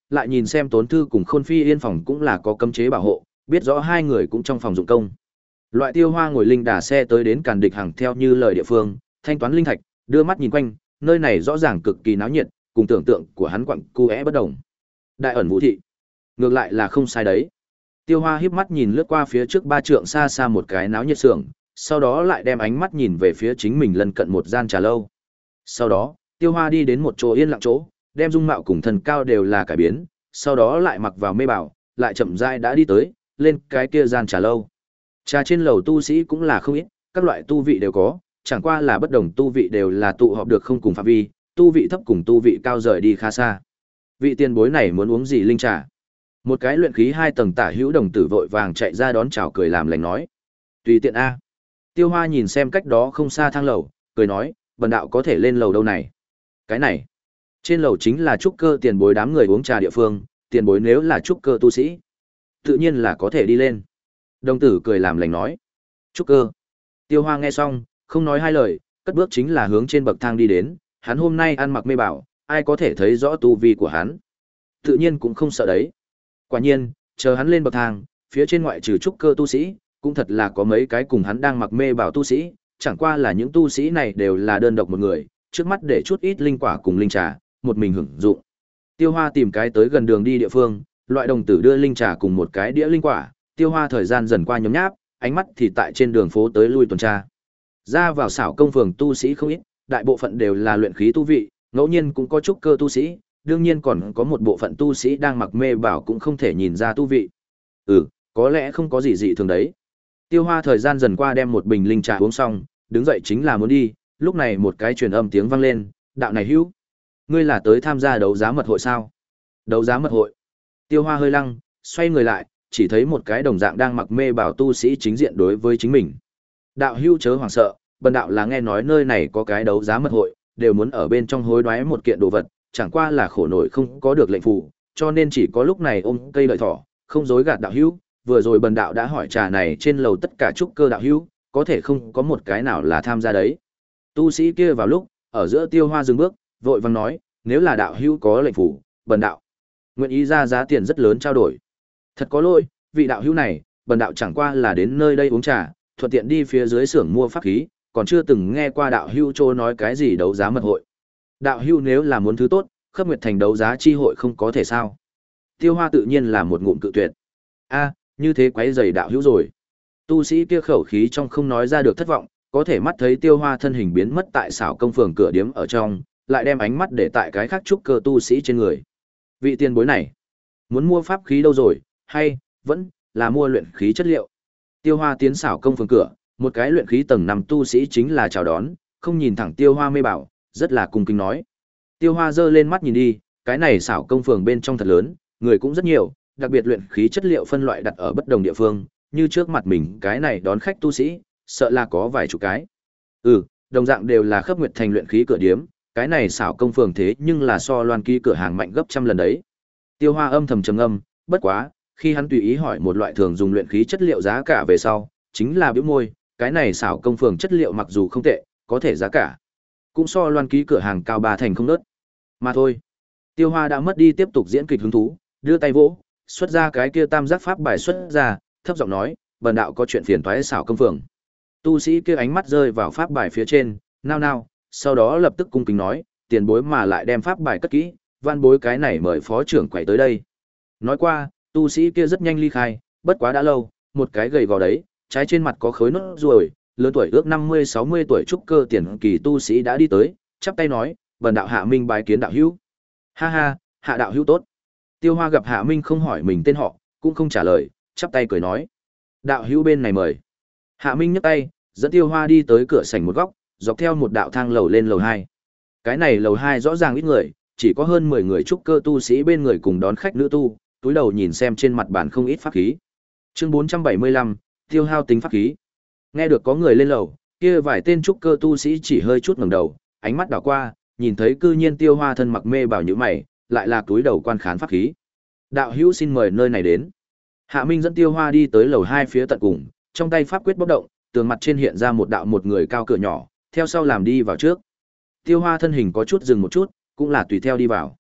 lại nhìn xem Tốn Thư cùng Khôn Phi Yên phòng cũng là có cấm chế bảo hộ, biết rõ hai người cũng trong phòng dụng công. Loại Tiêu Hoa ngồi linh đà xe tới đến Càn Địch Hằng theo như lời địa phương, thanh toán linh thạch, đưa mắt nhìn quanh, nơi này rõ ràng cực kỳ náo nhiệt, cùng tưởng tượng của hắn quặng cu é bất đồng. Đại ẩn Vũ thị, ngược lại là không sai đấy. Tiêu Hoa híp mắt nhìn lướt qua phía trước ba trượng xa xa một cái náo nhiệt xưởng, sau đó lại đem ánh mắt nhìn về phía chính mình lân cận một gian trà lâu. Sau đó, Tiêu Hoa đi đến một chỗ yên lặng chỗ, đem dung mạo cùng thần cao đều là cải biến, sau đó lại mặc vào mê bảo, lại chậm rãi đã đi tới, lên cái kia gian trà lâu. Trà trên lầu tu sĩ cũng là không ít, các loại tu vị đều có, chẳng qua là bất đồng tu vị đều là tụ họp được không cùng phạm vi, tu vị thấp cùng tu vị cao rời đi khá xa. Vị tiền bối này muốn uống gì linh trà? Một cái luyện khí hai tầng tả hữu đồng tử vội vàng chạy ra đón chào cười làm lành nói. Tùy tiện a. Tiêu Hoa nhìn xem cách đó không xa thang lầu, cười nói, bần đạo có thể lên lầu đâu này. Cái này, trên lầu chính là trúc cơ tiền bối đám người uống trà địa phương, tiền bối nếu là trúc cơ tu sĩ, tự nhiên là có thể đi lên. Đồng tử cười làm lành nói. Trúc cơ. Tiêu Hoa nghe xong, không nói hai lời, cất bước chính là hướng trên bậc thang đi đến, hắn hôm nay ăn mặc mê bảo, ai có thể thấy rõ tu vi của hắn. Tự nhiên cũng không sợ đấy. Quả nhiên, chờ hắn lên bậc thang, phía trên ngoại trừ trúc cơ tu sĩ, cũng thật là có mấy cái cùng hắn đang mặc mê bảo tu sĩ, chẳng qua là những tu sĩ này đều là đơn độc một người, trước mắt để chút ít linh quả cùng linh trà, một mình hưởng dụng. Tiêu Hoa tìm cái tới gần đường đi địa phương, loại đồng tử đưa linh trà cùng một cái đĩa linh quả, Tiêu Hoa thời gian dần qua nhóm nháp, ánh mắt thì tại trên đường phố tới lui tuần tra. Ra vào xảo công phường tu sĩ không ít, đại bộ phận đều là luyện khí tu vị, ngẫu nhiên cũng có trúc cơ tu sĩ, đương nhiên còn có một bộ phận tu sĩ đang mặc mê bảo cũng không thể nhìn ra tu vị. Ừ, có lẽ không có gì dị thường đấy. Tiêu Hoa thời gian dần qua đem một bình linh trà uống xong, đứng dậy chính là muốn đi, lúc này một cái truyền âm tiếng vang lên, đạo này hữu, ngươi là tới tham gia đấu giá mật hội sao? Đấu giá mật hội. Tiêu Hoa hơi lăng, xoay người lại, chỉ thấy một cái đồng dạng đang mặc mê bảo tu sĩ chính diện đối với chính mình. Đạo hữu chớ hoảng sợ, bần đạo là nghe nói nơi này có cái đấu giá mật hội, đều muốn ở bên trong hối đoái một kiện đồ vật, chẳng qua là khổ nổi không có được lệnh phù, cho nên chỉ có lúc này ôm cây lợi thỏ, không dối gạt đạo hữu. Vừa rồi bần đạo đã hỏi trà này trên lầu tất cả trúc cơ đạo hữu, có thể không có một cái nào là tham gia đấy. Tu sĩ kia vào lúc, ở giữa Tiêu Hoa dừng bước, vội vàng nói, nếu là đạo hữu có lệnh phù, bần đạo nguyện ý ra giá tiền rất lớn trao đổi. Thật có lỗi, vị đạo hữu này, bần đạo chẳng qua là đến nơi đây uống trà, thuận tiện đi phía dưới xưởng mua pháp khí, còn chưa từng nghe qua đạo hữu trô nói cái gì đấu giá mật hội. Đạo hữu nếu là muốn thứ tốt, Khắp Nguyệt Thành đấu giá chi hội không có thể sao? Tiêu Hoa tự nhiên là một ngụm cự tuyệt. A, như thế quấy rầy đạo hữu rồi. Tu sĩ kia khẩu khí trong không nói ra được thất vọng, có thể mắt thấy Tiêu Hoa thân hình biến mất tại xảo công phường cửa điếm ở trong, lại đem ánh mắt để tại cái khác trúc cơ tu sĩ trên người. Vị tiền bối này, muốn mua pháp khí đâu rồi, hay vẫn là mua luyện khí chất liệu? Tiêu Hoa tiến xảo công phường cửa, một cái luyện khí tầng năm tu sĩ chính là chào đón, không nhìn thẳng Tiêu Hoa mê bảo, rất là cung kính nói. Tiêu Hoa giơ lên mắt nhìn đi, cái này xảo công phường bên trong thật lớn, người cũng rất nhiều, đặc biệt luyện khí chất liệu phân loại đặt ở bất đồng địa phương, như trước mặt mình cái này đón khách tu sĩ, sợ là có vài chục cái. Ừ, đồng dạng đều là Khắp Nguyệt Thành luyện khí cửa điếm, cái này xảo công phường thế nhưng là so Loan Ký cửa hàng mạnh gấp trăm lần đấy. Tiêu Hoa âm thầm trầm ngâm, bất quá, khi hắn tùy ý hỏi một loại thường dùng luyện khí chất liệu giá cả về sau, chính là bĩu môi, cái này xảo công phường chất liệu mặc dù không tệ, có thể giá cả cũng so Loan Ký cửa hàng cao ba thành không nớt. Mà thôi. Tiêu Hoa đã mất đi tiếp tục diễn kịch hứng thú, đưa tay vỗ, xuất ra cái kia tam giác pháp bài xuất ra, thấp giọng nói, bần đạo có chuyện phiền toái xảo công phường. Tu sĩ kia ánh mắt rơi vào pháp bài phía trên, nao nao, sau đó lập tức cung kính nói, tiền bối mà lại đem pháp bài cất kỹ, van bối cái này mời phó trưởng quầy tới đây. Nói qua, tu sĩ kia rất nhanh ly khai, bất quá đã lâu, một cái gầy gò đấy, trái trên mặt có khối nốt ruồi, lớn tuổi ước năm mươi sáu mươi tuổi trúc cơ tiền kỳ tu sĩ đã đi tới, chắp tay nói, bần đạo Hạ Minh bái kiến đạo hữu. Ha ha, Hạ đạo hữu tốt. Tiêu Hoa gặp Hạ Minh không hỏi mình tên họ, cũng không trả lời, chắp tay cười nói, đạo hữu bên này mời. Hạ Minh nhấc tay, dẫn Tiêu Hoa đi tới cửa sảnh một góc, dọc theo một đạo thang lầu lên lầu hai. Cái này lầu hai rõ ràng ít người, chỉ có hơn mười người trúc cơ tu sĩ bên người cùng đón khách nữ tu, túi đầu nhìn xem trên mặt bàn không ít pháp khí. Chương bốn trăm bảy mươi lăm, tiêu hao tính pháp khí. Nghe được có người lên lầu, kia vài tên trúc cơ tu sĩ chỉ hơi chút ngẩng đầu, ánh mắt đảo qua, nhìn thấy cư nhiên Tiêu Hoa thân mặc mê bảo nhíu mày, lại là túi đầu quan khán pháp khí. Đạo hữu xin mời nơi này đến. Hạ Minh dẫn Tiêu Hoa đi tới lầu hai phía tận cùng, trong tay pháp quyết bốc động, tường mặt trên hiện ra một đạo một người cao cửa nhỏ, theo sau làm đi vào trước. Tiêu Hoa thân hình có chút dừng một chút, cũng là tùy theo đi vào.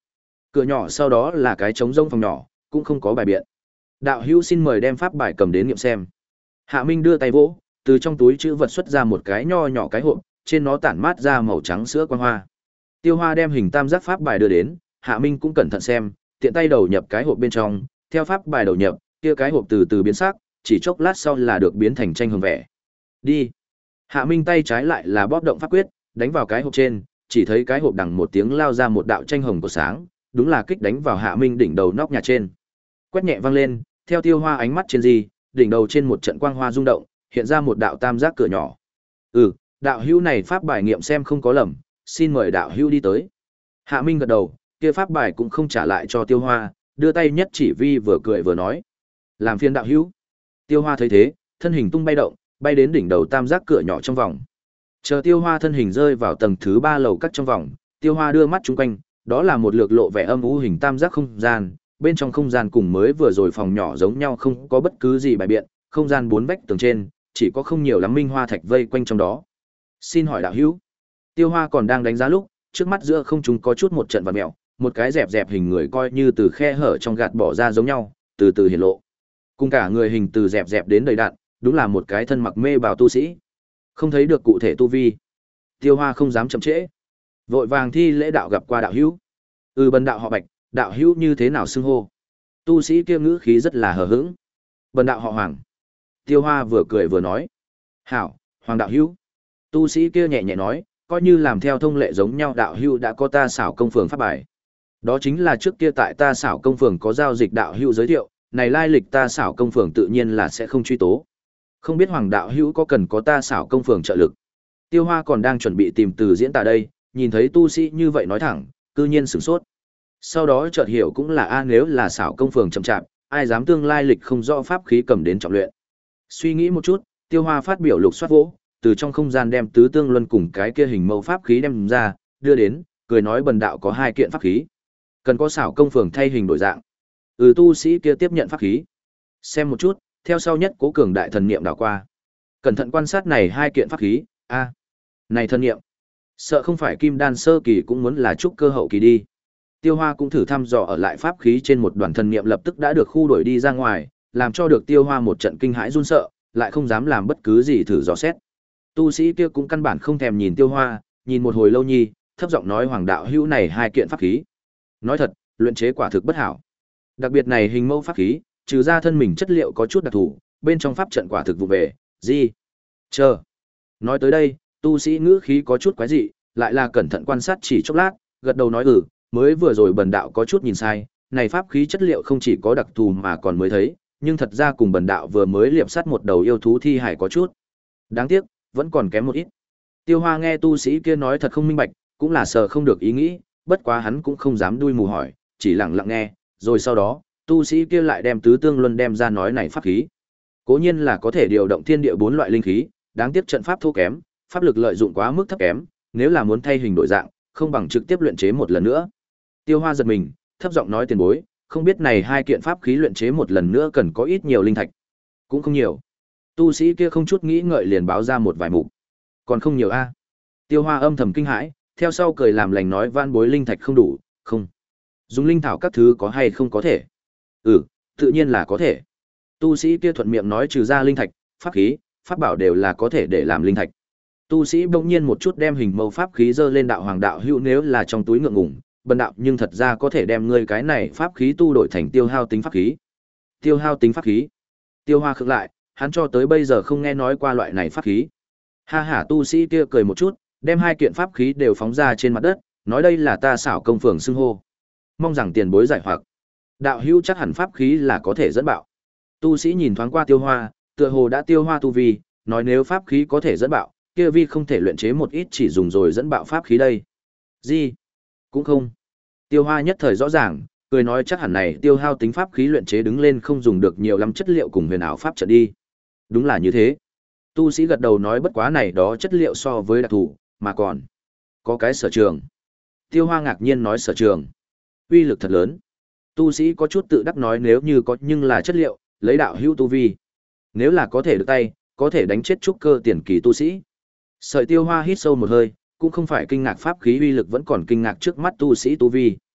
Cửa nhỏ sau đó là cái trống rông phòng nhỏ, cũng không có bài biện. Đạo hữu xin mời đem pháp bài cầm đến nghiệm xem. Hạ Minh đưa tay vỗ, từ trong túi chữ vật xuất ra một cái nho nhỏ cái hộp, trên nó tản mát ra màu trắng sữa quang hoa. Tiêu Hoa đem hình tam giác pháp bài đưa đến, Hạ Minh cũng cẩn thận xem, tiện tay đầu nhập cái hộp bên trong, theo pháp bài đầu nhập, kia cái hộp từ từ biến sắc, chỉ chốc lát sau là được biến thành tranh hồng vẻ. Đi. Hạ Minh tay trái lại là bóp động pháp quyết, đánh vào cái hộp trên, chỉ thấy cái hộp đằng một tiếng lao ra một đạo tranh hồng của sáng, đúng là kích đánh vào Hạ Minh đỉnh đầu nóc nhà trên. Quét nhẹ vang lên, theo Tiêu Hoa ánh mắt trên gì, đỉnh đầu trên một trận quang hoa rung động, hiện ra một đạo tam giác cửa nhỏ. Ừ, đạo hữu này pháp bài nghiệm xem không có lầm, xin mời đạo hữu đi tới. Hạ Minh gật đầu, kia pháp bài cũng không trả lại cho Tiêu Hoa, đưa tay nhất chỉ vi vừa cười vừa nói. Làm phiền đạo hữu. Tiêu Hoa thấy thế, thân hình tung bay động, bay đến đỉnh đầu tam giác cửa nhỏ trong vòng. Chờ Tiêu Hoa thân hình rơi vào tầng thứ ba lầu cắt trong vòng, Tiêu Hoa đưa mắt chung quanh, đó là một lược lộ vẻ âm u hình tam giác không gian, bên trong không gian cùng mới vừa rồi phòng nhỏ giống nhau, không có bất cứ gì bài biện, không gian bốn vách tường trên, chỉ có không nhiều lắm minh hoa thạch vây quanh trong đó. Xin hỏi đạo hữu. Tiêu Hoa còn đang đánh giá lúc, trước mắt giữa không trung có chút một trận vặn mèo, một cái dẹp dẹp hình người coi như từ khe hở trong gạt bỏ ra giống nhau, từ từ hiện lộ. Cùng cả người hình từ dẹp dẹp đến đầy đặn, đúng là một cái thân mặc mê bào tu sĩ. Không thấy được cụ thể tu vi. Tiêu Hoa không dám chậm trễ, vội vàng thi lễ đạo gặp qua đạo hữu. Ừ, bần đạo họ Bạch, đạo hữu như thế nào xưng hô? Tu sĩ kia ngữ khí rất là hờ hững. Bần đạo họ Hoàng. Tiêu Hoa vừa cười vừa nói. Hảo, Hoàng đạo hữu. Tu sĩ kia nhẹ nhẹ nói, coi như làm theo thông lệ giống nhau, đạo hữu đã có ta xảo công phường pháp bài. Đó chính là trước kia tại ta xảo công phường có giao dịch, đạo hữu giới thiệu, này lai lịch ta xảo công phường tự nhiên là sẽ không truy tố. Không biết Hoàng đạo hữu có cần có ta xảo công phường trợ lực. Tiêu Hoa còn đang chuẩn bị tìm từ diễn tả đây, nhìn thấy tu sĩ như vậy nói thẳng, cư nhiên sửng sốt. Sau đó chợt hiểu cũng là a, nếu là xảo công phường chậm chạp, ai dám tương lai lịch không rõ pháp khí cầm đến trọng luyện. Suy nghĩ một chút, Tiêu Hoa phát biểu lục soát vỗ, từ trong không gian đem tứ tương luân cùng cái kia hình mẫu pháp khí đem ra, đưa đến, cười nói bần đạo có hai kiện pháp khí, cần có xảo công phường thay hình đổi dạng. Ừ, tu sĩ kia tiếp nhận pháp khí, xem một chút, theo sau nhất cố cường đại thần niệm đảo qua, cẩn thận quan sát này hai kiện pháp khí. A, này thần niệm, sợ không phải kim đan sơ kỳ cũng muốn là trúc cơ hậu kỳ đi. Tiêu Hoa cũng thử thăm dò ở lại pháp khí trên một đoàn thần niệm, lập tức đã được khu đuổi đi ra ngoài, làm cho được Tiêu Hoa một trận kinh hãi run sợ, lại không dám làm bất cứ gì thử dò xét. Tu sĩ kia cũng căn bản không thèm nhìn Tiêu Hoa, nhìn một hồi lâu nhi, thấp giọng nói Hoàng đạo hữu này hai kiện pháp khí. Nói thật, luyện chế quả thực bất hảo. Đặc biệt này hình mẫu pháp khí, trừ ra thân mình chất liệu có chút đặc thù, bên trong pháp trận quả thực vụ về, gì? Chờ. Nói tới đây, tu sĩ ngữ khí có chút quái dị, lại là cẩn thận quan sát chỉ chốc lát, gật đầu nói ừ, mới vừa rồi bần đạo có chút nhìn sai, này pháp khí chất liệu không chỉ có đặc thù mà còn mới thấy, nhưng thật ra cùng bần đạo vừa mới liệp sát một đầu yêu thú thi hải có chút. Đáng tiếc, vẫn còn kém một ít. Tiêu Hoa nghe tu sĩ kia nói thật không minh bạch, cũng là sợ không được ý nghĩ, bất quá hắn cũng không dám đuôi mù hỏi, chỉ lặng lặng nghe, rồi sau đó, tu sĩ kia lại đem tứ tương luân đem ra nói này pháp khí. Cố nhiên là có thể điều động thiên địa bốn loại linh khí, đáng tiếc trận pháp thô kém, pháp lực lợi dụng quá mức thấp kém, nếu là muốn thay hình đổi dạng, không bằng trực tiếp luyện chế một lần nữa. Tiêu Hoa giật mình, thấp giọng nói tiền bối, không biết này hai kiện pháp khí luyện chế một lần nữa cần có ít nhiều linh thạch. Cũng không nhiều. Tu sĩ kia không chút nghĩ ngợi liền báo ra một vài mục. Còn không nhiều a? Tiêu Hoa âm thầm kinh hãi, theo sau cười làm lành nói van bối linh thạch không đủ, không. Dùng linh thảo các thứ có hay không có thể? Ừ, tự nhiên là có thể. Tu sĩ kia thuận miệng nói trừ ra linh thạch, pháp khí, pháp bảo đều là có thể để làm linh thạch. Tu sĩ bỗng nhiên một chút đem hình mẫu pháp khí dơ lên, đạo Hoàng đạo hữu nếu là trong túi ngượng ngùng, bần đạo nhưng thật ra có thể đem ngươi cái này pháp khí tu đổi thành tiêu hao tính pháp khí. Tiêu hao tính pháp khí? Tiêu Hoa khựng lại, hắn cho tới bây giờ không nghe nói qua loại này pháp khí. Ha ha, tu sĩ kia cười một chút, đem hai kiện pháp khí đều phóng ra trên mặt đất, nói đây là ta xảo công phường xưng hô. Mong rằng tiền bối giải hoặc. Đạo hữu chắc hẳn pháp khí là có thể dẫn bạo. Tu sĩ nhìn thoáng qua Tiêu Hoa, tựa hồ đã tiêu hoa tu vi, nói nếu pháp khí có thể dẫn bạo, kia vi không thể luyện chế một ít chỉ dùng rồi dẫn bạo pháp khí đây. Gì? Cũng không. Tiêu Hoa nhất thời rõ ràng, cười nói chắc hẳn này tiêu hao tính pháp khí luyện chế đứng lên không dùng được nhiều lắm chất liệu cùng huyền ảo pháp trận đi. Đúng là như thế. Tu sĩ gật đầu nói bất quá này đó chất liệu so với đặc thù, mà còn có cái sở trường. Tiêu Hoa ngạc nhiên nói sở trường. Uy lực thật lớn. Tu sĩ có chút tự đắc nói nếu như có nhưng là chất liệu, lấy đạo hữu tu vi. Nếu là có thể được tay, có thể đánh chết trúc cơ tiền kỳ tu sĩ. Sợi Tiêu Hoa hít sâu một hơi, cũng không phải kinh ngạc pháp khí uy lực, vẫn còn kinh ngạc trước mắt tu sĩ tu vi.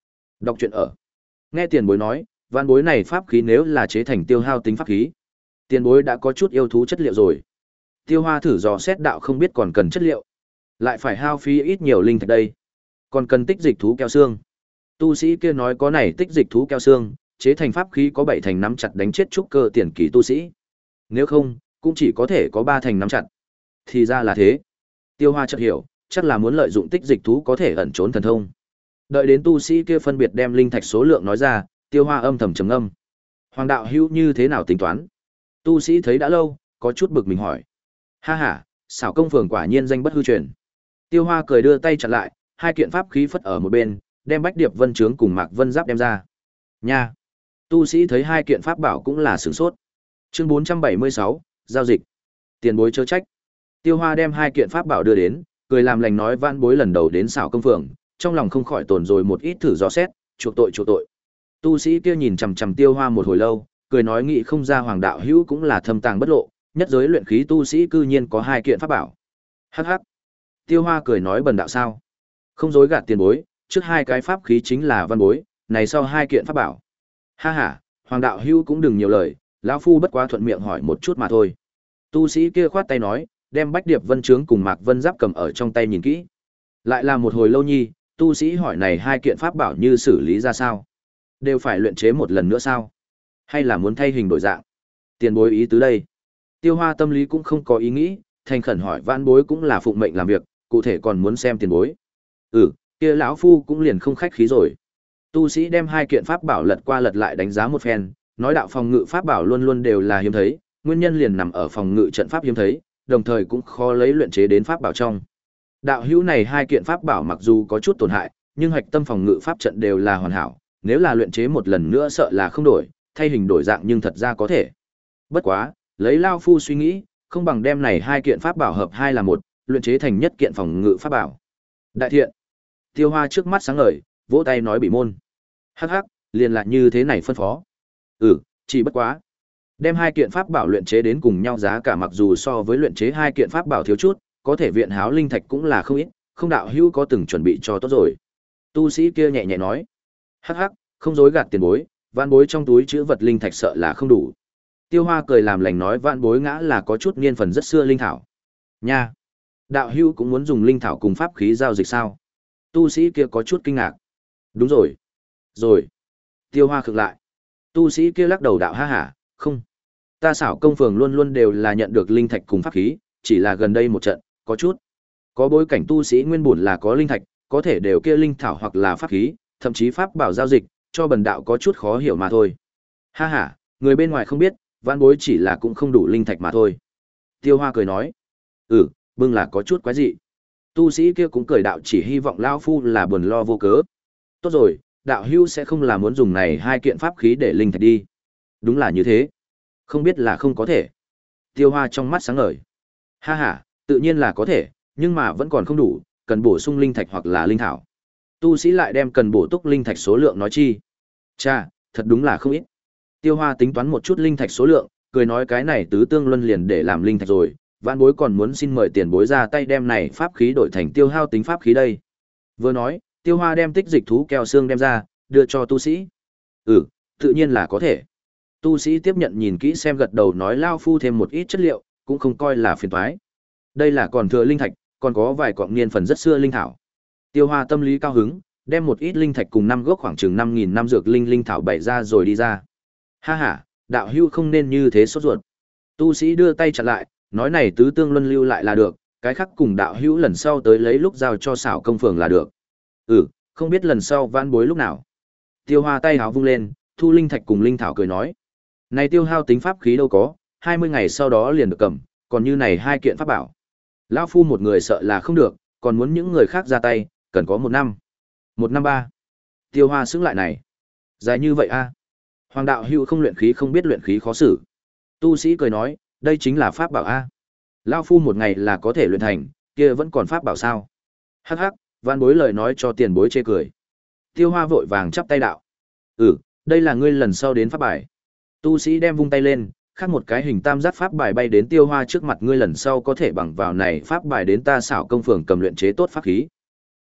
Đọc truyện ở. Nghe tiền bối nói, vạn bối này pháp khí nếu là chế thành tiêu hao tính pháp khí, tiền bối đã có chút yêu thú chất liệu rồi. Tiêu Hoa thử dò xét đạo không biết còn cần chất liệu, lại phải hao phí ít nhiều linh thạch đây, còn cần tích dịch thú keo xương. Tu sĩ kia nói có này tích dịch thú keo xương, chế thành pháp khí có bảy thành nắm chặt đánh chết trúc cơ tiền kỳ tu sĩ. Nếu không, cũng chỉ có thể có ba thành nắm chặt. Thì ra là thế. Tiêu Hoa chợt hiểu, chắc là muốn lợi dụng tích dịch thú có thể ẩn trốn thần thông. Đợi đến tu sĩ kia phân biệt đem linh thạch số lượng nói ra, Tiêu Hoa âm thầm trầm ngâm. Hoàng đạo hữu như thế nào tính toán? Tu sĩ thấy đã lâu, có chút bực mình hỏi. Ha ha, xảo công phường quả nhiên danh bất hư truyền. Tiêu Hoa cười đưa tay chặn lại, hai kiện pháp khí phất ở một bên, đem Bách Điệp Vân Trướng cùng Mạc Vân Giáp đem ra. Nha. Tu sĩ thấy hai kiện pháp bảo cũng là sửng sốt. Chương bốn trăm bảy mươi sáu, giao dịch. Tiền bối chớ trách. Tiêu Hoa đem hai kiện pháp bảo đưa đến, cười làm lành nói vãn bối lần đầu đến xảo công phường, trong lòng không khỏi tồn rồi một ít thử dò xét, chuộc tội chuộc tội. Tu sĩ kia nhìn chằm chằm Tiêu Hoa một hồi lâu, cười nói nghĩ không ra Hoàng đạo hữu cũng là thâm tàng bất lộ, nhất giới luyện khí tu sĩ cư nhiên có hai kiện pháp bảo. Hắc hắc. Tiêu Hoa cười nói bần đạo sao? Không dối gạt tiền bối, trước hai cái pháp khí chính là văn bối, này sau hai kiện pháp bảo. Ha ha, Hoàng đạo hữu cũng đừng nhiều lời, lão phu bất quá thuận miệng hỏi một chút mà thôi. Tu sĩ kia khoát tay nói, đem Bách Điệp Vân Trướng cùng Mạc Vân Giáp cầm ở trong tay nhìn kỹ. Lại là một hồi lâu nhi, tu sĩ hỏi này hai kiện pháp bảo như xử lý ra sao? Đều phải luyện chế một lần nữa sao? Hay là muốn thay hình đổi dạng? Tiền bối ý tứ đây. Tiêu Hoa tâm lý cũng không có ý nghĩ, thành khẩn hỏi vãn bối cũng là phụng mệnh làm việc, cụ thể còn muốn xem tiền bối. Ừ, kia lão phu cũng liền không khách khí rồi. Tu sĩ đem hai kiện pháp bảo lật qua lật lại đánh giá một phen, nói đạo phòng ngự pháp bảo luôn luôn đều là hiếm thấy, nguyên nhân liền nằm ở phòng ngự trận pháp hiếm thấy, đồng thời cũng khó lấy luyện chế đến pháp bảo trong. Đạo hữu này hai kiện pháp bảo mặc dù có chút tổn hại, nhưng hạch tâm phòng ngự pháp trận đều là hoàn hảo, nếu là luyện chế một lần nữa sợ là không đổi, thay hình đổi dạng nhưng thật ra có thể. Bất quá, lấy lao phu suy nghĩ, không bằng đem này hai kiện pháp bảo hợp hai là một, luyện chế thành nhất kiện phòng ngự pháp bảo. Đại thiện. Tiêu Hoa trước mắt sáng ngời, vỗ tay nói bị môn. Hắc hắc, liền lại như thế này phân phó. Ừ, chỉ bất quá. Đem hai kiện pháp bảo luyện chế đến cùng nhau giá cả mặc dù so với luyện chế hai kiện pháp bảo thiếu chút, có thể viện háo linh thạch cũng là không ít, không đạo hữu có từng chuẩn bị cho tốt rồi. Tu sĩ kia nhẹ nhẹ nói. Hắc hắc, không dối gạt tiền bối, vạn bối trong túi chứa vật linh thạch sợ là không đủ. Tiêu Hoa cười làm lành nói vạn bối ngã là có chút niên phần rất xưa linh thảo. Nha. Đạo hữu cũng muốn dùng linh thảo cùng pháp khí giao dịch sao? Tu sĩ kia có chút kinh ngạc. Đúng rồi. Rồi. Tiêu Hoa khựng lại. Tu sĩ kia lắc đầu đạo ha hả, không. Ta xảo công phường luôn luôn đều là nhận được linh thạch cùng pháp khí, chỉ là gần đây một trận, có chút. Có bối cảnh tu sĩ nguyên bổn là có linh thạch, có thể đều kia linh thảo hoặc là pháp khí, thậm chí pháp bảo giao dịch, cho bần đạo có chút khó hiểu mà thôi. Ha ha, người bên ngoài không biết, vãn bối chỉ là cũng không đủ linh thạch mà thôi. Tiêu Hoa cười nói. Ừ, bưng là có chút quái dị. Tu sĩ kia cũng cười đạo chỉ hy vọng lão phu là buồn lo vô cớ. Tốt rồi, đạo hữu sẽ không là muốn dùng này hai kiện pháp khí để linh thạch đi. Đúng là như thế. Không biết là không có thể. Tiêu Hoa trong mắt sáng ngời. Ha ha, tự nhiên là có thể, nhưng mà vẫn còn không đủ, cần bổ sung linh thạch hoặc là linh thảo. Tu sĩ lại đem cần bổ túc linh thạch số lượng nói chi. Cha, thật đúng là không ít. Tiêu Hoa tính toán một chút linh thạch số lượng, cười nói cái này tứ tương luân liền để làm linh thạch rồi, vạn bối còn muốn xin mời tiền bối ra tay đem này pháp khí đổi thành tiêu hao tính pháp khí đây. Vừa nói, Tiêu Hoa đem tích dịch thú keo xương đem ra, đưa cho tu sĩ. Ừ, tự nhiên là có thể. Tu sĩ tiếp nhận nhìn kỹ xem gật đầu nói lao phu thêm một ít chất liệu, cũng không coi là phiền toái. Đây là còn thừa linh thạch, còn có vài cọng niên phần rất xưa linh thảo. Tiêu Hoa tâm lý cao hứng, đem một ít linh thạch cùng năm gốc khoảng chừng năm nghìn năm dược linh linh thảo bày ra rồi đi ra. Ha ha, đạo hữu không nên như thế sốt ruột. Tu sĩ đưa tay chặn lại, nói này tứ tương luân lưu lại là được, cái khác cùng đạo hữu lần sau tới lấy lúc giao cho xảo công phường là được. Ừ, không biết lần sau vãn bối lúc nào. Tiêu Hoa tay háo vung lên, thu linh thạch cùng linh thảo cười nói. Này tiêu hao tính pháp khí đâu có, hai mươi ngày sau đó liền được cầm, còn như này hai kiện pháp bảo. Lão phu một người sợ là không được, còn muốn những người khác ra tay, cần có một năm. Một năm ba. Tiêu Hoa xứng lại này. Dài như vậy a? Hoàng đạo hữu không luyện khí không biết luyện khí khó xử. Tu sĩ cười nói, đây chính là pháp bảo a. Lão phu một ngày là có thể luyện thành, kia vẫn còn pháp bảo sao? Hắc hắc, vạn bối lời nói cho tiền bối chê cười. Tiêu Hoa vội vàng chắp tay đạo. Ừ, đây là ngươi lần sau đến pháp bài. Tu sĩ đem vung tay lên, khác một cái hình tam giác pháp bài bay đến Tiêu Hoa trước mặt ngươi lần sau có thể bằng vào này pháp bài đến ta xảo công phường cầm luyện chế tốt pháp khí.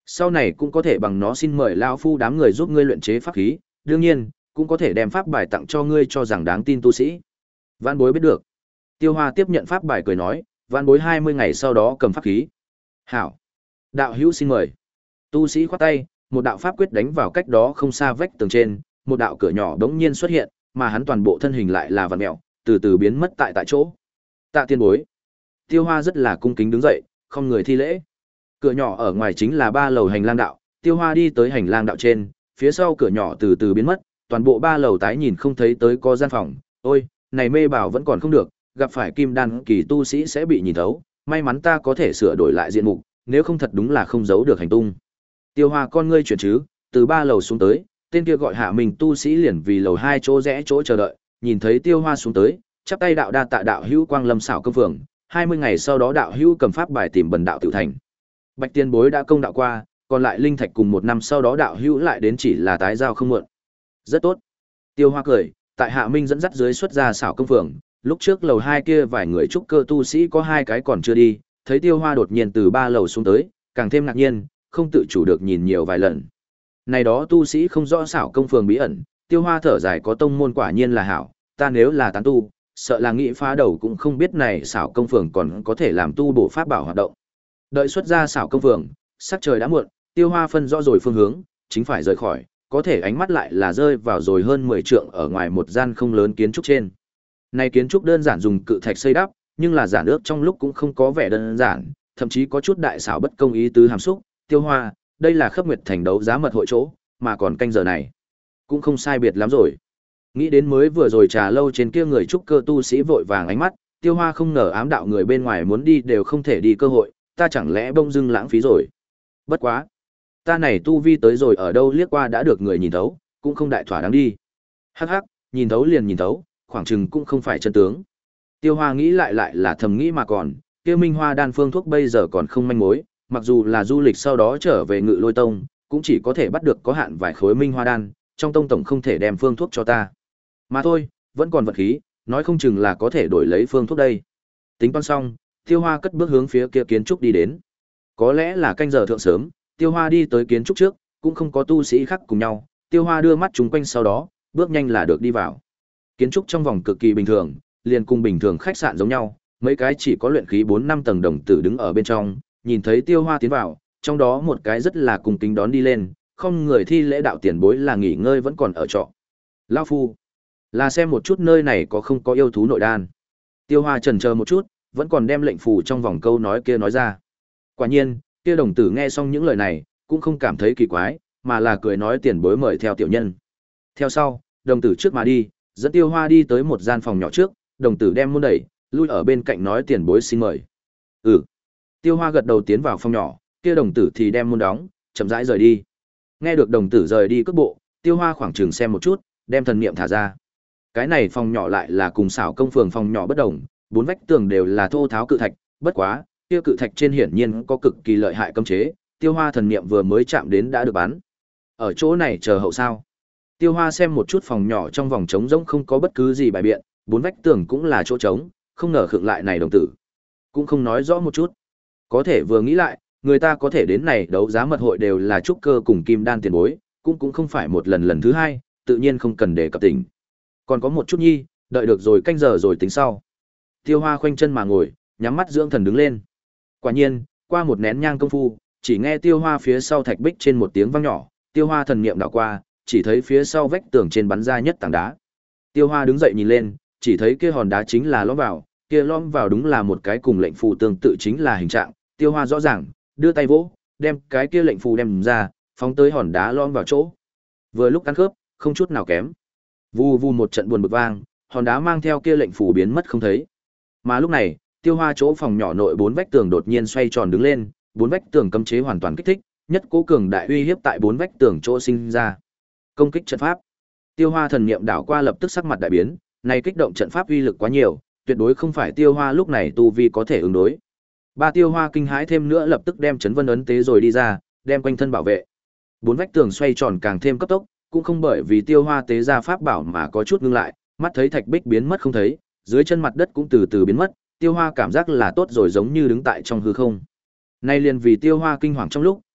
Sau này cũng có thể bằng nó xin mời lão phu đám người giúp ngươi luyện chế pháp khí, đương nhiên, cũng có thể đem pháp bài tặng cho ngươi cho rằng đáng tin tu sĩ. Vạn Bối biết được. Tiêu Hoa tiếp nhận pháp bài cười nói, Vạn Bối hai mươi ngày sau đó cầm pháp khí. Hảo. Đạo hữu xin mời. Tu sĩ khoát tay, một đạo pháp quyết đánh vào cách đó không xa vách tường trên, một đạo cửa nhỏ đống nhiên xuất hiện, mà hắn toàn bộ thân hình lại là vặn mèo, từ từ biến mất tại tại chỗ. Tạ tiên bối. Tiêu Hoa rất là cung kính đứng dậy, không người thi lễ. Cửa nhỏ ở ngoài chính là ba lầu hành lang đạo, Tiêu Hoa đi tới hành lang đạo trên, phía sau cửa nhỏ từ từ biến mất, toàn bộ ba lầu tái nhìn không thấy tới có gian phòng. Ôi, này mê bảo vẫn còn không được, gặp phải kim đan kỳ tu sĩ sẽ bị nhìn thấu, may mắn ta có thể sửa đổi lại diện mục, nếu không thật đúng là không giấu được hành tung. Tiêu Hoa con ngươi chuyển chứ, từ ba lầu xuống tới, tên kia gọi Hạ Minh tu sĩ liền vì lầu hai chỗ rẽ chỗ chờ đợi, nhìn thấy Tiêu Hoa xuống tới, chắp tay đạo đa tạ đạo hữu Quang Lâm xảo công phường, hai mươi ngày sau đó đạo hữu cầm pháp bài tìm bần đạo tiểu thành. Bạch Tiên bối đã công đạo qua, còn lại linh thạch cùng một năm sau đó đạo hữu lại đến chỉ là tái giao không muộn. Rất tốt. Tiêu Hoa cười, tại Hạ Minh dẫn dắt dưới xuất ra xảo công phường, lúc trước lầu hai kia vài người trúc cơ tu sĩ có hai cái còn chưa đi, thấy Tiêu Hoa đột nhiên từ ba lầu xuống tới, càng thêm ngạc nhiên, không tự chủ được nhìn nhiều vài lần. Này đó tu sĩ không rõ xảo công phường bí ẩn, Tiêu Hoa thở dài có tông môn quả nhiên là hảo, ta nếu là tán tu, sợ là nghĩ phá đầu cũng không biết này xảo công phường còn có thể làm tu bổ pháp bảo hoạt động. Đợi xuất ra xảo công phường, sắc trời đã muộn, Tiêu Hoa phân rõ rồi phương hướng, chính phải rời khỏi, có thể ánh mắt lại là rơi vào rồi hơn mười trượng ở ngoài một gian không lớn kiến trúc trên. Này kiến trúc đơn giản dùng cự thạch xây đắp, nhưng là giản ước trong lúc cũng không có vẻ đơn giản, thậm chí có chút đại xảo bất công ý tứ hàm xúc. Tiêu Hoa, đây là Khắp Nguyệt thành đấu giá mật hội chỗ, mà còn canh giờ này, cũng không sai biệt lắm rồi. Nghĩ đến mới vừa rồi trà lâu trên kia người trúc cơ tu sĩ vội vàng ánh mắt, Tiêu Hoa không ngờ ám đạo người bên ngoài muốn đi đều không thể đi cơ hội, ta chẳng lẽ bông dưng lãng phí rồi. Bất quá, ta này tu vi tới rồi ở đâu liếc qua đã được người nhìn thấu, cũng không đại thỏa đáng đi. Hắc hắc, nhìn thấu liền nhìn thấu, khoảng chừng cũng không phải chân tướng. Tiêu Hoa nghĩ lại lại là thầm nghĩ mà còn, kia Minh Hoa đan phương thuốc bây giờ còn không manh mối, mặc dù là du lịch sau đó trở về Ngự Lôi Tông, cũng chỉ có thể bắt được có hạn vài khối Minh Hoa đan, trong tông tổng không thể đem phương thuốc cho ta. Mà thôi, vẫn còn vật khí, nói không chừng là có thể đổi lấy phương thuốc đây. Tính toán xong, Tiêu Hoa cất bước hướng phía kia kiến trúc đi đến. Có lẽ là canh giờ thượng sớm, Tiêu Hoa đi tới kiến trúc trước, cũng không có tu sĩ khác cùng nhau, Tiêu Hoa đưa mắt chúng quanh sau đó, bước nhanh là được đi vào. Kiến trúc trong vòng cực kỳ bình thường, liền cùng bình thường khách sạn giống nhau, mấy cái chỉ có luyện khí bốn năm tầng đồng tử đứng ở bên trong, nhìn thấy Tiêu Hoa tiến vào, trong đó một cái rất là cung kính đón đi lên, không người thi lễ đạo tiền bối là nghỉ ngơi vẫn còn ở trọ. Lão phu, là xem một chút nơi này có không có yêu thú nội đan. Tiêu Hoa chần chờ một chút, vẫn còn đem lệnh phù trong vòng câu nói kia nói ra. Quả nhiên, kia đồng tử nghe xong những lời này, cũng không cảm thấy kỳ quái, mà là cười nói tiền bối mời theo tiểu nhân. Theo sau, đồng tử trước mà đi, dẫn Tiêu Hoa đi tới một gian phòng nhỏ trước, đồng tử đem môn đẩy, lui ở bên cạnh nói tiền bối xin mời. Ừ. Tiêu Hoa gật đầu tiến vào phòng nhỏ, kia đồng tử thì đem môn đóng, chậm rãi rời đi. Nghe được đồng tử rời đi cước bộ, Tiêu Hoa khoảng chừng xem một chút, đem thần niệm thả ra. Cái này phòng nhỏ lại là cùng xảo công phường phòng nhỏ bất đồng, bốn vách tường đều là thô tháo cự thạch, bất quá, kia cự thạch trên hiển nhiên có cực kỳ lợi hại cấm chế, Tiêu Hoa thần niệm vừa mới chạm đến đã được bắn. Ở chỗ này chờ hậu sao? Tiêu Hoa xem một chút phòng nhỏ trong vòng trống rỗng không có bất cứ gì bài biện, bốn vách tường cũng là chỗ trống, không ngờ khựng lại này đồng tử. Cũng không nói rõ một chút. Có thể vừa nghĩ lại, người ta có thể đến này đấu giá mật hội đều là trúc cơ cùng kim đan tiền bối, cũng cũng không phải một lần lần thứ hai, tự nhiên không cần để cập tỉnh. Còn có một chút nhi, đợi được rồi canh giờ rồi tính sau. Tiêu Hoa khoanh chân mà ngồi, nhắm mắt dưỡng thần đứng lên. Quả nhiên, qua một nén nhang công phu, chỉ nghe Tiêu Hoa phía sau thạch bích trên một tiếng vang nhỏ, Tiêu Hoa thần niệm đảo qua, chỉ thấy phía sau vách tường trên bắn ra nhất tảng đá. Tiêu Hoa đứng dậy nhìn lên, chỉ thấy kia hòn đá chính là lõm vào, kia lõm vào đúng là một cái cùng lệnh phù tương tự chính là hình trạng. Tiêu Hoa rõ ràng, đưa tay vỗ, đem cái kia lệnh phù đem ra, phóng tới hòn đá lõm vào chỗ. Vừa lúc ăn khớp, không chút nào kém. Vù vù một trận buồn bực vang, hòn đá mang theo kia lệnh phù biến mất không thấy. Mà lúc này, Tiêu Hoa chỗ phòng nhỏ nội bốn vách tường đột nhiên xoay tròn đứng lên, bốn vách tường cấm chế hoàn toàn kích thích, nhất cố cường đại uy hiếp tại bốn vách tường chỗ sinh ra. Công kích trận pháp. Tiêu Hoa thần niệm đảo qua lập tức sắc mặt đại biến, này kích động trận pháp uy lực quá nhiều, tuyệt đối không phải Tiêu Hoa lúc này tu vi có thể ứng đối. Ba Tiêu Hoa kinh hãi thêm nữa lập tức đem chấn vân ấn tế rồi đi ra, đem quanh thân bảo vệ. Bốn vách tường xoay tròn càng thêm cấp tốc, cũng không bởi vì Tiêu Hoa tế ra pháp bảo mà có chút ngưng lại, mắt thấy thạch bích biến mất không thấy, dưới chân mặt đất cũng từ từ biến mất, Tiêu Hoa cảm giác là tốt rồi giống như đứng tại trong hư không. Nay liền vì Tiêu Hoa kinh hoàng trong lúc,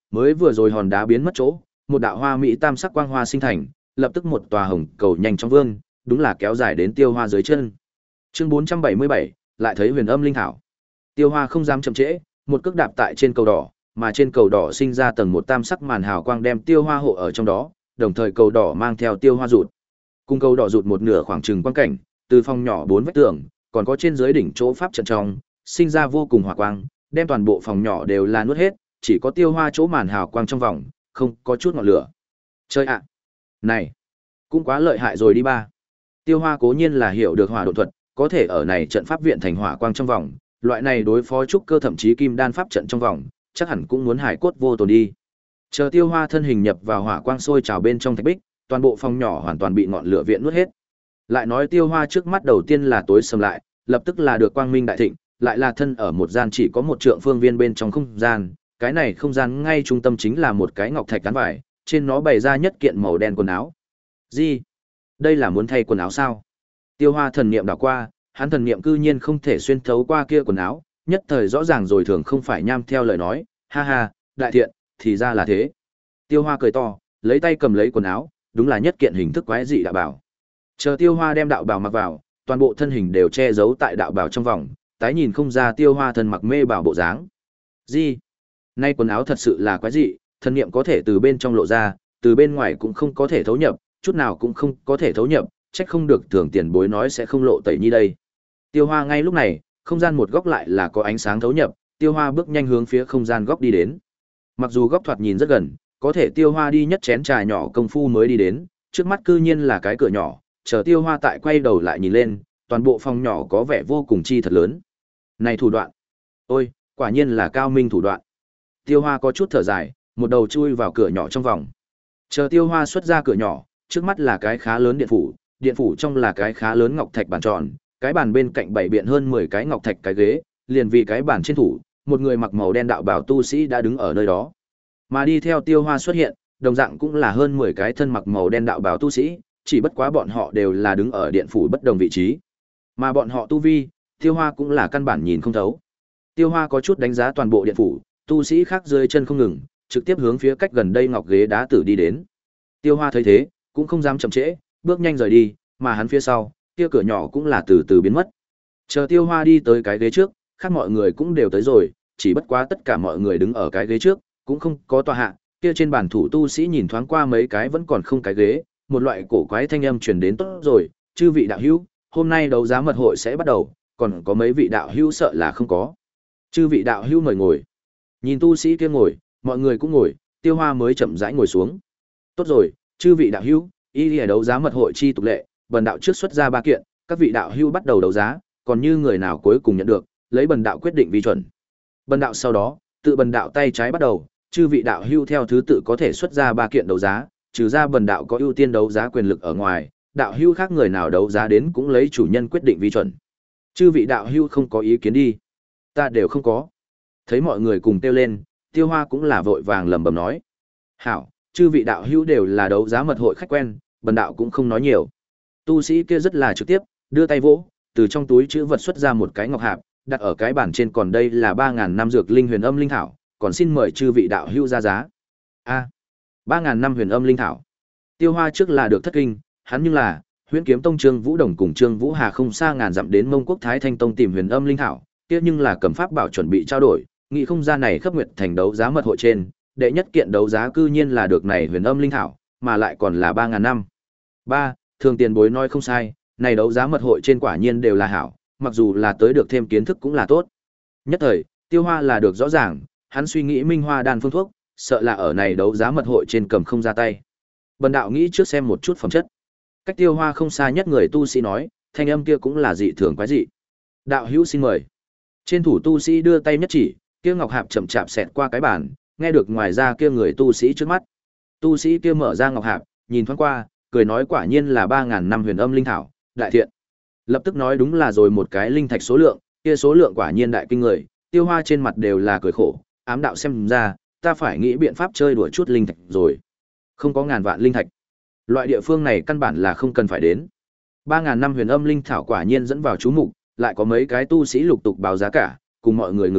mới vừa rồi hòn đá biến mất chỗ, một đạo hoa mỹ tam sắc quang hoa sinh thành, lập tức một tòa hồng cầu nhanh chóng vương, đúng là kéo dài đến Tiêu Hoa dưới chân. Chương bốn trăm bảy mươi bảy, lại thấy Huyền Âm linh thảo. Tiêu Hoa không dám chậm trễ, một cước đạp tại trên cầu đỏ, mà trên cầu đỏ sinh ra tầng một tam sắc màn hào quang đem Tiêu Hoa hộ ở trong đó, đồng thời cầu đỏ mang theo Tiêu Hoa rụt. Cùng cầu đỏ rụt một nửa khoảng trừng quang cảnh, từ phòng nhỏ bốn vách tường, còn có trên dưới đỉnh chỗ pháp trận trong, sinh ra vô cùng hỏa quang, đem toàn bộ phòng nhỏ đều là nuốt hết, chỉ có Tiêu Hoa chỗ màn hào quang trong vòng, không có chút ngọn lửa. Chơi ạ! Này, cũng quá lợi hại rồi đi ba. Tiêu Hoa cố nhiên là hiểu được hỏa độ thuật, có thể ở này trận pháp viện thành hỏa quang trong vòng, loại này đối phó trúc cơ thậm chí kim đan pháp trận trong vòng, chắc hẳn cũng muốn hải cốt vô tồn đi. Chờ Tiêu Hoa thân hình nhập vào hỏa quang sôi trào bên trong thạch bích, toàn bộ phòng nhỏ hoàn toàn bị ngọn lửa viện nuốt hết. Lại nói Tiêu Hoa trước mắt đầu tiên là tối sầm lại, lập tức là được quang minh đại thịnh, lại là thân ở một gian chỉ có một trượng phương viên bên trong không gian, cái này không gian ngay trung tâm chính là một cái ngọc thạch cán vải, trên nó bày ra nhất kiện màu đen quần áo. Gì? Đây là muốn thay quần áo sao? Tiêu Hoa thần niệm đảo qua, hắn thần niệm cư nhiên không thể xuyên thấu qua kia quần áo, nhất thời rõ ràng rồi thường không phải nham theo lời nói, ha ha, đại thiện, thì ra là thế. Tiêu Hoa cười to, lấy tay cầm lấy quần áo, đúng là nhất kiện hình thức quái dị đạo bảo. Chờ Tiêu Hoa đem đạo bảo mặc vào, toàn bộ thân hình đều che giấu tại đạo bảo trong vòng, tái nhìn không ra Tiêu Hoa thân mặc mê bảo bộ dáng. Gì? Nay quần áo thật sự là quái dị, thần niệm có thể từ bên trong lộ ra, từ bên ngoài cũng không có thể thấu nhập, chút nào cũng không có thể thấu nhập, trách không được thường tiền bối nói sẽ không lộ tẩy như đây. Tiêu Hoa ngay lúc này, không gian một góc lại là có ánh sáng thấu nhập, Tiêu Hoa bước nhanh hướng phía không gian góc đi đến. Mặc dù góc thoạt nhìn rất gần, có thể Tiêu Hoa đi nhất chén trà nhỏ công phu mới đi đến, trước mắt cư nhiên là cái cửa nhỏ, chờ Tiêu Hoa tại quay đầu lại nhìn lên, toàn bộ phòng nhỏ có vẻ vô cùng chi thật lớn. Này thủ đoạn, ôi, quả nhiên là cao minh thủ đoạn. Tiêu Hoa có chút thở dài, một đầu chui vào cửa nhỏ trong vòng. Chờ Tiêu Hoa xuất ra cửa nhỏ, trước mắt là cái khá lớn điện phủ, điện phủ trong là cái khá lớn ngọc thạch bàn tròn, cái bàn bên cạnh bảy biện hơn mười cái ngọc thạch cái ghế, liền vì cái bàn trên thủ, một người mặc màu đen đạo bào tu sĩ đã đứng ở nơi đó. Mà đi theo Tiêu Hoa xuất hiện, đồng dạng cũng là hơn mười cái thân mặc màu đen đạo bào tu sĩ, chỉ bất quá bọn họ đều là đứng ở điện phủ bất đồng vị trí. Mà bọn họ tu vi, Tiêu Hoa cũng là căn bản nhìn không thấu. Tiêu Hoa có chút đánh giá toàn bộ điện phủ, tu sĩ khác rơi chân không ngừng, trực tiếp hướng phía cách gần đây ngọc ghế đá tử đi đến. Tiêu Hoa thấy thế, cũng không dám chậm trễ, bước nhanh rời đi, mà hắn phía sau, kia cửa nhỏ cũng là từ từ biến mất. Chờ Tiêu Hoa đi tới cái ghế trước, khác mọi người cũng đều tới rồi, chỉ bất quá tất cả mọi người đứng ở cái ghế trước, cũng không có tòa hạ, kia trên bàn thủ tu sĩ nhìn thoáng qua mấy cái vẫn còn không cái ghế, một loại cổ quái thanh âm truyền đến, tốt rồi, chư vị đạo hữu, hôm nay đấu giá mật hội sẽ bắt đầu, còn có mấy vị đạo hữu sợ là không có. Chư vị đạo hữu mời ngồi. Nhìn tu sĩ kia ngồi, mọi người cũng ngồi, Tiêu Hoa mới chậm rãi ngồi xuống. Tốt rồi, chư vị đạo hữu, y lìa đấu giá mật hội chi tục lệ, bần đạo trước xuất ra ba kiện, các vị đạo hữu bắt đầu đấu giá, còn như người nào cuối cùng nhận được, lấy bần đạo quyết định vi chuẩn. Bần đạo sau đó, tự bần đạo tay trái bắt đầu, chư vị đạo hữu theo thứ tự có thể xuất ra ba kiện đấu giá, trừ ra bần đạo có ưu tiên đấu giá quyền lực ở ngoài, đạo hữu khác người nào đấu giá đến cũng lấy chủ nhân quyết định vi chuẩn. Chư vị đạo hữu không có ý kiến đi. Ta đều không có. Thấy mọi người cùng kêu lên, Tiêu Hoa cũng là vội vàng lẩm bẩm nói: "Hảo, chư vị đạo hữu đều là đấu giá mật hội khách quen, bần đạo cũng không nói nhiều." Tu sĩ kia rất là trực tiếp, đưa tay vỗ, từ trong túi trữ vật xuất ra một cái ngọc hạp, đặt ở cái bàn trên, còn đây là ba ngàn năm dược linh huyền âm linh thảo, còn xin mời chư vị đạo hữu ra giá. A, ba ngàn năm huyền âm linh thảo. Tiêu Hoa trước là được thất kinh, hắn nhưng là Huyễn Kiếm Tông Trương Vũ Đồng cùng Trương Vũ Hà không xa ngàn dặm đến Mông Quốc Thái Thanh Tông tìm huyền âm linh thảo, kia nhưng là cầm pháp bảo chuẩn bị trao đổi, nghị không ra này khắp nguyệt thành đấu giá mật hội trên, đệ nhất kiện đấu giá cư nhiên là được này huyền âm linh thảo, mà lại còn là ba ngàn năm. Ba, thường tiền bối nói không sai, này đấu giá mật hội trên quả nhiên đều là hảo, mặc dù là tới được thêm kiến thức cũng là tốt. Nhất thời, Tiêu Hoa là được rõ ràng, hắn suy nghĩ Minh Hoa đan phương thuốc, sợ là ở này đấu giá mật hội trên cầm không ra tay. Bần đạo nghĩ trước xem một chút phẩm chất. Cách Tiêu Hoa không xa nhất người tu sĩ nói, thanh âm kia cũng là dị thường quái dị. Đạo hữu xin mời. Trên thủ tu sĩ đưa tay nhất chỉ, kia ngọc hạp chậm chạp xẹt qua cái bàn, nghe được ngoài ra kia người tu sĩ trước mắt. Tu sĩ kia mở ra ngọc hạp, nhìn thoáng qua, cười nói quả nhiên là ba ngàn năm huyền âm linh thảo, đại thiện. Lập tức nói đúng là rồi một cái linh thạch số lượng, kia số lượng quả nhiên đại kinh người, Tiêu Hoa trên mặt đều là cười khổ, ám đạo xem ra, ta phải nghĩ biện pháp chơi đùa chút linh thạch rồi. Không có ngàn vạn linh thạch. Loại địa phương này căn bản là không cần phải đến. ba ngàn năm huyền âm linh thảo quả nhiên dẫn vào chú mục, lại có mấy cái tu sĩ lục tục báo giá cả, cùng mọi người ngừng lại,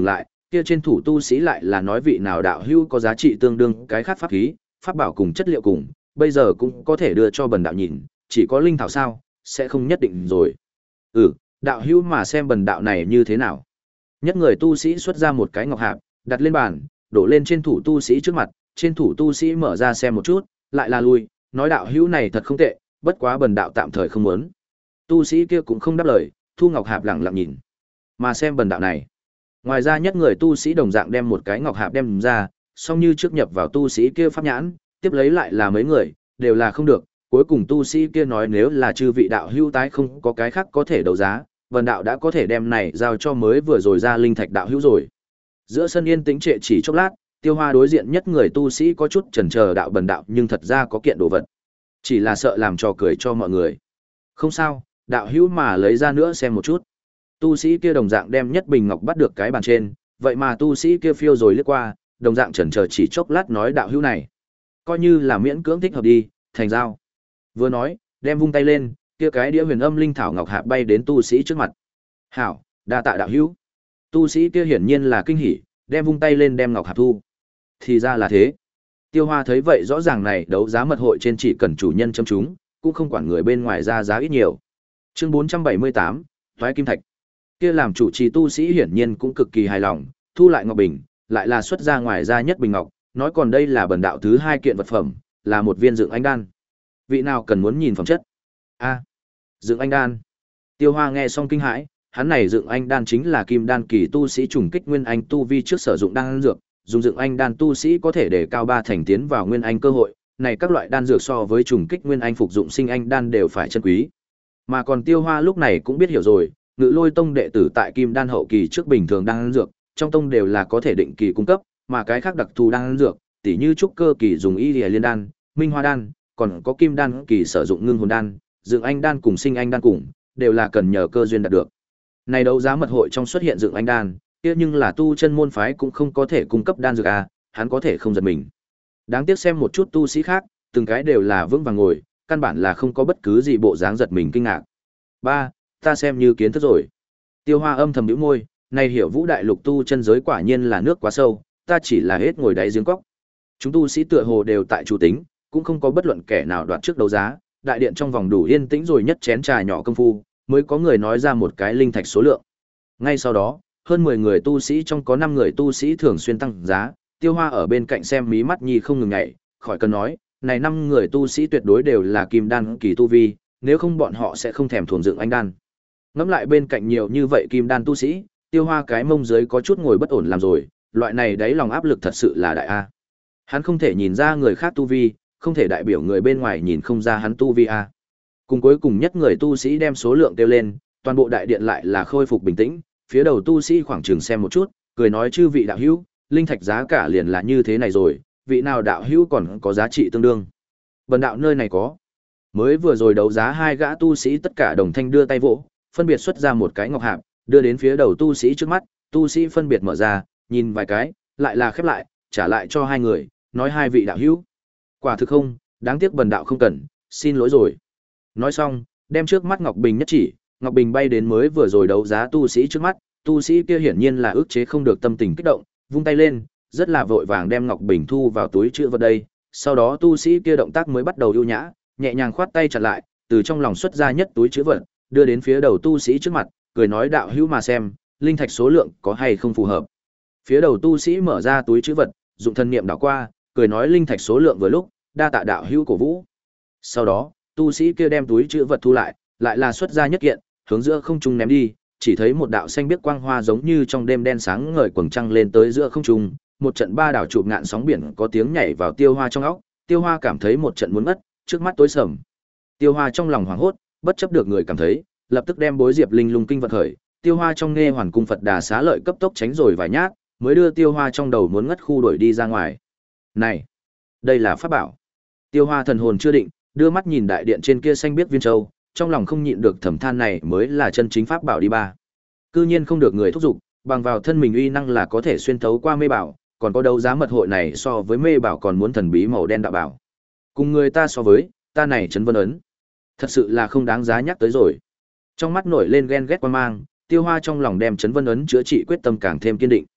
Kia trên thủ tu sĩ lại là nói vị nào đạo hữu có giá trị tương đương cái khác pháp khí, pháp bảo cùng chất liệu cùng, bây giờ cũng có thể đưa cho bần đạo nhìn, chỉ có linh thảo sao, sẽ không nhất định rồi. Ừ, đạo hữu mà xem bần đạo này như thế nào. Nhất người tu sĩ xuất ra một cái ngọc hạp, đặt lên bàn, đổ lên trên thủ tu sĩ trước mặt, trên thủ tu sĩ mở ra xem một chút, lại là lui, nói đạo hữu này thật không tệ, bất quá bần đạo tạm thời không muốn. Tu sĩ kia cũng không đáp lời, thu ngọc hạp lặng lặng nhìn. Mà xem bần đạo này. Ngoài ra nhất người tu sĩ đồng dạng đem một cái ngọc hạp đem ra, song như trước nhập vào tu sĩ kia pháp nhãn, tiếp lấy lại là mấy người, đều là không được. Cuối cùng tu sĩ kia nói nếu là chư vị đạo hữu tái không có cái khác có thể đấu giá, bần đạo đã có thể đem này giao cho mới vừa rồi ra linh thạch đạo hữu rồi. Giữa sân yên tĩnh trệ chỉ chốc lát, Tiêu Hoa đối diện nhất người tu sĩ có chút chần chờ đạo bần đạo nhưng thật ra có kiện đồ vật. Chỉ là sợ làm trò cười cho mọi người. Không sao, đạo hữu mà lấy ra nữa xem một chút. Tu sĩ kia đồng dạng đem nhất bình ngọc bắt được cái bàn trên, vậy mà tu sĩ kia phiêu rồi lướt qua, đồng dạng chần chờ chỉ chốc lát nói đạo hữu này. Coi như là miễn cưỡng thích hợp đi, thành giao. Vừa nói, đem vung tay lên, kia cái đĩa huyền âm linh thảo ngọc hạp bay đến tu sĩ trước mặt. Hảo, đa tạ đạo hữu. Tu sĩ kia hiển nhiên là kinh hỉ, đem vung tay lên đem ngọc hạp thu. Thì ra là thế. Tiêu Hoa thấy vậy rõ ràng này đấu giá mật hội trên chỉ cần chủ nhân châm chúng, cũng không quản người bên ngoài ra giá ít nhiều. Chương bốn trăm bảy mươi tám, Toái Kim Thạch. Kia làm chủ trì tu sĩ hiển nhiên cũng cực kỳ hài lòng, thu lại ngọc bình, lại là xuất ra ngoài ra nhất bình ngọc, nói còn đây là bần đạo thứ hai kiện vật phẩm, là một viên dựng anh đan. Vị nào cần muốn nhìn phẩm chất? A, à, dựng anh đan. Tiêu Hoa nghe xong kinh hãi, hắn này dựng anh đan chính là kim đan kỳ tu sĩ trùng kích nguyên anh tu vi trước sử dụng đan dược, dùng dựng anh đan tu sĩ có thể để cao ba thành tiến vào nguyên anh cơ hội, này các loại đan dược so với trùng kích nguyên anh phục dụng sinh anh đan đều phải chân quý. Mà còn Tiêu Hoa lúc này cũng biết hiểu rồi, Ngự Lôi tông đệ tử tại kim đan hậu kỳ trước bình thường đan dược, trong tông đều là có thể định kỳ cung cấp, mà cái khác đặc thù đan dược, tỉ như trúc cơ kỳ dùng y liễu liên đan, minh hoa đan, còn có kim đan kỳ sử dụng ngưng hồn đan, dựng anh đan cùng sinh anh đan cùng, đều là cần nhờ cơ duyên đạt được. Này đấu giá mật hội trong xuất hiện dựng anh đan, kia nhưng là tu chân môn phái cũng không có thể cung cấp đan dược à, hắn có thể không giật mình. Đáng tiếc xem một chút tu sĩ khác, từng cái đều là vững vàng ngồi, căn bản là không có bất cứ gì bộ dáng giật mình kinh ngạc. Ba, ta xem như kiến thức rồi. Tiêu Hoa âm thầm nhíu môi, này hiểu Vũ đại lục tu chân giới quả nhiên là nước quá sâu, ta chỉ là hết ngồi đáy giếng cốc. Chúng tu sĩ tựa hồ đều tại chủ tính, cũng không có bất luận kẻ nào đoạt trước đấu giá, đại điện trong vòng đủ yên tĩnh rồi nhất chén trà nhỏ công phu, mới có người nói ra một cái linh thạch số lượng. Ngay sau đó, hơn mười người tu sĩ trong có năm người tu sĩ thường xuyên tăng giá, Tiêu Hoa ở bên cạnh xem mí mắt nhi không ngừng nhảy, khỏi cần nói, này năm người tu sĩ tuyệt đối đều là kim đan kỳ tu vi, nếu không bọn họ sẽ không thèm thuần dựng anh đan. Ngẫm lại bên cạnh nhiều như vậy kim đan tu sĩ, Tiêu Hoa cái mông dưới có chút ngồi bất ổn làm rồi, loại này đáy lòng áp lực thật sự là đại a. Hắn không thể nhìn ra người khác tu vi, không thể đại biểu người bên ngoài nhìn không ra hắn tu vi a. Cùng cuối cùng nhất người tu sĩ đem số lượng kêu lên, toàn bộ đại điện lại là khôi phục bình tĩnh, phía đầu tu sĩ khoảng chừng xem một chút, cười nói chư vị đạo hữu, linh thạch giá cả liền là như thế này rồi, vị nào đạo hữu còn có giá trị tương đương. Bần đạo nơi này có. Mới vừa rồi đấu giá hai gã tu sĩ tất cả đồng thanh đưa tay vỗ, phân biệt xuất ra một cái ngọc hạp, đưa đến phía đầu tu sĩ trước mắt, tu sĩ phân biệt mở ra, nhìn vài cái, lại là khép lại, trả lại cho hai người, nói hai vị đạo hữu. Quả thực không, đáng tiếc bần đạo không cần, xin lỗi rồi. Nói xong, đem trước mắt ngọc bình nhất chỉ, ngọc bình bay đến mới vừa rồi đấu giá tu sĩ trước mắt, tu sĩ kia hiển nhiên là ức chế không được tâm tình kích động, vung tay lên, rất là vội vàng đem ngọc bình thu vào túi trữ vật đây. Sau đó tu sĩ kia động tác mới bắt đầu ưu nhã, nhẹ nhàng khoát tay chặt lại, từ trong lòng xuất ra nhất túi trữ vật, đưa đến phía đầu tu sĩ trước mặt, cười nói đạo hữu mà xem, linh thạch số lượng có hay không phù hợp. Phía đầu tu sĩ mở ra túi trữ vật, dụng thân niệm đảo qua, cười nói linh thạch số lượng vừa lúc, đa tạ đạo hữu cổ vũ. Sau đó, tu sĩ kia đem túi trữ vật thu lại, lại là xuất ra nhất kiện, hướng giữa không trung ném đi, chỉ thấy một đạo xanh biếc quang hoa giống như trong đêm đen sáng ngời quầng trăng lên tới giữa không trung, một trận ba đảo chụp ngạn sóng biển có tiếng nhảy vào Tiêu Hoa trong óc, Tiêu Hoa cảm thấy một trận muốn mất, trước mắt tối sầm. Tiêu Hoa trong lòng hoảng hốt, bất chấp được người cảm thấy, lập tức đem Bối Diệp Linh Lung kinh vận khởi, Tiêu Hoa trong nghe Hoàn Cung Phật Đà xá lợi cấp tốc tránh rồi vài nhát, mới đưa Tiêu Hoa trong đầu muốn ngất khu đuổi đi ra ngoài. Này, đây là pháp bảo. Tiêu Hoa thần hồn chưa định, đưa mắt nhìn đại điện trên kia xanh biếc viên châu, trong lòng không nhịn được thầm than này mới là chân chính pháp bảo đi ba. Cư nhiên không được người thúc giục, bằng vào thân mình uy năng là có thể xuyên thấu qua mê bảo, còn có đấu giá mật hội này so với mê bảo còn muốn thần bí màu đen đạo bảo. Cùng người ta so với, ta này trấn vân ấn. Thật sự là không đáng giá nhắc tới rồi. Trong mắt nổi lên ghen ghét quan mang, Tiêu Hoa trong lòng đem trấn vân ấn chữa trị quyết tâm càng thêm kiên định.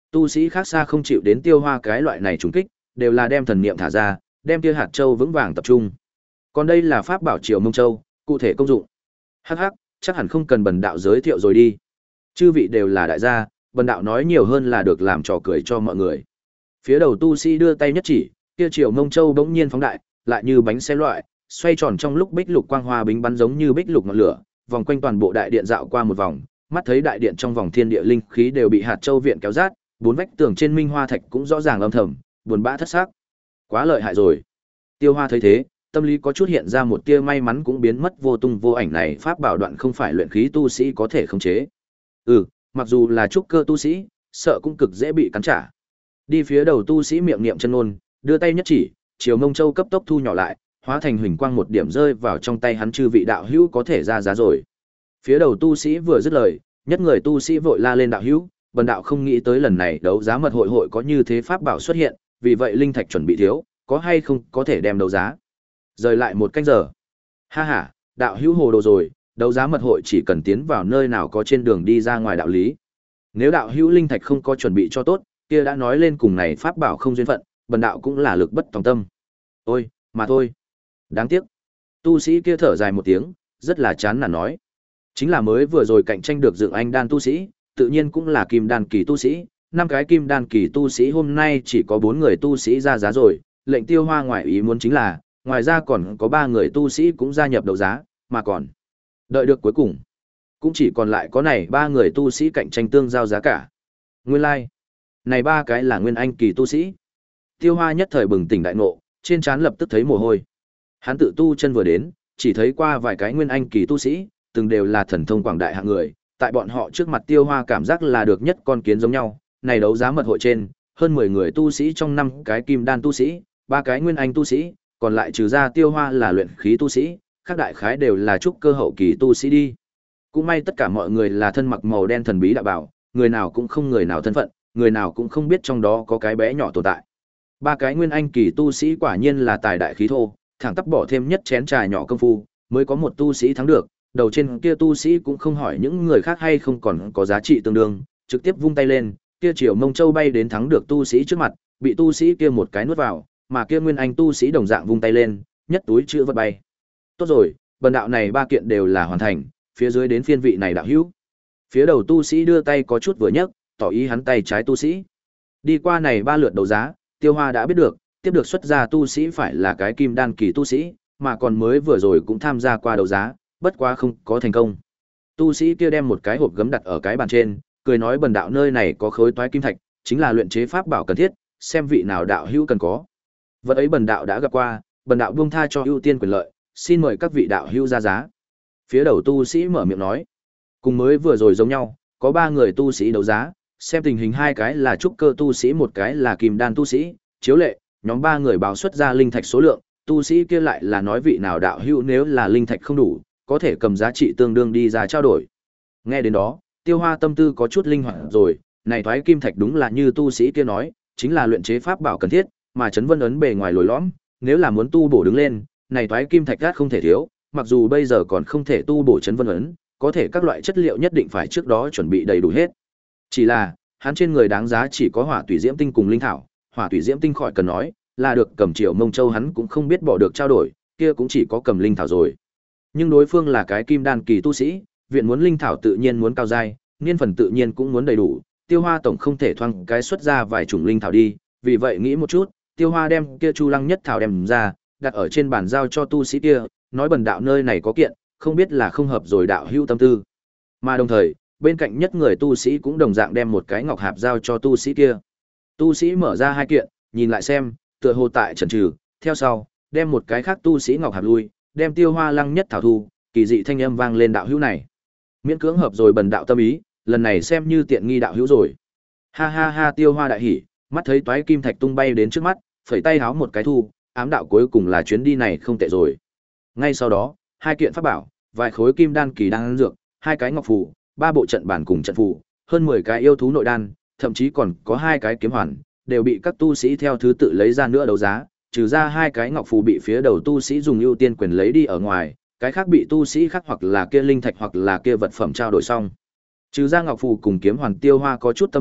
Tu sĩ khác xa không chịu đến Tiêu Hoa cái loại này trùng kích, đều là đem thần niệm thả ra, đem kia hạt châu vững vàng tập trung. Còn đây là pháp bảo Triều Mông Châu, cụ thể công dụng. Hắc hắc, chắc hẳn không cần bần đạo giới thiệu rồi đi. Chư vị đều là đại gia, bần đạo nói nhiều hơn là được làm trò cười cho mọi người. Phía đầu tu sĩ đưa tay nhất chỉ, kia Triều Mông Châu bỗng nhiên phóng đại, lại như bánh xe loại, xoay tròn trong lúc bích lục quang hoa bính bắn giống như bích lục ngọn lửa, vòng quanh toàn bộ đại điện dạo qua một vòng, mắt thấy đại điện trong vòng thiên địa linh khí đều bị hạt châu viện kéo rát, bốn vách tường trên minh hoa thạch cũng rõ ràng âm thầm, buồn bã thất xác. Quá lợi hại rồi. Tiêu Hoa thấy thế, tâm lý có chút hiện ra một tia may mắn cũng biến mất vô tung vô ảnh, này pháp bảo đoạn không phải luyện khí tu sĩ có thể khống chế. Ừ, mặc dù là trúc cơ tu sĩ, sợ cũng cực dễ bị cắn trả. Đi phía đầu tu sĩ miệng niệm chân ngôn, đưa tay nhất chỉ, Triều Mông Châu cấp tốc thu nhỏ lại, hóa thành huỳnh quang một điểm rơi vào trong tay hắn. Chư vị đạo hữu có thể ra giá rồi. Phía đầu tu sĩ vừa dứt lời, nhất người tu sĩ vội la lên đạo hữu, bần đạo không nghĩ tới lần này đấu giá mật hội hội có như thế pháp bảo xuất hiện, vì vậy linh thạch chuẩn bị thiếu, có hay không có thể đem đấu giá. Rời lại một canh giờ. Ha ha, đạo hữu hồ đồ rồi, đấu giá mật hội chỉ cần tiến vào nơi nào có trên đường đi ra ngoài đạo lý. Nếu đạo hữu linh thạch không có chuẩn bị cho tốt, kia đã nói lên cùng này pháp bảo không duyên phận, bần đạo cũng là lực bất tòng tâm. Ôi, mà thôi. Đáng tiếc. Tu sĩ kia thở dài một tiếng, rất là chán nản nói. Chính là mới vừa rồi cạnh tranh được dựng anh đan tu sĩ, tự nhiên cũng là kim đan kỳ tu sĩ, năm cái kim đan kỳ tu sĩ hôm nay chỉ có bốn người tu sĩ ra giá rồi, lệnh Tiêu Hoa ngoài ý muốn chính là, ngoài ra còn có ba người tu sĩ cũng gia nhập đấu giá, mà còn đợi được cuối cùng, cũng chỉ còn lại có này ba người tu sĩ cạnh tranh tương giao giá cả. Nguyên lai, like. Này ba cái là nguyên anh kỳ tu sĩ. Tiêu Hoa nhất thời bừng tỉnh đại ngộ, trên trán lập tức thấy mồ hôi. Hắn tự tu chân vừa đến, chỉ thấy qua vài cái nguyên anh kỳ tu sĩ, từng đều là thần thông quảng đại hạng người, tại bọn họ trước mặt Tiêu Hoa cảm giác là được nhất con kiến giống nhau. Này đấu giá mật hội trên, hơn mười người tu sĩ trong năm cái kim đan tu sĩ, ba cái nguyên anh tu sĩ, còn lại trừ ra Tiêu Hoa là luyện khí tu sĩ, các đại khái đều là trúc cơ hậu kỳ tu sĩ đi. Cũng may tất cả mọi người là thân mặc màu đen thần bí đạo bảo, người nào cũng không người nào thân phận, người nào cũng không biết trong đó có cái bé nhỏ tồn tại. Ba cái nguyên anh kỳ tu sĩ quả nhiên là tài đại khí thô, thẳng tắp bỏ thêm nhất chén trà nhỏ công phu, mới có một tu sĩ thắng được. Đầu trên kia tu sĩ cũng không hỏi những người khác hay không còn có giá trị tương đương, trực tiếp vung tay lên, kia Triều Mông Châu bay đến thắng được tu sĩ trước mặt, bị tu sĩ kia một cái nuốt vào, mà kia nguyên anh tu sĩ đồng dạng vung tay lên, nhất túi chữ vật bay. Tốt rồi, bần đạo này ba kiện đều là hoàn thành, phía dưới đến phiên vị này đạo hữu. Phía đầu tu sĩ đưa tay có chút vừa nhấc, tỏ ý hắn tay trái tu sĩ. Đi qua này ba lượt đấu giá, Tiêu Hoa đã biết được, tiếp được xuất ra tu sĩ phải là cái kim đan kỳ tu sĩ, mà còn mới vừa rồi cũng tham gia qua đấu giá, bất quá không có thành công. Tu sĩ kia đem một cái hộp gấm đặt ở cái bàn trên, cười nói bần đạo nơi này có khối toái kim thạch, chính là luyện chế pháp bảo cần thiết, xem vị nào đạo hữu cần có. Vật ấy bần đạo đã gặp qua, bần đạo buông tha cho ưu tiên quyền lợi, xin mời các vị đạo hữu ra giá. Phía đầu tu sĩ mở miệng nói, cùng mới vừa rồi giống nhau, có ba người tu sĩ đấu giá, xem tình hình hai cái là trúc cơ tu sĩ, một cái là kim đan tu sĩ, chiếu lệ, nhóm ba người báo xuất ra linh thạch số lượng, tu sĩ kia lại là nói vị nào đạo hữu nếu là linh thạch không đủ, có thể cầm giá trị tương đương đi ra trao đổi. Nghe đến đó, Tiêu Hoa tâm tư có chút linh hoạt rồi, này thoái kim thạch đúng là như tu sĩ kia nói, chính là luyện chế pháp bảo cần thiết, mà chấn vân ấn bề ngoài lồi lõm, nếu là muốn tu bổ đứng lên, này thoái kim thạch gắt không thể thiếu, mặc dù bây giờ còn không thể tu bổ chấn vân ấn, có thể các loại chất liệu nhất định phải trước đó chuẩn bị đầy đủ hết. Chỉ là, hắn trên người đáng giá chỉ có hỏa tùy diễm tinh cùng linh thảo, hỏa tùy diễm tinh khỏi cần nói, là được cầm Triều Mông Châu hắn cũng không biết bỏ được trao đổi, kia cũng chỉ có cầm linh thảo rồi. Nhưng đối phương là cái kim đan kỳ tu sĩ, viện muốn linh thảo tự nhiên muốn cao giai, niên phần tự nhiên cũng muốn đầy đủ, Tiêu Hoa tổng không thể thoang cái xuất ra vài chủng linh thảo đi, vì vậy nghĩ một chút, Tiêu Hoa đem kia Chu Lăng nhất thảo đem ra, đặt ở trên bàn giao cho tu sĩ kia, nói bần đạo nơi này có kiện, không biết là không hợp rồi đạo hữu tâm tư. Mà đồng thời, bên cạnh nhất người tu sĩ cũng đồng dạng đem một cái ngọc hạp giao cho tu sĩ kia. Tu sĩ mở ra hai kiện, nhìn lại xem, tựa hồ tại chần chừ, theo sau, đem một cái khác tu sĩ ngọc hạp lui, đem Tiêu Hoa Lăng nhất thảo thu, kỳ dị thanh âm vang lên đạo hữu này. Miễn cưỡng hợp rồi bần đạo tâm ý, lần này xem như tiện nghi đạo hữu rồi. Ha ha ha, Tiêu Hoa đại hỉ, mắt thấy toái kim thạch tung bay đến trước mắt, phẩy tay háo một cái thu, ám đạo cuối cùng là chuyến đi này không tệ rồi. Ngay sau đó, hai kiện pháp bảo, vài khối kim đan kỳ đan dược, hai cái ngọc phù, ba bộ trận bản cùng trận phù, hơn mười cái yêu thú nội đan, thậm chí còn có hai cái kiếm hoàn, đều bị các tu sĩ theo thứ tự lấy ra nữa đấu giá, trừ ra hai cái ngọc phù bị phía đầu tu sĩ dùng ưu tiên quyền lấy đi ở ngoài, cái khác bị tu sĩ khác hoặc là kia linh thạch hoặc là kia vật phẩm trao đổi xong. Trừ ra ngọc phù cùng kiếm hoàn, Tiêu Hoa có chút tâm động,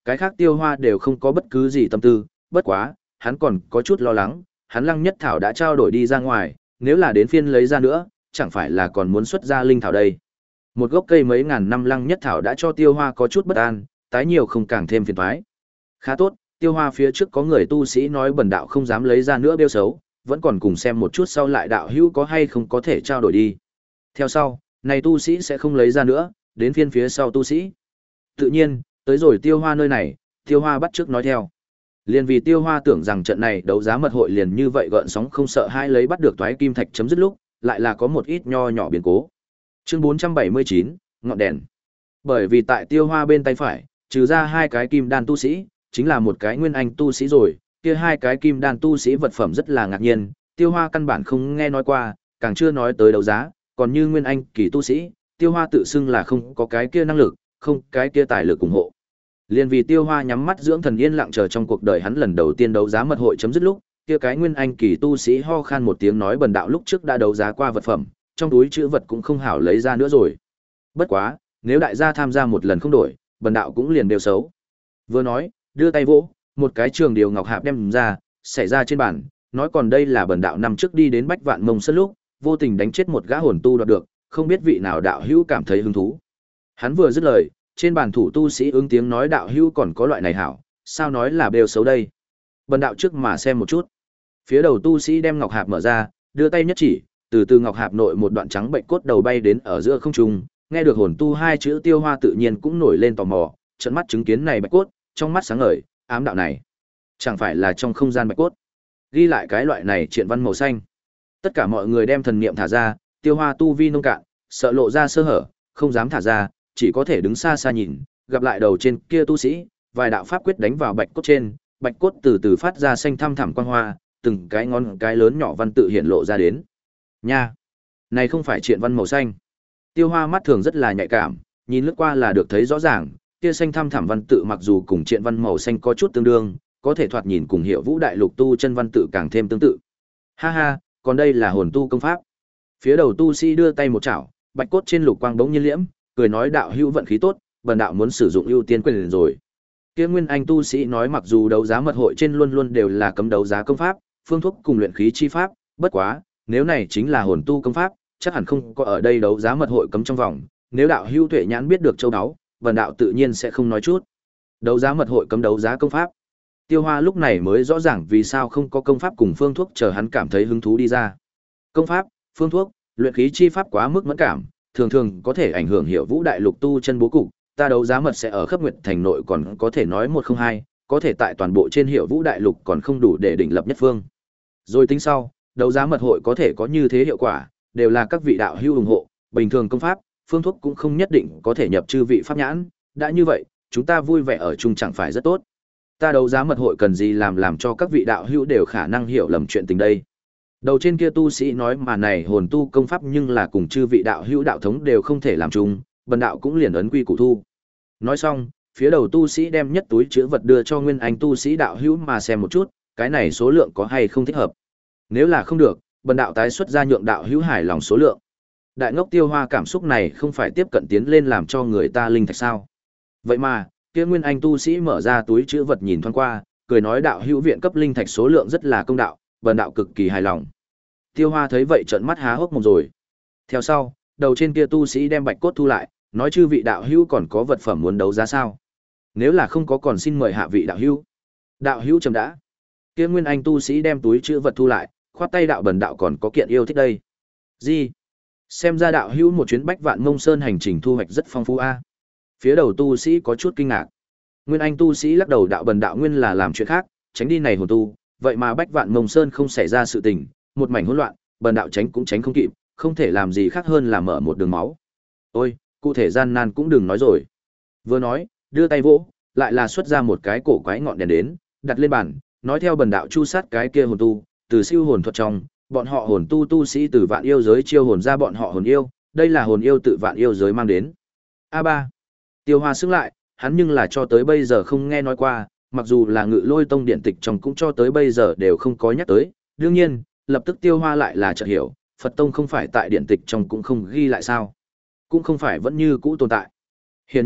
Cái khác Tiêu Hoa đều không có bất cứ gì tâm tư, bất quá, hắn còn có chút lo lắng, hắn Lăng Nhất Thảo đã trao đổi đi ra ngoài, nếu là đến phiên lấy ra nữa, chẳng phải là còn muốn xuất ra linh thảo đây. Một gốc cây mấy ngàn năm Lăng Nhất Thảo đã cho Tiêu Hoa có chút bất an, tái nhiều không càng thêm phiền toái. Khá tốt, Tiêu Hoa phía trước có người tu sĩ nói bần đạo không dám lấy ra nữa bêu xấu, vẫn còn cùng xem một chút sau lại đạo hữu có hay không có thể trao đổi đi. Theo sau, này tu sĩ sẽ không lấy ra nữa, đến phiên phía sau tu sĩ. Tự nhiên, tới rồi Tiêu Hoa nơi này, Tiêu Hoa bắt trước nói theo. Liền vì Tiêu Hoa tưởng rằng trận này đấu giá mật hội liền như vậy gợn sóng không sợ hai lấy bắt được toái kim thạch chấm dứt lúc, lại là có một ít nho nhỏ biến cố. Chương bốn trăm bảy mươi chín, ngọn đèn. Bởi vì tại Tiêu Hoa bên tay phải, trừ ra hai cái kim đan tu sĩ, chính là một cái nguyên anh tu sĩ rồi, kia hai cái kim đan tu sĩ vật phẩm rất là ngạc nhiên, Tiêu Hoa căn bản không nghe nói qua, càng chưa nói tới đấu giá, còn như nguyên anh kỳ tu sĩ, Tiêu Hoa tự xưng là không có cái kia năng lực, không cái kia tài lực ủng hộ. Liên vì Tiêu Hoa nhắm mắt dưỡng thần yên lặng chờ trong cuộc đời hắn lần đầu tiên đấu giá mật hội chấm dứt lúc, kia cái nguyên anh kỳ tu sĩ ho khan một tiếng nói bần đạo lúc trước đã đấu giá qua vật phẩm, trong túi chữ vật cũng không hảo lấy ra nữa rồi. Bất quá, nếu đại gia tham gia một lần không đổi, bần đạo cũng liền đều xấu. Vừa nói, đưa tay vỗ, một cái trường điều ngọc hạp đem ra, xảy ra trên bàn, nói còn đây là bần đạo năm trước đi đến Bách Vạn Mông Sơn lúc, vô tình đánh chết một gã hồn tu đoạt được, không biết vị nào đạo hữu cảm thấy hứng thú. Hắn vừa dứt lời, trên bàn thủ tu sĩ ứng tiếng nói đạo hữu còn có loại này hảo, sao nói là bêu xấu đây. Bần đạo trước mà xem một chút. Phía đầu tu sĩ đem ngọc hạp mở ra, đưa tay nhất chỉ, từ từ ngọc hạp nội một đoạn trắng bệnh cốt đầu bay đến ở giữa không trung, nghe được hồn tu hai chữ Tiêu Hoa tự nhiên cũng nổi lên tò mò, trợn mắt chứng kiến này bạch cốt, trong mắt sáng ngời, ám đạo này, chẳng phải là trong không gian bạch cốt, ghi lại cái loại này triện văn màu xanh. Tất cả mọi người đem thần niệm thả ra, Tiêu Hoa tu vi nông cạn, sợ lộ ra sơ hở, không dám thả ra, chỉ có thể đứng xa xa nhìn, gặp lại đầu trên kia tu sĩ, vài đạo pháp quyết đánh vào bạch cốt trên, bạch cốt từ từ phát ra xanh thăm thẳm quang hoa, từng cái ngón cái lớn nhỏ văn tự hiện lộ ra đến. Nha, này không phải triện văn màu xanh. Tiêu Hoa mắt thường rất là nhạy cảm, nhìn lướt qua là được thấy rõ ràng, kia xanh thăm thẳm văn tự mặc dù cùng triện văn màu xanh có chút tương đương, có thể thoạt nhìn cùng Hiểu Vũ đại lục tu chân văn tự càng thêm tương tự. Ha ha, còn đây là hồn tu công pháp. Phía đầu tu sĩ đưa tay một chảo, bạch cốt trên lục quang bỗng nhiên liễm, cười nói đạo hữu vận khí tốt, bần đạo muốn sử dụng ưu tiên quyền rồi. Kia nguyên anh tu sĩ nói mặc dù đấu giá mật hội trên luôn luôn đều là cấm đấu giá công pháp, phương thuốc cùng luyện khí chi pháp, bất quá, nếu này chính là hồn tu công pháp, chắc hẳn không có ở đây đấu giá mật hội cấm trong vòng, nếu đạo hữu tuệ nhãn biết được châu đáo, bần đạo tự nhiên sẽ không nói chút. Đấu giá mật hội cấm đấu giá công pháp. Tiêu Hoa lúc này mới rõ ràng vì sao không có công pháp cùng phương thuốc chờ hắn cảm thấy hứng thú đi ra. Công pháp, phương thuốc, luyện khí chi pháp quá mức mẫn cảm, thường thường có thể ảnh hưởng Hiểu Vũ đại lục tu chân bố cục, ta đấu giá mật sẽ ở Khắp Nguyệt thành nội còn có thể nói một không hai, có thể tại toàn bộ trên Hiểu Vũ đại lục còn không đủ để định lập nhất phương. Rồi tính sau, đấu giá mật hội có thể có như thế hiệu quả, đều là các vị đạo hữu ủng hộ, bình thường công pháp, phương thuốc cũng không nhất định có thể nhập chư vị pháp nhãn, đã như vậy, chúng ta vui vẻ ở chung chẳng phải rất tốt. Ta đấu giá mật hội cần gì làm làm cho các vị đạo hữu đều khả năng hiểu lầm chuyện tình đây. Đầu trên kia tu sĩ nói mà này hồn tu công pháp nhưng là cùng chư vị đạo hữu đạo thống đều không thể làm chung, bần đạo cũng liền ấn quy củ thu. Nói xong, phía đầu tu sĩ đem nhất túi chứa vật đưa cho nguyên anh tu sĩ đạo hữu mà xem một chút, cái này số lượng có hay không thích hợp. Nếu là không được, bần đạo tái xuất ra nhượng đạo hữu hài lòng số lượng. Đại ngốc Tiêu Hoa cảm xúc này không phải tiếp cận tiến lên làm cho người ta linh thạch sao? Vậy mà, kia nguyên anh tu sĩ mở ra túi chứa vật nhìn thoáng qua, cười nói đạo hữu viện cấp linh thạch số lượng rất là công đạo, bần đạo cực kỳ hài lòng. Tiêu Hoa thấy vậy trợn mắt há hốc mồm rồi. Theo sau, đầu trên kia tu sĩ đem bạch cốt thu lại, nói chư vị đạo hữu còn có vật phẩm muốn đấu giá sao? Nếu là không có còn xin mời hạ vị đạo hữu. Đạo hữu trầm đã. Kia nguyên anh tu sĩ đem túi chứa vật thu lại, khoát tay đạo bần đạo còn có kiện yêu thích đây. Gì? Xem ra đạo hữu một chuyến Bách Vạn Mông Sơn hành trình thu hoạch rất phong phú a. Phía đầu tu sĩ có chút kinh ngạc. Nguyên anh tu sĩ lắc đầu đạo bần đạo nguyên là làm chuyện khác, tránh đi này hồn tu, vậy mà Bách Vạn Mông Sơn không xảy ra sự tình, một mảnh hỗn loạn, bần đạo tránh cũng tránh không kịp, không thể làm gì khác hơn là mở một đường máu. Ôi, cụ thể gian nan cũng đừng nói rồi. Vừa nói, đưa tay vỗ, lại là xuất ra một cái cổ quái ngọn đèn đến, đặt lên bàn, nói theo bần đạo chu sát cái kia hồn tu, từ siêu hồn thuật trong, bọn họ hồn tu tu sĩ từ vạn yêu giới chiêu hồn ra bọn họ hồn yêu, đây là hồn yêu tự vạn yêu giới mang đến. A ba. Tiêu Hoa xứng lại, hắn nhưng là cho tới bây giờ không nghe nói qua, mặc dù là Ngự Lôi tông điện tịch trong cũng cho tới bây giờ đều không có nhắc tới, đương nhiên, lập tức Tiêu Hoa lại là chợt hiểu, Phật tông không phải tại điện tịch trong cũng không ghi lại sao? Cũng không phải vẫn như cũ tồn tại. Hiển nhiên,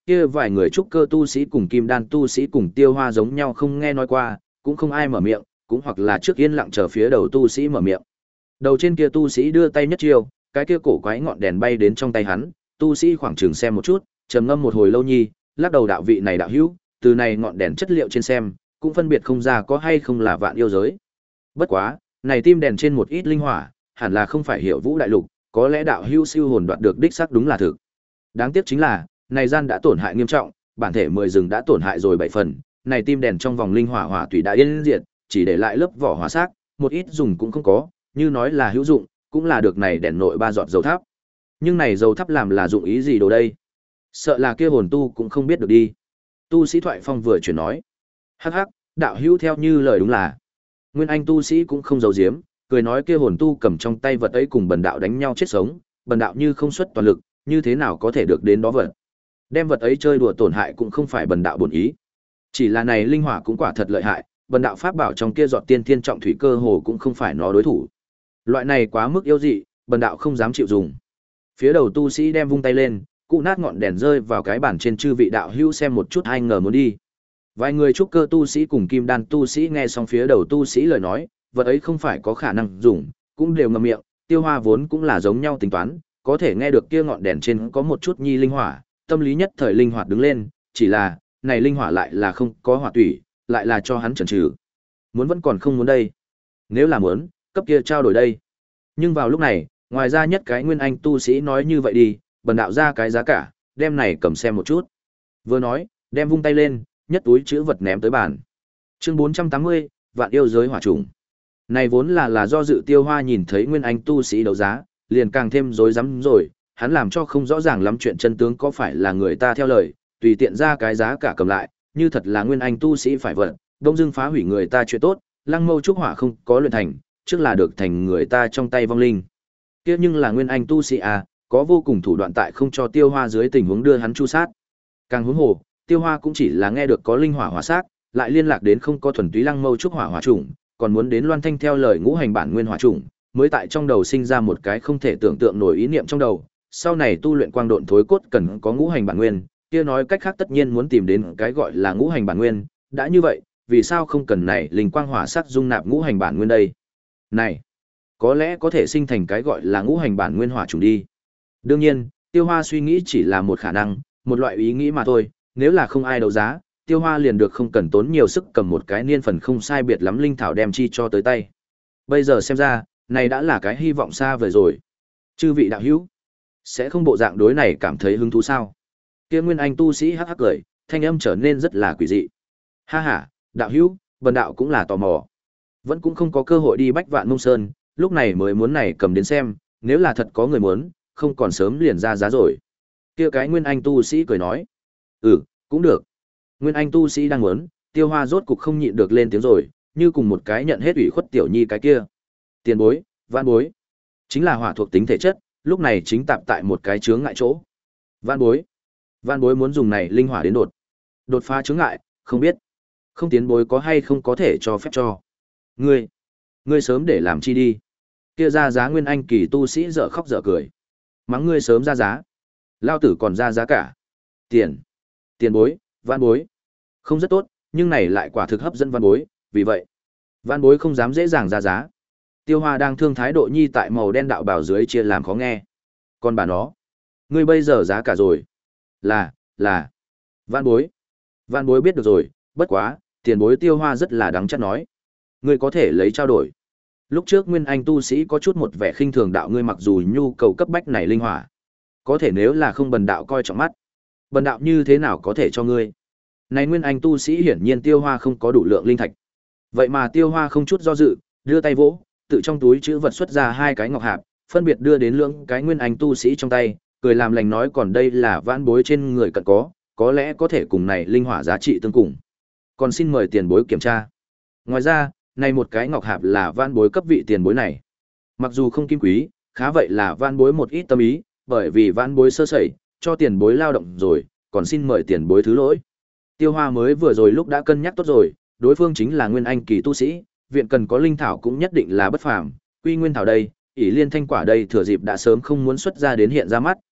kia vài người trúc cơ tu sĩ cùng kim đan tu sĩ cùng Tiêu Hoa giống nhau không nghe nói qua, cũng không ai mở miệng, cũng hoặc là trước yên lặng chờ phía đầu tu sĩ mở miệng. Đầu trên kia tu sĩ đưa tay nhất chiêu, cái kia cổ quái ngọn đèn bay đến trong tay hắn, tu sĩ khoảng chừng xem một chút, trầm ngâm một hồi lâu nhi, lắc đầu đạo vị này đạo hữu, từ này ngọn đèn chất liệu trên xem, cũng phân biệt không ra có hay không là vạn yêu giới. Bất quá, này tim đèn trên một ít linh hỏa, hẳn là không phải Hiểu Vũ đại lục, có lẽ đạo hữu siêu hồn đoạt được đích xác đúng là thực. Đáng tiếc chính là, này gian đã tổn hại nghiêm trọng, bản thể mười rừng đã tổn hại rồi bảy phần, này tim đèn trong vòng linh hỏa hỏa tùy đã yên diệt, chỉ để lại lớp vỏ hỏa xác, một ít dùng cũng không có, như nói là hữu dụng, cũng là được này đèn nội ba giọt dầu thắp. Nhưng này dầu thắp làm là dụng ý gì đồ đây? Sợ là kia hồn tu cũng không biết được đi. Tu sĩ Thoại Phong vừa chuyển nói. Hắc hắc, đạo hữu theo như lời đúng là. Nguyên Anh tu sĩ cũng không giấu giếm, cười nói kia hồn tu cầm trong tay vật ấy cùng bần đạo đánh nhau chết sống, bần đạo như không xuất toàn lực, như thế nào có thể được đến đó vật. Đem vật ấy chơi đùa tổn hại cũng không phải bần đạo bổn ý. Chỉ là này linh hỏa cũng quả thật lợi hại, bần đạo pháp bảo trong kia giọt tiên thiên trọng thủy cơ hồ cũng không phải nó đối thủ. Loại này quá mức yếu dị, bần đạo không dám chịu dùng. Phía đầu tu sĩ đem vung tay lên, cụ nát ngọn đèn rơi vào cái bàn trên chư vị đạo hữu xem một chút ai ngờ muốn đi. Vài người trúc cơ tu sĩ cùng kim đan tu sĩ nghe xong phía đầu tu sĩ lời nói, vật ấy không phải có khả năng dùng, cũng đều ngậm miệng, Tiêu Hoa vốn cũng là giống nhau tính toán, có thể nghe được kia ngọn đèn trên có một chút nhi linh hỏa, tâm lý nhất thời linh hoạt đứng lên, chỉ là, này linh hỏa lại là không có hỏa tủy, lại là cho hắn chần chừ. Muốn vẫn còn không muốn đây. Nếu là muốn, cấp kia trao đổi đây. Nhưng vào lúc này, ngoài ra nhất cái nguyên anh tu sĩ nói như vậy đi, bần đạo ra cái giá cả, đem này cầm xem một chút. Vừa nói, đem vung tay lên, nhất túi chữ vật ném tới bàn. Chương bốn trăm tám mươi, Vạn yêu giới hỏa trùng. Này vốn là là do dự Tiêu Hoa nhìn thấy nguyên anh tu sĩ đấu giá, liền càng thêm rối rắm rồi, hắn làm cho không rõ ràng lắm chuyện chân tướng có phải là người ta theo lời, tùy tiện ra cái giá cả cầm lại, như thật là nguyên anh tu sĩ phải vận, đông dưng phá hủy người ta chuyện tốt, Lăng Mâu trúc hỏa không có luyện thành, trước là được thành người ta trong tay vong linh. Kia nhưng là nguyên anh tu sĩ à, có vô cùng thủ đoạn tại không cho Tiêu Hoa dưới tình huống đưa hắn chu sát. Càng huống hồ, Tiêu Hoa cũng chỉ là nghe được có linh hỏa hỏa sát, lại liên lạc đến không có thuần túy Lăng Mâu trúc hỏa hỏa chủng, còn muốn đến Loan Thanh theo lời ngũ hành bản nguyên hỏa chủng, mới tại trong đầu sinh ra một cái không thể tưởng tượng nổi ý niệm trong đầu, sau này tu luyện quang độn thối cốt cần có ngũ hành bản nguyên, kia nói cách khác tất nhiên muốn tìm đến cái gọi là ngũ hành bản nguyên, đã như vậy, vì sao không cần này linh quang hỏa sắc dung nạp ngũ hành bản nguyên đây? Này, có lẽ có thể sinh thành cái gọi là ngũ hành bản nguyên hỏa trùng đi. Đương nhiên, Tiêu Hoa suy nghĩ chỉ là một khả năng, một loại ý nghĩ mà thôi, nếu là không ai đấu giá, Tiêu Hoa liền được không cần tốn nhiều sức cầm một cái niên phần không sai biệt lắm linh thảo đem chi cho tới tay. Bây giờ xem ra, này đã là cái hy vọng xa vời rồi. Chư vị đạo hữu, sẽ không bộ dạng đối này cảm thấy hứng thú sao? Kia nguyên anh tu sĩ hắc hắc cười, thanh âm trở nên rất là quỷ dị. Ha ha, đạo hữu, bần đạo cũng là tò mò. Vẫn cũng không có cơ hội đi Bách Vạn Mông Sơn, lúc này mới muốn này cầm đến xem, nếu là thật có người muốn, không còn sớm liền ra giá rồi. Kia cái nguyên anh tu sĩ cười nói, ừ, cũng được. Nguyên anh tu sĩ đang muốn, Tiêu Hoa rốt cục không nhịn được lên tiếng rồi, như cùng một cái nhận hết ủy khuất tiểu nhi cái kia. Tiền bối, vạn bối, chính là hỏa thuộc tính thể chất, lúc này chính tạp tại một cái chướng ngại chỗ. Vạn bối, vạn bối muốn dùng này linh hỏa đến đột, đột phá chướng ngại, không biết, không tiến bối có hay không có thể cho phép cho. Ngươi, ngươi sớm để làm chi đi. Kia ra giá nguyên anh kỳ tu sĩ dở khóc dở cười. Mắng ngươi sớm ra giá. Lao tử còn ra giá cả. Tiền, tiền bối, vạn bối. Không rất tốt, nhưng này lại quả thực hấp dẫn vạn bối, vì vậy, vạn bối không dám dễ dàng ra giá. Tiêu Hoa đang thương thái độ nhi tại màu đen đạo bào dưới chia làm khó nghe. Còn bà nó, ngươi bây giờ giá cả rồi. Là, là, vạn bối. Vạn bối biết được rồi, bất quá, tiền bối Tiêu Hoa rất là đáng chắc nói. Ngươi có thể lấy trao đổi. Lúc trước nguyên anh tu sĩ có chút một vẻ khinh thường đạo ngươi mặc dù nhu cầu cấp bách này linh hỏa. Có thể nếu là không bần đạo coi trọng mắt. Bần đạo như thế nào có thể cho ngươi? Này nguyên anh tu sĩ hiển nhiên Tiêu Hoa không có đủ lượng linh thạch. Vậy mà Tiêu Hoa không chút do dự, đưa tay vỗ, tự trong túi chữ vật xuất ra hai cái ngọc hạp, phân biệt đưa đến lưỡng cái nguyên anh tu sĩ trong tay, cười làm lành nói còn đây là vãn bối trên người cận có, có lẽ có thể cùng này linh hỏa giá trị tương cùng. Còn xin mời tiền bối kiểm tra. Ngoài ra, này một cái ngọc hạp là vãn bối cấp vị tiền bối này. Mặc dù không kim quý, khá vậy là vãn bối một ít tâm ý, bởi vì vãn bối sơ sẩy, cho tiền bối lao động rồi, còn xin mời tiền bối thứ lỗi. Tiêu Hoa mới vừa rồi lúc đã cân nhắc tốt rồi, đối phương chính là nguyên anh kỳ tu sĩ, viện cần có linh thảo cũng nhất định là bất phàm, quy nguyên thảo đây, ỷ liên thanh quả đây thừa dịp đã sớm không muốn xuất ra đến hiện ra mắt,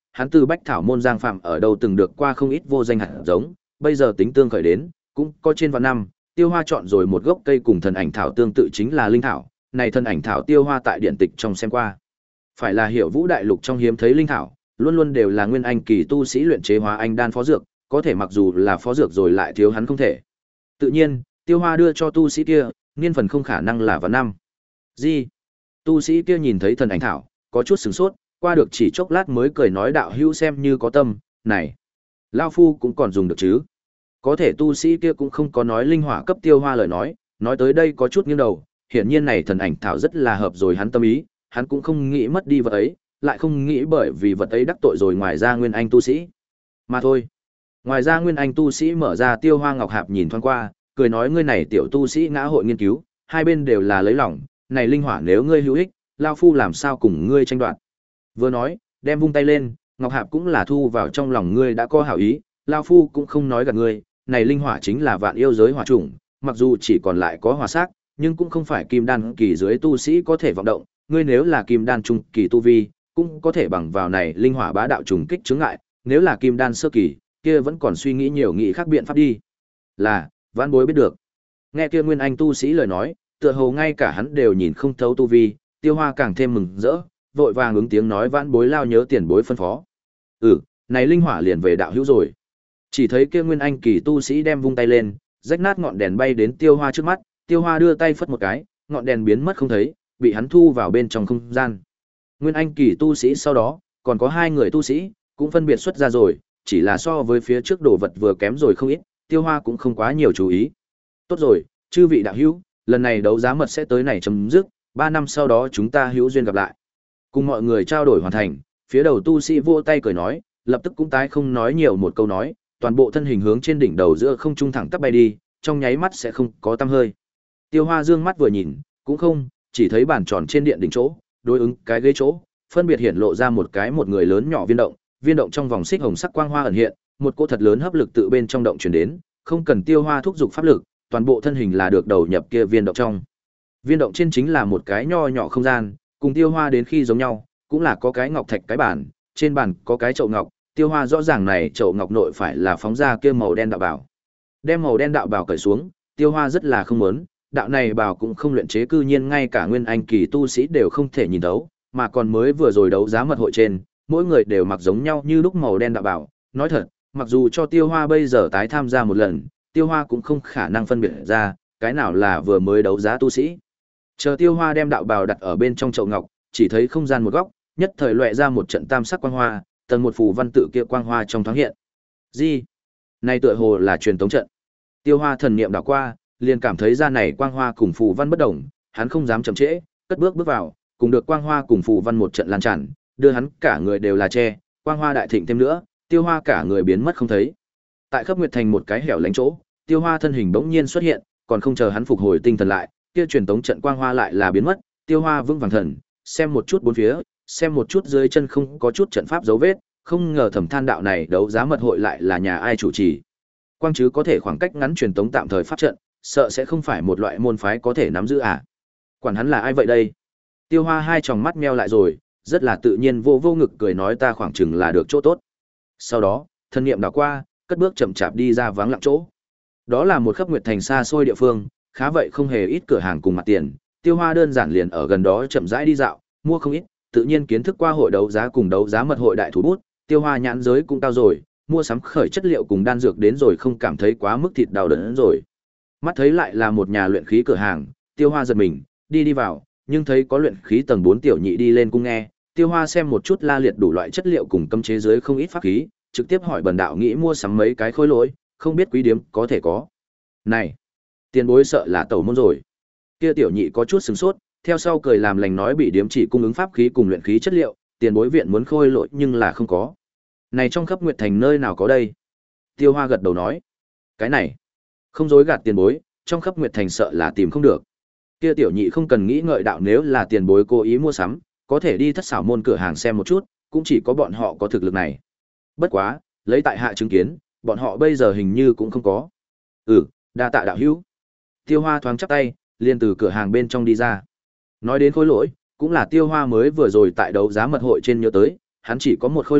hắn từ bách thảo môn giang phạm ở đâu từng được qua không ít vô danh hạt giống, bây giờ tính tương khởi đến, cũng có trên vạn năm, Tiêu Hoa chọn rồi một gốc cây cùng thần ảnh thảo tương tự chính là linh thảo, này thần ảnh thảo Tiêu Hoa tại điện tịch trong xem qua. Phải là Hiểu Vũ đại lục trong hiếm thấy linh thảo, luôn luôn đều là nguyên anh kỳ tu sĩ luyện chế hóa anh đan phó dược, có thể mặc dù là phó dược rồi lại thiếu hắn không thể. Tự nhiên, Tiêu Hoa đưa cho tu sĩ kia, niên phần không khả năng là vạn năm. Gì? Tu sĩ kia nhìn thấy thần ảnh thảo, có chút sửng sốt, qua được chỉ chốc lát mới cười nói đạo hữu xem như có tâm, này, lão phu cũng còn dùng được chứ. Có thể tu sĩ kia cũng không có nói linh hỏa cấp Tiêu Hoa lời nói, nói tới đây có chút nghiêng đầu, hiển nhiên này thần ảnh thảo rất là hợp rồi hắn tâm ý, hắn cũng không nghĩ mất đi vật ấy, lại không nghĩ bởi vì vật ấy đắc tội rồi ngoài ra nguyên anh tu sĩ. Mà thôi. Ngoài ra nguyên anh tu sĩ mở ra Tiêu Hoa ngọc hạp nhìn thoáng qua, cười nói ngươi này tiểu tu sĩ ngã hội nghiên cứu, hai bên đều là lấy lòng, này linh hỏa nếu ngươi hữu ích, lão phu làm sao cùng ngươi tranh đoạt. Vừa nói, đem vung tay lên, ngọc hạp cũng là thu vào trong lòng ngươi đã có hảo ý, lão phu cũng không nói gạt ngươi, này linh hỏa chính là vạn yêu giới hỏa chủng, mặc dù chỉ còn lại có hỏa sắc, nhưng cũng không phải kim đan kỳ dưới tu sĩ có thể vọng động, ngươi nếu là kim đan trung kỳ tu vi, cũng có thể bằng vào này linh hỏa bá đạo trùng kích chướng ngại, nếu là kim đan sơ kỳ, kia vẫn còn suy nghĩ nhiều nghị khác biện pháp đi. Là, vãn bối biết được. Nghe kia nguyên anh tu sĩ lời nói, tựa hồ ngay cả hắn đều nhìn không thấu tu vi, Tiêu Hoa càng thêm mừng rỡ, vội vàng ứng tiếng nói vãn bối lao nhớ tiền bối phân phó. Ừ, này linh hỏa liền về đạo hữu rồi. Chỉ thấy kia nguyên anh kỳ tu sĩ đem vung tay lên, rách nát ngọn đèn bay đến Tiêu Hoa trước mắt, Tiêu Hoa đưa tay phất một cái, ngọn đèn biến mất không thấy, bị hắn thu vào bên trong không gian. Nguyên anh kỳ tu sĩ sau đó, còn có hai người tu sĩ, cũng phân biệt xuất ra rồi, chỉ là so với phía trước đồ vật vừa kém rồi không ít, Tiêu Hoa cũng không quá nhiều chú ý. Tốt rồi, chư vị đạo hữu, lần này đấu giá mật sẽ tới này chấm dứt, ba năm sau đó chúng ta hữu duyên gặp lại. Cùng mọi người trao đổi hoàn thành, phía đầu tu sĩ vỗ tay cười nói, lập tức cũng tái không nói nhiều một câu nói, toàn bộ thân hình hướng trên đỉnh đầu giữa không trung thẳng tắp bay đi, trong nháy mắt sẽ không có tăm hơi. Tiêu Hoa dương mắt vừa nhìn, cũng không, chỉ thấy bàn tròn trên điện đỉnh chỗ, đối ứng cái ghế chỗ, phân biệt hiện lộ ra một cái một người lớn nhỏ viên động, viên động trong vòng xích hồng sắc quang hoa ẩn hiện, một cỗ thật lớn hấp lực tự bên trong động truyền đến, không cần Tiêu Hoa thúc giục pháp lực, toàn bộ thân hình là được đầu nhập kia viên động trong. Viên động trên chính là một cái nho nhỏ không gian, cùng Tiêu Hoa đến khi giống nhau, cũng là có cái ngọc thạch cái bàn, trên bàn có cái chậu ngọc, Tiêu Hoa rõ ràng này chậu ngọc nội phải là phóng ra kia màu đen đạo bảo. Đem màu đen đạo bảo cởi xuống, Tiêu Hoa rất là không muốn, đạo này bảo cũng không luyện chế cư nhiên ngay cả nguyên anh kỳ tu sĩ đều không thể nhìn thấu, mà còn mới vừa rồi đấu giá mật hội trên, mỗi người đều mặc giống nhau như lúc màu đen đạo bảo, nói thật, mặc dù cho Tiêu Hoa bây giờ tái tham gia một lần, Tiêu Hoa cũng không khả năng phân biệt ra, cái nào là vừa mới đấu giá tu sĩ. Chờ Tiêu Hoa đem đạo bào đặt ở bên trong chậu ngọc, chỉ thấy không gian một góc, nhất thời lóe ra một trận tam sắc quang hoa, tầng một phù văn tự kia quang hoa trong thoáng hiện. Gì? Này tựa hồ là truyền tống trận. Tiêu Hoa thần niệm đảo qua, liền cảm thấy ra này quang hoa cùng phù văn bất động, hắn không dám chậm trễ, cất bước bước vào, cùng được quang hoa cùng phù văn một trận lan tràn, đưa hắn cả người đều là che, quang hoa đại thịnh thêm nữa, Tiêu Hoa cả người biến mất không thấy. Tại Khắp Nguyệt Thành một cái hẻo lánh chỗ, Tiêu Hoa thân hình bỗng nhiên xuất hiện, còn không chờ hắn phục hồi tinh thần lại, kia truyền tống trận quang hoa lại là biến mất, Tiêu Hoa vững vàng thần, xem một chút bốn phía, xem một chút dưới chân không có chút trận pháp dấu vết, không ngờ Thẩm Than đạo này đấu giá mật hội lại là nhà ai chủ trì. Quang chứ có thể khoảng cách ngắn truyền tống tạm thời pháp trận, sợ sẽ không phải một loại môn phái có thể nắm giữ à? Quản hắn là ai vậy đây? Tiêu Hoa hai tròng mắt meo lại rồi, rất là tự nhiên vô vô ngực cười nói ta khoảng chừng là được chỗ tốt. Sau đó, thân niệm đảo qua, cất bước chậm chạp đi ra vắng lặng chỗ. Đó là một Khắp Nguyệt Thành xa xôi địa phương, khá vậy không hề ít cửa hàng cùng mặt tiền, Tiêu Hoa đơn giản liền ở gần đó chậm rãi đi dạo, mua không ít, tự nhiên kiến thức qua hội đấu giá cùng đấu giá mật hội đại thủ bút, Tiêu Hoa nhãn giới cũng cao rồi, mua sắm khởi chất liệu cùng đan dược đến rồi không cảm thấy quá mức thịt đau đớn rồi. Mắt thấy lại là một nhà luyện khí cửa hàng, Tiêu Hoa giật mình, đi đi vào, nhưng thấy có luyện khí tầng bốn tiểu nhị đi lên cung nghe, Tiêu Hoa xem một chút la liệt đủ loại chất liệu cùng cấm chế giới không ít pháp khí, trực tiếp hỏi bần đạo nghĩ mua sắm mấy cái khối lỗi, không biết quý điếm có thể có. Này, tiền bối sợ là tẩu môn rồi. Kia tiểu nhị có chút sửng sốt, theo sau cười làm lành nói bị điếm chỉ cung ứng pháp khí cùng luyện khí chất liệu, tiền bối viện muốn khôi lỗi nhưng là không có. Này trong Khắp Nguyệt Thành nơi nào có đây? Tiêu Hoa gật đầu nói, cái này, không dối gạt tiền bối, trong Khắp Nguyệt Thành sợ là tìm không được. Kia tiểu nhị không cần nghĩ ngợi đạo nếu là tiền bối cố ý mua sắm, có thể đi Thất Xảo môn cửa hàng xem một chút, cũng chỉ có bọn họ có thực lực này. Bất quá, lấy tại hạ chứng kiến, bọn họ bây giờ hình như cũng không có. Ừ, đa tạ đạo hữu. Tiêu Hoa thoáng chắp tay, liền từ cửa hàng bên trong đi ra. Nói đến khối lỗi, cũng là Tiêu Hoa mới vừa rồi tại đấu giá mật hội trên nhớ tới, hắn chỉ có một khối lỗi,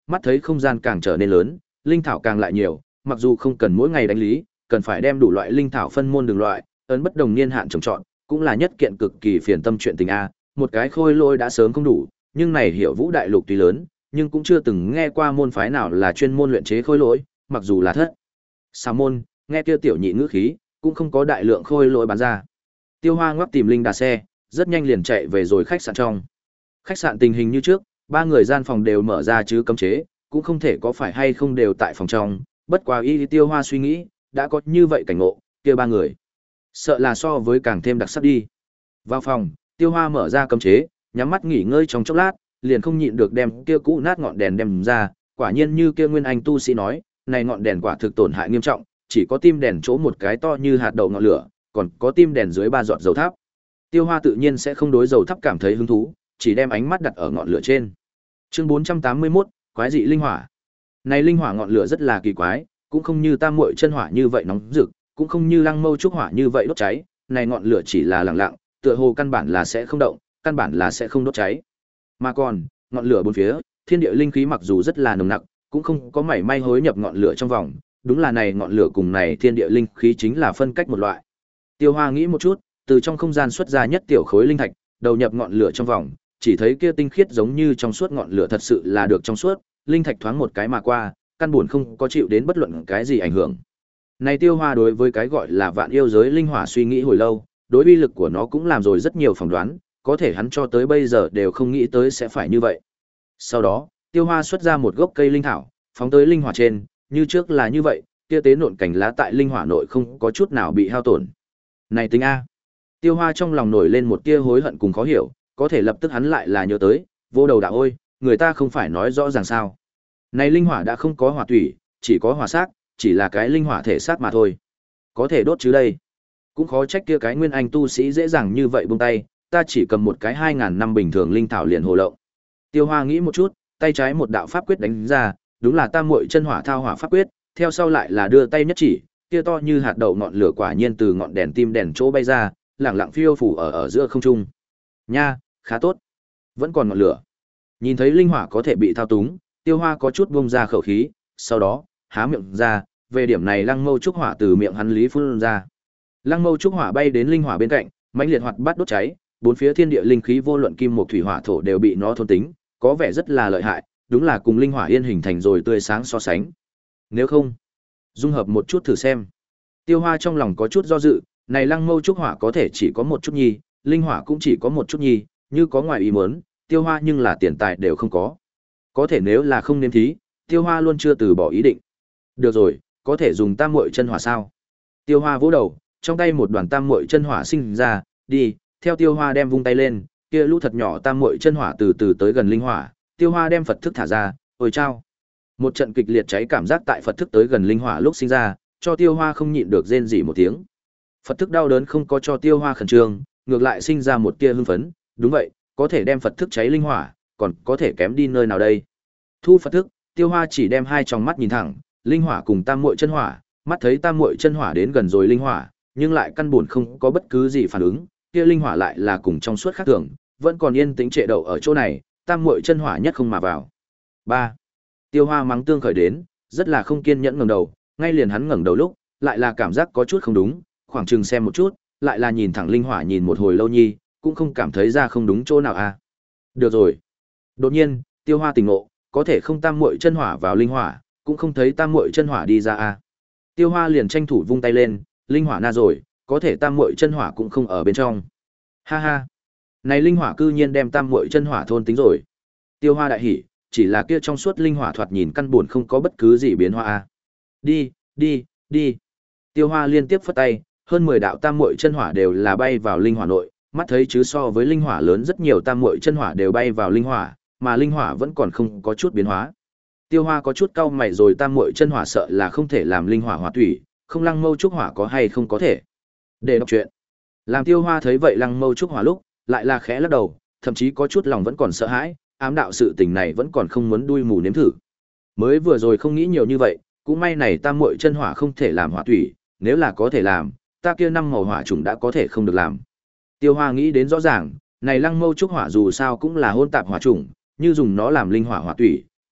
mắt thấy không gian càng trở nên lớn, linh thảo càng lại nhiều, mặc dù không cần mỗi ngày đánh lý, cần phải đem đủ loại linh thảo phân môn đường loại, ấn bất đồng niên hạn trồng trọt, cũng là nhất kiện cực kỳ phiền tâm chuyện tình a. Một cái khôi lỗi đã sớm không đủ, nhưng này Hiểu Vũ đại lục tuy lớn, nhưng cũng chưa từng nghe qua môn phái nào là chuyên môn luyện chế khôi lỗi, mặc dù là thất xà môn, nghe kia tiểu nhị ngữ khí, cũng không có đại lượng khôi lỗi bán ra. Tiêu Hoa ngoắc tìm linh đà xe, rất nhanh liền chạy về rồi khách sạn trong. Khách sạn tình hình như trước, ba người gian phòng đều mở ra chứ cấm chế, cũng không thể có phải hay không đều tại phòng trong, bất quá y Tiêu Hoa suy nghĩ, đã có như vậy cảnh ngộ, kia ba người sợ là so với càng thêm đặc sắc đi. Vào phòng, Tiêu Hoa mở ra cấm chế, nhắm mắt nghỉ ngơi trong chốc lát, liền không nhịn được đem kia cũ nát ngọn đèn đem ra, quả nhiên như kia Nguyên Anh tu sĩ nói, này ngọn đèn quả thực tổn hại nghiêm trọng, chỉ có tim đèn chỗ một cái to như hạt đậu ngọn lửa, còn có tim đèn dưới ba giọt dầu thắp. Tiêu Hoa tự nhiên sẽ không đối dầu thắp cảm thấy hứng thú, chỉ đem ánh mắt đặt ở ngọn lửa trên. Chương bốn trăm tám mươi mốt, quái dị linh hỏa. Này linh hỏa ngọn lửa rất là kỳ quái, cũng không như tam muội chân hỏa như vậy nóng rực, cũng không như lăng mâu trúc hỏa như vậy đốt cháy, này ngọn lửa chỉ là lặng lặng, tựa hồ căn bản là sẽ không động, căn bản là sẽ không đốt cháy. Mà còn, ngọn lửa bốn phía, thiên địa linh khí mặc dù rất là nồng nặc, cũng không có mảy may hối nhập ngọn lửa trong vòng, đúng là này ngọn lửa cùng này thiên địa linh khí chính là phân cách một loại. Tiêu Hoa nghĩ một chút, từ trong không gian xuất ra nhất tiểu khối linh thạch, đầu nhập ngọn lửa trong vòng, chỉ thấy kia tinh khiết giống như trong suốt ngọn lửa thật sự là được trong suốt, linh thạch thoáng một cái mà qua, căn buồn không có chịu đến bất luận cái gì ảnh hưởng. Này Tiêu Hoa đối với cái gọi là vạn yêu giới linh hỏa suy nghĩ hồi lâu, đối uy lực của nó cũng làm rồi rất nhiều phỏng đoán, có thể hắn cho tới bây giờ đều không nghĩ tới sẽ phải như vậy. Sau đó, Tiêu Hoa xuất ra một gốc cây linh thảo, phóng tới linh hỏa trên, như trước là như vậy, kia tế nộn cành lá tại linh hỏa nội không có chút nào bị hao tổn. Này tính a. Tiêu Hoa trong lòng nổi lên một tia hối hận cùng khó hiểu, có thể lập tức hắn lại là nhớ tới, vô đầu đạo ôi, người ta không phải nói rõ ràng sao? Này linh hỏa đã không có hỏa tủy, chỉ có hỏa xác, chỉ là cái linh hỏa thể xác mà thôi. Có thể đốt chứ đây. Cũng khó trách kia cái nguyên anh tu sĩ dễ dàng như vậy buông tay, ta chỉ cầm một cái hai ngàn năm bình thường linh thảo liền hồ lộng. Tiêu Hoa nghĩ một chút, tay trái một đạo pháp quyết đánh ra, đúng là tam muội chân hỏa thao hỏa pháp quyết, theo sau lại là đưa tay nhất chỉ, kia to như hạt đậu ngọn lửa quả nhiên từ ngọn đèn tim đèn chỗ bay ra, lẳng lặng phiêu phủ ở ở giữa không trung. Nha, khá tốt. Vẫn còn ngọn lửa. Nhìn thấy linh hỏa có thể bị thao túng, Tiêu Hoa có chút buông ra khẩu khí, sau đó, há miệng ra, về điểm này lăng mâu trúc hỏa từ miệng hắn lý phun ra. Lăng mâu trúc hỏa bay đến linh hỏa bên cạnh, mãnh liệt hoạt bát đốt cháy, bốn phía thiên địa linh khí vô luận kim mộc thủy hỏa thổ đều bị nó thôn tính, có vẻ rất là lợi hại, đúng là cùng linh hỏa yên hình thành rồi tươi sáng so sánh. Nếu không, dung hợp một chút thử xem. Tiêu Hoa trong lòng có chút do dự, này lăng mâu trúc hỏa có thể chỉ có một chút nhi, linh hỏa cũng chỉ có một chút nhi, như có ngoài ý muốn, Tiêu Hoa nhưng là tiền tài đều không có. Có thể nếu là không nếm thí, Tiêu Hoa luôn chưa từ bỏ ý định. Được rồi, có thể dùng tam muội chân hỏa sao? Tiêu Hoa vỗ đầu, trong tay một đoàn tam muội chân hỏa sinh ra, đi, theo Tiêu Hoa đem vung tay lên, kia lũ thật nhỏ tam muội chân hỏa từ từ tới gần linh hỏa, Tiêu Hoa đem Phật thức thả ra, ôi chao. Một trận kịch liệt cháy cảm giác tại Phật thức tới gần linh hỏa lúc sinh ra, cho Tiêu Hoa không nhịn được rên rỉ một tiếng. Phật thức đau đớn không có cho Tiêu Hoa khẩn trương, ngược lại sinh ra một tia hưng phấn, đúng vậy, có thể đem Phật thức cháy linh hỏa, còn có thể kém đi nơi nào đây? Thu Phật thức, Tiêu Hoa chỉ đem hai tròng mắt nhìn thẳng, linh hỏa cùng tam muội chân hỏa, mắt thấy tam muội chân hỏa đến gần rồi linh hỏa, nhưng lại căn buồn không có bất cứ gì phản ứng, kia linh hỏa lại là cùng trong suốt khác thường, vẫn còn yên tĩnh trệ đậu ở chỗ này, tam muội chân hỏa nhất không mà vào. ba. Tiêu Hoa mắng tương khởi đến, rất là không kiên nhẫn ngẩng đầu, ngay liền hắn ngẩng đầu lúc, lại là cảm giác có chút không đúng, khoảng chừng xem một chút, lại là nhìn thẳng linh hỏa nhìn một hồi lâu nhi, cũng không cảm thấy ra không đúng chỗ nào à. Được rồi. Đột nhiên, Tiêu Hoa tỉnh ngộ, có thể không tam muội chân hỏa vào linh hỏa, cũng không thấy tam muội chân hỏa đi ra à. Tiêu Hoa liền tranh thủ vung tay lên, linh hỏa na rồi, có thể tam muội chân hỏa cũng không ở bên trong. Ha ha. Này linh hỏa cư nhiên đem tam muội chân hỏa thôn tính rồi. Tiêu Hoa đại hỉ, chỉ là kia trong suốt linh hỏa thoạt nhìn căn buồn không có bất cứ gì biến hóa à. Đi, đi, đi. Tiêu Hoa liên tiếp phất tay, hơn mười đạo tam muội chân hỏa đều là bay vào linh hỏa nội, mắt thấy chứ so với linh hỏa lớn rất nhiều tam muội chân hỏa đều bay vào linh hỏa, mà linh hỏa vẫn còn không có chút biến hóa. Tiêu Hoa có chút cau mày rồi tam muội chân hỏa sợ là không thể làm linh hỏa hỏa thủy, không lăng mâu trúc hỏa có hay không có thể. Để đọc truyện. Làm Tiêu Hoa thấy vậy lăng mâu trúc hỏa lúc, lại là khẽ lắc đầu, thậm chí có chút lòng vẫn còn sợ hãi, ám đạo sự tình này vẫn còn không muốn đuôi mù nếm thử. Mới vừa rồi không nghĩ nhiều như vậy, cũng may này tam muội chân hỏa không thể làm hỏa thủy, nếu là có thể làm, ta kia năm màu hỏa trùng đã có thể không được làm. Tiêu Hoa nghĩ đến rõ ràng, này lăng mâu trúc hỏa dù sao cũng là hôn tạp hỏa trùng, như dùng nó làm linh hỏa hỏa thủy,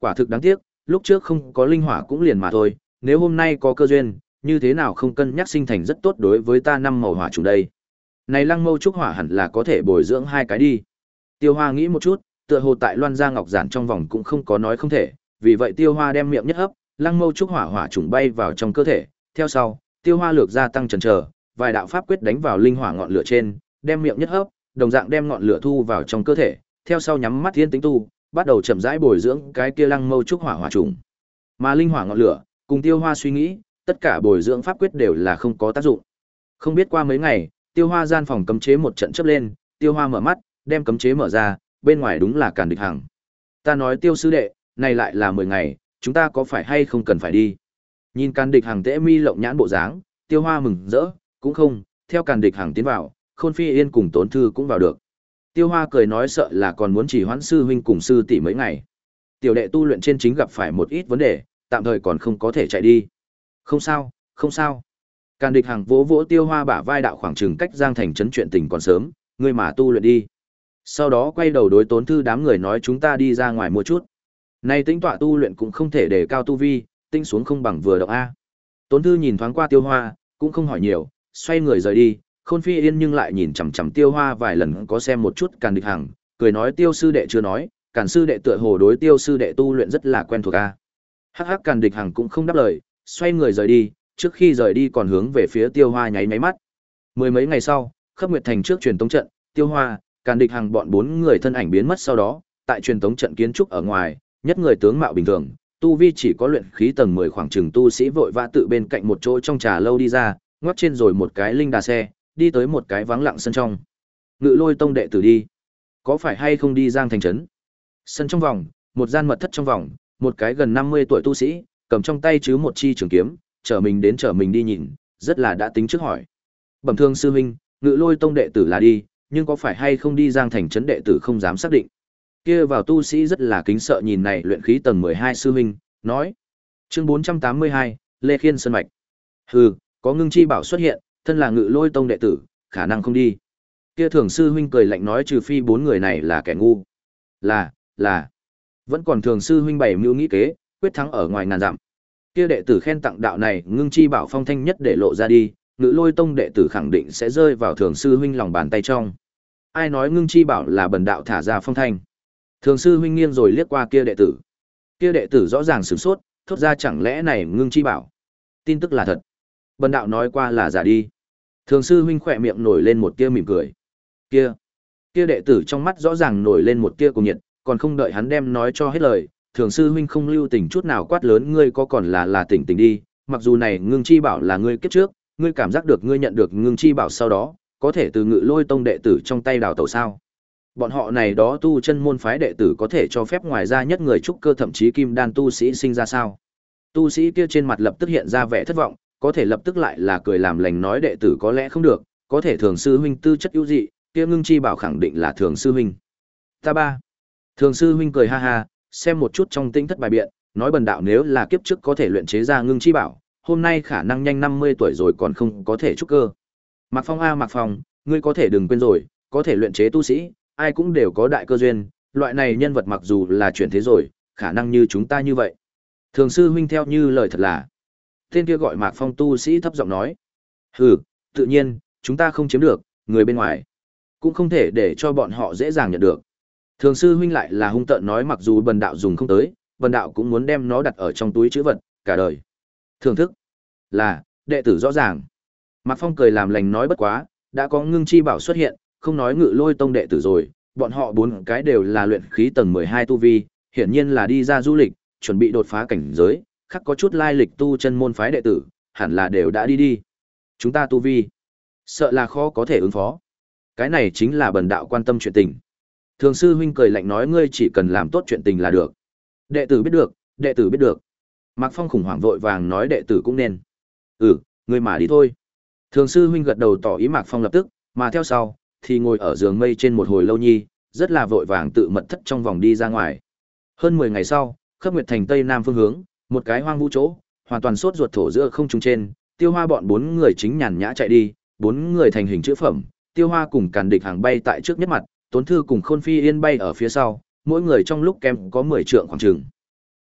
Quả thực đáng tiếc, lúc trước không có linh hỏa cũng liền mà thôi, nếu hôm nay có cơ duyên, như thế nào không cân nhắc sinh thành rất tốt đối với ta năm màu hỏa trùng đây. Này Lăng Mâu trúc hỏa hẳn là có thể bồi dưỡng hai cái đi. Tiêu Hoa nghĩ một chút, tựa hồ tại Loan Gia Ngọc Giản trong vòng cũng không có nói không thể, vì vậy Tiêu Hoa đem miệng nhất hấp, Lăng Mâu trúc hỏa hỏa trùng bay vào trong cơ thể, theo sau, Tiêu Hoa lược gia tăng chần chờ, vài đạo pháp quyết đánh vào linh hỏa ngọn lửa trên, đem miệng nhất hấp, đồng dạng đem ngọn lửa thu vào trong cơ thể, theo sau nhắm mắt thiên tính tu, bắt đầu chậm rãi bồi dưỡng cái kia Lăng Mâu trúc hỏa hỏa trùng. Mà linh hỏa ngọn lửa, cùng Tiêu Hoa suy nghĩ, tất cả bồi dưỡng pháp quyết đều là không có tác dụng. Không biết qua mấy ngày, Tiêu Hoa gian phòng cấm chế một trận chớp lên, Tiêu Hoa mở mắt, đem cấm chế mở ra, bên ngoài đúng là Càn Địch Hằng. Ta nói Tiêu sư đệ, này lại là mười ngày, chúng ta có phải hay không cần phải đi? Nhìn Càn Địch Hằng tễ mi lộng nhãn bộ dáng, Tiêu Hoa mừng rỡ, cũng không, theo Càn Địch Hằng tiến vào, Khôn Phi Yên cùng Tốn Thư cũng vào được. Tiêu Hoa cười nói sợ là còn muốn chỉ hoãn sư huynh cùng sư tỷ mấy ngày. Tiểu đệ tu luyện trên chính gặp phải một ít vấn đề, tạm thời còn không có thể chạy đi. Không sao, không sao. Càn Địch Hằng vỗ vỗ Tiêu Hoa bả vai đạo khoảng chừng cách Giang Thành trấn chuyện tình còn sớm, ngươi mà tu luyện đi. Sau đó quay đầu đối Tốn Thư đám người nói chúng ta đi ra ngoài mua chút. Nay tính tọa tu luyện cũng không thể để cao tu vi, tinh xuống không bằng vừa động a. Tốn Thư nhìn thoáng qua Tiêu Hoa, cũng không hỏi nhiều, xoay người rời đi. Khôn Phi Yên nhưng lại nhìn chằm chằm Tiêu Hoa vài lần có xem một chút Càn Địch Hằng, cười nói Tiêu sư đệ chưa nói, Càn sư đệ tựa hồ đối Tiêu sư đệ tu luyện rất là quen thuộc a. Hắc hắc Càn Địch Hằng cũng không đáp lời, xoay người rời đi, trước khi rời đi còn hướng về phía Tiêu Hoa nháy nháy mắt. Mười mấy ngày sau, Khắp Nguyệt Thành trước truyền tống trận, Tiêu Hoa, Càn Địch Hằng bọn bốn người thân ảnh biến mất sau đó, tại truyền tống trận kiến trúc ở ngoài, nhất người tướng mạo bình thường, tu vi chỉ có luyện khí tầng mười khoảng chừng tu sĩ vội vã tự bên cạnh một chỗ trong trà lâu đi ra, ngoắc trên rồi một cái linh đà xe, đi tới một cái vắng lặng sân trong. Ngự Lôi tông đệ tử đi, có phải hay không đi Giang Thành trấn? Sân trong vòng, một gian mật thất trong vòng, một cái gần năm mươi tuổi tu sĩ, cầm trong tay chứ một chi trường kiếm, trở mình đến trở mình đi nhìn, rất là đã tính trước hỏi. Bẩm thương sư huynh, Ngự Lôi tông đệ tử là đi, nhưng có phải hay không đi Giang Thành trấn đệ tử không dám xác định. Kia vào tu sĩ rất là kính sợ nhìn này luyện khí tầng mười hai sư huynh, nói. Chương bốn trăm tám mươi hai, Lê Khiên Sơn Mạch. Hừ, có Ngưng Chi Bảo xuất hiện, thân là Ngự Lôi tông đệ tử, khả năng không đi. Kia Thường sư huynh cười lạnh nói trừ phi bốn người này là kẻ ngu. Là, là. Vẫn còn Thường sư huynh bày mưu nghĩ kế, quyết thắng ở ngoài ngàn dặm. Kia đệ tử khen tặng đạo này, Ngưng Chi Bảo phong thanh nhất để lộ ra đi, Ngự Lôi tông đệ tử khẳng định sẽ rơi vào Thường sư huynh lòng bàn tay trong. Ai nói Ngưng Chi Bảo là bần đạo thả ra phong thanh? Thường sư huynh nghiêng rồi liếc qua kia đệ tử. Kia đệ tử rõ ràng sửng sốt, thốt ra chẳng lẽ này Ngưng Chi Bảo tin tức là thật. Bần đạo nói qua là giả đi. Thường sư huynh khỏe miệng nổi lên một tia mỉm cười. Kia, kia đệ tử trong mắt rõ ràng nổi lên một tia cuồng nhiệt, còn không đợi hắn đem nói cho hết lời, Thường sư huynh không lưu tình chút nào quát lớn ngươi có còn là là tỉnh tỉnh đi, mặc dù này Ngưng Chi Bảo là ngươi kiếp trước, ngươi cảm giác được ngươi nhận được Ngưng Chi Bảo sau đó, có thể từ Ngự Lôi tông đệ tử trong tay đào tẩu sao? Bọn họ này đó tu chân môn phái đệ tử có thể cho phép ngoài ra nhất người trúc cơ thậm chí kim đan tu sĩ sinh ra sao? Tu sĩ kia trên mặt lập tức hiện ra vẻ thất vọng, có thể lập tức lại là cười làm lành nói đệ tử có lẽ không được, có thể Thường sư huynh tư chất ưu dị, kia Ngưng Chi Bảo khẳng định là Thường sư huynh. Ta ba. Thường sư huynh cười ha ha, xem một chút trong tinh thất bài biện, nói bần đạo nếu là kiếp trước có thể luyện chế ra Ngưng Chi Bảo, hôm nay khả năng nhanh năm mươi tuổi rồi còn không có thể trúc cơ. Mạc Phong a Mạc Phong, ngươi có thể đừng quên rồi, có thể luyện chế tu sĩ, ai cũng đều có đại cơ duyên, loại này nhân vật mặc dù là chuyển thế rồi, khả năng như chúng ta như vậy. Thường sư huynh theo như lời thật là. Tên kia gọi Mạc Phong tu sĩ thấp giọng nói. Hừ, tự nhiên, chúng ta không chiếm được, người bên ngoài cũng không thể để cho bọn họ dễ dàng nhận được. Thường sư huynh lại là hung tợn nói mặc dù bần đạo dùng không tới, bần đạo cũng muốn đem nó đặt ở trong túi trữ vật, cả đời. Thưởng thức. Là, đệ tử rõ ràng. Mạc Phong cười làm lành nói bất quá, đã có Ngưng Chi Bảo xuất hiện, không nói Ngự Lôi tông đệ tử rồi, bọn họ bốn cái đều là luyện khí tầng mười hai tu vi, hiển nhiên là đi ra du lịch, chuẩn bị đột phá cảnh giới, khác có chút lai lịch tu chân môn phái đệ tử, hẳn là đều đã đi đi. Chúng ta tu vi, sợ là khó có thể ứng phó. Cái này chính là bần đạo quan tâm chuyện tình. Thường sư huynh cười lạnh nói ngươi chỉ cần làm tốt chuyện tình là được. Đệ tử biết được, đệ tử biết được. Mạc Phong khủng hoảng vội vàng nói đệ tử cũng nên. Ừ, ngươi mà đi thôi. Thường sư huynh gật đầu tỏ ý Mạc Phong lập tức, mà theo sau thì ngồi ở giường mây trên một hồi lâu nhi, rất là vội vàng tự mật thất trong vòng đi ra ngoài. Hơn mười ngày sau, Khắp Nguyệt Thành tây nam phương hướng, một cái hoang vu chỗ, hoàn toàn sốt ruột thổ giữa không trung trên, Tiêu Hoa bọn bốn người chính nhàn nhã chạy đi, bốn người thành hình chữ phẩm, Tiêu Hoa cùng Càn Địch Hàng bay tại trước nhất mặt, Tốn Thư cùng Khôn Phi Yên bay ở phía sau, mỗi người trong lúc kém có mười trượng khoảng chừng.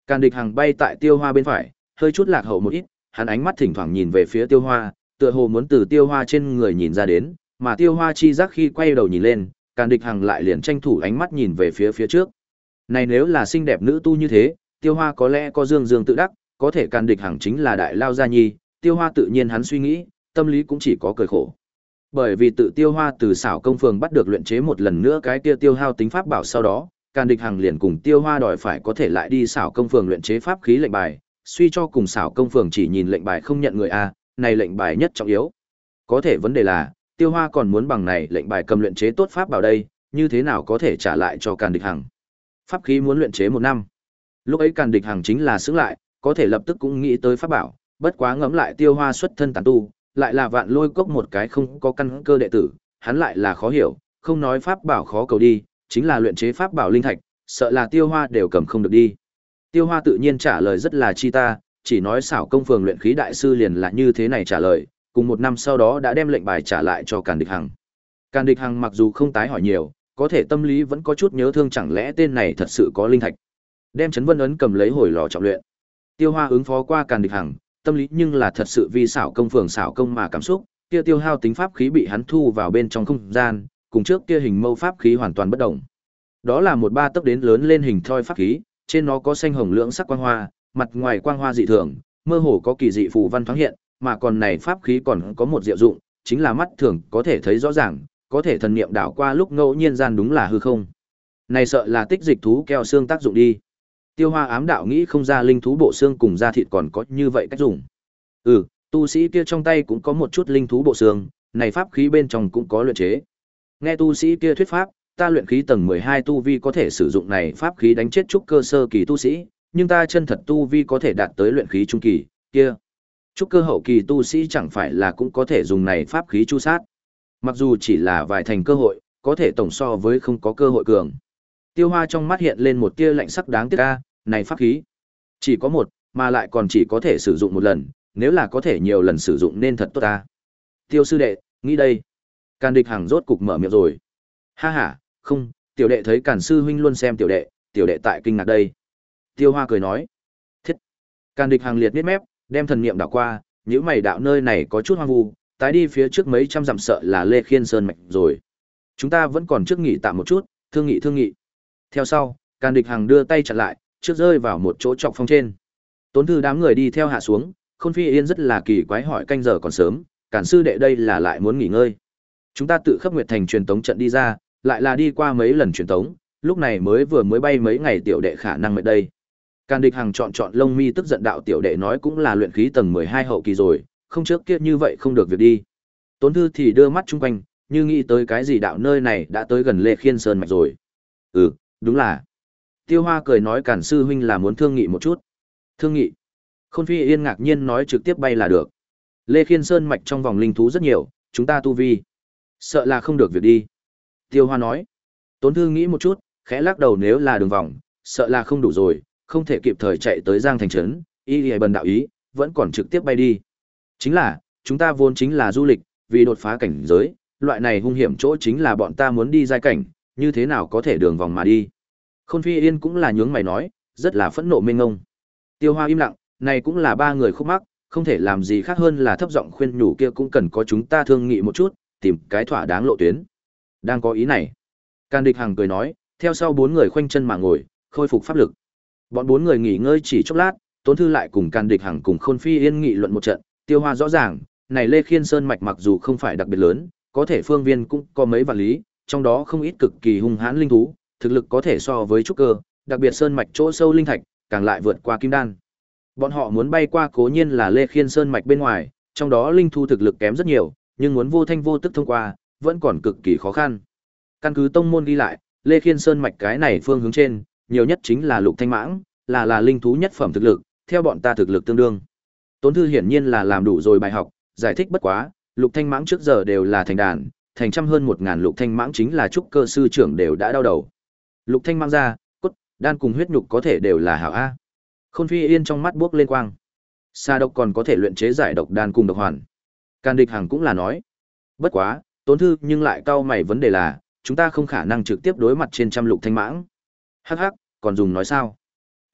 Càn Địch Hằng bay tại Tiêu Hoa bên phải, hơi chút lạc hậu một ít, hắn ánh mắt thỉnh thoảng nhìn về phía Tiêu Hoa, tựa hồ muốn từ Tiêu Hoa trên người nhìn ra đến, mà Tiêu Hoa chi giác khi quay đầu nhìn lên, Càn Địch Hằng lại liền tranh thủ ánh mắt nhìn về phía phía trước. Này nếu là xinh đẹp nữ tu như thế, Tiêu Hoa có lẽ có dương dương tự đắc, có thể Càn Địch Hằng chính là đại lao gia nhi, Tiêu Hoa tự nhiên hắn suy nghĩ, tâm lý cũng chỉ có cười khổ. Bởi vì tự Tiêu Hoa từ xảo công phường bắt được luyện chế một lần nữa cái kia tiêu hao tính pháp bảo sau đó, Càn Địch Hằng liền cùng Tiêu Hoa đòi phải có thể lại đi xảo công phường luyện chế pháp khí lệnh bài, suy cho cùng xảo công phường chỉ nhìn lệnh bài không nhận người a, này lệnh bài nhất trọng yếu. Có thể vấn đề là, Tiêu Hoa còn muốn bằng này lệnh bài cầm luyện chế tốt pháp bảo đây, như thế nào có thể trả lại cho Càn Địch Hằng. Pháp khí muốn luyện chế một năm. Lúc ấy Càn Địch Hằng chính là sững lại, có thể lập tức cũng nghĩ tới pháp bảo, bất quá ngẫm lại Tiêu Hoa xuất thân tán tu, lại là Vạn Lôi Cốc một cái không có căn cơ đệ tử, hắn lại là khó hiểu, không nói pháp bảo khó cầu đi, chính là luyện chế pháp bảo linh thạch, sợ là Tiêu Hoa đều cầm không được đi. Tiêu Hoa tự nhiên trả lời rất là chi ta, chỉ nói xảo công phường luyện khí đại sư liền là như thế này trả lời, cùng một năm sau đó đã đem lệnh bài trả lại cho Càn Địch Hằng. Càn Địch Hằng mặc dù không tái hỏi nhiều, có thể tâm lý vẫn có chút nhớ thương, chẳng lẽ tên này thật sự có linh thạch. Đem Trấn Vân ấn cầm lấy hồi lò trọng luyện. Tiêu Hoa ứng phó qua Càn Địch Hằng, tâm lý nhưng là thật sự vì xảo công phường xảo công mà cảm xúc, kia tiêu hao tính pháp khí bị hắn thu vào bên trong không gian, cùng trước kia hình mâu pháp khí hoàn toàn bất động. Đó là một ba tấc đến lớn lên hình thoi pháp khí, trên nó có xanh hồng lưỡng sắc quang hoa, mặt ngoài quang hoa dị thường, mơ hồ có kỳ dị phù văn thoáng hiện, mà còn này pháp khí còn có một diệu dụng, chính là mắt thường có thể thấy rõ ràng, có thể thần niệm đảo qua lúc ngẫu nhiên gian đúng là hư không. Này sợ là tích dịch thú keo xương tác dụng đi. Tiêu Hoa ám đạo nghĩ không ra linh thú bộ xương cùng da thịt còn có như vậy cách dùng. Ừ, tu sĩ kia trong tay cũng có một chút linh thú bộ xương, này pháp khí bên trong cũng có luyện chế. Nghe tu sĩ kia thuyết pháp, ta luyện khí tầng mười hai tu vi có thể sử dụng này pháp khí đánh chết trúc cơ sơ kỳ tu sĩ, nhưng ta chân thật tu vi có thể đạt tới luyện khí trung kỳ, kia. Trúc cơ hậu kỳ tu sĩ chẳng phải là cũng có thể dùng này pháp khí chu sát. Mặc dù chỉ là vài thành cơ hội, có thể tổng so với không có cơ hội cường. Tiêu Hoa trong mắt hiện lên một tia lạnh sắc đáng tiếc a, này pháp khí chỉ có một, mà lại còn chỉ có thể sử dụng một lần, nếu là có thể nhiều lần sử dụng nên thật tốt ta. Tiêu sư đệ, nghĩ đây. Càn Địch Hằng rốt cục mở miệng rồi. Ha ha, không, tiểu đệ thấy Càn sư huynh luôn xem tiểu đệ, tiểu đệ tại kinh ngạc đây. Tiêu Hoa cười nói. Thiết. Càn Địch Hằng liệt miết mép, đem thần niệm đảo qua, nhíu mày đạo nơi này có chút hoang vu, tái đi phía trước mấy trăm dặm sợ là Lê Khiên Sơn mạch rồi. Chúng ta vẫn còn trước nghỉ tạm một chút, thương nghị thương nghị. Theo sau, Càn Địch Hằng đưa tay chặn lại, trước rơi vào một chỗ trọc phong trên. Tốn Thư đám người đi theo hạ xuống, Khôn Phi Yên rất là kỳ quái hỏi canh giờ còn sớm, Càn sư đệ đây là lại muốn nghỉ ngơi. Chúng ta tự Khắp Nguyệt thành truyền tống trận đi ra, lại là đi qua mấy lần truyền tống, lúc này mới vừa mới bay mấy ngày tiểu đệ khả năng mệt đây. Càn Địch Hằng chọn chọn lông mi tức giận đạo tiểu đệ nói cũng là luyện khí tầng mười hai hậu kỳ rồi, không trước kia như vậy không được việc đi. Tốn Thư thì đưa mắt chung quanh, như nghĩ tới cái gì đạo nơi này đã tới gần Lê Khiên Sơn mạch rồi. Ừ, đúng là. Tiêu Hoa cười nói Càn sư huynh là muốn thương nghị một chút. Thương nghị? Khôn Phi Yên ngạc nhiên nói trực tiếp bay là được. Lê Khiên Sơn mạch trong vòng linh thú rất nhiều, chúng ta tu vi sợ là không được việc đi. Tiêu Hoa nói. Tốn Thư nghĩ một chút, khẽ lắc đầu nếu là đường vòng, sợ là không đủ rồi, không thể kịp thời chạy tới Giang thành trấn, y lìa bần đạo ý, vẫn còn trực tiếp bay đi. Chính là, chúng ta vốn chính là du lịch, vì đột phá cảnh giới, loại này hung hiểm chỗ chính là bọn ta muốn đi giai cảnh, như thế nào có thể đường vòng mà đi. Khôn Phi Yên cũng là nhướng mày nói, rất là phẫn nộ mênh ngông. Tiêu Hoa im lặng, này cũng là ba người khúc mắc, không thể làm gì khác hơn là thấp giọng khuyên nhủ kia cũng cần có chúng ta thương nghị một chút, tìm cái thỏa đáng lộ tuyến. Đang có ý này. Càn Địch Hằng cười nói, theo sau bốn người khoanh chân mà ngồi, khôi phục pháp lực. Bọn bốn người nghỉ ngơi chỉ chốc lát, Tốn Thư lại cùng Càn Địch Hằng cùng Khôn Phi Yên nghị luận một trận, Tiêu Hoa rõ ràng, này Lê Khiên Sơn mạch mặc dù không phải đặc biệt lớn, có thể phương viên cũng có mấy vạn lý, trong đó không ít cực kỳ hung hãn linh thú, thực lực có thể so với trúc cơ, đặc biệt sơn mạch chỗ sâu linh thạch, càng lại vượt qua kim đan. Bọn họ muốn bay qua cố nhiên là Lê Khiên Sơn mạch bên ngoài, trong đó linh thú thực lực kém rất nhiều, nhưng muốn vô thanh vô tức thông qua, vẫn còn cực kỳ khó khăn. Căn cứ tông môn ghi lại, Lê Khiên Sơn mạch cái này phương hướng trên, nhiều nhất chính là lục thanh mãng, là là linh thú nhất phẩm thực lực, theo bọn ta thực lực tương đương. Tốn Thư hiển nhiên là làm đủ rồi bài học, giải thích bất quá, lục thanh mãng trước giờ đều là thành đàn, thành trăm hơn một ngàn lục thanh mãng chính là trúc cơ sư trưởng đều đã đau đầu. Lục thanh mãng ra, cốt, đan cùng huyết nhục có thể đều là hảo a. Khôn Phi Yên trong mắt buốc lên quang. Sa độc còn có thể luyện chế giải độc đan cùng độc hoàn. Càn Địch Hằng cũng là nói. Bất quá, Tốn Thư nhưng lại cau mày vấn đề là, chúng ta không khả năng trực tiếp đối mặt trên trăm lục thanh mãng. Hắc hắc, còn dùng nói sao?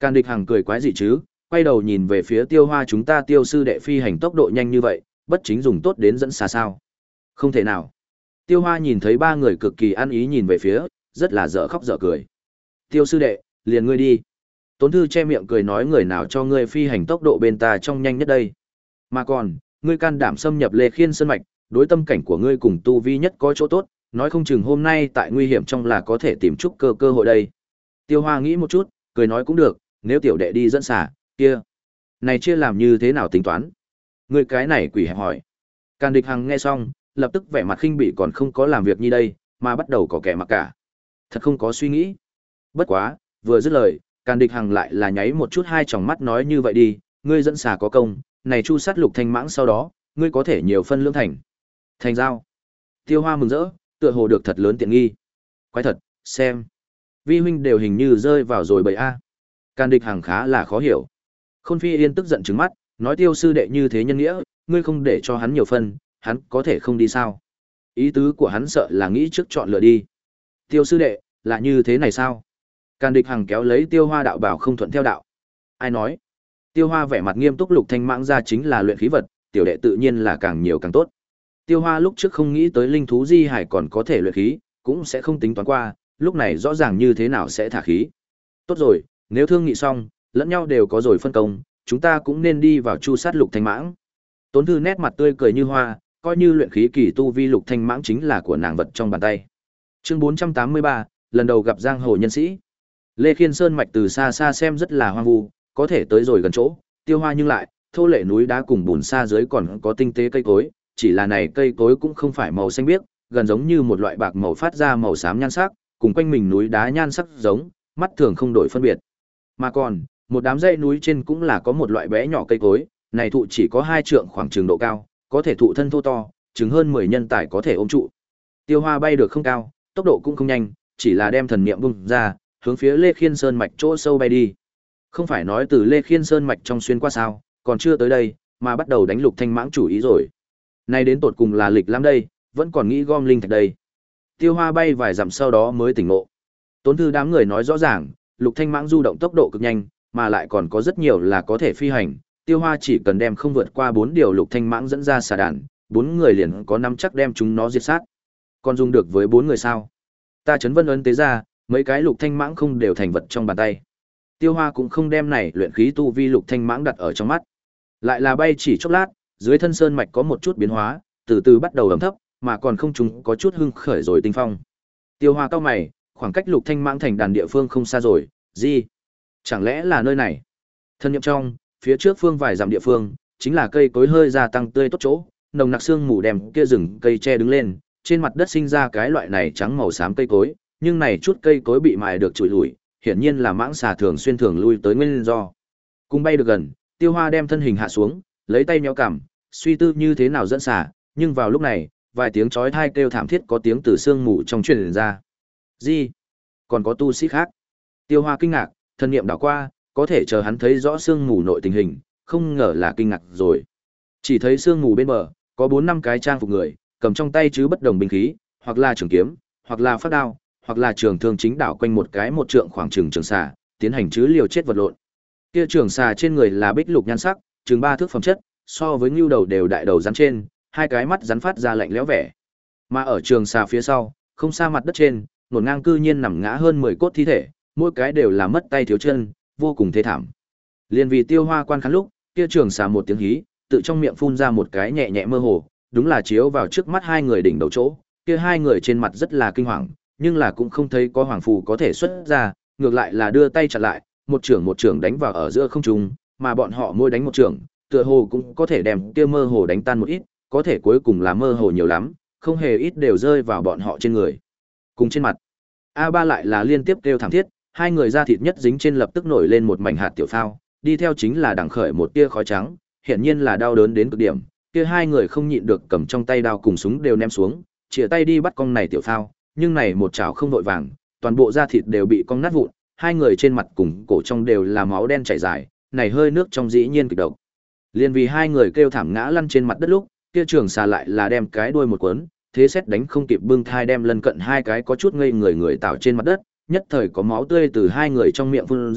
Càn Địch Hằng cười quái gì chứ, quay đầu nhìn về phía Tiêu Hoa, chúng ta Tiêu sư đệ phi hành tốc độ nhanh như vậy, bất chính dùng tốt đến dẫn xa sao? Không thể nào. Tiêu Hoa nhìn thấy ba người cực kỳ ăn ý nhìn về phía, rất là dở khóc dở cười. Tiêu sư đệ, liền ngươi đi. Tốn Thư che miệng cười nói, người nào cho ngươi phi hành tốc độ bên ta trong nhanh nhất đây? Mà còn, ngươi can đảm xâm nhập Lê Khiên Sơn mạch, đối tâm cảnh của ngươi cùng tu vi nhất có chỗ tốt, nói không chừng hôm nay tại nguy hiểm trong là có thể tìm chút cơ cơ hội đây. Tiêu Hoa nghĩ một chút, cười nói cũng được, nếu tiểu đệ đi dẫn xả, kia. Này chia làm như thế nào tính toán? Ngươi cái này quỷ hẹp hỏi. Càn Địch Hằng nghe xong, lập tức vẻ mặt khinh bỉ, còn không có làm việc như đây, mà bắt đầu có kẻ mặc cả. Thật không có suy nghĩ. Bất quá, vừa dứt lời, Càn Địch Hằng lại là nháy một chút hai tròng mắt nói, như vậy đi, ngươi dẫn xà có công, này chu sát Lục Thanh Mãng sau đó, ngươi có thể nhiều phân lương thành. Thành giao. Tiêu Hoa mừng rỡ, tựa hồ được thật lớn tiện nghi. Quái thật, xem. Vi huynh đều hình như rơi vào rồi bầy a. Càn Địch Hằng khá là khó hiểu. Khôn Phi Yên tức giận trừng mắt, nói Tiêu sư đệ như thế nhân nghĩa, ngươi không để cho hắn nhiều phân, hắn có thể không đi sao? Ý tứ của hắn sợ là nghĩ trước chọn lựa đi. Tiêu sư đệ, là như thế này sao? Càn Địch Hằng kéo lấy Tiêu Hoa đạo bảo không thuận theo đạo. Ai nói? Tiêu Hoa vẻ mặt nghiêm túc, Lục Thanh Mãng ra chính là luyện khí vật, tiểu đệ tự nhiên là càng nhiều càng tốt. Tiêu Hoa lúc trước không nghĩ tới linh thú di hải còn có thể luyện khí, cũng sẽ không tính toán qua, lúc này rõ ràng như thế nào sẽ thả khí. Tốt rồi, nếu thương nghị xong, lẫn nhau đều có rồi phân công, chúng ta cũng nên đi vào chu sát Lục Thanh Mãng. Tốn Thư nét mặt tươi cười như hoa, coi như luyện khí kỳ tu vi Lục Thanh Mãng chính là của nàng vật trong bàn tay. Chương bốn trăm tám mươi ba, lần đầu gặp giang hồ nhân sĩ. Lê Khiên Sơn mạch từ xa xa xem rất là hoang vu, có thể tới rồi gần chỗ, Tiêu Hoa nhưng lại, thô lệ núi đá cùng bùn xa dưới còn có tinh tế cây cối, chỉ là này cây cối cũng không phải màu xanh biếc, gần giống như một loại bạc màu phát ra màu xám nhan sắc, cùng quanh mình núi đá nhan sắc giống, mắt thường không đổi phân biệt. Mà còn, một đám dãy núi trên cũng là có một loại bé nhỏ cây cối, này thụ chỉ có hai trượng khoảng trường độ cao, có thể thụ thân thô to, chứng hơn mười nhân tài có thể ôm trụ. Tiêu Hoa bay được không cao, tốc độ cũng không nhanh, chỉ là đem thần niệm bung ra, hướng phía Lê Khiên Sơn mạch chỗ sâu bay đi. Không phải nói từ Lê Khiên Sơn mạch trong xuyên qua sao, còn chưa tới đây, mà bắt đầu đánh Lục Thanh Mãng chủ ý rồi. Nay đến tột cùng là lịch lắm đây, vẫn còn nghĩ gom linh thạch đây. Tiêu Hoa bay vài dặm sau đó mới tỉnh ngộ. Tốn Thư đám người nói rõ ràng, Lục Thanh Mãng du động tốc độ cực nhanh, mà lại còn có rất nhiều là có thể phi hành. Tiêu Hoa chỉ cần đem không vượt qua bốn điều Lục Thanh Mãng dẫn ra xà đàn, bốn người liền có nắm chắc đem chúng nó diệt sát. Còn dùng được với bốn người sao? Ta chấn vân ấn tế ra, mấy cái Lục Thanh Mãng không đều thành vật trong bàn tay. Tiêu Hoa cũng không đem này luyện khí tu vi Lục Thanh Mãng đặt ở trong mắt. Lại là bay chỉ chốc lát, dưới thân sơn mạch có một chút biến hóa, từ từ bắt đầu ẩm thấp, mà còn không chúng có chút hưng khởi rồi tinh phong. Tiêu Hoa cao mày, khoảng cách Lục Thanh Mãng thành đàn địa phương không xa rồi, gì? Chẳng lẽ là nơi này? Thân nhậm trong, phía trước phương vài dặm địa phương, chính là cây cối hơi gia tăng tươi tốt chỗ, nồng nặc sương mù đem kia rừng cây che đứng lên, trên mặt đất sinh ra cái loại này trắng màu xám cây cối, nhưng này chút cây cối bị mài được trụi lủi, hiển nhiên là mãng xà thường xuyên thường lui tới nguyên do. Cùng bay được gần, Tiêu Hoa đem thân hình hạ xuống, lấy tay nhéo cằm, suy tư như thế nào dẫn xà, nhưng vào lúc này, vài tiếng chói tai kêu thảm thiết có tiếng từ sương mù trong truyền ra. Gì? Còn có tu sĩ khác? Tiêu Hoa kinh ngạc, thân niệm đảo qua, có thể chờ hắn thấy rõ sương mù nội tình hình, không ngờ là kinh ngạc rồi. Chỉ thấy sương mù bên bờ, có bốn năm cái trang phục người, cầm trong tay chứ bất đồng binh khí, hoặc là trường kiếm, hoặc là phát đao, hoặc là trường thương chính đảo quanh một cái một trượng khoảng trường trường xà, tiến hành chứ liều chết vật lộn. Kia trường xà trên người là bích lục nhan sắc, chừng ba thước phẩm chất, so với ngưu đầu đều đại đầu rắn trên, hai cái mắt rắn phát ra lạnh lẽo vẻ. Mà ở trường xà phía sau, không xa mặt đất trên, nổn ngang cư nhiên nằm ngã hơn mười cốt thi thể, mỗi cái đều là mất tay thiếu chân, vô cùng thê thảm. Liên vì Tiêu Hoa quan khán lúc, kia trường xà một tiếng hí, tự trong miệng phun ra một cái nhẹ nhẹ mơ hồ, đúng là chiếu vào trước mắt hai người đỉnh đầu chỗ, kia hai người trên mặt rất là kinh hoàng, nhưng là cũng không thấy có hoàng phù có thể xuất ra, ngược lại là đưa tay chặn lại, một trưởng một trưởng đánh vào ở giữa không trung, mà bọn họ mỗi đánh một trưởng, tựa hồ cũng có thể đem kia mơ hồ đánh tan một ít, có thể cuối cùng là mơ hồ nhiều lắm, không hề ít đều rơi vào bọn họ trên người. Cùng trên mặt, A ba lại là liên tiếp kêu thảm thiết, hai người da thịt nhất dính trên lập tức nổi lên một mảnh hạt tiểu phao, đi theo chính là đằng khởi một tia khói trắng, hiển nhiên là đau đớn đến cực điểm, kia hai người không nhịn được cầm trong tay đao cùng súng đều ném xuống, chĩa tay đi bắt con này tiểu phao, nhưng này một chảo không vội vàng, toàn bộ da thịt đều bị cong nát vụn, hai người trên mặt cùng cổ trong đều là máu đen chảy dài, này hơi nước trong dĩ nhiên kịch độc. Liên vì hai người kêu thảm ngã lăn trên mặt đất lúc, kia trường xà lại là đem cái đuôi một cuốn, thế xét đánh không kịp bưng thai đem lân cận hai cái có chút ngây người người tạo trên mặt đất, nhất thời có máu tươi từ hai người trong miệng phun ra,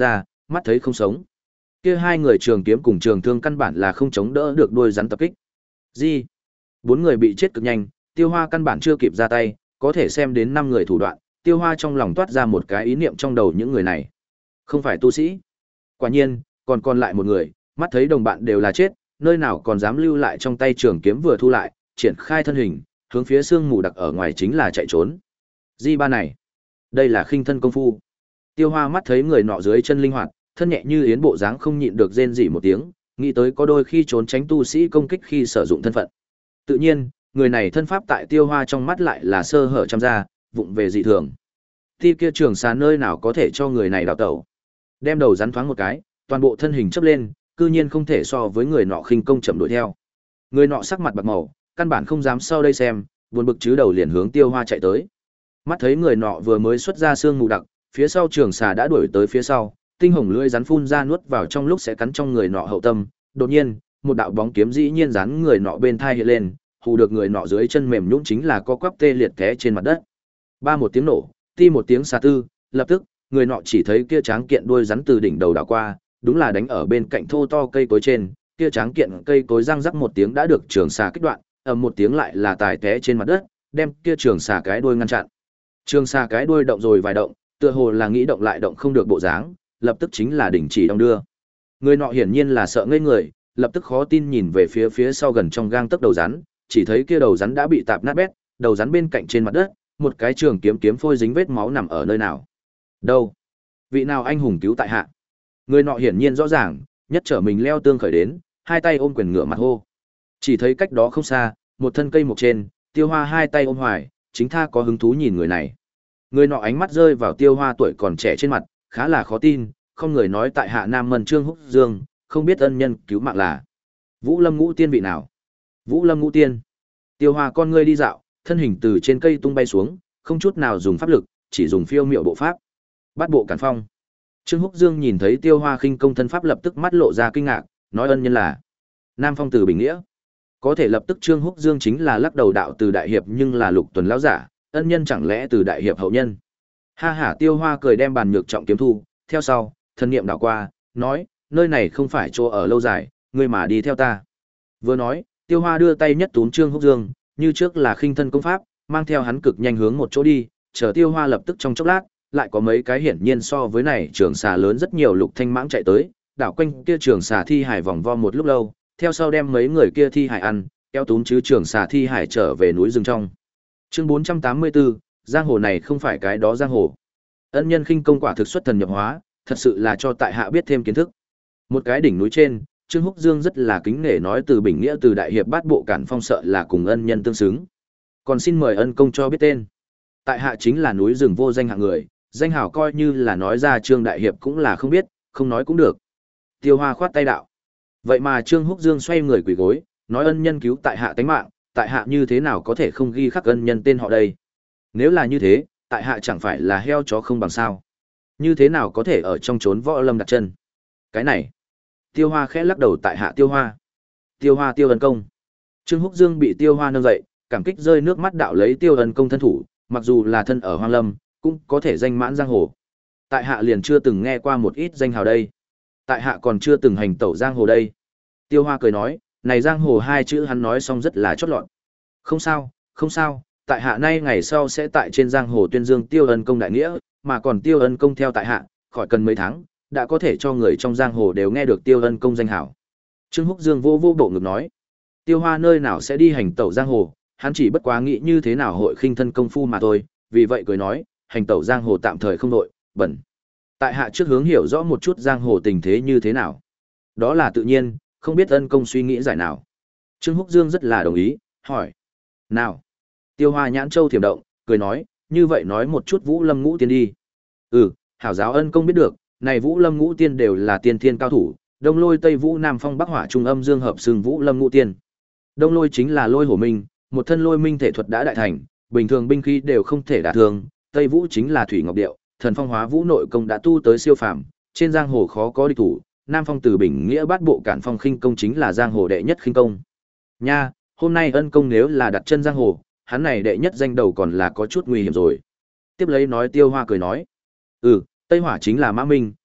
mắt thấy không sống. Kia hai người trường kiếm cùng trường thương căn bản là không chống đỡ được đuôi rắn tập kích. Gì? Bốn người bị chết cực nhanh, Tiêu Hoa căn bản chưa kịp ra tay, có thể xem đến năm người thủ đoạn, Tiêu Hoa trong lòng toát ra một cái ý niệm trong đầu những người này. Không phải tu sĩ. Quả nhiên, còn còn lại một người, mắt thấy đồng bạn đều là chết, nơi nào còn dám lưu lại trong tay trường kiếm vừa thu lại, triển khai thân hình, hướng phía sương mù đặc ở ngoài chính là chạy trốn. Di ba này, đây là khinh thân công phu. Tiêu Hoa mắt thấy người nọ dưới chân linh hoạt, thân nhẹ như yến bộ dáng không nhịn được rên rỉ một tiếng, nghĩ tới có đôi khi trốn tránh tu sĩ công kích khi sử dụng thân phận. Tự nhiên, người này thân pháp tại Tiêu Hoa trong mắt lại là sơ hở trăm ra, vụng về dị thường. Ti kia trường xà nơi nào có thể cho người này đào tẩu. Đem đầu rắn thoáng một cái, toàn bộ thân hình chớp lên, cư nhiên không thể so với người nọ khinh công chậm đuổi theo. Người nọ sắc mặt bạc màu, căn bản không dám sau đây xem, buồn bực chứ đầu liền hướng Tiêu Hoa chạy tới. Mắt thấy người nọ vừa mới xuất ra xương mù đặc, phía sau trường xà đã đuổi tới phía sau, tinh hồng lưỡi rắn phun ra nuốt vào trong lúc sẽ cắn trong người nọ hậu tâm, đột nhiên, một đạo bóng kiếm dĩ nhiên dán người nọ bên thai hiện lên, hù được người nọ dưới chân mềm nhũn chính là co quắp tê liệt té trên mặt đất. Ba một tiếng nổ, ti một tiếng xà tư, lập tức, người nọ chỉ thấy kia tráng kiện đuôi rắn từ đỉnh đầu đảo qua, đúng là đánh ở bên cạnh thô to cây cối trên, kia tráng kiện cây cối răng rắc một tiếng đã được trường xà kích đoạn, ầm một tiếng lại là tài té trên mặt đất, đem kia trường xà cái đuôi ngăn chặn. Trường xà cái đuôi động rồi vài động, tựa hồ là nghĩ động lại động không được bộ dáng, lập tức chính là đình chỉ đong đưa. Người nọ hiển nhiên là sợ ngây người, lập tức khó tin nhìn về phía phía sau gần trong gang tấc đầu rắn, chỉ thấy kia đầu rắn đã bị tạp nát bét, đầu rắn bên cạnh trên mặt đất, một cái trường kiếm kiếm phôi dính vết máu nằm ở nơi nào. Đâu? Vị nào anh hùng cứu tại hạ? Người nọ hiển nhiên rõ ràng, nhất trở mình leo tương khởi đến, hai tay ôm quyền ngựa mặt hô. Chỉ thấy cách đó không xa, một thân cây mục trên, Tiêu Hoa hai tay ôm hoài, chính tha có hứng thú nhìn người này. Người nọ ánh mắt rơi vào Tiêu Hoa tuổi còn trẻ trên mặt, khá là khó tin, không người nói tại hạ Nam Mân Trương Húc Dương, không biết ân nhân cứu mạng là Vũ Lâm Ngũ Tiên vị nào? Vũ Lâm Ngũ Tiên. Tiêu Hoa con ngươi đi dạo, thân hình từ trên cây tung bay xuống, không chút nào dùng pháp lực, chỉ dùng phiêu miệu bộ pháp. Bát bộ cản phong. Trương Húc Dương nhìn thấy Tiêu Hoa khinh công thân pháp lập tức mắt lộ ra kinh ngạc, nói ân nhân là Nam Phong từ Bình Nghĩa. Có thể lập tức Trương Húc Dương chính là lắc đầu đạo từ đại hiệp nhưng là Lục Tuần lão giả, ân nhân chẳng lẽ từ đại hiệp hậu nhân. Ha hả Tiêu Hoa cười đem bàn nhược trọng kiếm thu, theo sau, thần niệm đảo qua, nói, nơi này không phải chỗ ở lâu dài, ngươi mà đi theo ta. Vừa nói, Tiêu Hoa đưa tay nhất túm Trương Húc Dương, như trước là khinh thân công pháp, mang theo hắn cực nhanh hướng một chỗ đi, chờ Tiêu Hoa lập tức trong chốc lát, lại có mấy cái hiển nhiên so với này trường xà lớn rất nhiều lục thanh mãng chạy tới, đảo quanh kia trường xà thi hải vòng vo một lúc lâu, theo sau đem mấy người kia thi hải ăn, kéo túm chứ trường xà thi hải trở về núi rừng trong. Chương bốn trăm tám mươi tư, giang hồ này không phải cái đó giang hồ. Ân nhân khinh công quả thực xuất thần nhập hóa, thật sự là cho tại hạ biết thêm kiến thức. Một cái đỉnh núi trên, Trương Húc Dương rất là kính nể nói từ Bình Nghĩa từ đại hiệp bát bộ cản phong sợ là cùng ân nhân tương xứng. Còn xin mời ân công cho biết tên. Tại hạ chính là núi rừng vô danh hạng người, danh hảo coi như là nói ra Trương đại hiệp cũng là không biết, không nói cũng được. Tiêu Hoa khoát tay đạo. Vậy mà Trương Húc Dương xoay người quỳ gối, nói ân nhân cứu tại hạ tánh mạng, tại hạ như thế nào có thể không ghi khắc ân nhân tên họ đây? Nếu là như thế, tại hạ chẳng phải là heo chó không bằng sao? Như thế nào có thể ở trong chốn võ lâm đặt chân? Cái này. Tiêu Hoa khẽ lắc đầu tại hạ Tiêu Hoa. Tiêu Hoa Tiêu Ân công. Trương Húc Dương bị Tiêu Hoa nâng dậy, cảm kích rơi nước mắt đạo lấy Tiêu Ân công thân thủ, mặc dù là thân ở hoang lâm, cũng có thể danh mãn giang hồ. Tại hạ liền chưa từng nghe qua một ít danh hào đây. Tại hạ còn chưa từng hành tẩu giang hồ đây. Tiêu Hoa cười nói, này giang hồ hai chữ hắn nói xong rất là chót lọt. Không sao, không sao, tại hạ nay ngày sau sẽ tại trên giang hồ tuyên dương Tiêu Ân công đại nghĩa, mà còn Tiêu Ân công theo tại hạ, khỏi cần mấy tháng, đã có thể cho người trong giang hồ đều nghe được Tiêu Ân công danh hảo. Trương Húc Dương vô vô bộ ngực nói, Tiêu Hoa nơi nào sẽ đi hành tẩu giang hồ, hắn chỉ bất quá nghĩ như thế nào hội khinh thân công phu mà thôi, vì vậy cười nói, hành tẩu giang hồ tạm thời không đội, bẩn. Tại hạ trước hướng hiểu rõ một chút giang hồ tình thế như thế nào. Đó là tự nhiên, không biết ân công suy nghĩ giải nào. Trương Húc Dương rất là đồng ý, hỏi. Nào. Tiêu Hoa nhãn châu thiểm động, cười nói, như vậy nói một chút Vũ Lâm Ngũ Tiên đi. Ừ, hảo giáo ân công biết được, này Vũ Lâm Ngũ Tiên đều là tiên thiên cao thủ, Đông Lôi Tây Vũ Nam Phong Bắc Hỏa Trung Âm Dương hợp xưng Vũ Lâm Ngũ Tiên. Đông Lôi chính là Lôi Hổ Minh, một thân lôi minh thể thuật đã đại thành, bình thường binh khí đều không thể đả thương, Tây Vũ chính là Thủy Ngọc Điệu, thần phong hóa vũ nội công đã tu tới siêu phàm, trên giang hồ khó có địch thủ, Nam Phong từ Bình Nghĩa bát bộ cản phong khinh công chính là giang hồ đệ nhất khinh công. Nha, hôm nay ân công nếu là đặt chân giang hồ, hắn này đệ nhất danh đầu còn là có chút nguy hiểm rồi. Tiếp lấy nói Tiêu Hoa cười nói, ừ, Tây Hỏa chính là Mã Minh,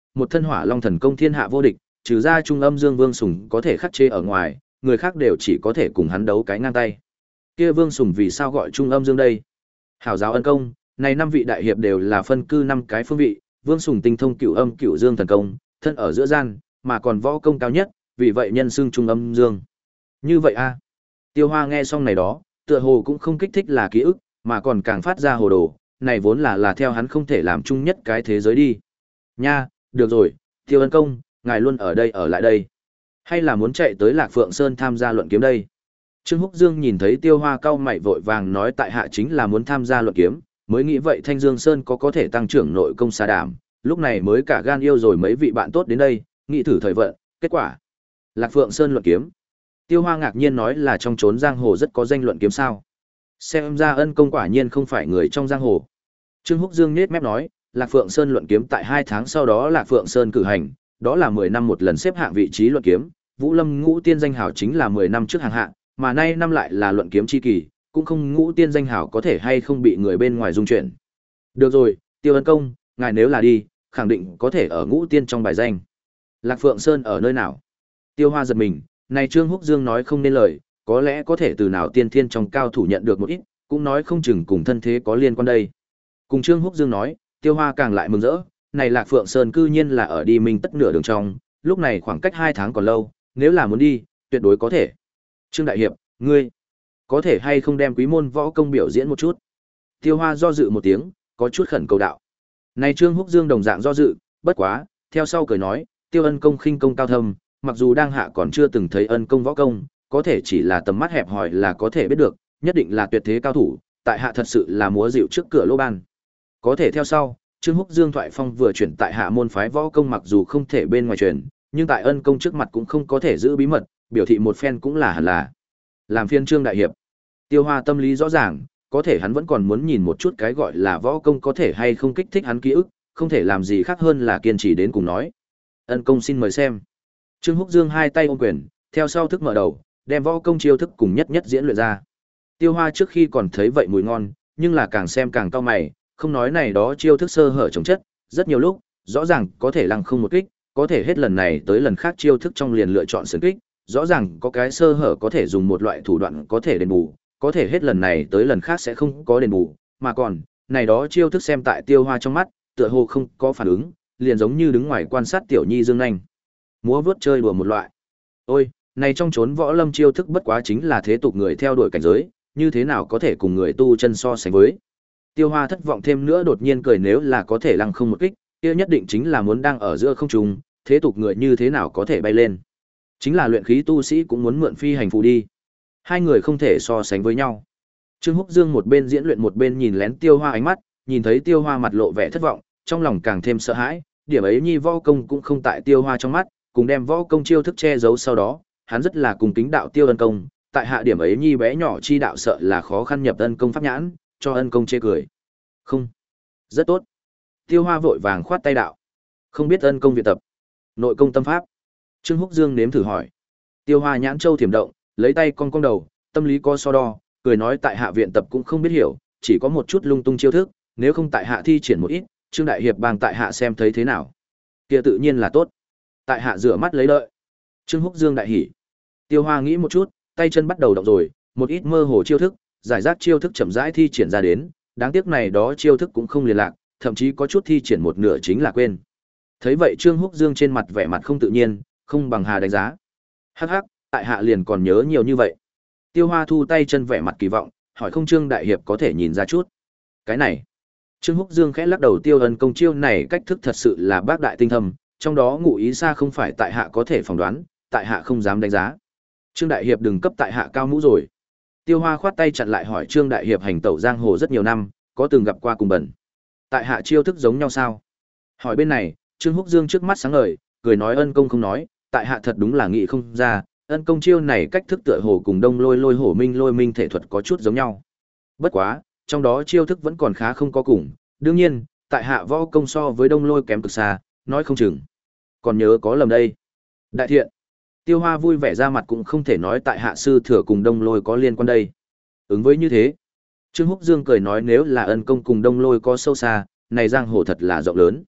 một thân hỏa long thần công thiên hạ vô địch, trừ ra Trung Âm Dương Vương Sùng có thể khắc chế ở ngoài, người khác đều chỉ có thể cùng hắn đấu cái ngang tay. Kia Vương Sùng vì sao gọi Trung Âm Dương đây? Hảo giáo ân công, này năm vị đại hiệp đều là phân cư năm cái phương vị, Vương Sùng tinh thông Cửu Âm Cửu Dương thần công, thân ở giữa gian, mà còn võ công cao nhất, vì vậy nhân xưng Trung Âm Dương. Như vậy a. Tiêu Hoa nghe xong này đó, tựa hồ cũng không kích thích là ký ức, mà còn càng phát ra hồ đồ, này vốn là là theo hắn không thể làm chung nhất cái thế giới đi. Nha, được rồi, Tiêu ân công, ngài luôn ở đây ở lại đây. Hay là muốn chạy tới Lạc Phượng Sơn tham gia luận kiếm đây? Trương Húc Dương nhìn thấy Tiêu Hoa cau mày vội vàng nói tại hạ chính là muốn tham gia luận kiếm, mới nghĩ vậy Thanh Dương Sơn có có thể tăng trưởng nội công xa đảm, lúc này mới cả gan yêu rồi mấy vị bạn tốt đến đây, nghĩ thử thời vận, kết quả. Lạc Phượng Sơn luận kiếm. Tiêu Hoa ngạc nhiên nói là trong chốn giang hồ rất có danh luận kiếm sao. Xem ra ân công quả nhiên không phải người trong giang hồ. Trương Húc Dương nhếch mép nói, Lạc Phượng Sơn luận kiếm tại hai tháng sau đó Lạc Phượng Sơn cử hành, đó là mười năm một lần xếp hạng vị trí luận kiếm, Vũ Lâm Ngũ Tiên danh hào chính là mười năm trước hàng hạng, mà nay năm lại là luận kiếm chi kỳ, cũng không Ngũ Tiên danh hào có thể hay không bị người bên ngoài dung chuyển. Được rồi, Tiêu ân công, ngài nếu là đi, khẳng định có thể ở Ngũ Tiên trong bài danh. Lạc Phượng Sơn ở nơi nào? Tiêu Hoa giật mình, này Trương Húc Dương nói không nên lời, có lẽ có thể từ nào tiên thiên trong cao thủ nhận được một ít, cũng nói không chừng cùng thân thế có liên quan đây. Cùng Trương Húc Dương nói, Tiêu Hoa càng lại mừng rỡ, này Lạc Phượng Sơn cư nhiên là ở đi minh tất nửa đường trong, lúc này khoảng cách hai tháng còn lâu, nếu là muốn đi, tuyệt đối có thể. Trương đại hiệp, ngươi có thể hay không đem quý môn võ công biểu diễn một chút? Tiêu Hoa do dự một tiếng, có chút khẩn cầu đạo. Này Trương Húc Dương đồng dạng do dự, bất quá, theo sau cười nói, Tiêu ân công khinh công cao thâm, mặc dù đang hạ còn chưa từng thấy ân công võ công, có thể chỉ là tầm mắt hẹp hòi là có thể biết được, nhất định là tuyệt thế cao thủ, tại hạ thật sự là múa dịu trước cửa lô ban. Có thể theo sau, Trương Húc Dương thoại phong vừa chuyển tại hạ môn phái võ công mặc dù không thể bên ngoài truyền, nhưng tại ân công trước mặt cũng không có thể giữ bí mật, biểu thị một phen cũng là hẳn là. Làm phiên Trương đại hiệp. Tiêu Hoa tâm lý rõ ràng, có thể hắn vẫn còn muốn nhìn một chút cái gọi là võ công có thể hay không kích thích hắn ký ức, không thể làm gì khác hơn là kiên trì đến cùng nói. Ân công xin mời xem. Trương Húc Dương hai tay ôm quyền, theo sau thức mở đầu, đem võ công chiêu thức cùng nhất nhất diễn luyện ra. Tiêu Hoa trước khi còn thấy vậy mùi ngon, nhưng là càng xem càng cau mày, không nói này đó chiêu thức sơ hở chống chất, rất nhiều lúc, rõ ràng có thể lăng không một kích, có thể hết lần này tới lần khác chiêu thức trong liền lựa chọn sườn kích, rõ ràng có cái sơ hở có thể dùng một loại thủ đoạn có thể đền bù, có thể hết lần này tới lần khác sẽ không có đền bù, mà còn, này đó chiêu thức xem tại Tiêu Hoa trong mắt, tựa hồ không có phản ứng, liền giống như đứng ngoài quan sát tiểu nhi dương nhanh múa vớt chơi đùa một loại. Ôi, này trong chốn võ lâm chiêu thức bất quá chính là thế tục người theo đuổi cảnh giới, như thế nào có thể cùng người tu chân so sánh với. Tiêu Hoa thất vọng thêm nữa đột nhiên cười nếu là có thể lăng không một kích, kia nhất định chính là muốn đang ở giữa không trung, thế tục người như thế nào có thể bay lên. Chính là luyện khí tu sĩ cũng muốn mượn phi hành phù đi. Hai người không thể so sánh với nhau. Trương Húc Dương một bên diễn luyện một bên nhìn lén Tiêu Hoa ánh mắt, nhìn thấy Tiêu Hoa mặt lộ vẻ thất vọng, trong lòng càng thêm sợ hãi, điểm ấy nhi võ công cũng không tại Tiêu Hoa trong mắt, cùng đem võ công chiêu thức che giấu sau đó, hắn rất là cùng kính đạo Tiêu ân công, tại hạ điểm ấy nhi bé nhỏ chi đạo sợ là khó khăn nhập ân công pháp nhãn, cho ân công chê cười. Không, rất tốt. Tiêu Hoa vội vàng khoát tay đạo. Không biết ân công viện tập nội công tâm pháp. Trương Húc Dương nếm thử hỏi. Tiêu Hoa nhãn châu thiểm động, lấy tay cong cong đầu, tâm lý co so đo, cười nói tại hạ viện tập cũng không biết hiểu, chỉ có một chút lung tung chiêu thức, nếu không tại hạ thi triển một ít, Trương đại hiệp bang tại hạ xem thấy thế nào. Kia tự nhiên là tốt. Tại hạ rửa mắt lấy lợi. Trương Húc Dương đại hỉ. Tiêu Hoa nghĩ một chút, tay chân bắt đầu động rồi, một ít mơ hồ chiêu thức, giải rác chiêu thức chậm rãi thi triển ra đến, đáng tiếc này đó chiêu thức cũng không liên lạc, thậm chí có chút thi triển một nửa chính là quên. Thấy vậy Trương Húc Dương trên mặt vẻ mặt không tự nhiên, không bằng hà đánh giá. Hắc hắc, tại hạ liền còn nhớ nhiều như vậy. Tiêu Hoa thu tay chân vẻ mặt kỳ vọng, hỏi không Trương đại hiệp có thể nhìn ra chút. Cái này. Trương Húc Dương khẽ lắc đầu Tiêu ân công chiêu này cách thức thật sự là bác đại tinh thâm, trong đó ngụ ý xa không phải tại hạ có thể phỏng đoán, tại hạ không dám đánh giá. Trương đại hiệp đừng cấp tại hạ cao mũ rồi. Tiêu Hoa khoát tay chặn lại hỏi Trương đại hiệp hành tẩu giang hồ rất nhiều năm, có từng gặp qua cùng bẩn. Tại hạ chiêu thức giống nhau sao? Hỏi bên này, Trương Húc Dương trước mắt sáng ngời, cười nói ân công không nói, tại hạ thật đúng là nghĩ không ra, ân công chiêu này cách thức tựa hồ cùng Đông Lôi Lôi Hổ Minh Lôi Minh thể thuật có chút giống nhau. Bất quá, trong đó chiêu thức vẫn còn khá không có cùng, đương nhiên, tại hạ võ công so với Đông Lôi kém cực xa, nói không chừng. Còn nhớ có lầm đây. Đại thiện. Tiêu Hoa vui vẻ ra mặt cũng không thể nói tại hạ sư thừa cùng Đông Lôi có liên quan đây. Ứng với như thế, Trương Húc Dương cười nói nếu là ân công cùng Đông Lôi có sâu xa, này giang hồ thật là rộng lớn.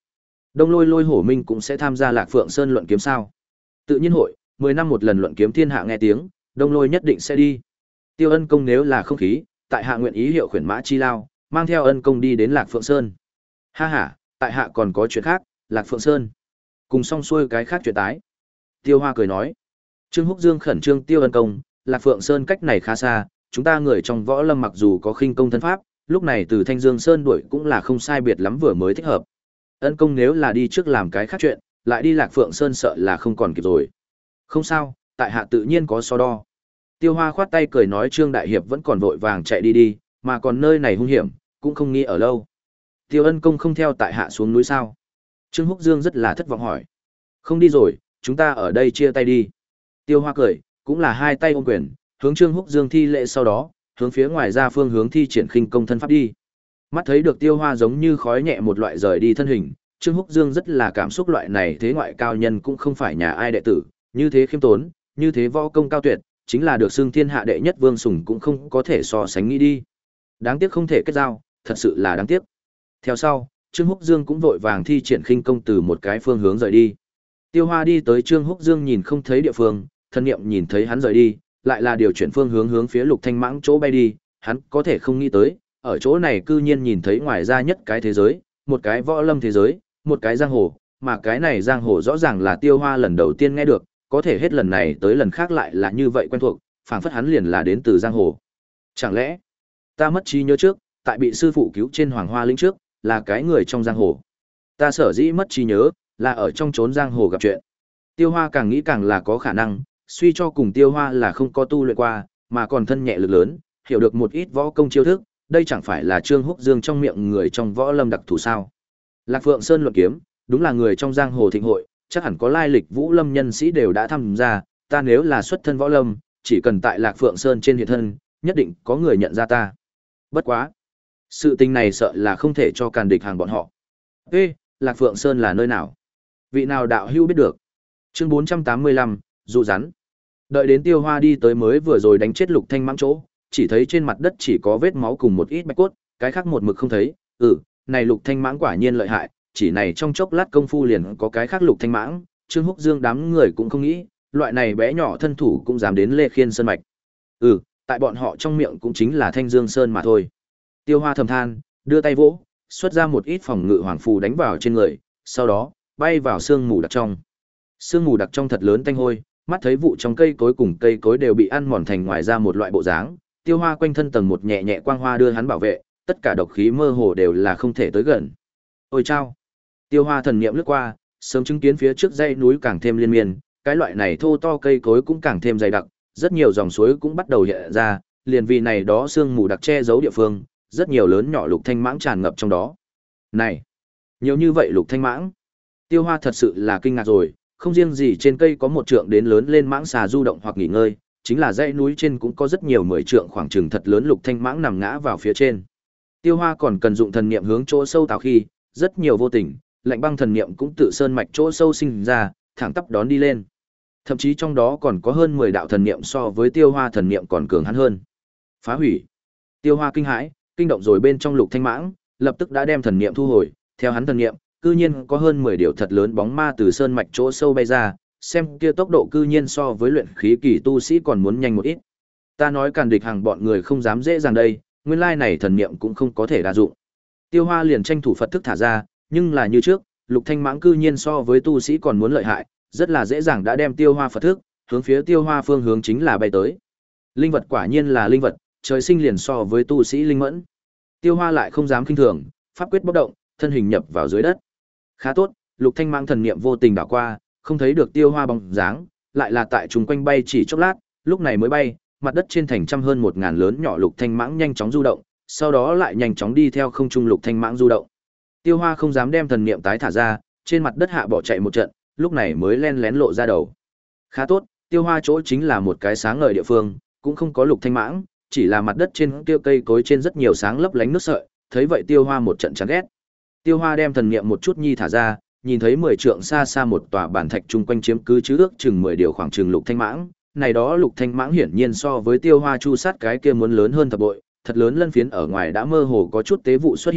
Đông Lôi Lôi Hổ Minh cũng sẽ tham gia Lạc Phượng Sơn luận kiếm sao? Tự nhiên hội, mười năm một lần luận kiếm thiên hạ nghe tiếng, Đông Lôi nhất định sẽ đi. Tiêu Ân Công nếu là không khí, tại hạ nguyện ý hiệu khuyển mã chi lao, mang theo Ân Công đi đến Lạc Phượng Sơn. Ha ha, tại hạ còn có chuyện khác, Lạc Phượng Sơn. Cùng xong xuôi cái khác chuyện tái. Tiêu Hoa cười nói. Trương Húc Dương khẩn trương Tiêu Ân Công, Lạc Phượng Sơn cách này khá xa, chúng ta người trong võ lâm mặc dù có khinh công thân pháp, lúc này từ Thanh Dương Sơn đuổi cũng là không sai biệt lắm vừa mới thích hợp. Ân Công nếu là đi trước làm cái khác chuyện, lại đi Lạc Phượng Sơn sợ là không còn kịp rồi. Không sao, tại hạ tự nhiên có so đo. Tiêu Hoa khoát tay cười nói Trương Đại Hiệp vẫn còn vội vàng chạy đi đi, mà còn nơi này hung hiểm, cũng không nghĩ ở lâu. Tiêu Ân Công không theo tại hạ xuống núi sao? Trương Húc Dương rất là thất vọng hỏi. Không đi rồi, chúng ta ở đây chia tay đi. Tiêu Hoa cười, cũng là hai tay ôm quyền, hướng Trương Húc Dương thi lễ sau đó, hướng phía ngoài ra phương hướng thi triển khinh công thân pháp đi. Mắt thấy được Tiêu Hoa giống như khói nhẹ một loại rời đi thân hình, Trương Húc Dương rất là cảm xúc loại này thế ngoại cao nhân cũng không phải nhà ai đệ tử, như thế khiêm tốn, như thế võ công cao tuyệt, chính là được xưng thiên hạ đệ nhất vương sủng cũng không có thể so sánh nghĩ đi. Đáng tiếc không thể kết giao, thật sự là đáng tiếc. Theo sau, Trương Húc Dương cũng vội vàng thi triển khinh công từ một cái phương hướng rời đi. Tiêu Hoa đi tới Trương Húc Dương nhìn không thấy địa phương, thân niệm nhìn thấy hắn rời đi, lại là điều chuyển phương hướng hướng phía Lục Thanh Mãng chỗ bay đi, hắn có thể không nghĩ tới, ở chỗ này cư nhiên nhìn thấy ngoài ra nhất cái thế giới, một cái võ lâm thế giới, một cái giang hồ, mà cái này giang hồ rõ ràng là Tiêu Hoa lần đầu tiên nghe được, có thể hết lần này tới lần khác lại là như vậy quen thuộc, phảng phất hắn liền là đến từ giang hồ. Chẳng lẽ, ta mất trí nhớ trước, tại bị sư phụ cứu trên Hoàng Hoa Lĩnh trước, là cái người trong giang hồ. Ta sở dĩ mất trí nhớ, là ở trong chốn giang hồ gặp chuyện. Tiêu Hoa càng nghĩ càng là có khả năng, suy cho cùng Tiêu Hoa là không có tu luyện qua, mà còn thân nhẹ lực lớn, hiểu được một ít võ công chiêu thức, đây chẳng phải là Trương Húc Dương trong miệng người trong võ lâm đặc thù sao? Lạc Phượng Sơn luận kiếm, đúng là người trong giang hồ thịnh hội, chắc hẳn có lai lịch vũ lâm nhân sĩ đều đã tham gia, ta nếu là xuất thân võ lâm, chỉ cần tại Lạc Phượng Sơn trên hiện thân, nhất định có người nhận ra ta. Bất quá, sự tình này sợ là không thể cho càn địch hàng bọn họ. Ê, Lạc Phượng Sơn là nơi nào? Vị nào đạo hữu biết được? Chương bốn trăm tám mươi lăm, dụ rắn. Đợi đến Tiêu Hoa đi tới mới vừa rồi đánh chết Lục Thanh Mãng chỗ, chỉ thấy trên mặt đất chỉ có vết máu cùng một ít bạch cốt, cái khác một mực không thấy. Ừ, này Lục Thanh Mãng quả nhiên lợi hại, chỉ này trong chốc lát công phu liền có cái khác Lục Thanh Mãng, Trương Húc Dương đám người cũng không nghĩ, loại này bé nhỏ thân thủ cũng dám đến Lê Khiên Sơn mạch. Ừ, tại bọn họ trong miệng cũng chính là Thanh Dương Sơn mà thôi. Tiêu Hoa thầm than, đưa tay vỗ, xuất ra một ít phòng ngự hoàng phù đánh vào trên người, sau đó bay vào sương mù đặc trong. Sương mù đặc trong thật lớn tanh hôi, mắt thấy vụ trong cây cối cùng cây cối đều bị ăn mòn thành ngoài ra một loại bộ dáng, Tiêu Hoa quanh thân tầng một nhẹ nhẹ quang hoa đưa hắn bảo vệ, tất cả độc khí mơ hồ đều là không thể tới gần. Ôi chao! Tiêu Hoa thần niệm lướt qua, sớm chứng kiến phía trước dãy núi càng thêm liên miên, cái loại này thô to cây cối cũng càng thêm dày đặc, rất nhiều dòng suối cũng bắt đầu hiện ra, liền vì này đó sương mù đặc che giấu địa phương, rất nhiều lớn nhỏ lục thanh mãng tràn ngập trong đó. Này, nhiều như vậy lục thanh mãng. Tiêu Hoa thật sự là kinh ngạc rồi, không riêng gì trên cây có một trượng đến lớn lên mãng xà du động hoặc nghỉ ngơi, chính là dãy núi trên cũng có rất nhiều mười trượng khoảng chừng thật lớn lục thanh mãng nằm ngã vào phía trên. Tiêu Hoa còn cần dụng thần niệm hướng chỗ sâu tào khi, rất nhiều vô tình, lạnh băng thần niệm cũng tự sơn mạch chỗ sâu sinh ra, thẳng tắp đón đi lên. Thậm chí trong đó còn có hơn mười đạo thần niệm so với Tiêu Hoa thần niệm còn cường hắn hơn. Phá hủy. Tiêu Hoa kinh hãi, kinh động rồi bên trong lục thanh mãng, lập tức đã đem thần niệm thu hồi, theo hắn thần niệm, cư nhiên có hơn mười điều thật lớn bóng ma từ sơn mạch chỗ sâu bay ra, xem kia tốc độ cư nhiên so với luyện khí kỳ tu sĩ còn muốn nhanh một ít. Ta nói càn địch hàng bọn người không dám dễ dàng đây, nguyên lai này thần niệm cũng không có thể đa dụng. Tiêu Hoa liền tranh thủ Phật thức thả ra, nhưng là như trước, lục thanh mãng cư nhiên so với tu sĩ còn muốn lợi hại, rất là dễ dàng đã đem Tiêu Hoa Phật thức hướng phía Tiêu Hoa phương hướng chính là bay tới. Linh vật quả nhiên là linh vật, trời sinh liền so với tu sĩ linh mẫn. Tiêu Hoa lại không dám khinh thường, pháp quyết bốc động, thân hình nhập vào dưới đất. Khá tốt, lục thanh mãng thần niệm vô tình đảo qua, không thấy được Tiêu Hoa bóng dáng, lại là tại chúng quanh bay chỉ chốc lát, lúc này mới bay, mặt đất trên thành trăm hơn một ngàn lớn nhỏ lục thanh mãng nhanh chóng du động, sau đó lại nhanh chóng đi theo không trung lục thanh mãng du động. Tiêu Hoa không dám đem thần niệm tái thả ra, trên mặt đất hạ bỏ chạy một trận, lúc này mới len lén lộ ra đầu. Khá tốt, Tiêu Hoa chỗ chính là một cái sáng ngời địa phương, cũng không có lục thanh mãng, chỉ là mặt đất trên kia cây cối trên rất nhiều sáng lấp lánh nước sợi, thấy vậy Tiêu Hoa một trận chán ghét. Tiêu Hoa đem thần niệm một chút nhi thả ra, nhìn thấy mười trượng xa xa một tòa bản thạch chung quanh chiếm cứ chứ ước chừng mười điều khoảng chừng lục thanh mãng, này đó lục thanh mãng hiển nhiên so với Tiêu Hoa chu sát cái kia muốn lớn hơn thập bội, thật lớn lân phiến ở ngoài đã mơ hồ có chút tế vụ xuất hiện,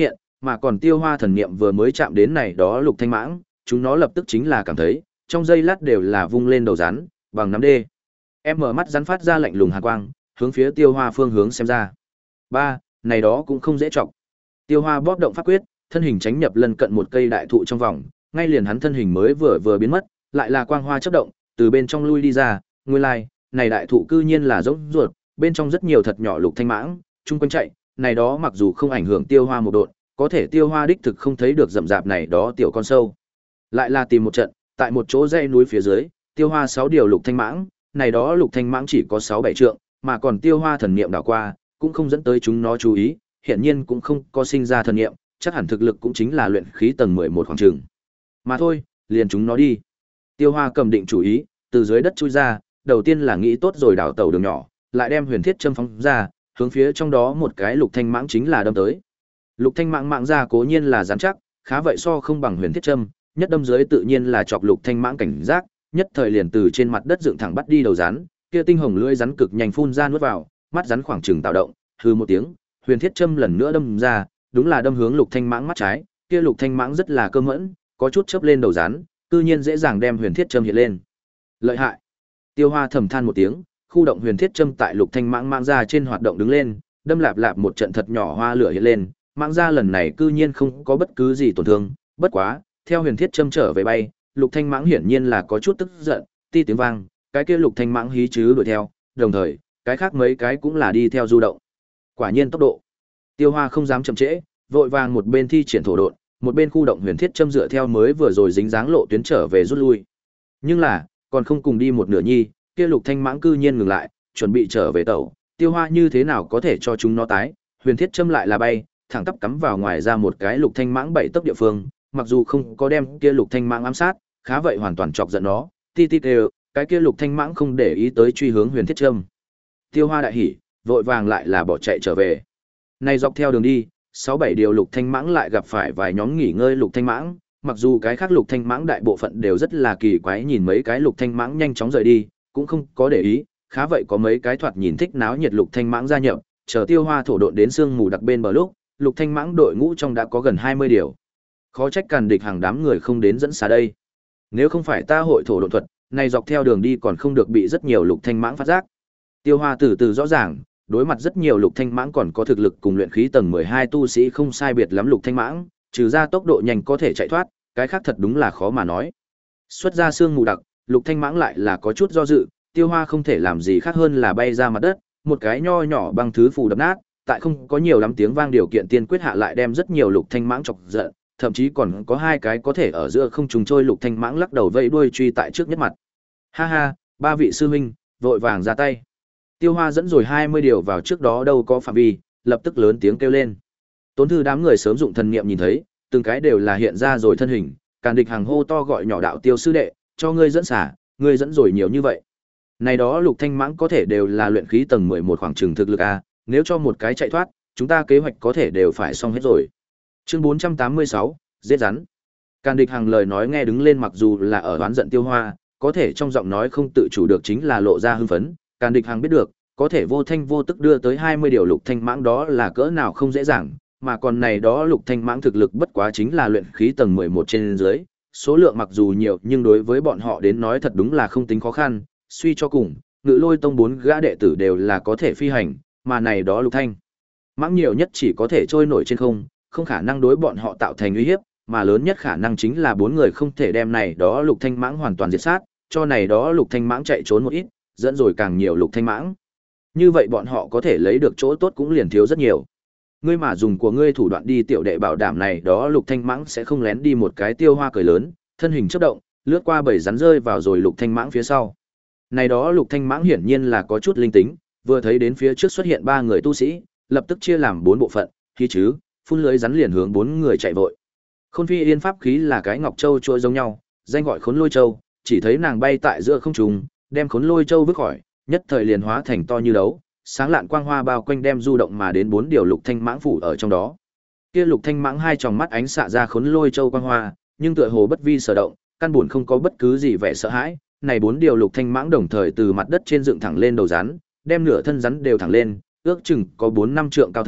mà còn tiêu hoa thần niệm vừa mới chạm đến này đó lục thanh mãng, chúng nó lập tức chính là cảm thấy, trong giây lát đều là vung lên đầu rắn, bằng nắm đê. Em mở mắt rắn phát ra lạnh lùng hàn quang, hướng phía tiêu hoa phương hướng xem ra. Ba, này đó cũng không dễ trọng. Tiêu hoa bóp động pháp quyết, thân hình tránh nhập lân cận một cây đại thụ trong vòng, ngay liền hắn thân hình mới vừa vừa biến mất, lại là quang hoa chớp động, từ bên trong lui đi ra, nguyên lai, like, này đại thụ cư nhiên là rỗng ruột, bên trong rất nhiều thật nhỏ lục thanh mãng, chung quanh chạy, này đó mặc dù không ảnh hưởng tiêu hoa một độn, có thể tiêu hoa đích thực không thấy được rậm rạp này đó tiểu con sâu. Lại là tìm một trận, tại một chỗ dãy núi phía dưới, tiêu hoa sáu điều lục thanh mãng, này đó lục thanh mãng chỉ có sáu bảy trượng, mà còn tiêu hoa thần niệm đảo qua, cũng không dẫn tới chúng nó chú ý, hiển nhiên cũng không có sinh ra thần niệm, chắc hẳn thực lực cũng chính là luyện khí tầng mười một khoảng chừng. Mà thôi, liền chúng nó đi. Tiêu hoa cầm định chủ ý, từ dưới đất chui ra, đầu tiên là nghĩ tốt rồi đảo tàu đường nhỏ, lại đem huyền thiết châm phóng ra, hướng phía trong đó một cái lục thanh mãng chính là đâm tới. Lục thanh mãng mạng ra cố nhiên là rắn chắc, khá vậy so không bằng huyền thiết châm, nhất đâm dưới tự nhiên là chọc lục thanh mãng cảnh giác, nhất thời liền từ trên mặt đất dựng thẳng bắt đi đầu rắn, kia tinh hồng lưỡi rắn cực nhanh phun ra nuốt vào, mắt rắn khoảng chừng tạo động, hừ một tiếng, huyền thiết châm lần nữa đâm ra, đúng là đâm hướng lục thanh mãng mắt trái, kia lục thanh mãng rất là cơ mẫn, có chút chớp lên đầu rắn, tự nhiên dễ dàng đem huyền thiết châm hiện lên. Lợi hại. Tiêu Hoa thầm than một tiếng, khu động huyền thiết châm tại lục thanh mãng mãng ra trên hoạt động đứng lên, đâm lạp lạp một trận thật nhỏ hoa lửa hiện lên, mãng ra lần này cư nhiên không có bất cứ gì tổn thương, bất quá, theo huyền thiết châm trở về bay, lục thanh mãng hiển nhiên là có chút tức giận, ti tiếng vang, cái kia lục thanh mãng hí chứ đuổi theo, đồng thời, cái khác mấy cái cũng là đi theo du động. Quả nhiên tốc độ. Tiêu Hoa không dám chậm trễ, vội vàng một bên thi triển thổ độn, một bên khu động huyền thiết châm dựa theo mới vừa rồi dính dáng lộ tuyến trở về rút lui. Nhưng là, còn không cùng đi một nửa nhi, kia lục thanh mãng cư nhiên ngừng lại, chuẩn bị trở về tẩu, Tiêu Hoa như thế nào có thể cho chúng nó tái, huyền thiết châm lại là bay, thẳng tắp cắm vào ngoài ra một cái lục thanh mãng bảy tốc địa phương, mặc dù không có đem kia lục thanh mãng ám sát, khá vậy hoàn toàn chọc giận nó, ti ti đều, cái kia lục thanh mãng không để ý tới truy hướng huyền thiết châm. Tiêu Hoa đại hỉ, vội vàng lại là bỏ chạy trở về. Này dọc theo đường đi, sáu bảy điều lục thanh mãng lại gặp phải vài nhóm nghỉ ngơi lục thanh mãng, mặc dù cái khác lục thanh mãng đại bộ phận đều rất là kỳ quái nhìn mấy cái lục thanh mãng nhanh chóng rời đi, cũng không có để ý, khá vậy có mấy cái thoạt nhìn thích náo nhiệt lục thanh mãng gia nhập, chờ Tiêu Hoa thổ độn đến sương mù đặc bên bờ lúc, lục thanh mãng đội ngũ trong đã có gần hai mươi điều. Khó trách Càn Địch hàng đám người không đến dẫn xả đây. Nếu không phải ta hội thổ độn thuật, này dọc theo đường đi còn không được bị rất nhiều lục thanh mãng phát giác. Tiêu Hoa từ từ rõ ràng, đối mặt rất nhiều lục thanh mãng còn có thực lực cùng luyện khí tầng mười hai tu sĩ không sai biệt lắm lục thanh mãng, trừ ra tốc độ nhanh có thể chạy thoát, cái khác thật đúng là khó mà nói. Xuất ra xương mù đặc, lục thanh mãng lại là có chút do dự, Tiêu Hoa không thể làm gì khác hơn là bay ra mặt đất, một cái nho nhỏ băng thứ phù đập nát, tại không có nhiều lắm tiếng vang điều kiện tiên quyết hạ lại đem rất nhiều lục thanh mãng chọc giận, thậm chí còn có hai cái có thể ở giữa không trùng trôi lục thanh mãng lắc đầu vẫy đuôi truy tại trước nhất mặt. Ha ha, ba vị sư huynh, vội vàng ra tay. Tiêu Hoa dẫn rồi hai mươi điều vào trước đó đâu có phạm vi, lập tức lớn tiếng kêu lên. Tốn thư đám người sớm dụng thần niệm nhìn thấy, từng cái đều là hiện ra rồi thân hình, Càn Địch hàng hô to gọi nhỏ đạo Tiêu sư đệ, cho ngươi dẫn xả, ngươi dẫn rồi nhiều như vậy. Này đó lục thanh mãng có thể đều là luyện khí tầng mười một khoảng chừng thực lực a, nếu cho một cái chạy thoát, chúng ta kế hoạch có thể đều phải xong hết rồi. Chương bốn trăm tám mươi sáu, giết rắn. Càn Địch hàng lời nói nghe đứng lên mặc dù là ở oán giận Tiêu Hoa, có thể trong giọng nói không tự chủ được chính là lộ ra hưng phấn. Càn Địch hàng biết được, có thể vô thanh vô tức đưa tới hai mươi điều lục thanh mãng đó là cỡ nào không dễ dàng, mà còn này đó lục thanh mãng thực lực bất quá chính là luyện khí tầng mười một trên dưới, số lượng mặc dù nhiều nhưng đối với bọn họ đến nói thật đúng là không tính khó khăn, suy cho cùng, Ngự Lôi tông bốn gã đệ tử đều là có thể phi hành, mà này đó lục thanh mãng nhiều nhất chỉ có thể trôi nổi trên không, không khả năng đối bọn họ tạo thành uy hiếp, mà lớn nhất khả năng chính là bốn người không thể đem này đó lục thanh mãng hoàn toàn diệt sát, cho này đó lục thanh mãng chạy trốn một ít, dẫn rồi càng nhiều lục thanh mãng. Như vậy bọn họ có thể lấy được chỗ tốt cũng liền thiếu rất nhiều. Ngươi mà dùng của ngươi thủ đoạn đi tiểu đệ bảo đảm này đó lục thanh mãng sẽ không lén đi một cái. Tiêu Hoa cười lớn, thân hình chớp động, lướt qua bảy rắn rơi vào rồi lục thanh mãng phía sau. Này đó lục thanh mãng hiển nhiên là có chút linh tính, vừa thấy đến phía trước xuất hiện ba người tu sĩ, lập tức chia làm bốn bộ phận, khí chứ, phun lưới rắn liền hướng bốn người chạy vội. Khôn Phi Yên pháp khí là cái ngọc châu trôi giống nhau, danh gọi Khốn Lôi Châu, chỉ thấy nàng bay tại giữa không trung, đem Khốn Lôi Châu vứt khỏi, nhất thời liền hóa thành to như đấu, sáng lạn quang hoa bao quanh đem du động mà đến bốn điều lục thanh mãng phủ ở trong đó. Kia lục thanh mãng hai tròng mắt ánh xạ ra Khốn Lôi Châu quang hoa, nhưng tựa hồ bất vi sở động, căn buồn không có bất cứ gì vẻ sợ hãi. Này bốn điều lục thanh mãng đồng thời từ mặt đất trên dựng thẳng lên đầu rắn, đem nửa thân rắn đều thẳng lên, ước chừng có bốn năm trượng cao thấp,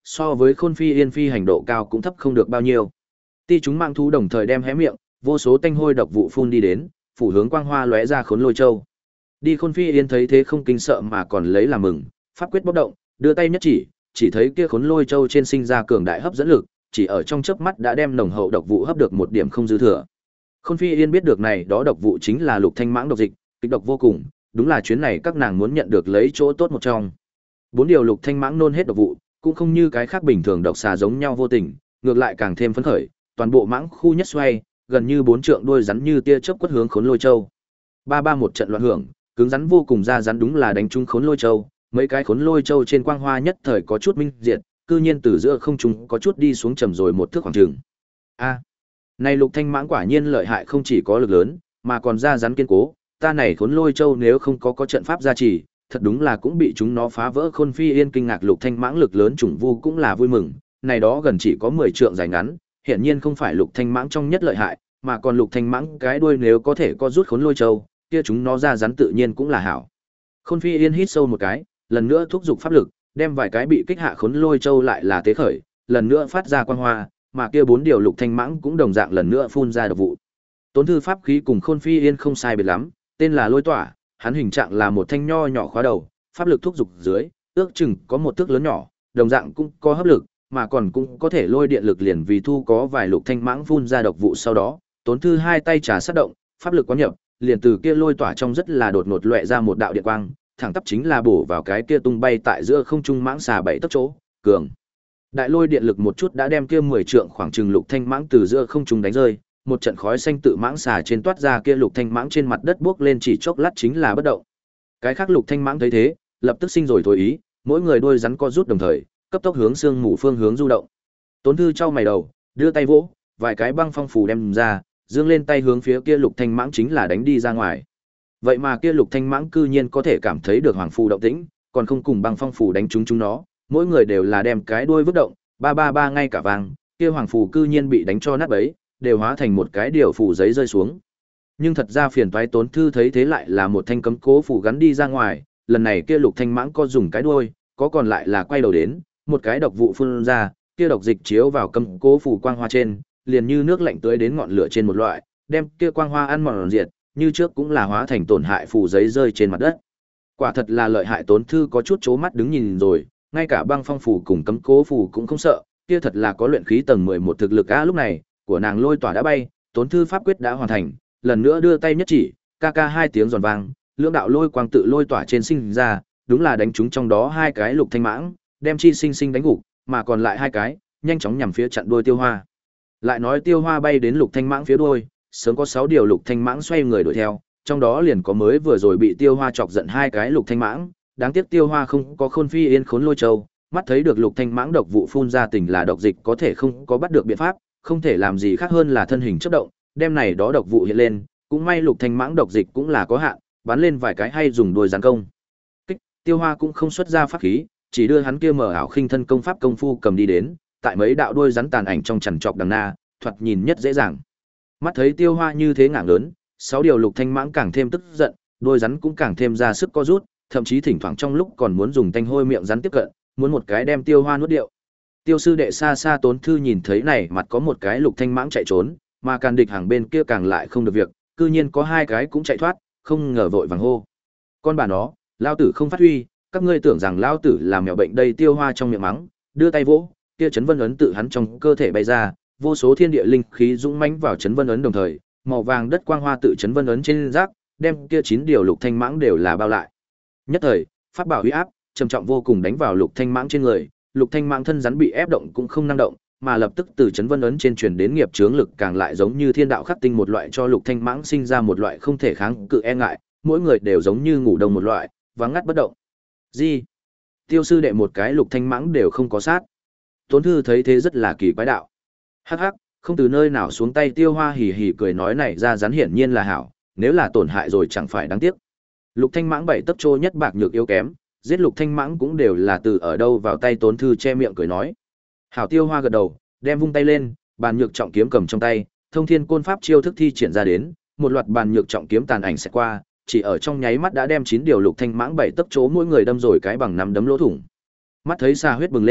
so với Khôn Phi Yên phi hành độ cao cũng thấp không được bao nhiêu. Ti chúng mang thú đồng thời đem hé miệng, vô số tanh hôi độc vụ phun đi đến, phủ hướng quang hoa lóe ra Khốn Lôi Châu. Đi Khôn Phi Yên thấy thế không kinh sợ mà còn lấy làm mừng, pháp quyết bốc động, đưa tay nhất chỉ, chỉ thấy kia Khốn Lôi Châu trên sinh ra cường đại hấp dẫn lực, chỉ ở trong chớp mắt đã đem nồng hậu độc vụ hấp được một điểm không dư thừa. Khôn Phi Yên biết được này đó độc vụ chính là Lục Thanh Mãng độc dịch, kịch độc vô cùng, đúng là chuyến này các nàng muốn nhận được lấy chỗ tốt một trong. Bốn điều Lục Thanh Mãng nôn hết độc vụ, cũng không như cái khác bình thường độc xà giống nhau vô tình, ngược lại càng thêm phấn khởi, toàn bộ mãng khu nhất xoay, gần như bốn trượng đuôi rắn như tia chớp quất hướng Khốn Lôi Châu. Ba ba một trận loạn hưởng, cứng rắn vô cùng ra rắn đúng là đánh trúng Khốn Lôi Châu, mấy cái Khốn Lôi Châu trên quang hoa nhất thời có chút minh diệt, cư nhiên từ giữa không trung có chút đi xuống trầm rồi một thước khoảng chừng. A, này Lục Thanh Mãng quả nhiên lợi hại, không chỉ có lực lớn, mà còn ra rắn kiên cố, ta này Khốn Lôi Châu nếu không có có trận pháp gia trì, thật đúng là cũng bị chúng nó phá vỡ. Khôn Phi Yên kinh ngạc Lục Thanh Mãng lực lớn chủng vu cũng là vui mừng, này đó gần chỉ có mười trượng dài ngắn, hiện nhiên không phải Lục Thanh Mãng trong nhất lợi hại, mà còn Lục Thanh Mãng cái đuôi nếu có thể co rút Khốn Lôi Châu, kia chúng nó ra rắn tự nhiên cũng là hảo. Khôn Phi Yên hít sâu một cái, lần nữa thúc giục pháp lực, đem vài cái bị kích hạ Khốn Lôi Châu lại là tế khởi, lần nữa phát ra quang hoa, mà kia bốn điều Lục Thanh Mãng cũng đồng dạng lần nữa phun ra độc vụ. Tốn thư pháp khí cùng Khôn Phi Yên không sai biệt lắm, tên là Lôi Tỏa, hắn hình trạng là một thanh nho nhỏ khóa đầu, pháp lực thúc giục dưới, ước chừng có một thước lớn nhỏ, đồng dạng cũng có hấp lực, mà còn cũng có thể lôi điện lực liền vì thu có vài Lục Thanh Mãng phun ra độc vụ sau đó, Tốn thư hai tay trà sát động, pháp lực quán nhập, liền từ kia Lôi Tỏa trong rất là đột ngột loẹt ra một đạo điện quang, thẳng tắp chính là bổ vào cái kia tung bay tại giữa không trung mãng xà bảy tấc chỗ, cường. Đại lôi điện lực một chút đã đem kia mười trượng khoảng chừng Lục Thanh Mãng từ giữa không trung đánh rơi, một trận khói xanh tự mãng xà trên toát ra, kia Lục Thanh Mãng trên mặt đất bước lên chỉ chốc lát chính là bất động. Cái khác Lục Thanh Mãng thấy thế, lập tức sinh rồi thôi ý, mỗi người đôi rắn co rút đồng thời, cấp tốc hướng xương mù phương hướng du động. Tốn thư trao mày đầu, đưa tay vỗ, vài cái băng phong phù đem ra, dương lên tay hướng phía kia Lục Thanh Mãng chính là đánh đi ra ngoài. Vậy mà kia Lục Thanh Mãng cư nhiên có thể cảm thấy được hoàng phù động tĩnh, còn không cùng băng phong phù đánh chúng chúng nó, mỗi người đều là đem cái đuôi vứt động, ba ba ba ngay cả vàng, kia hoàng phù cư nhiên bị đánh cho nát bấy, đều hóa thành một cái điều phù giấy rơi xuống. Nhưng thật ra phiền toái Tốn thư thấy thế lại là một thanh cấm cố phù gắn đi ra ngoài, lần này kia Lục Thanh Mãng có dùng cái đuôi, có còn lại là quay đầu đến, một cái độc vụ phun ra, kia độc dịch chiếu vào cấm cố phù quang hoa trên, liền như nước lạnh tưới đến ngọn lửa trên một loại, đem kia quang hoa ăn mòn diệt, như trước cũng là hóa thành tổn hại phù giấy rơi trên mặt đất. Quả thật là lợi hại. Tốn thư có chút chố mắt đứng nhìn rồi, ngay cả băng phong phù cùng cấm cố phù cũng không sợ, kia thật là có luyện khí tầng mười một thực lực a. Lúc này, của nàng Lôi Tỏa đã bay, Tốn thư pháp quyết đã hoàn thành, lần nữa đưa tay nhất chỉ, ca ca hai tiếng giòn vang, lưỡng đạo lôi quang tự Lôi Tỏa trên sinh ra, đúng là đánh trúng trong đó hai cái Lục Thanh Mãng, đem chi sinh sinh đánh gục, mà còn lại hai cái, nhanh chóng nhằm phía chặn đuôi Tiêu Hoa. Lại nói Tiêu Hoa bay đến Lục Thanh Mãng phía đuôi, sớm có sáu điều Lục Thanh Mãng xoay người đuổi theo, trong đó liền có mới vừa rồi bị Tiêu Hoa chọc giận hai cái Lục Thanh Mãng, đáng tiếc Tiêu Hoa không có Khôn Phi Yên Khốn Lôi Châu, mắt thấy được Lục Thanh Mãng độc vụ phun ra tình là độc dịch có thể không có bắt được biện pháp, không thể làm gì khác hơn là thân hình chớp động, đem này đó độc vụ hiện lên, cũng may Lục Thanh Mãng độc dịch cũng là có hạn, bắn lên vài cái hay dùng đuôi gián công. Kích, Tiêu Hoa cũng không xuất ra pháp khí, chỉ đưa hắn kia mở ảo khinh thân công pháp công phu cầm đi đến, tại mấy đạo đuôi rắn tàn ảnh trong chằn trọc đằng na, thoạt nhìn nhất dễ dàng. Mắt thấy Tiêu Hoa như thế ngạng lớn, sáu điều Lục Thanh Mãng càng thêm tức giận, đuôi rắn cũng càng thêm ra sức co rút, thậm chí thỉnh thoảng trong lúc còn muốn dùng tanh hôi miệng rắn tiếp cận, muốn một cái đem Tiêu Hoa nuốt điệu. Tiêu sư đệ xa xa Tốn thư nhìn thấy này mặt có một cái Lục Thanh Mãng chạy trốn, mà Càn Địch hàng bên kia càng lại không được việc, cư nhiên có hai cái cũng chạy thoát, không ngờ vội vàng hô: "Con bà nó, lao tử không phát huy, các ngươi tưởng rằng lao tử là mèo bệnh đây." Tiêu Hoa trong miệng mắng, đưa tay vỗ, kia chấn vân ấn tự hắn trong cơ thể bay ra, vô số thiên địa linh khí dũng mãnh vào chấn vân ấn đồng thời, màu vàng đất quang hoa tự chấn vân ấn trên rác, đem kia chín điều Lục Thanh Mãng đều là bao lại. Nhất thời, pháp bảo uy áp trầm trọng vô cùng đánh vào Lục Thanh Mãng trên người, Lục Thanh Mãng thân rắn bị ép động cũng không năng động, mà lập tức từ chấn vân ấn trên truyền đến nghiệp chướng lực càng lại giống như thiên đạo khắc tinh một loại, cho Lục Thanh Mãng sinh ra một loại không thể kháng cự e ngại, mỗi người đều giống như ngủ đông một loại, vắng ngắt bất động. Gì? Tiêu sư đệ một cái Lục Thanh Mãng đều không có sát. Tốn thư thấy thế rất là kỳ quái đạo. Hắc hắc, không từ nơi nào xuống tay. Tiêu Hoa hì hì cười nói này ra rắn hiển nhiên là hảo, nếu là tổn hại rồi chẳng phải đáng tiếc. Lục Thanh Mãng bảy tấc trô nhất bạc nhược yếu kém, giết Lục Thanh Mãng cũng đều là từ ở đâu vào tay. Tốn thư che miệng cười nói. Hảo. Tiêu Hoa gật đầu, đem vung tay lên, bàn nhược trọng kiếm cầm trong tay, thông thiên côn pháp chiêu thức thi triển ra đến, một loạt bàn nhược trọng kiếm tàn ảnh sẽ qua, chỉ ở trong nháy mắt đã đem chín điều Lục Thanh Mãng bảy tấc chỗ mỗi người đâm rồi cái bằng năm đấm lỗ thủng. Mắt thấy xa huyết bừng lên,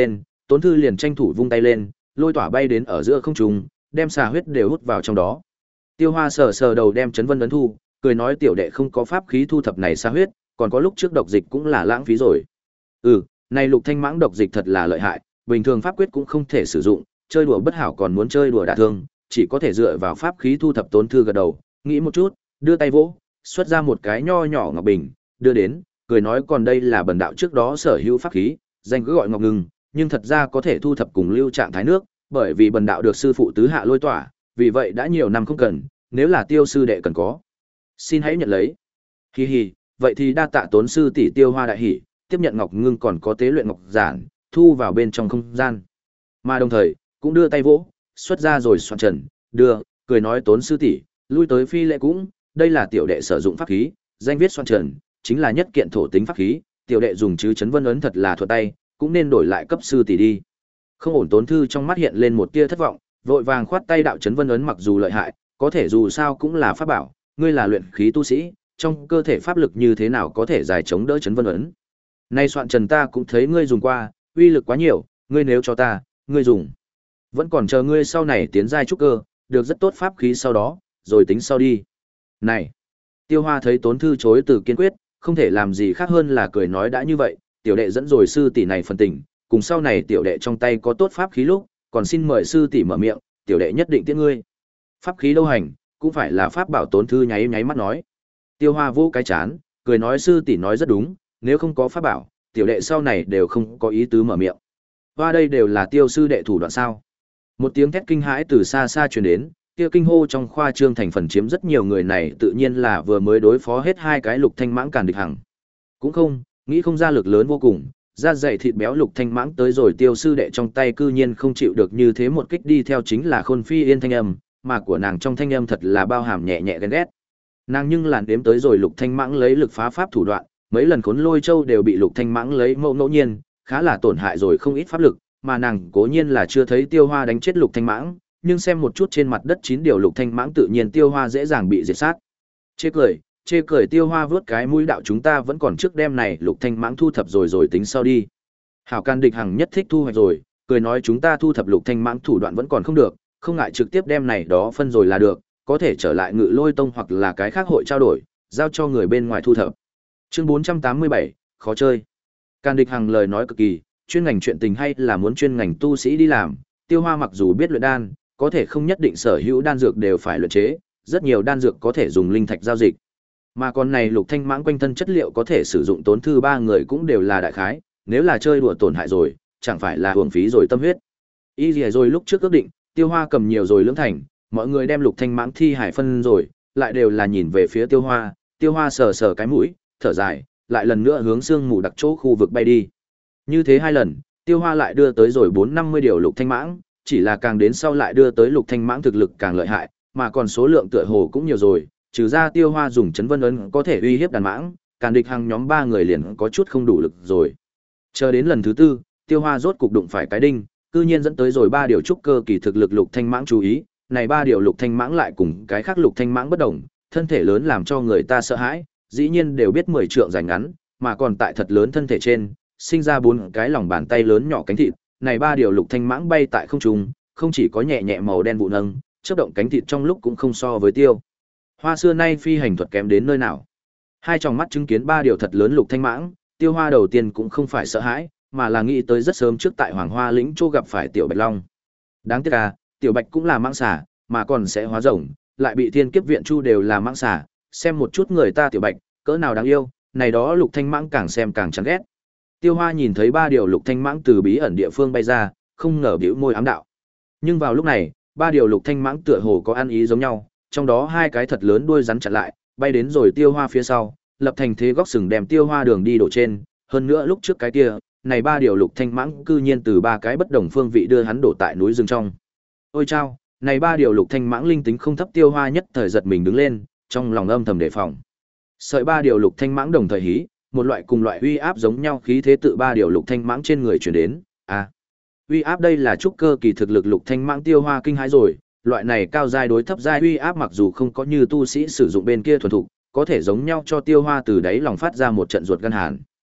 Tốn Thư liền tranh thủ vung tay lên, lôi tỏa bay đến ở giữa không trung, đem xà huyết đều hút vào trong đó. Tiêu Hoa sờ sờ đầu đem chấn vân ấn thu, cười nói tiểu đệ không có pháp khí thu thập này xà huyết, còn có lúc trước độc dịch cũng là lãng phí rồi. Ừ, này Lục Thanh Mãng độc dịch thật là lợi hại, bình thường pháp quyết cũng không thể sử dụng, chơi đùa bất hảo còn muốn chơi đùa đả thương, chỉ có thể dựa vào pháp khí thu thập. Tốn Thư gật đầu, nghĩ một chút, đưa tay vỗ, xuất ra một cái nho nhỏ ngọc bình, đưa đến, cười nói còn đây là bần đạo trước đó sở hữu pháp khí, danh cứ gọi Ngọc Ngừng, nhưng thật ra có thể thu thập cùng lưu trạng thái nước, bởi vì bần đạo được sư phụ tứ hạ lôi tỏa, vì vậy đã nhiều năm không cần, nếu là Tiêu sư đệ cần có, xin hãy nhận lấy. Hi hi, vậy thì đa tạ Tốn sư tỷ. Tiêu Hoa đại hỉ, tiếp nhận Ngọc Ngưng còn có tế luyện ngọc giản, thu vào bên trong không gian. Mà đồng thời, cũng đưa tay vỗ, xuất ra rồi soạn trần, đưa, cười nói Tốn sư tỷ, lui tới phi lệ cũng, đây là tiểu đệ sử dụng pháp khí, danh viết soạn trần, chính là nhất kiện thổ tính pháp khí, tiểu đệ dùng chứ chấn vân ấn thật là thuận tay, cũng nên đổi lại cấp sư tỷ đi. Không ổn. Tốn Thư trong mắt hiện lên một tia thất vọng, vội vàng khoát tay đạo chấn vân ấn mặc dù lợi hại, có thể dù sao cũng là pháp bảo, ngươi là luyện khí tu sĩ, trong cơ thể pháp lực như thế nào có thể giải chống đỡ chấn vân ấn. Nay soạn trần ta cũng thấy ngươi dùng qua, uy lực quá nhiều, ngươi nếu cho ta, ngươi dùng. Vẫn còn chờ ngươi sau này tiến giai trúc cơ, được rất tốt pháp khí sau đó, rồi tính sau đi. Này, Tiêu Hoa thấy Tốn Thư chối từ kiên quyết, không thể làm gì khác hơn là cười nói đã như vậy, tiểu đệ dẫn rồi sư tỷ này phần tình, cùng sau này tiểu đệ trong tay có tốt pháp khí lúc, còn xin mời sư tỷ mở miệng, tiểu đệ nhất định tiễn ngươi. Pháp khí đâu hành, cũng phải là pháp bảo. Tốn Thư nháy nháy mắt nói. Tiêu Hoa vô cái chán, cười nói sư tỷ nói rất đúng, nếu không có pháp bảo, tiểu đệ sau này đều không có ý tứ mở miệng. Hoa đây đều là Tiêu sư đệ thủ đoạn sao? Một tiếng thét kinh hãi từ xa xa truyền đến, kia kinh hô trong khoa trương thành phần chiếm rất nhiều người này tự nhiên là vừa mới đối phó hết hai cái Lục Thanh Mãng càn địch hằng. Cũng không, nghĩ không ra lực lớn vô cùng, da dày thịt béo Lục Thanh Mãng tới rồi Tiêu sư đệ trong tay cư nhiên không chịu được như thế một kích, đi theo chính là Khôn Phi Yên thanh âm, mà của nàng trong thanh âm thật là bao hàm nhẹ nhẹ ghen ghét. Nàng nhưng làn đếm tới rồi Lục Thanh Mãng lấy lực phá pháp thủ đoạn, mấy lần Khốn Lôi Châu đều bị Lục Thanh Mãng lấy mẫu ngẫu nhiên, khá là tổn hại rồi không ít pháp lực, mà nàng cố nhiên là chưa thấy Tiêu Hoa đánh chết Lục Thanh Mãng, nhưng xem một chút trên mặt đất chín điều Lục Thanh Mãng tự nhiên Tiêu Hoa dễ dàng bị diệt sát. Chê cười, chê cười. Tiêu Hoa vớt cái mũi đạo chúng ta vẫn còn trước đêm này Lục Thanh Mãng thu thập rồi rồi tính sau đi. Hảo can địch hằng nhất thích thu hoạch rồi, cười nói chúng ta thu thập Lục Thanh Mãng thủ đoạn vẫn còn không được, không ngại trực tiếp đem này đó phân rồi là được, có thể trở lại Ngự Lôi Tông hoặc là cái khác hội trao đổi, giao cho người bên ngoài thu thập. Chương bốn trăm tám mươi bảy, khó chơi. Can địch hằng lời nói cực kỳ, chuyên ngành chuyện tình hay là muốn chuyên ngành tu sĩ đi làm. Tiêu Hoa mặc dù biết luyện đan, có thể không nhất định sở hữu đan dược đều phải luyện chế, rất nhiều đan dược có thể dùng linh thạch giao dịch. Mà còn này Lục Thanh Mãng quanh thân chất liệu có thể sử dụng. Tốn Thư ba người cũng đều là đại khái, nếu là chơi đùa tổn hại rồi, chẳng phải là uổng phí rồi tâm huyết. Y lìa rồi lúc trước ước định, Tiêu Hoa cầm nhiều rồi lưỡng thành, mọi người đem Lục Thanh Mãng thi hải phân rồi, lại đều là nhìn về phía Tiêu Hoa, Tiêu Hoa sờ sờ cái mũi, thở dài, lại lần nữa hướng sương mù đặc chỗ khu vực bay đi. Như thế hai lần, Tiêu Hoa lại đưa tới rồi bốn năm mươi điều Lục Thanh Mãng, chỉ là càng đến sau lại đưa tới Lục Thanh Mãng thực lực càng lợi hại, mà còn số lượng tựa hồ cũng nhiều rồi, trừ ra Tiêu Hoa dùng chấn vân ấn có thể uy hiếp đàn mãng, càng địch hàng nhóm ba người liền có chút không đủ lực rồi. Chờ đến lần thứ tư, Tiêu Hoa rốt cục đụng phải cái đinh, cư nhiên dẫn tới rồi ba điều trúc cơ kỳ thực lực Lục Thanh Mãng chú ý, này ba điều Lục Thanh Mãng lại cùng cái khác Lục Thanh Mãng bất đồng, thân thể lớn làm cho người ta sợ hãi, dĩ nhiên đều biết mười trượng dài ngắn, mà còn tại thật lớn thân thể trên, sinh ra bốn cái lòng bàn tay lớn nhỏ cánh thịt, này ba điều Lục Thanh Mãng bay tại không trung, không chỉ có nhẹ nhẹ màu đen vụ nâng, chớp động cánh thịt trong lúc cũng không so với Tiêu Hoa xưa nay phi hành thuật kém đến nơi nào. Hai tròng mắt chứng kiến ba điều thật lớn Lục Thanh Mãng, Tiêu Hoa đầu tiên cũng không phải sợ hãi, mà là nghĩ tới rất sớm trước tại Hoàng Hoa lĩnh chỗ gặp phải Tiểu Bạch Long. Đáng tiếc à, Tiểu Bạch cũng là mãng xà, mà còn sẽ hóa rồng, lại bị Thiên Kiếp viện chu đều là mãng xà, xem một chút người ta Tiểu Bạch, cỡ nào đáng yêu, này đó Lục Thanh Mãng càng xem càng chán ghét. Tiêu Hoa nhìn thấy ba điều Lục Thanh Mãng từ bí ẩn địa phương bay ra, không ngờ bĩu môi ám đạo. Nhưng vào lúc này, ba điều Lục Thanh Mãng tựa hồ có ăn ý giống nhau, trong đó hai cái thật lớn đuôi rắn chặn lại, bay đến rồi Tiêu Hoa phía sau, lập thành thế góc sừng đem Tiêu Hoa đường đi đổ trên, hơn nữa lúc trước cái kia, này ba điều Lục Thanh Mãng cư nhiên từ ba cái bất đồng phương vị đưa hắn đổ tại núi rừng trong. Ôi chao, này ba điều Lục Thanh Mãng linh tính không thấp. Tiêu Hoa nhất thời giật mình đứng lên, trong lòng âm thầm đề phòng. Sợi ba điều Lục Thanh Mãng đồng thời hí, một loại cùng loại uy áp giống nhau khí thế tự ba điều Lục Thanh Mãng trên người truyền đến. À, uy áp đây là trúc cơ kỳ thực lực Lục Thanh Mãng. Tiêu Hoa kinh hãi rồi, loại này cao giai đối thấp giai uy áp mặc dù không có như tu sĩ sử dụng bên kia thuần thục, có thể giống nhau cho Tiêu Hoa từ đáy lòng phát ra một trận ruột gan hàn.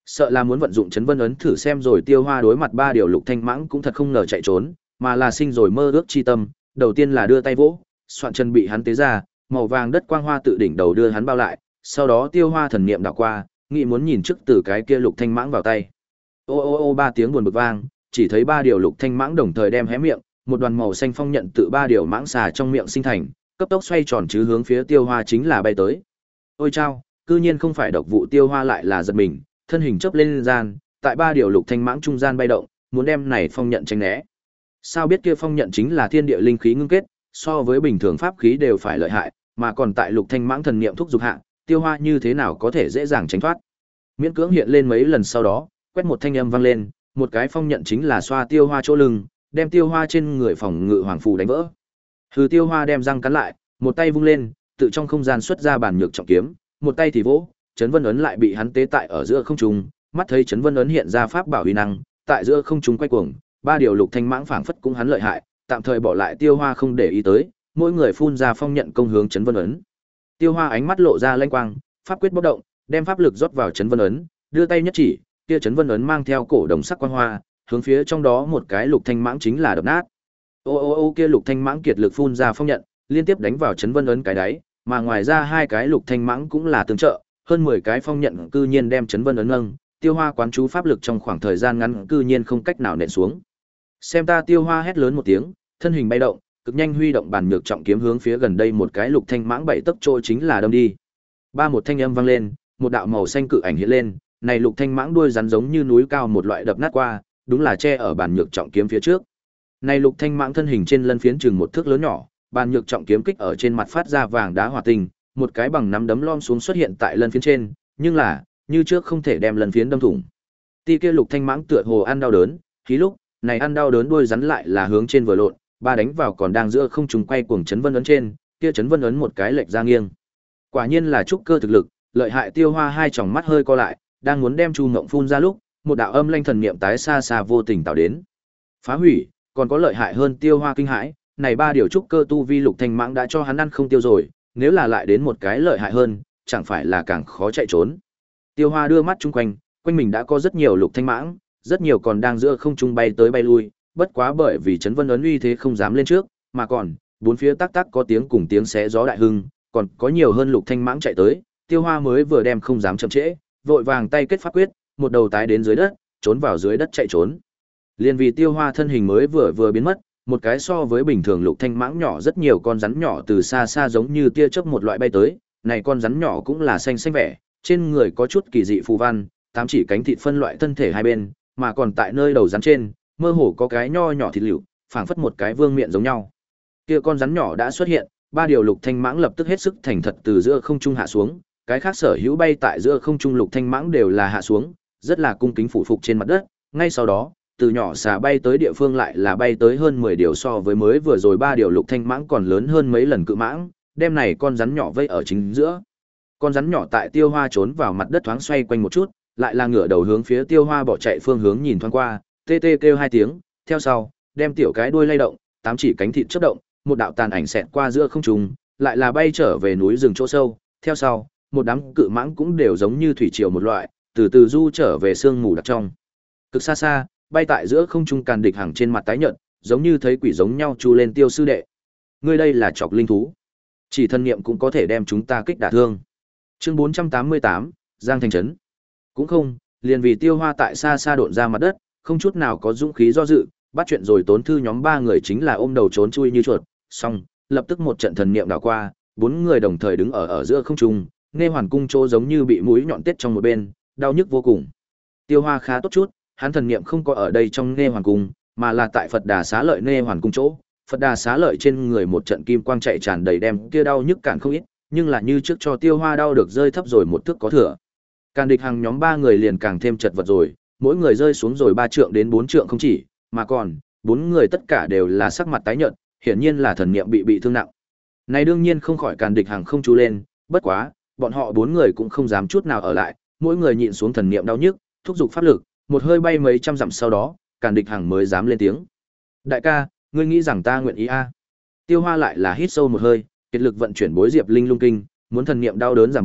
Sợ là muốn vận dụng chấn vân ấn thử xem rồi, Tiêu Hoa đối mặt ba điều lục thanh mãng cũng thật không ngờ chạy trốn, mà là sinh rồi mơ ước chi tâm, đầu tiên là đưa tay vỗ, soạn chân bị hắn tế ra, màu vàng đất quang hoa tự đỉnh đầu đưa hắn bao lại, sau đó Tiêu Hoa thần niệm đảo qua, nghĩ muốn nhìn trước từ cái kia lục thanh mãng vào tay. Ô ô ô ba tiếng buồn bực vang, chỉ thấy ba điều lục thanh mãng đồng thời đem hé miệng, một đoàn màu xanh phong nhận tự ba điều mãng xà trong miệng sinh thành, cấp tốc xoay tròn chứ hướng phía Tiêu Hoa chính là bay tới. Ôi chao, cư nhiên không phải độc vụ, Tiêu Hoa lại là giật mình, thân hình chớp lên gian, tại ba điều lục thanh mãng trung gian bay động, muốn đem này phong nhận tránh né. Sao biết kia phong nhận chính là thiên địa linh khí ngưng kết, so với bình thường pháp khí đều phải lợi hại, mà còn tại lục thanh mãng thần niệm thúc dục hạ, Tiêu Hoa như thế nào có thể dễ dàng tránh thoát. Miễn cưỡng hiện lên mấy lần sau đó, quét một thanh âm vang lên, một cái phong nhận chính là xoa Tiêu Hoa chỗ lưng, đem Tiêu Hoa trên người phòng ngự hoàng phù đánh vỡ. Hừ, Tiêu Hoa đem răng cắn lại, một tay vung lên, tự trong không gian xuất ra bản nhược trọng kiếm, một tay thì vỗ, chấn vân ấn lại bị hắn tế tại ở giữa không trung, mắt thấy chấn vân ấn hiện ra pháp bảo uy năng, tại giữa không trung quay cuồng, ba điều lục thanh mãng phảng phất cũng hắn lợi hại, tạm thời bỏ lại Tiêu Hoa không để ý tới, mỗi người phun ra phong nhận công hướng chấn vân ấn. Tiêu Hoa ánh mắt lộ ra lanh quang, pháp quyết bốc động, đem pháp lực rót vào chấn vân ấn, đưa tay nhất chỉ, kia chấn vân ấn mang theo cổ đồng sắc quang hoa, hướng phía trong đó một cái lục thanh mãng chính là đập nát. Ô ô ô, kia lục thanh mãng kiệt lực phun ra phong nhận, liên tiếp đánh vào chấn vân ấn cái đáy, mà ngoài ra hai cái lục thanh mãng cũng là tương trợ, hơn mười cái phong nhận cư nhiên đem chấn vân ấn nâng, Tiêu Hoa quán chú pháp lực trong khoảng thời gian ngắn cư nhiên không cách nào nện xuống. Xem ta, Tiêu Hoa hét lớn một tiếng, thân hình bay động, cực nhanh huy động bản nhược trọng kiếm hướng phía gần đây một cái lục thanh mãng bảy tấc trôi chính là đâm đi. Ba một thanh âm vang lên, một đạo màu xanh cự ảnh hiện lên, này lục thanh mãng đuôi rắn giống như núi cao một loại đập nát qua, đúng là che ở bản nhược trọng kiếm phía trước. Này lục thanh mãng thân hình trên lân phiến chừng một thước lớn nhỏ, bản nhược trọng kiếm kích ở trên mặt phát ra vàng đá hỏa tinh, một cái bằng nắm đấm lom xuống xuất hiện tại lân phiến trên, nhưng là, như trước không thể đem lân phiến đâm thủng. Ti kia lục thanh mãng tựa hồ ăn đau đớn, khí lúc này ăn đau đớn đuôi rắn lại là hướng trên vừa lộn, ba đánh vào còn đang giữa không trung quay cuồng chấn vân ấn trên, kia chấn vân ấn một cái lệch ra nghiêng. Quả nhiên là trúc cơ thực lực, lợi hại. Tiêu Hoa hai tròng mắt hơi co lại, đang muốn đem chu ngộng phun ra lúc, một đạo âm lanh thần niệm tái xa xa vô tình tạo đến. Phá hủy, còn có lợi hại hơn. Tiêu Hoa kinh hãi, này ba điều trúc cơ tu vi lục thanh mãng đã cho hắn ăn không tiêu rồi, nếu là lại đến một cái lợi hại hơn, chẳng phải là càng khó chạy trốn. Tiêu Hoa đưa mắt chung quanh, quanh mình đã có rất nhiều lục thanh mãng, rất nhiều còn đang giữa không trung bay tới bay lui, bất quá bởi vì chấn vân ấn uy thế không dám lên trước, mà còn bốn phía tắc tắc có tiếng cùng tiếng xé gió đại hưng, còn có nhiều hơn lục thanh mãng chạy tới, Tiêu Hoa mới vừa đem không dám chậm trễ, vội vàng tay kết pháp quyết, một đầu tái đến dưới đất, trốn vào dưới đất chạy trốn. Liên vì Tiêu Hoa thân hình mới vừa vừa biến mất, một cái so với bình thường lục thanh mãng nhỏ rất nhiều con rắn nhỏ từ xa xa giống như tia chớp một loại bay tới, này con rắn nhỏ cũng là xanh xanh vẻ, trên người có chút kỳ dị phù văn, tám chỉ cánh thịt phân loại thân thể hai bên, mà còn tại nơi đầu rắn trên, mơ hồ có cái nho nhỏ thịt liễu, phảng phất một cái vương miện giống nhau. Kia con rắn nhỏ đã xuất hiện, ba điều lục thanh mãng lập tức hết sức thành thật từ giữa không trung hạ xuống, cái khác sở hữu bay tại giữa không trung lục thanh mãng đều là hạ xuống, rất là cung kính phủ phục trên mặt đất, ngay sau đó, từ nhỏ xà bay tới địa phương lại là bay tới hơn mười điều so với mới vừa rồi ba điều lục thanh mãng còn lớn hơn mấy lần cự mãng, đem này con rắn nhỏ vây ở chính giữa. Con rắn nhỏ tại Tiêu Hoa trốn vào mặt đất thoáng xoay quanh một chút, lại là ngửa đầu hướng phía Tiêu Hoa bỏ chạy phương hướng nhìn thoáng qua, tê tê kêu hai tiếng, theo sau, đem tiểu cái đuôi lay động, tám chỉ cánh thịt chớp động, một đạo tàn ảnh xẹt qua giữa không trung, lại là bay trở về núi rừng chỗ sâu, theo sau, một đám cự mãng cũng đều giống như thủy triều một loại, từ từ du trở về sương mù đặc trong. Cực xa xa, bay tại giữa không trung Càn Địch Hằng trên mặt tái nhợt, giống như thấy quỷ giống nhau chu lên: Tiêu sư đệ, ngươi đây là chọc linh thú, chỉ thân niệm cũng có thể đem chúng ta kích đả thương. Chương bốn trăm tám mươi tám, Giang Thành trấn. Cũng không, liền vì Tiêu Hoa tại xa xa độn ra mặt đất, không chút nào có dũng khí do dự, bắt chuyện rồi tốn thư nhóm ba người chính là ôm đầu trốn chui như chuột, xong, lập tức một trận thần niệm đảo qua, bốn người đồng thời đứng ở ở giữa không trung, nghe hoàn cung chỗ giống như bị mũi nhọn tết trong một bên, đau nhức vô cùng. Tiêu Hoa khá tốt chút, hắn thần niệm không có ở đây trong nghe hoàn cung, mà là tại Phật Đà Xá Lợi nghe hoàn cung chỗ. Phật Đà Xá Lợi trên người một trận kim quang chạy tràn đầy đem kia đau nhức cản không ít, nhưng là như trước cho Tiêu Hoa đau được rơi thấp rồi một thước có thừa. Càn Địch Hằng nhóm ba người liền càng thêm chật vật rồi, mỗi người rơi xuống rồi ba trượng đến bốn trượng không chỉ, mà còn bốn người tất cả đều là sắc mặt tái nhợt, hiển nhiên là thần niệm bị bị thương nặng. Này đương nhiên không khỏi Càn Địch Hằng không chú lên, bất quá, bọn họ bốn người cũng không dám chút nào ở lại, mỗi người nhịn xuống thần niệm đau nhức, thúc giục pháp lực, một hơi bay mấy trăm dặm sau đó, Càn Địch Hằng mới dám lên tiếng. Đại ca, ngươi nghĩ rằng ta nguyện ý a? À? Tiêu Hoa lại là hít sâu một hơi, kiệt lực vận chuyển bối diệp linh lung kinh, muốn thần niệm đau đớn giảm bớt,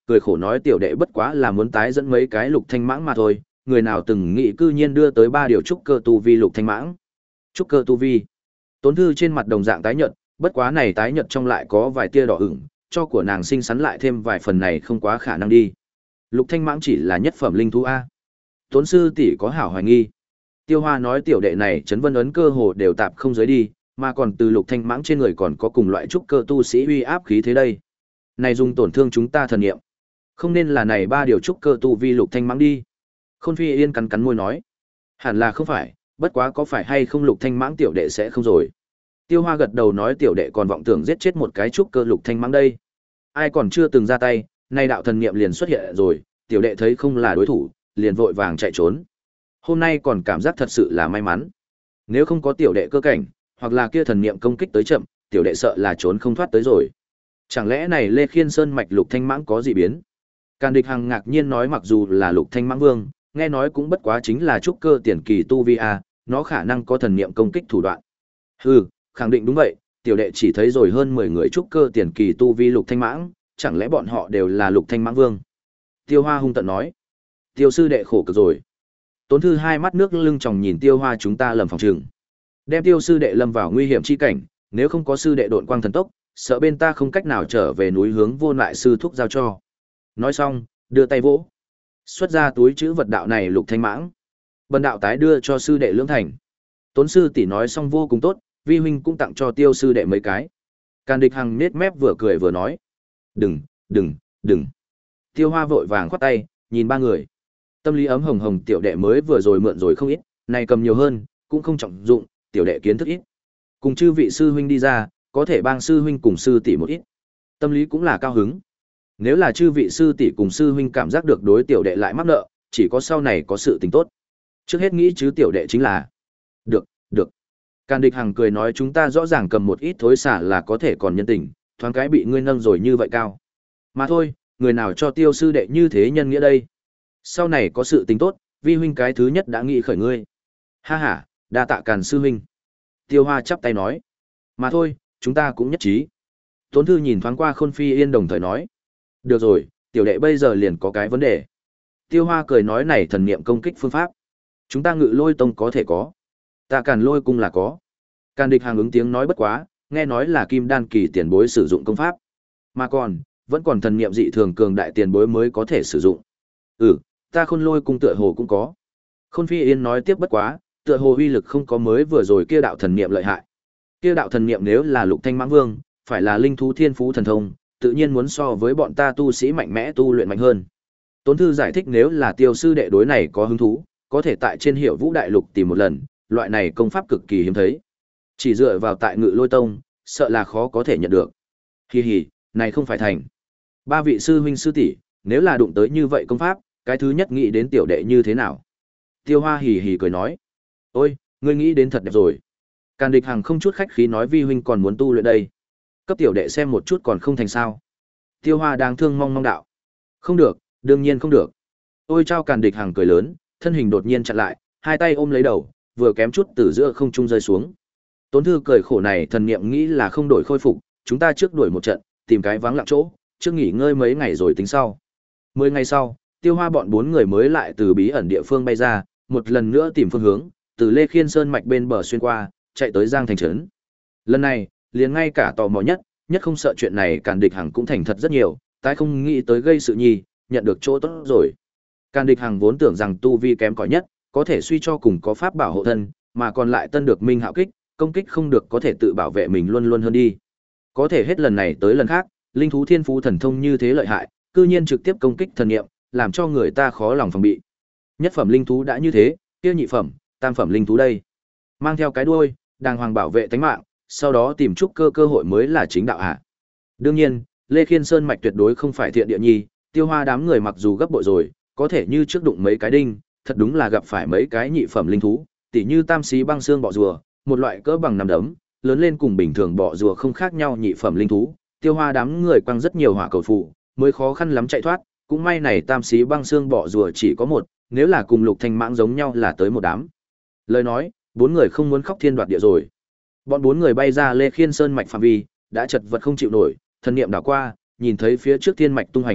cười khổ nói tiểu đệ bất quá là muốn tái dẫn mấy cái lục thanh mãng mà thôi, người nào từng nghĩ cư nhiên đưa tới ba điều trúc cơ tu vi lục thanh mãng. Trúc cơ tu vi. Tốn Thư trên mặt đồng dạng tái nhợt, bất quá này tái nhợt trong lại có vài tia đỏ ửng, cho của nàng xinh xắn lại thêm vài phần này không quá khả năng đi. Lục thanh mãng chỉ là nhất phẩm linh thú a. Tốn sư tỷ có hảo hoài nghi. Tiêu Hoa nói tiểu đệ này chấn vân ấn cơ hồ đều tạp không giới đi, mà còn từ lục thanh mãng trên người còn có cùng loại trúc cơ tu sĩ uy áp khí thế đây. Này dùng tổn thương chúng ta thần niệm. Không nên là này ba điều trúc cơ tu vi lục thanh mãng đi. Khôn Phi Yên cắn cắn môi nói. Hẳn là không phải, bất quá có phải hay không lục thanh mãng tiểu đệ sẽ không rồi. Tiêu Hoa gật đầu nói tiểu đệ còn vọng tưởng giết chết một cái trúc cơ lục thanh mãng đây. Ai còn chưa từng ra tay, nay đạo thần niệm liền xuất hiện rồi, tiểu đệ thấy không là đối thủ, liền vội vàng chạy trốn. Hôm nay còn cảm giác thật sự là may mắn. Nếu không có tiểu đệ cơ cảnh, hoặc là kia thần niệm công kích tới chậm, tiểu đệ sợ là trốn không thoát tới rồi. Chẳng lẽ này Lê Khiên Sơn mạch lục thanh mãng có gì biến? Càn Địch Hằng ngạc nhiên nói mặc dù là lục thanh mãng vương, nghe nói cũng bất quá chính là trúc cơ tiền kỳ tu vi a, nó khả năng có thần niệm công kích thủ đoạn. Hừ, khẳng định đúng vậy, tiểu đệ chỉ thấy rồi hơn mười người trúc cơ tiền kỳ tu vi lục thanh mãng, chẳng lẽ bọn họ đều là lục thanh mãng vương? Tiêu Hoa hung tận nói. Tiêu sư đệ khổ cực rồi. Tốn Thư hai mắt nước lưng tròng nhìn Tiêu Hoa chúng ta lầm phòng trường. Đem Tiêu sư đệ lâm vào nguy hiểm chi cảnh, nếu không có sư đệ độn quang thần tốc, sợ bên ta không cách nào trở về núi hướng vô lại sư thúc giao cho. Nói xong, đưa tay vỗ. Xuất ra túi chữ vật đạo này lục thanh mãng. Bần đạo tái đưa cho sư đệ lưỡng thành. Tốn sư tỷ nói xong vô cùng tốt, vi huynh cũng tặng cho Tiêu sư đệ mấy cái. Càn Địch Hằng nết mép vừa cười vừa nói. Đừng, đừng, đừng. Tiêu Hoa vội vàng khoát tay, nhìn ba người. Tâm lý ấm hồng hồng tiểu đệ mới vừa rồi mượn rồi không ít, này cầm nhiều hơn, cũng không trọng dụng, tiểu đệ kiến thức ít. Cùng chư vị sư huynh đi ra, có thể bang sư huynh cùng sư tỷ một ít. Tâm lý cũng là cao hứng. Nếu là chư vị sư tỷ cùng sư huynh cảm giác được đối tiểu đệ lại mắc nợ, chỉ có sau này có sự tình tốt. Trước hết nghĩ chứ tiểu đệ chính là. Được, được. Càn Địch Hằng cười nói chúng ta rõ ràng cầm một ít thối xả là có thể còn nhân tình, thoáng cái bị ngươi nâng rồi như vậy cao. Mà thôi, người nào cho Tiêu sư đệ như thế nhân nghĩa đây. Sau này có sự tình tốt, vi huynh cái thứ nhất đã nghĩ khởi ngươi. Ha ha, đa tạ Càn sư huynh. Tiêu Hoa chắp tay nói. Mà thôi, chúng ta cũng nhất trí. Tốn Thư nhìn thoáng qua Khôn Phi Yên đồng thời nói. Được rồi, tiểu đệ bây giờ liền có cái vấn đề. Tiêu Hoa cười nói này thần niệm công kích phương pháp. Chúng ta Ngự Lôi tông có thể có. Ta Càn Lôi cung là có. Càn Địch Hằng ứng tiếng nói bất quá, nghe nói là kim đan kỳ tiền bối sử dụng công pháp. Mà còn, vẫn còn thần niệm dị thường cường đại tiền bối mới có thể sử dụng. Ừ, ta Khôn Lôi cung tựa hồ cũng có. Khôn Phi Yên nói tiếp bất quá, tựa hồ uy lực không có mới vừa rồi kia đạo thần niệm lợi hại. Kia đạo thần niệm nếu là Lục Thanh Mãng Vương, phải là linh thú thiên phú thần thông, tự nhiên muốn so với bọn ta tu sĩ mạnh mẽ tu luyện mạnh hơn. Tốn Thư giải thích nếu là Tiêu sư đệ đối này có hứng thú, có thể tại trên Hiểu Vũ đại lục tìm một lần, loại này công pháp cực kỳ hiếm thấy. Chỉ dựa vào tại Ngự Lôi tông, sợ là khó có thể nhận được. Hi hi, này không phải thành. Ba vị sư huynh sư tỷ, nếu là đụng tới như vậy công pháp, cái thứ nhất nghĩ đến tiểu đệ như thế nào? Tiêu Hoa hì hì cười nói. Ôi, ngươi nghĩ đến thật đẹp rồi. Càn Địch Hằng không chút khách khí nói vi huynh còn muốn tu luyện đây. Cấp tiểu đệ xem một chút còn không thành sao. Tiêu Hoa đáng thương mong mong đạo. Không được, đương nhiên không được. Ôi trao Càn Địch Hằng cười lớn, thân hình đột nhiên chặn lại, hai tay ôm lấy đầu, vừa kém chút từ giữa không trung rơi xuống. Tốn Thư cười khổ này thần niệm nghĩ là không đổi khôi phục, chúng ta trước đuổi một trận, tìm cái vắng lặng chỗ, trước nghỉ ngơi mấy ngày rồi tính sau. Mười ngày sau, Tiêu Hoa bọn bốn người mới lại từ bí ẩn địa phương bay ra, một lần nữa tìm phương hướng, từ Lê Khiên Sơn mạch bên bờ xuyên qua, chạy tới Giang thành trấn. Lần này, liền ngay cả tò mò nhất, nhất không sợ chuyện này Càn Địch Hằng cũng thành thật rất nhiều, tái không nghĩ tới gây sự nhi, nhận được chỗ tốt rồi. Càn Địch Hằng vốn tưởng rằng tu vi kém cỏi nhất, có thể suy cho cùng có pháp bảo hộ thân, mà còn lại tân được minh hạo kích, công kích không được có thể tự bảo vệ mình luôn luôn hơn đi. Có thể hết lần này tới lần khác, linh thú thiên phú thần thông như thế lợi hại, cư nhiên trực tiếp công kích thần niệm, làm cho người ta khó lòng phòng bị. Nhất phẩm linh thú đã như thế, kia nhị phẩm, tam phẩm linh thú đây. Mang theo cái đuôi, đàng hoàng bảo vệ tánh mạng, sau đó tìm trúc cơ cơ hội mới là chính đạo hạ. Đương nhiên, Lê Khiên Sơn mạch tuyệt đối không phải thiện địa nhi, Tiêu Hoa đám người mặc dù gấp bội rồi, có thể như trước đụng mấy cái đinh, thật đúng là gặp phải mấy cái nhị phẩm linh thú, tỉ như tam xí băng xương bọ rùa, một loại cỡ bằng nắm đấm, lớn lên cùng bình thường bọ rùa không khác nhau nhị phẩm linh thú. Tiêu Hoa đám người quăng rất nhiều hỏa cầu phụ, mới khó khăn lắm chạy thoát, cũng may này tam xí băng xương bọ rùa chỉ có một, nếu là cùng Lục Thanh Mãng giống nhau là tới một đám. Lời nói, bốn người không muốn khóc thiên đoạt địa rồi. Bọn bốn người bay ra Lê Khiên Sơn mạch phạm vi, đã chật vật không chịu nổi, thần niệm đảo qua, nhìn thấy phía trước thiên mạch tung hành,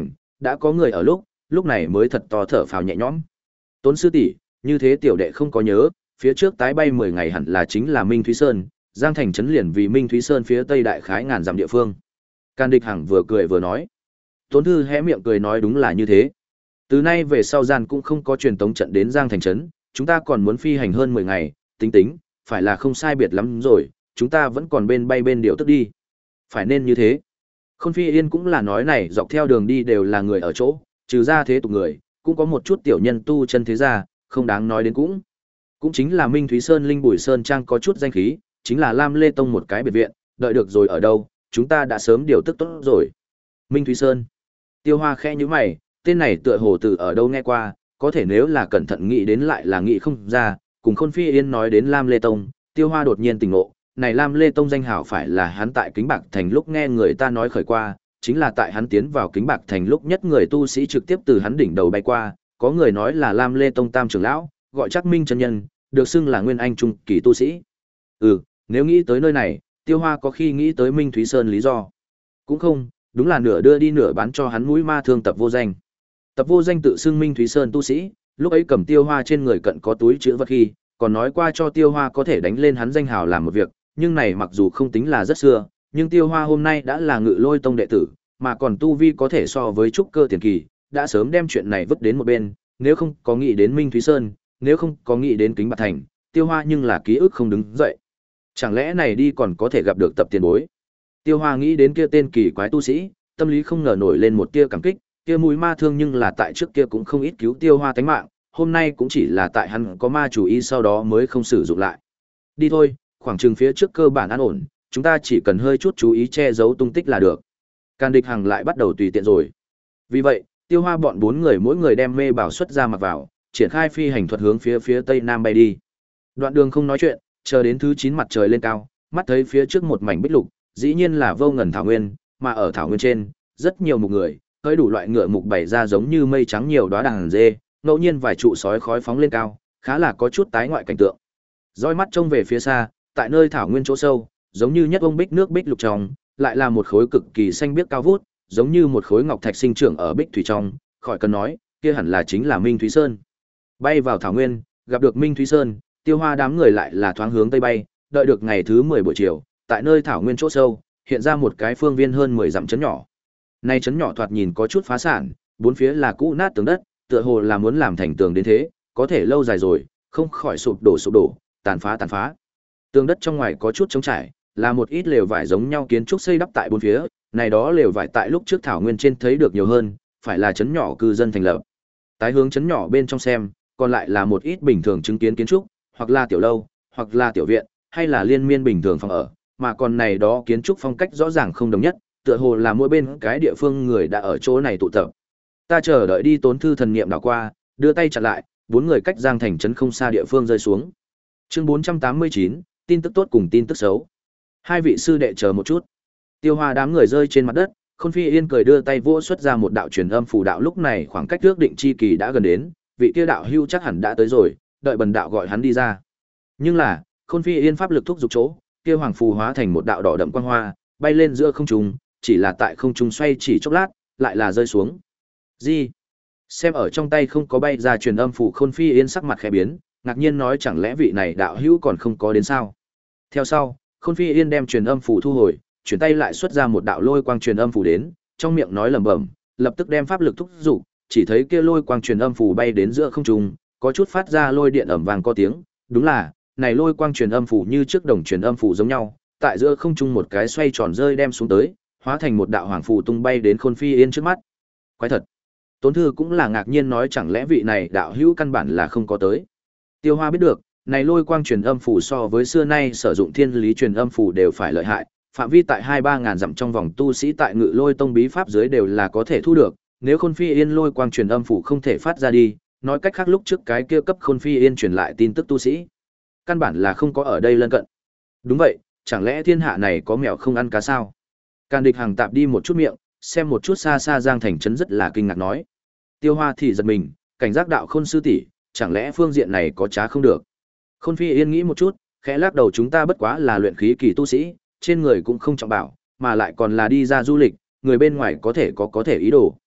đã có người ở lúc, lúc này mới thật to thở phào nhẹ nhõm. Tốn sư tỷ, như thế tiểu đệ không có nhớ, phía trước tái bay mười ngày hẳn là chính là Minh Thúy Sơn, Giang Thành trấn liền vì Minh Thúy Sơn phía tây đại khái ngàn dặm địa phương. Càn Địch Hằng vừa cười vừa nói. Tốn Thư hé miệng cười nói đúng là như thế. Từ nay về sau gian cũng không có truyền tống trận đến Giang Thành trấn, chúng ta còn muốn phi hành hơn mười ngày, tính tính, phải là không sai biệt lắm rồi, chúng ta vẫn còn bên bay bên điều tức đi. Phải nên như thế. Khôn Phi Yên cũng là nói này, dọc theo đường đi đều là người ở chỗ, trừ ra thế tục người, cũng có một chút tiểu nhân tu chân thế gia, không đáng nói đến cũng. Cũng chính là Minh Thúy Sơn Linh Bùi Sơn Trang có chút danh khí, chính là Lam Lê Tông một cái biệt viện, đợi được rồi ở đâu, chúng ta đã sớm điều tức tốt rồi. Minh Thúy Sơn. Tiêu Hoa khẽ nhíu mày, tên này tựa hồ từ ở đâu nghe qua, có thể nếu là cẩn thận nghĩ đến lại là nghĩ không ra, cùng Khôn Phi Yên nói đến Lam Lê Tông, Tiêu Hoa đột nhiên tỉnh ngộ, này Lam Lê Tông danh hảo phải là hắn tại Kính Bạc Thành lúc nghe người ta nói khởi qua, chính là tại hắn tiến vào Kính Bạc Thành lúc nhất người tu sĩ trực tiếp từ hắn đỉnh đầu bay qua, có người nói là Lam Lê Tông Tam trưởng lão, gọi chắc Minh chân nhân, được xưng là nguyên anh trung kỳ tu sĩ. Ừ, nếu nghĩ tới nơi này, Tiêu Hoa có khi nghĩ tới Minh Thúy Sơn lý do. Cũng không, đúng là nửa đưa đi nửa bán cho hắn mũi ma thương Tập Vô Danh. Tập Vô Danh tự xưng Minh Thúy Sơn tu sĩ, lúc ấy cầm Tiêu Hoa trên người cận có túi chứa vật khi, còn nói qua cho Tiêu Hoa có thể đánh lên hắn danh hào làm một việc, nhưng này mặc dù không tính là rất xưa, nhưng Tiêu Hoa hôm nay đã là Ngự Lôi Tông đệ tử, mà còn tu vi có thể so với trúc cơ tiền kỳ, đã sớm đem chuyện này vứt đến một bên, nếu không có nghĩ đến Minh Thúy Sơn, nếu không có nghĩ đến Kính Bạc Thành, Tiêu Hoa nhưng là ký ức không đứng dậy. Chẳng lẽ này đi còn có thể gặp được Tập tiền bối? Tiêu Hoa nghĩ đến kia tên kỳ quái tu sĩ, tâm lý không ngờ nổi lên một tia cảm kích, kia mũi ma thương nhưng là tại trước kia cũng không ít cứu Tiêu Hoa tánh mạng, hôm nay cũng chỉ là tại hắn có ma chủ ý sau đó mới không sử dụng lại. Đi thôi, khoảng chừng phía trước cơ bản an ổn, chúng ta chỉ cần hơi chút chú ý che giấu tung tích là được. Càn Địch Hằng lại bắt đầu tùy tiện rồi. Vì vậy, Tiêu Hoa bọn bốn người mỗi người đem mê bảo xuất ra mặc vào, triển khai phi hành thuật hướng phía phía tây nam bay đi. Đoạn đường không nói chuyện, chờ đến thứ chín mặt trời lên cao, mắt thấy phía trước một mảnh bích lục, dĩ nhiên là vô ngần thảo nguyên, mà ở thảo nguyên trên, rất nhiều mục người, hơi đủ loại ngựa mục bày ra giống như mây trắng nhiều đóa đàn dê, ngẫu nhiên vài trụ sói khói phóng lên cao, khá là có chút tái ngoại cảnh tượng. Dõi mắt trông về phía xa, tại nơi thảo nguyên chỗ sâu, giống như nhất ông bích nước bích lục trong, lại là một khối cực kỳ xanh biếc cao vút, giống như một khối ngọc thạch sinh trưởng ở bích thủy trong, khỏi cần nói, kia hẳn là chính là Minh Thúy Sơn. Bay vào thảo nguyên, gặp được Minh Thúy Sơn, Tiêu Hoa đám người lại là thoáng hướng tây bay, đợi được ngày thứ mười buổi chiều, tại nơi thảo nguyên chỗ sâu, hiện ra một cái phương viên hơn mười dặm trấn nhỏ. Này trấn nhỏ thoạt nhìn có chút phá sản, bốn phía là cũ nát tường đất, tựa hồ là muốn làm thành tường đến thế, có thể lâu dài rồi, không khỏi sụp đổ sụp đổ, tàn phá tàn phá. Tường đất trong ngoài có chút trống trải, là một ít lều vải giống nhau kiến trúc xây đắp tại bốn phía, này đó lều vải tại lúc trước thảo nguyên trên thấy được nhiều hơn, phải là trấn nhỏ cư dân thành lập. Tái hướng trấn nhỏ bên trong xem, còn lại là một ít bình thường chứng kiến kiến trúc, hoặc là tiểu lâu, hoặc là tiểu viện, hay là liên miên bình thường phòng ở, mà còn này đó kiến trúc phong cách rõ ràng không đồng nhất, tựa hồ là mỗi bên cái địa phương người đã ở chỗ này tụ tập. Ta chờ đợi đi Tốn Thư thần niệm đảo qua, đưa tay chặn lại, bốn người cách Giang Thành trấn không xa địa phương rơi xuống. Chương bốn trăm tám mươi chín, tin tức tốt cùng tin tức xấu. Hai vị sư đệ chờ một chút. Tiêu Hoa đám người rơi trên mặt đất, Khôn Phi Yên cười đưa tay vỗ xuất ra một đạo truyền âm phù đạo, lúc này khoảng cách ước định chi kỳ đã gần đến, vị kia đạo hưu chắc hẳn đã tới rồi, đợi bần đạo gọi hắn đi ra. Nhưng là, Khôn Phi Yên pháp lực thúc giục chỗ, kia hoàng phù hóa thành một đạo đỏ đậm quang hoa, bay lên giữa không trung, chỉ là tại không trung xoay chỉ chốc lát, lại là rơi xuống. Gì? Xem ở trong tay không có bay ra truyền âm phù, Khôn Phi Yên sắc mặt khẽ biến, ngạc nhiên nói chẳng lẽ vị này đạo hữu còn không có đến sao? Theo sau, Khôn Phi Yên đem truyền âm phù thu hồi, chuyển tay lại xuất ra một đạo lôi quang truyền âm phù đến, trong miệng nói lẩm bẩm, lập tức đem pháp lực thúc giục, chỉ thấy kia lôi quang truyền âm phù bay đến giữa không trung, có chút phát ra lôi điện ầm vang có tiếng, đúng là, này lôi quang truyền âm phù như trước đồng truyền âm phù giống nhau, tại giữa không trung một cái xoay tròn rơi đem xuống tới, hóa thành một đạo hoàng phù tung bay đến Khôn Phi Yên trước mắt. Quái thật. Tốn Thư cũng là ngạc nhiên nói chẳng lẽ vị này đạo hữu căn bản là không có tới. Tiêu Hoa biết được, này lôi quang truyền âm phù so với xưa nay sử dụng thiên lý truyền âm phù đều phải lợi hại, phạm vi tại hai ba ngàn dặm trong vòng tu sĩ tại Ngự Lôi Tông bí pháp dưới đều là có thể thu được, nếu Khôn Phi Yên lôi quang truyền âm phù không thể phát ra đi, nói cách khác lúc trước cái kia cấp Khôn Phi Yên truyền lại tin tức tu sĩ, căn bản là không có ở đây lân cận. Đúng vậy, chẳng lẽ thiên hạ này có mèo không ăn cá sao? Càn Địch Hằng tạp đi một chút miệng, xem một chút xa xa Giang Thành trấn rất là kinh ngạc nói. Tiêu Hoa thì giật mình, cảnh giác đạo Khôn sư tỷ, chẳng lẽ phương diện này có trá không được? Khôn Phi Yên nghĩ một chút, khẽ lắc đầu, chúng ta bất quá là luyện khí kỳ tu sĩ, trên người cũng không trọng bảo, mà lại còn là đi ra du lịch, người bên ngoài có thể có có thể ý đồ.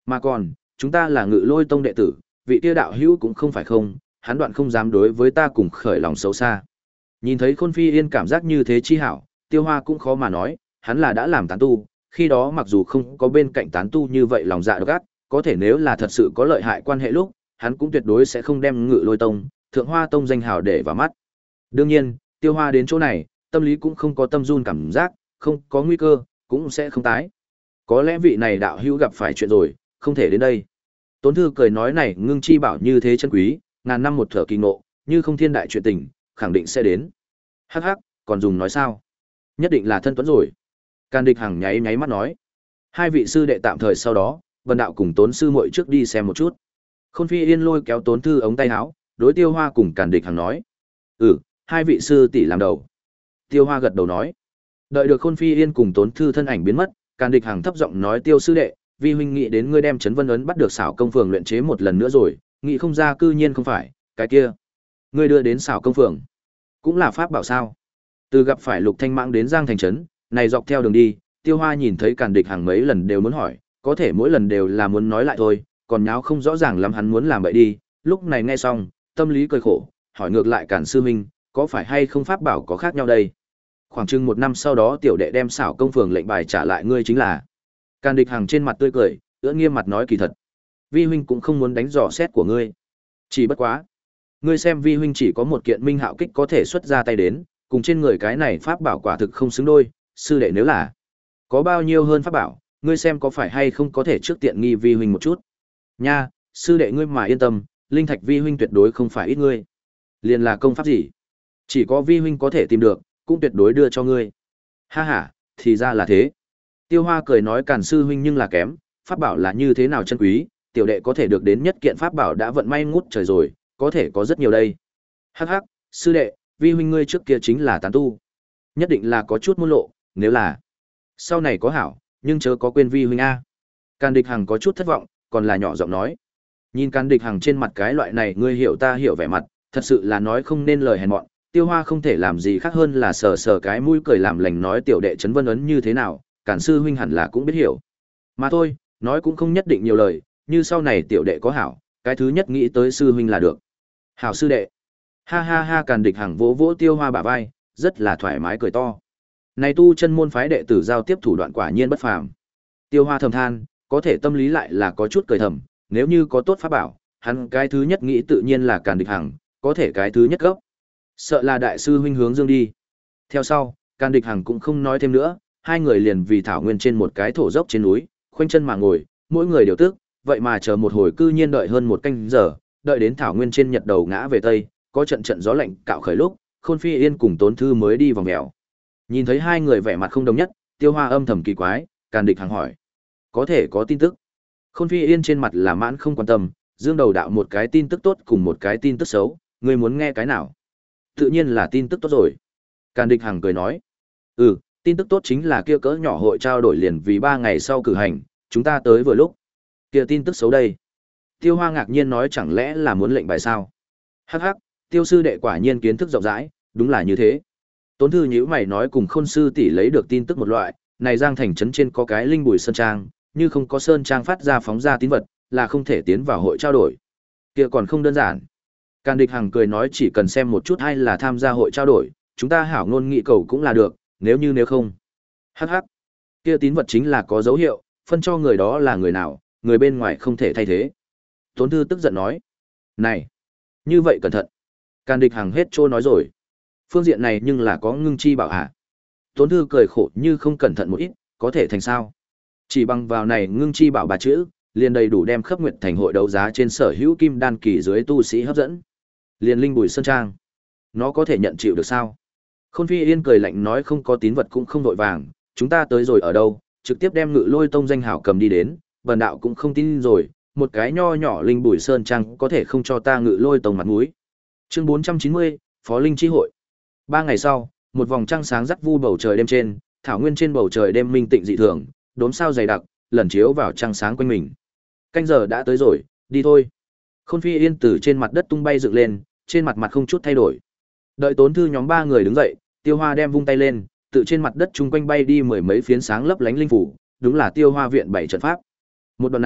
Mà còn, chúng ta là Ngự Lôi Tông đệ tử, vị kia đạo hữu cũng không phải không, hắn đoạn không dám đối với ta cùng khởi lòng xấu xa. Nhìn thấy Khôn Phi Yên cảm giác như thế chi hảo, Tiêu Hoa cũng khó mà nói, hắn là đã làm tán tu, khi đó mặc dù không có bên cạnh tán tu như vậy lòng dạ độc ác, có thể nếu là thật sự có lợi hại quan hệ lúc, hắn cũng tuyệt đối sẽ không đem Ngự Lôi Tông, Thượng Hoa Tông danh hào để vào mắt. Đương nhiên, Tiêu Hoa đến chỗ này, tâm lý cũng không có tâm run cảm giác, không có nguy cơ, cũng sẽ không tái. Có lẽ vị này đạo hữu gặp phải chuyện rồi, không thể đến đây. Tốn Thư cười nói này ngưng chi bảo như thế chân quý, ngàn năm một thở kỳ ngộ, như không thiên đại chuyện tình, khẳng định sẽ đến. Hắc hắc, còn dùng nói sao? Nhất định là thân tuấn rồi. Càn Địch Hằng nháy nháy mắt nói. Hai vị sư đệ tạm thời sau đó, Vân đạo cùng Tốn sư muội trước đi xem một chút. Khôn Phi Yên lôi kéo Tốn Thư ống tay áo, đối Tiêu Hoa cùng Càn Địch Hằng nói. Ừ, hai vị sư tỷ làm đầu. Tiêu Hoa gật đầu nói. Đợi được Khôn Phi Yên cùng Tốn Thư thân ảnh biến mất, Càn Địch Hằng thấp giọng nói Tiêu sư đệ, vi huynh nghĩ đến ngươi đem Trấn Vân ấn bắt được xảo công phường luyện chế một lần nữa rồi, nghĩ không ra cư nhiên không phải, cái kia. Ngươi đưa đến xảo công phường, cũng là pháp bảo sao? Từ gặp phải Lục Thanh Mãng đến Giang thành trấn, này dọc theo đường đi, Tiêu Hoa nhìn thấy Càn Địch Hằng mấy lần đều muốn hỏi, có thể mỗi lần đều là muốn nói lại thôi, còn nháo không rõ ràng lắm hắn muốn làm vậy đi, lúc này nghe xong, tâm lý cười khổ, hỏi ngược lại Càn sư huynh, có phải hay không pháp bảo có khác nhau đây? Khoảng chừng một năm sau đó tiểu đệ đem xảo công phường lệnh bài trả lại ngươi chính là. Càn Địch Hằng trên mặt tươi cười, ưỡn nghiêm mặt nói kỳ thật. Vi huynh cũng không muốn đánh dò xét của ngươi. Chỉ bất quá. Ngươi xem vi huynh chỉ có một kiện minh hạo kích có thể xuất ra tay đến, cùng trên người cái này pháp bảo quả thực không xứng đôi, sư đệ nếu là có bao nhiêu hơn pháp bảo, ngươi xem có phải hay không có thể trước tiện nghi vi huynh một chút. Nha, sư đệ ngươi mà yên tâm, linh thạch vi huynh tuyệt đối không phải ít ngươi. Liền là công pháp gì? Chỉ có vi huynh có thể tìm được, cũng tuyệt đối đưa cho ngươi. Ha ha, thì ra là thế. Tiêu Hoa cười nói Càn sư huynh nhưng là kém, pháp bảo là như thế nào chân quý, tiểu đệ có thể được đến nhất kiện pháp bảo đã vận may ngút trời rồi, có thể có rất nhiều đây. Hắc hắc, sư đệ, vi huynh ngươi trước kia chính là tán tu, nhất định là có chút môn lộ, nếu là sau này có hảo, nhưng chớ có quên vi huynh a. Càn Địch Hằng có chút thất vọng, còn là nhỏ giọng nói. Nhìn Càn Địch Hằng trên mặt cái loại này ngươi hiểu ta hiểu vẻ mặt, thật sự là nói không nên lời hèn mọn. Tiêu Hoa không thể làm gì khác hơn là sờ sờ cái mũi cười làm lành nói tiểu đệ Trấn Vân ấn như thế nào, Càn sư huynh hẳn là cũng biết hiểu. Mà thôi, nói cũng không nhất định nhiều lời, như sau này tiểu đệ có hảo, cái thứ nhất nghĩ tới sư huynh là được. Hảo sư đệ. Ha ha ha Càn Địch Hằng vỗ vỗ Tiêu Hoa bả vai, rất là thoải mái cười to. Này tu chân môn phái đệ tử giao tiếp thủ đoạn quả nhiên bất phàm. Tiêu Hoa thầm than, có thể tâm lý lại là có chút cười thầm, nếu như có tốt pháp bảo, hắn cái thứ nhất nghĩ tự nhiên là Càn Địch Hằng, có thể cái thứ nhất gốc. Sợ là đại sư huynh hướng dương đi. Theo sau, Càn Địch Hằng cũng không nói thêm nữa, hai người liền vì thảo nguyên trên một cái thổ dốc trên núi, khoanh chân mà ngồi, mỗi người đều tức, vậy mà chờ một hồi cư nhiên đợi hơn một canh giờ, đợi đến thảo nguyên trên nhật đầu ngã về tây, có trận trận gió lạnh cạo khởi lúc, Khôn Phi Yên cùng Tốn Thư mới đi vòng mèo. Nhìn thấy hai người vẻ mặt không đồng nhất, Tiêu Hoa âm thầm kỳ quái, Càn Địch Hằng hỏi: "Có thể có tin tức?" Khôn Phi Yên trên mặt là mãn không quan tâm, dương đầu đạo một cái tin tức tốt cùng một cái tin tức xấu, ngươi muốn nghe cái nào? Tự nhiên là tin tức tốt rồi. Càn Địch Hằng cười nói: "Ừ, tin tức tốt chính là kia cỡ nhỏ hội trao đổi liền vì ba ngày sau cử hành, chúng ta tới vừa lúc. Kia tin tức xấu đây?" Tiêu Hoa ngạc nhiên nói chẳng lẽ là muốn lệnh bài sao? Hắc hắc, Tiêu sư đệ quả nhiên kiến thức rộng rãi, đúng là như thế. Tốn Thư nhíu mày nói cùng Khôn sư tỷ lấy được tin tức một loại, này Giang thành trấn trên có cái linh bùi sơn trang, như không có sơn trang phát ra phóng ra tín vật, là không thể tiến vào hội trao đổi. Kia còn không đơn giản. Càn Địch Hằng cười nói chỉ cần xem một chút hay là tham gia hội trao đổi, chúng ta hảo ngôn nghị cầu cũng là được, nếu như nếu không. Hắc hắc. Kia tín vật chính là có dấu hiệu, phân cho người đó là người nào, người bên ngoài không thể thay thế. Tốn Thư tức giận nói. Này, như vậy cẩn thận. Càn Địch Hằng hết trô nói rồi. Phương diện này nhưng là có ngưng chi bảo hạ. Tốn Thư cười khổ như không cẩn thận một ít, có thể thành sao. Chỉ bằng vào này ngưng chi bảo ba chữ, liền đầy đủ đem Khắp Nguyệt thành hội đấu giá trên sở hữu kim đan kỳ dưới tu sĩ hấp dẫn. Liền linh bùi sơn trang, nó có thể nhận chịu được sao? Khôn Phi Yên cười lạnh nói không có tín vật cũng không vội vàng, chúng ta tới rồi ở đâu, trực tiếp đem Ngự Lôi Tông danh hảo cầm đi đến, bần đạo cũng không tin rồi, một cái nho nhỏ linh bùi sơn trang có thể không cho ta Ngự Lôi Tông mặt mũi. Chương bốn trăm chín mươi, Phó Linh Chi hội. Ba ngày sau, một vòng trăng sáng rắc vu bầu trời đêm trên, thảo nguyên trên bầu trời đêm minh tịnh dị thường, đốm sao dày đặc, lần chiếu vào trăng sáng quanh mình. Canh giờ đã tới rồi, đi thôi. Khôn Phi Yên từ trên mặt đất tung bay dựng lên, trên mặt mặt không chút thay đổi. Đợi Tốn Thư nhóm ba người đứng dậy, Tiêu Hoa đem vung tay lên, tự trên mặt đất chung quanh bay đi mười mấy phiến sáng lấp lánh linh phủ, đúng là Tiêu Hoa viện bảy trận pháp. Một đoạn này,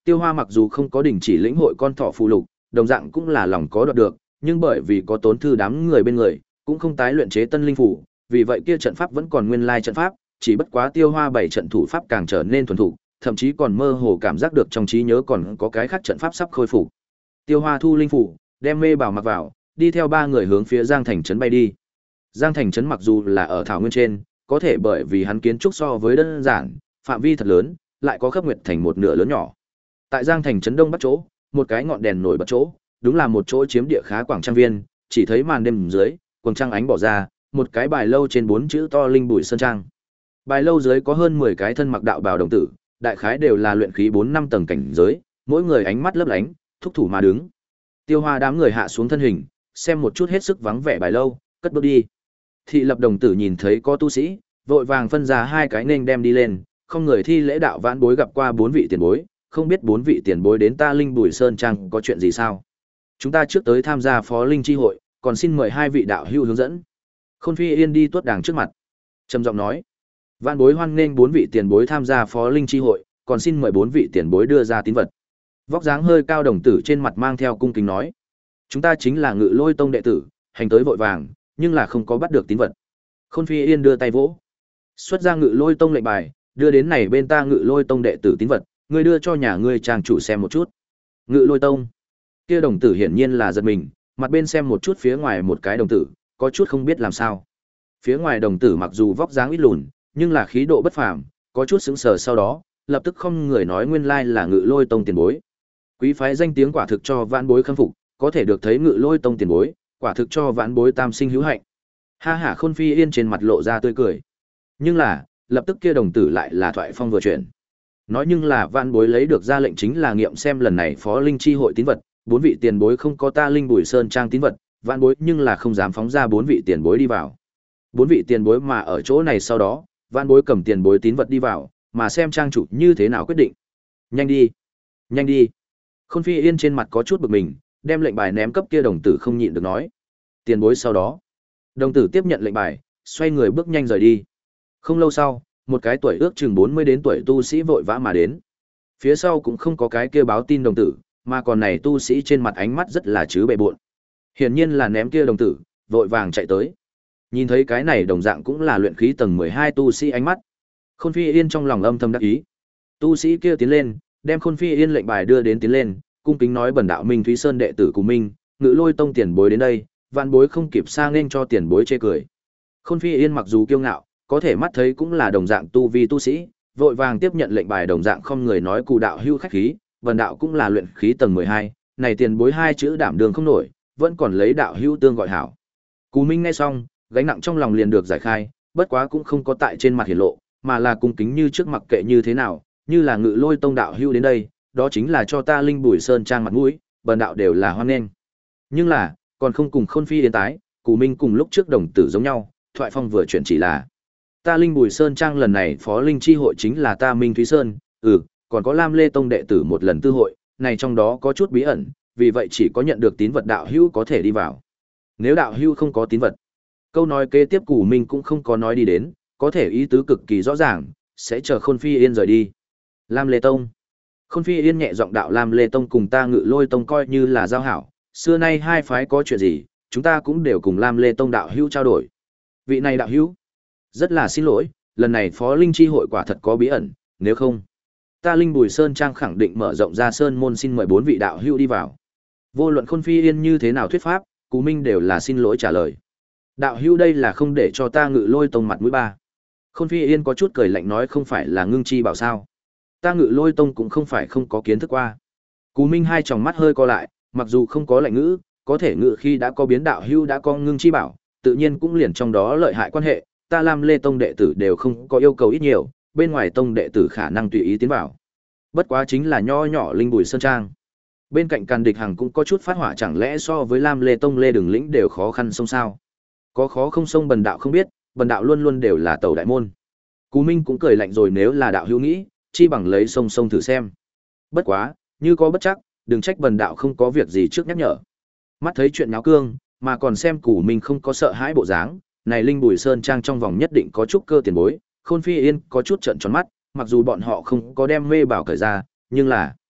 Tiêu Hoa mặc dù không có đình chỉ lĩnh hội con thỏ phù lục, đồng dạng cũng là lòng có đoạt được, nhưng bởi vì có tốn thư đám người bên người, cũng không tái luyện chế tân linh phủ, vì vậy kia trận pháp vẫn còn nguyên lai trận pháp, chỉ bất quá Tiêu Hoa bảy trận thủ pháp càng trở nên thuần thục, thậm chí còn mơ hồ cảm giác được trong trí nhớ còn có cái khác trận pháp sắp khôi phục. Tiêu Hoa thu linh phủ, đem mê bảo mặc vào, đi theo ba người hướng phía Giang Thành trấn bay đi. Giang Thành trấn mặc dù là ở thảo nguyên trên, có thể bởi vì hắn kiến trúc so với đơn giản, phạm vi thật lớn, lại có khắp nguyệt thành một nửa lớn nhỏ. Tại Giang Thành trấn đông bắc chỗ, một cái ngọn đèn nổi bật chỗ, đúng là một chỗ chiếm địa khá quảng trang viên, chỉ thấy màn đêm dưới, quầng trăng ánh bỏ ra, một cái bài lâu trên bốn chữ to linh bùi sơn trang. Bài lâu dưới có hơn mười cái thân mặc đạo bào đồng tử, đại khái đều là luyện khí bốn năm tầng cảnh giới, mỗi người ánh mắt lấp lánh, thúc thủ mà đứng. Tiêu Hoa đám người hạ xuống thân hình, xem một chút hết sức vắng vẻ bài lâu, cất bước đi. Thị lập đồng tử nhìn thấy có tu sĩ, vội vàng phân ra hai cái nên đem đi lên, không người thi lễ đạo vãn bối gặp qua bốn vị tiền bối, không biết bốn vị tiền bối đến ta linh bùi sơn trang có chuyện gì sao? Chúng ta trước tới tham gia phó linh chi hội, còn xin mời hai vị đạo hữu hướng dẫn. Khôn Phi Yên đi tuốt đàng trước mặt, trầm giọng nói: vãn bối hoan nghênh bốn vị tiền bối tham gia phó linh chi hội, còn xin mời bốn vị tiền bối đưa ra tín vật. Vóc dáng hơi cao đồng tử trên mặt mang theo cung kính nói: chúng ta chính là Ngự Lôi tông đệ tử, hành tới vội vàng, nhưng là không có bắt được tín vật. Khôn Phi Yên đưa tay vỗ, xuất ra Ngự Lôi tông lệnh bài, đưa đến này bên ta Ngự Lôi tông đệ tử tín vật, ngươi đưa cho nhà ngươi trang chủ xem một chút. Ngự Lôi tông, kia đồng tử hiển nhiên là giật mình, mặt bên xem một chút phía ngoài một cái đồng tử, có chút không biết làm sao. Phía ngoài đồng tử mặc dù vóc dáng ít lùn, nhưng là khí độ bất phàm, có chút sững sờ, sau đó lập tức không người nói nguyên lai là Ngự Lôi tông tiền bối. Quý phái danh tiếng quả thực cho vãn bối khâm phục, có thể được thấy Ngự Lôi tông tiền bối, quả thực cho vãn bối tam sinh hữu hạnh. Ha hả, Khôn Phi Yên trên mặt lộ ra tươi cười. Nhưng là, lập tức kia đồng tử lại là thoại phong vừa chuyển. Nói nhưng là vãn bối lấy được ra lệnh chính là nghiệm xem lần này phó linh chi hội tín vật, bốn vị tiền bối không có ta linh bùi sơn trang tín vật, vãn bối nhưng là không dám phóng ra bốn vị tiền bối đi vào. Bốn vị tiền bối mà ở chỗ này sau đó, vãn bối cầm tiền bối tín vật đi vào, mà xem trang chủ như thế nào quyết định. Nhanh đi, nhanh đi. Khôn Phi Yên trên mặt có chút bực mình, đem lệnh bài ném cấp kia đồng tử không nhịn được nói: tiền bối. Sau đó đồng tử tiếp nhận lệnh bài, xoay người bước nhanh rời đi. Không lâu sau, một cái tuổi ước chừng bốn mươi đến tuổi tu sĩ vội vã mà đến. Phía sau cũng không có cái kia báo tin đồng tử, mà còn này tu sĩ trên mặt ánh mắt rất là chứ bệ bội. Hiển nhiên là ném kia đồng tử, vội vàng chạy tới. Nhìn thấy cái này đồng dạng cũng là luyện khí tầng mười hai tu sĩ ánh mắt. Khôn Phi Yên trong lòng âm thầm đắc ý. Tu sĩ kia tiến lên, đem Khôn Phi Yên lệnh bài đưa đến tiến lên, cung kính nói: bần đạo Minh Thúy Sơn đệ tử của Minh, Ngự Lôi tông tiền bối đến đây, vạn bối không kịp sang nên cho tiền bối chê cười. Khôn Phi Yên mặc dù kiêu ngạo, có thể mắt thấy cũng là đồng dạng tu vi tu sĩ, vội vàng tiếp nhận lệnh bài, đồng dạng không người nói: cụ đạo hưu khách khí, vần đạo cũng là luyện khí tầng mười hai, này tiền bối hai chữ đảm đường không nổi, vẫn còn lấy đạo hưu tương gọi hảo. Cú Minh nghe xong, gánh nặng trong lòng liền được giải khai, bất quá cũng không có tại trên mặt hiển lộ, mà là cung kính như trước, mặc kệ như thế nào, như là Ngự Lôi tông đạo hưu đến đây, đó chính là cho ta linh bùi sơn trang mặt mũi, bần đạo đều là hoan nghênh. Nhưng là, còn không cùng Khôn Phi Yên tái, Cú Minh cùng lúc trước đồng tử giống nhau, thoại phong vừa chuyển chỉ là: ta linh bùi sơn trang lần này phó linh chi hội chính là ta Minh Thúy Sơn, ừ, còn có Lam Lê tông đệ tử một lần tư hội, này trong đó có chút bí ẩn, vì vậy chỉ có nhận được tín vật đạo hữu có thể đi vào. Nếu đạo hữu không có tín vật, câu nói kế tiếp Cù Minh cũng không có nói đi đến, có thể ý tứ cực kỳ rõ ràng, sẽ chờ Khôn Phi Yên rời đi. Lam Lê tông. Khôn Phi Yên nhẹ giọng đạo: Lam Lê tông cùng ta Ngự Lôi tông coi như là giao hảo, xưa nay hai phái có chuyện gì, chúng ta cũng đều cùng Lam Lê tông đạo hữu trao đổi. Vị này đạo hữu, rất là xin lỗi, lần này phó linh chi hội quả thật có bí ẩn, nếu không, ta linh bùi sơn trang khẳng định mở rộng ra sơn môn, xin mời bốn vị đạo hữu đi vào. Vô luận Khôn Phi Yên như thế nào thuyết pháp, Cú Minh đều là xin lỗi trả lời. Đạo hữu đây là không để cho ta Ngự Lôi tông mặt mũi ba. Khôn Phi Yên có chút cười lạnh nói: không phải là ngưng chi bảo sao, ta Ngự Lôi tông cũng không phải không có kiến thức qua. Cú Minh hai tròng mắt hơi co lại, mặc dù không có lạnh ngữ, có thể ngự khi đã có biến đạo hữu đã có ngưng chi bảo, tự nhiên cũng liền trong đó lợi hại quan hệ, ta Lam Lê tông đệ tử đều không có yêu cầu ít nhiều, bên ngoài tông đệ tử khả năng tùy ý tiến vào. Bất quá chính là nho nhỏ linh bùi sơn trang. Bên cạnh Càn Địch Hằng cũng có chút phát hỏa, chẳng lẽ so với Lam Lê tông Lê Đường lĩnh đều khó khăn sông sao? Có khó không sông bần đạo không biết, bần đạo luôn luôn đều là tẩu đại môn. Cú Minh cũng cười lạnh rồi: nếu là đạo hữu nghĩ, chi bằng lấy sông sông thử xem. Bất quá, như có bất chắc, đừng trách bần đạo không có việc gì trước nhắc nhở. Mắt thấy chuyện náo cương, mà còn xem Cú Minh không có sợ hãi bộ dáng, này linh bùi sơn trang trong vòng nhất định có chút cơ tiền bối. Khôn Phi Yên có chút trợn tròn mắt, mặc dù bọn họ không có đem mê bảo cởi ra, nhưng là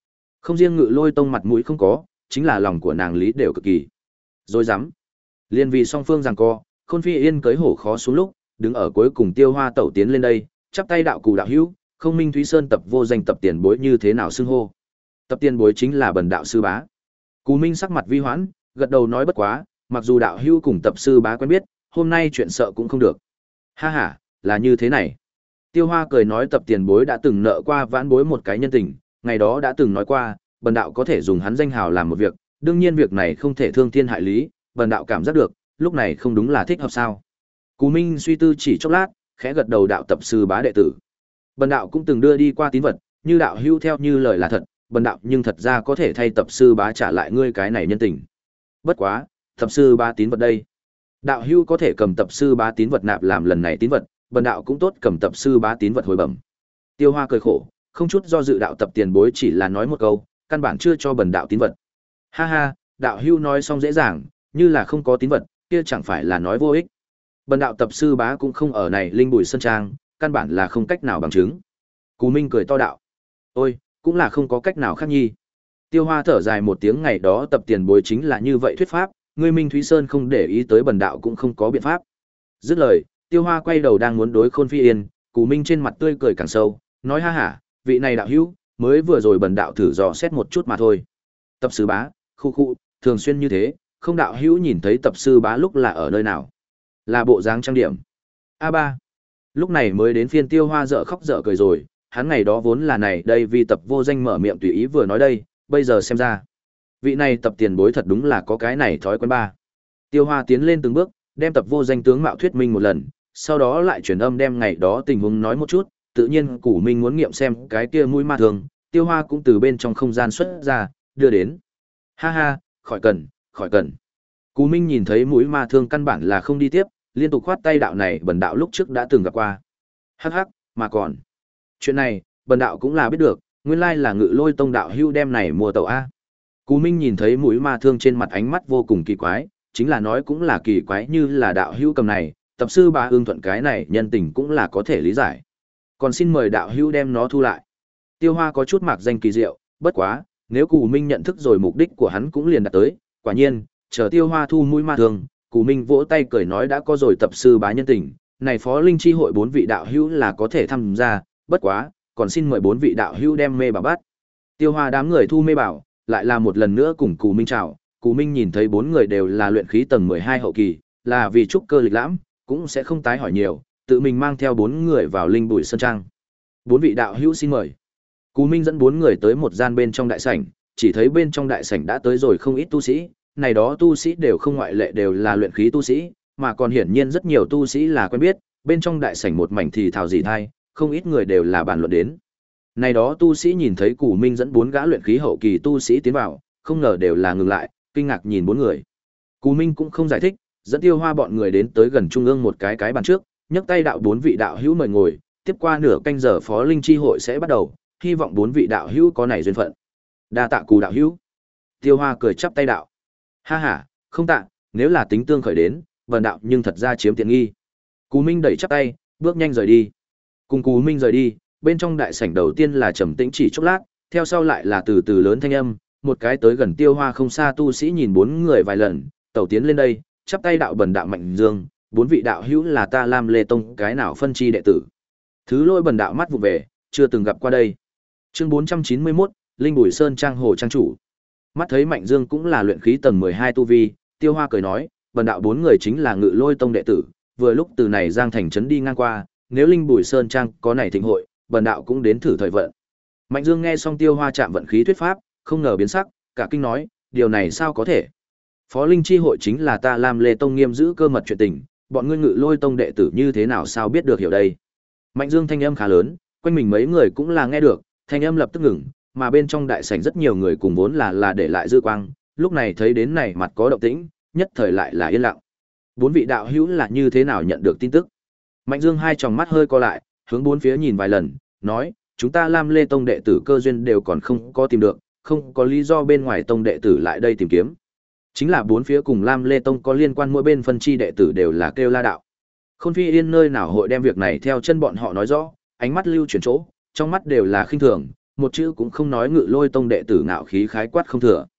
Không riêng Ngự Lôi Tông mặt mũi không có, chính là lòng của nàng lý đều cực kỳ. Rồi dám. Liên vì song phương giằng co, Khôn Phi Yên cưới hổ khó xuống lúc, đứng ở cuối cùng Tiêu Hoa tẩu tiến lên đây, chắp tay đạo cù đạo hữu, không minh Thúy Sơn tập vô danh tập tiền bối như thế nào xưng hô. Tập tiền bối chính là Bần đạo sư bá. Cù Minh sắc mặt vi hoãn, gật đầu nói bất quá, mặc dù đạo hữu cùng tập sư bá quen biết, hôm nay chuyện sợ cũng không được. Ha ha, là như thế này. Tiêu Hoa cười nói tập tiền bối đã từng nợ qua vãn bối một cái nhân tình, ngày đó đã từng nói qua, Bần đạo có thể dùng hắn danh hào làm một việc, đương nhiên việc này không thể thương thiên hại lý, Bần đạo cảm giác được, lúc này không đúng là thích hợp sao. Cú Minh suy tư chỉ chốc lát, khẽ gật đầu đạo tập sư bá đệ tử. Bần đạo cũng từng đưa đi qua tín vật, như đạo hưu theo như lời là thật, bần đạo nhưng thật ra có thể thay tập sư bá trả lại ngươi cái này nhân tình. Bất quá, tập sư bá tín vật đây. Đạo hưu có thể cầm tập sư bá tín vật nạp làm lần này tín vật, bần đạo cũng tốt cầm tập sư bá tín vật hồi bẩm. Tiêu Hoa cười khổ, không chút do dự đạo tập tiền bối chỉ là nói một câu, căn bản chưa cho bần đạo tín vật. Ha ha, đạo hưu nói xong dễ dàng, như là không có tín vật, kia chẳng phải là nói vô ích. Bần đạo tập sư bá cũng không ở này Linh Bùi Sơn Trang, căn bản là không cách nào bằng chứng. Cú Minh cười to đạo, ôi, cũng là không có cách nào khác nhi. Tiêu Hoa thở dài một tiếng ngày đó tập tiền bối chính là như vậy thuyết pháp, ngươi Minh Thúy Sơn không để ý tới bần đạo cũng không có biện pháp. Dứt lời, Tiêu Hoa quay đầu đang muốn đối Khôn Phi Yên, Cú Minh trên mặt tươi cười càng sâu, nói ha hả, vị này đạo hữu, mới vừa rồi bần đạo thử dò xét một chút mà thôi. Tập sư bá, khu khu, thường xuyên như thế, không đạo hữu nhìn thấy tập sư bá lúc là ở nơi nào? Là bộ dáng trang điểm. A ba. Lúc này mới đến phiên Tiêu Hoa dở khóc dở cười rồi, hắn ngày đó vốn là này đây vì tập vô danh mở miệng tùy ý vừa nói đây, bây giờ xem ra. Vị này tập tiền bối thật đúng là có cái này thói quen ba. Tiêu Hoa tiến lên từng bước, đem tập vô danh tướng mạo thuyết minh một lần, sau đó lại truyền âm đem ngày đó tình huống nói một chút, tự nhiên Củ Minh muốn nghiệm xem cái kia mũi ma thường, Tiêu Hoa cũng từ bên trong không gian xuất ra, đưa đến. Ha ha, khỏi cần, khỏi cần. Cú Minh nhìn thấy mũi ma thương căn bản là không đi tiếp, liên tục khoát tay đạo này bần đạo lúc trước đã từng gặp qua. Hắc hắc, mà còn. Chuyện này, bần đạo cũng là biết được, nguyên lai là Ngự Lôi Tông đạo hưu đem này mua tàu A. Cú Minh nhìn thấy mũi ma thương trên mặt ánh mắt vô cùng kỳ quái, chính là nói cũng là kỳ quái như là đạo hưu cầm này, tập sư bà ương thuận cái này nhân tình cũng là có thể lý giải. Còn xin mời đạo hưu đem nó thu lại. Tiêu Hoa có chút mạc danh kỳ diệu, bất quá, nếu Cù Minh nhận thức rồi mục đích của hắn cũng liền đạt tới, quả nhiên, chờ Tiêu Hoa thu mũi ma thương, Cù Minh vỗ tay cười nói đã có rồi tập sư bá nhân tình, này phó linh chi hội bốn vị đạo hữu là có thể tham gia, bất quá, còn xin mời bốn vị đạo hữu đem mê bảo bắt. Tiêu Hoa đám người thu mê bảo, lại là một lần nữa cùng Cù Minh chào, Cù Minh nhìn thấy bốn người đều là luyện khí tầng mười hai hậu kỳ, là vì trúc cơ lịch lãm, cũng sẽ không tái hỏi nhiều, tự mình mang theo bốn người vào Linh Bùi Sơn Trang. Bốn vị đạo hữu xin mời. Cú Minh dẫn bốn người tới một gian bên trong đại sảnh, chỉ thấy bên trong đại sảnh đã tới rồi không ít tu sĩ, này đó tu sĩ đều không ngoại lệ đều là luyện khí tu sĩ, mà còn hiển nhiên rất nhiều tu sĩ là quen biết, bên trong đại sảnh một mảnh thì thào dị thai, không ít người đều là bàn luận đến. Này đó tu sĩ nhìn thấy Cù Minh dẫn bốn gã luyện khí hậu kỳ tu sĩ tiến vào, không ngờ đều là ngừng lại, kinh ngạc nhìn bốn người. Cù Minh cũng không giải thích, dẫn Tiêu Hoa bọn người đến tới gần trung ương một cái cái bàn trước, nhấc tay đạo bốn vị đạo hữu mời ngồi, tiếp qua nửa canh giờ phó linh chi hội sẽ bắt đầu, hy vọng bốn vị đạo hữu có này duyên phận. Đa tạ Cù đạo hữu. Tiêu Hoa cười chắp tay đạo. Ha ha, không tạ, nếu là tính tương khởi đến, vần đạo nhưng thật ra chiếm tiện nghi. Cú Minh đẩy chắp tay, bước nhanh rời đi. Cùng Cú Minh rời đi, bên trong đại sảnh đầu tiên là trầm tĩnh chỉ chốc lát, theo sau lại là từ từ lớn thanh âm, một cái tới gần Tiêu Hoa không xa tu sĩ nhìn bốn người vài lần, tẩu tiến lên đây, chắp tay đạo bần đạo Mạnh Dương, bốn vị đạo hữu là ta Lam Lê Tông cái nào phân chi đệ tử. Thứ lôi bần đạo mắt vụ về, chưa từng gặp qua đây. Chương bốn trăm chín mươi mốt, Linh Bùi Sơn Trang hồ trang chủ. Mắt thấy Mạnh Dương cũng là luyện khí tầng mười hai tu vi, Tiêu Hoa cười nói, bần đạo bốn người chính là Ngự Lôi Tông đệ tử, vừa lúc từ này Giang thành trấn đi ngang qua, nếu Linh Bùi Sơn Trang có này thịnh hội, bần đạo cũng đến thử thời vận. Mạnh Dương nghe xong Tiêu Hoa chạm vận khí thuyết pháp, không ngờ biến sắc, cả kinh nói, điều này sao có thể? Phó Linh chi hội chính là ta Lam Lê Tông nghiêm giữ cơ mật chuyện tình, bọn ngươi Ngự Lôi Tông đệ tử như thế nào sao biết được hiểu đây? Mạnh Dương thanh âm khá lớn, quanh mình mấy người cũng là nghe được, thanh âm lập tức ngừng, mà bên trong đại sảnh rất nhiều người cùng vốn là là để lại dư quang, lúc này thấy đến này mặt có động tĩnh, nhất thời lại là yên lặng. Bốn vị đạo hữu là như thế nào nhận được tin tức? Mạnh Dương hai tròng mắt hơi co lại, hướng bốn phía nhìn vài lần, nói, chúng ta Lam Lê Tông đệ tử cơ duyên đều còn không có tìm được, không có lý do bên ngoài tông đệ tử lại đây tìm kiếm. Chính là bốn phía cùng Lam Lê Tông có liên quan mỗi bên phân chi đệ tử đều là kêu la đạo. Khôn Phi Yên nơi nào hội đem việc này theo chân bọn họ nói rõ, ánh mắt lưu chuyển chỗ, trong mắt đều là khinh thường, một chữ cũng không nói Ngự Lôi tông đệ tử ngạo khí khái quát không thừa.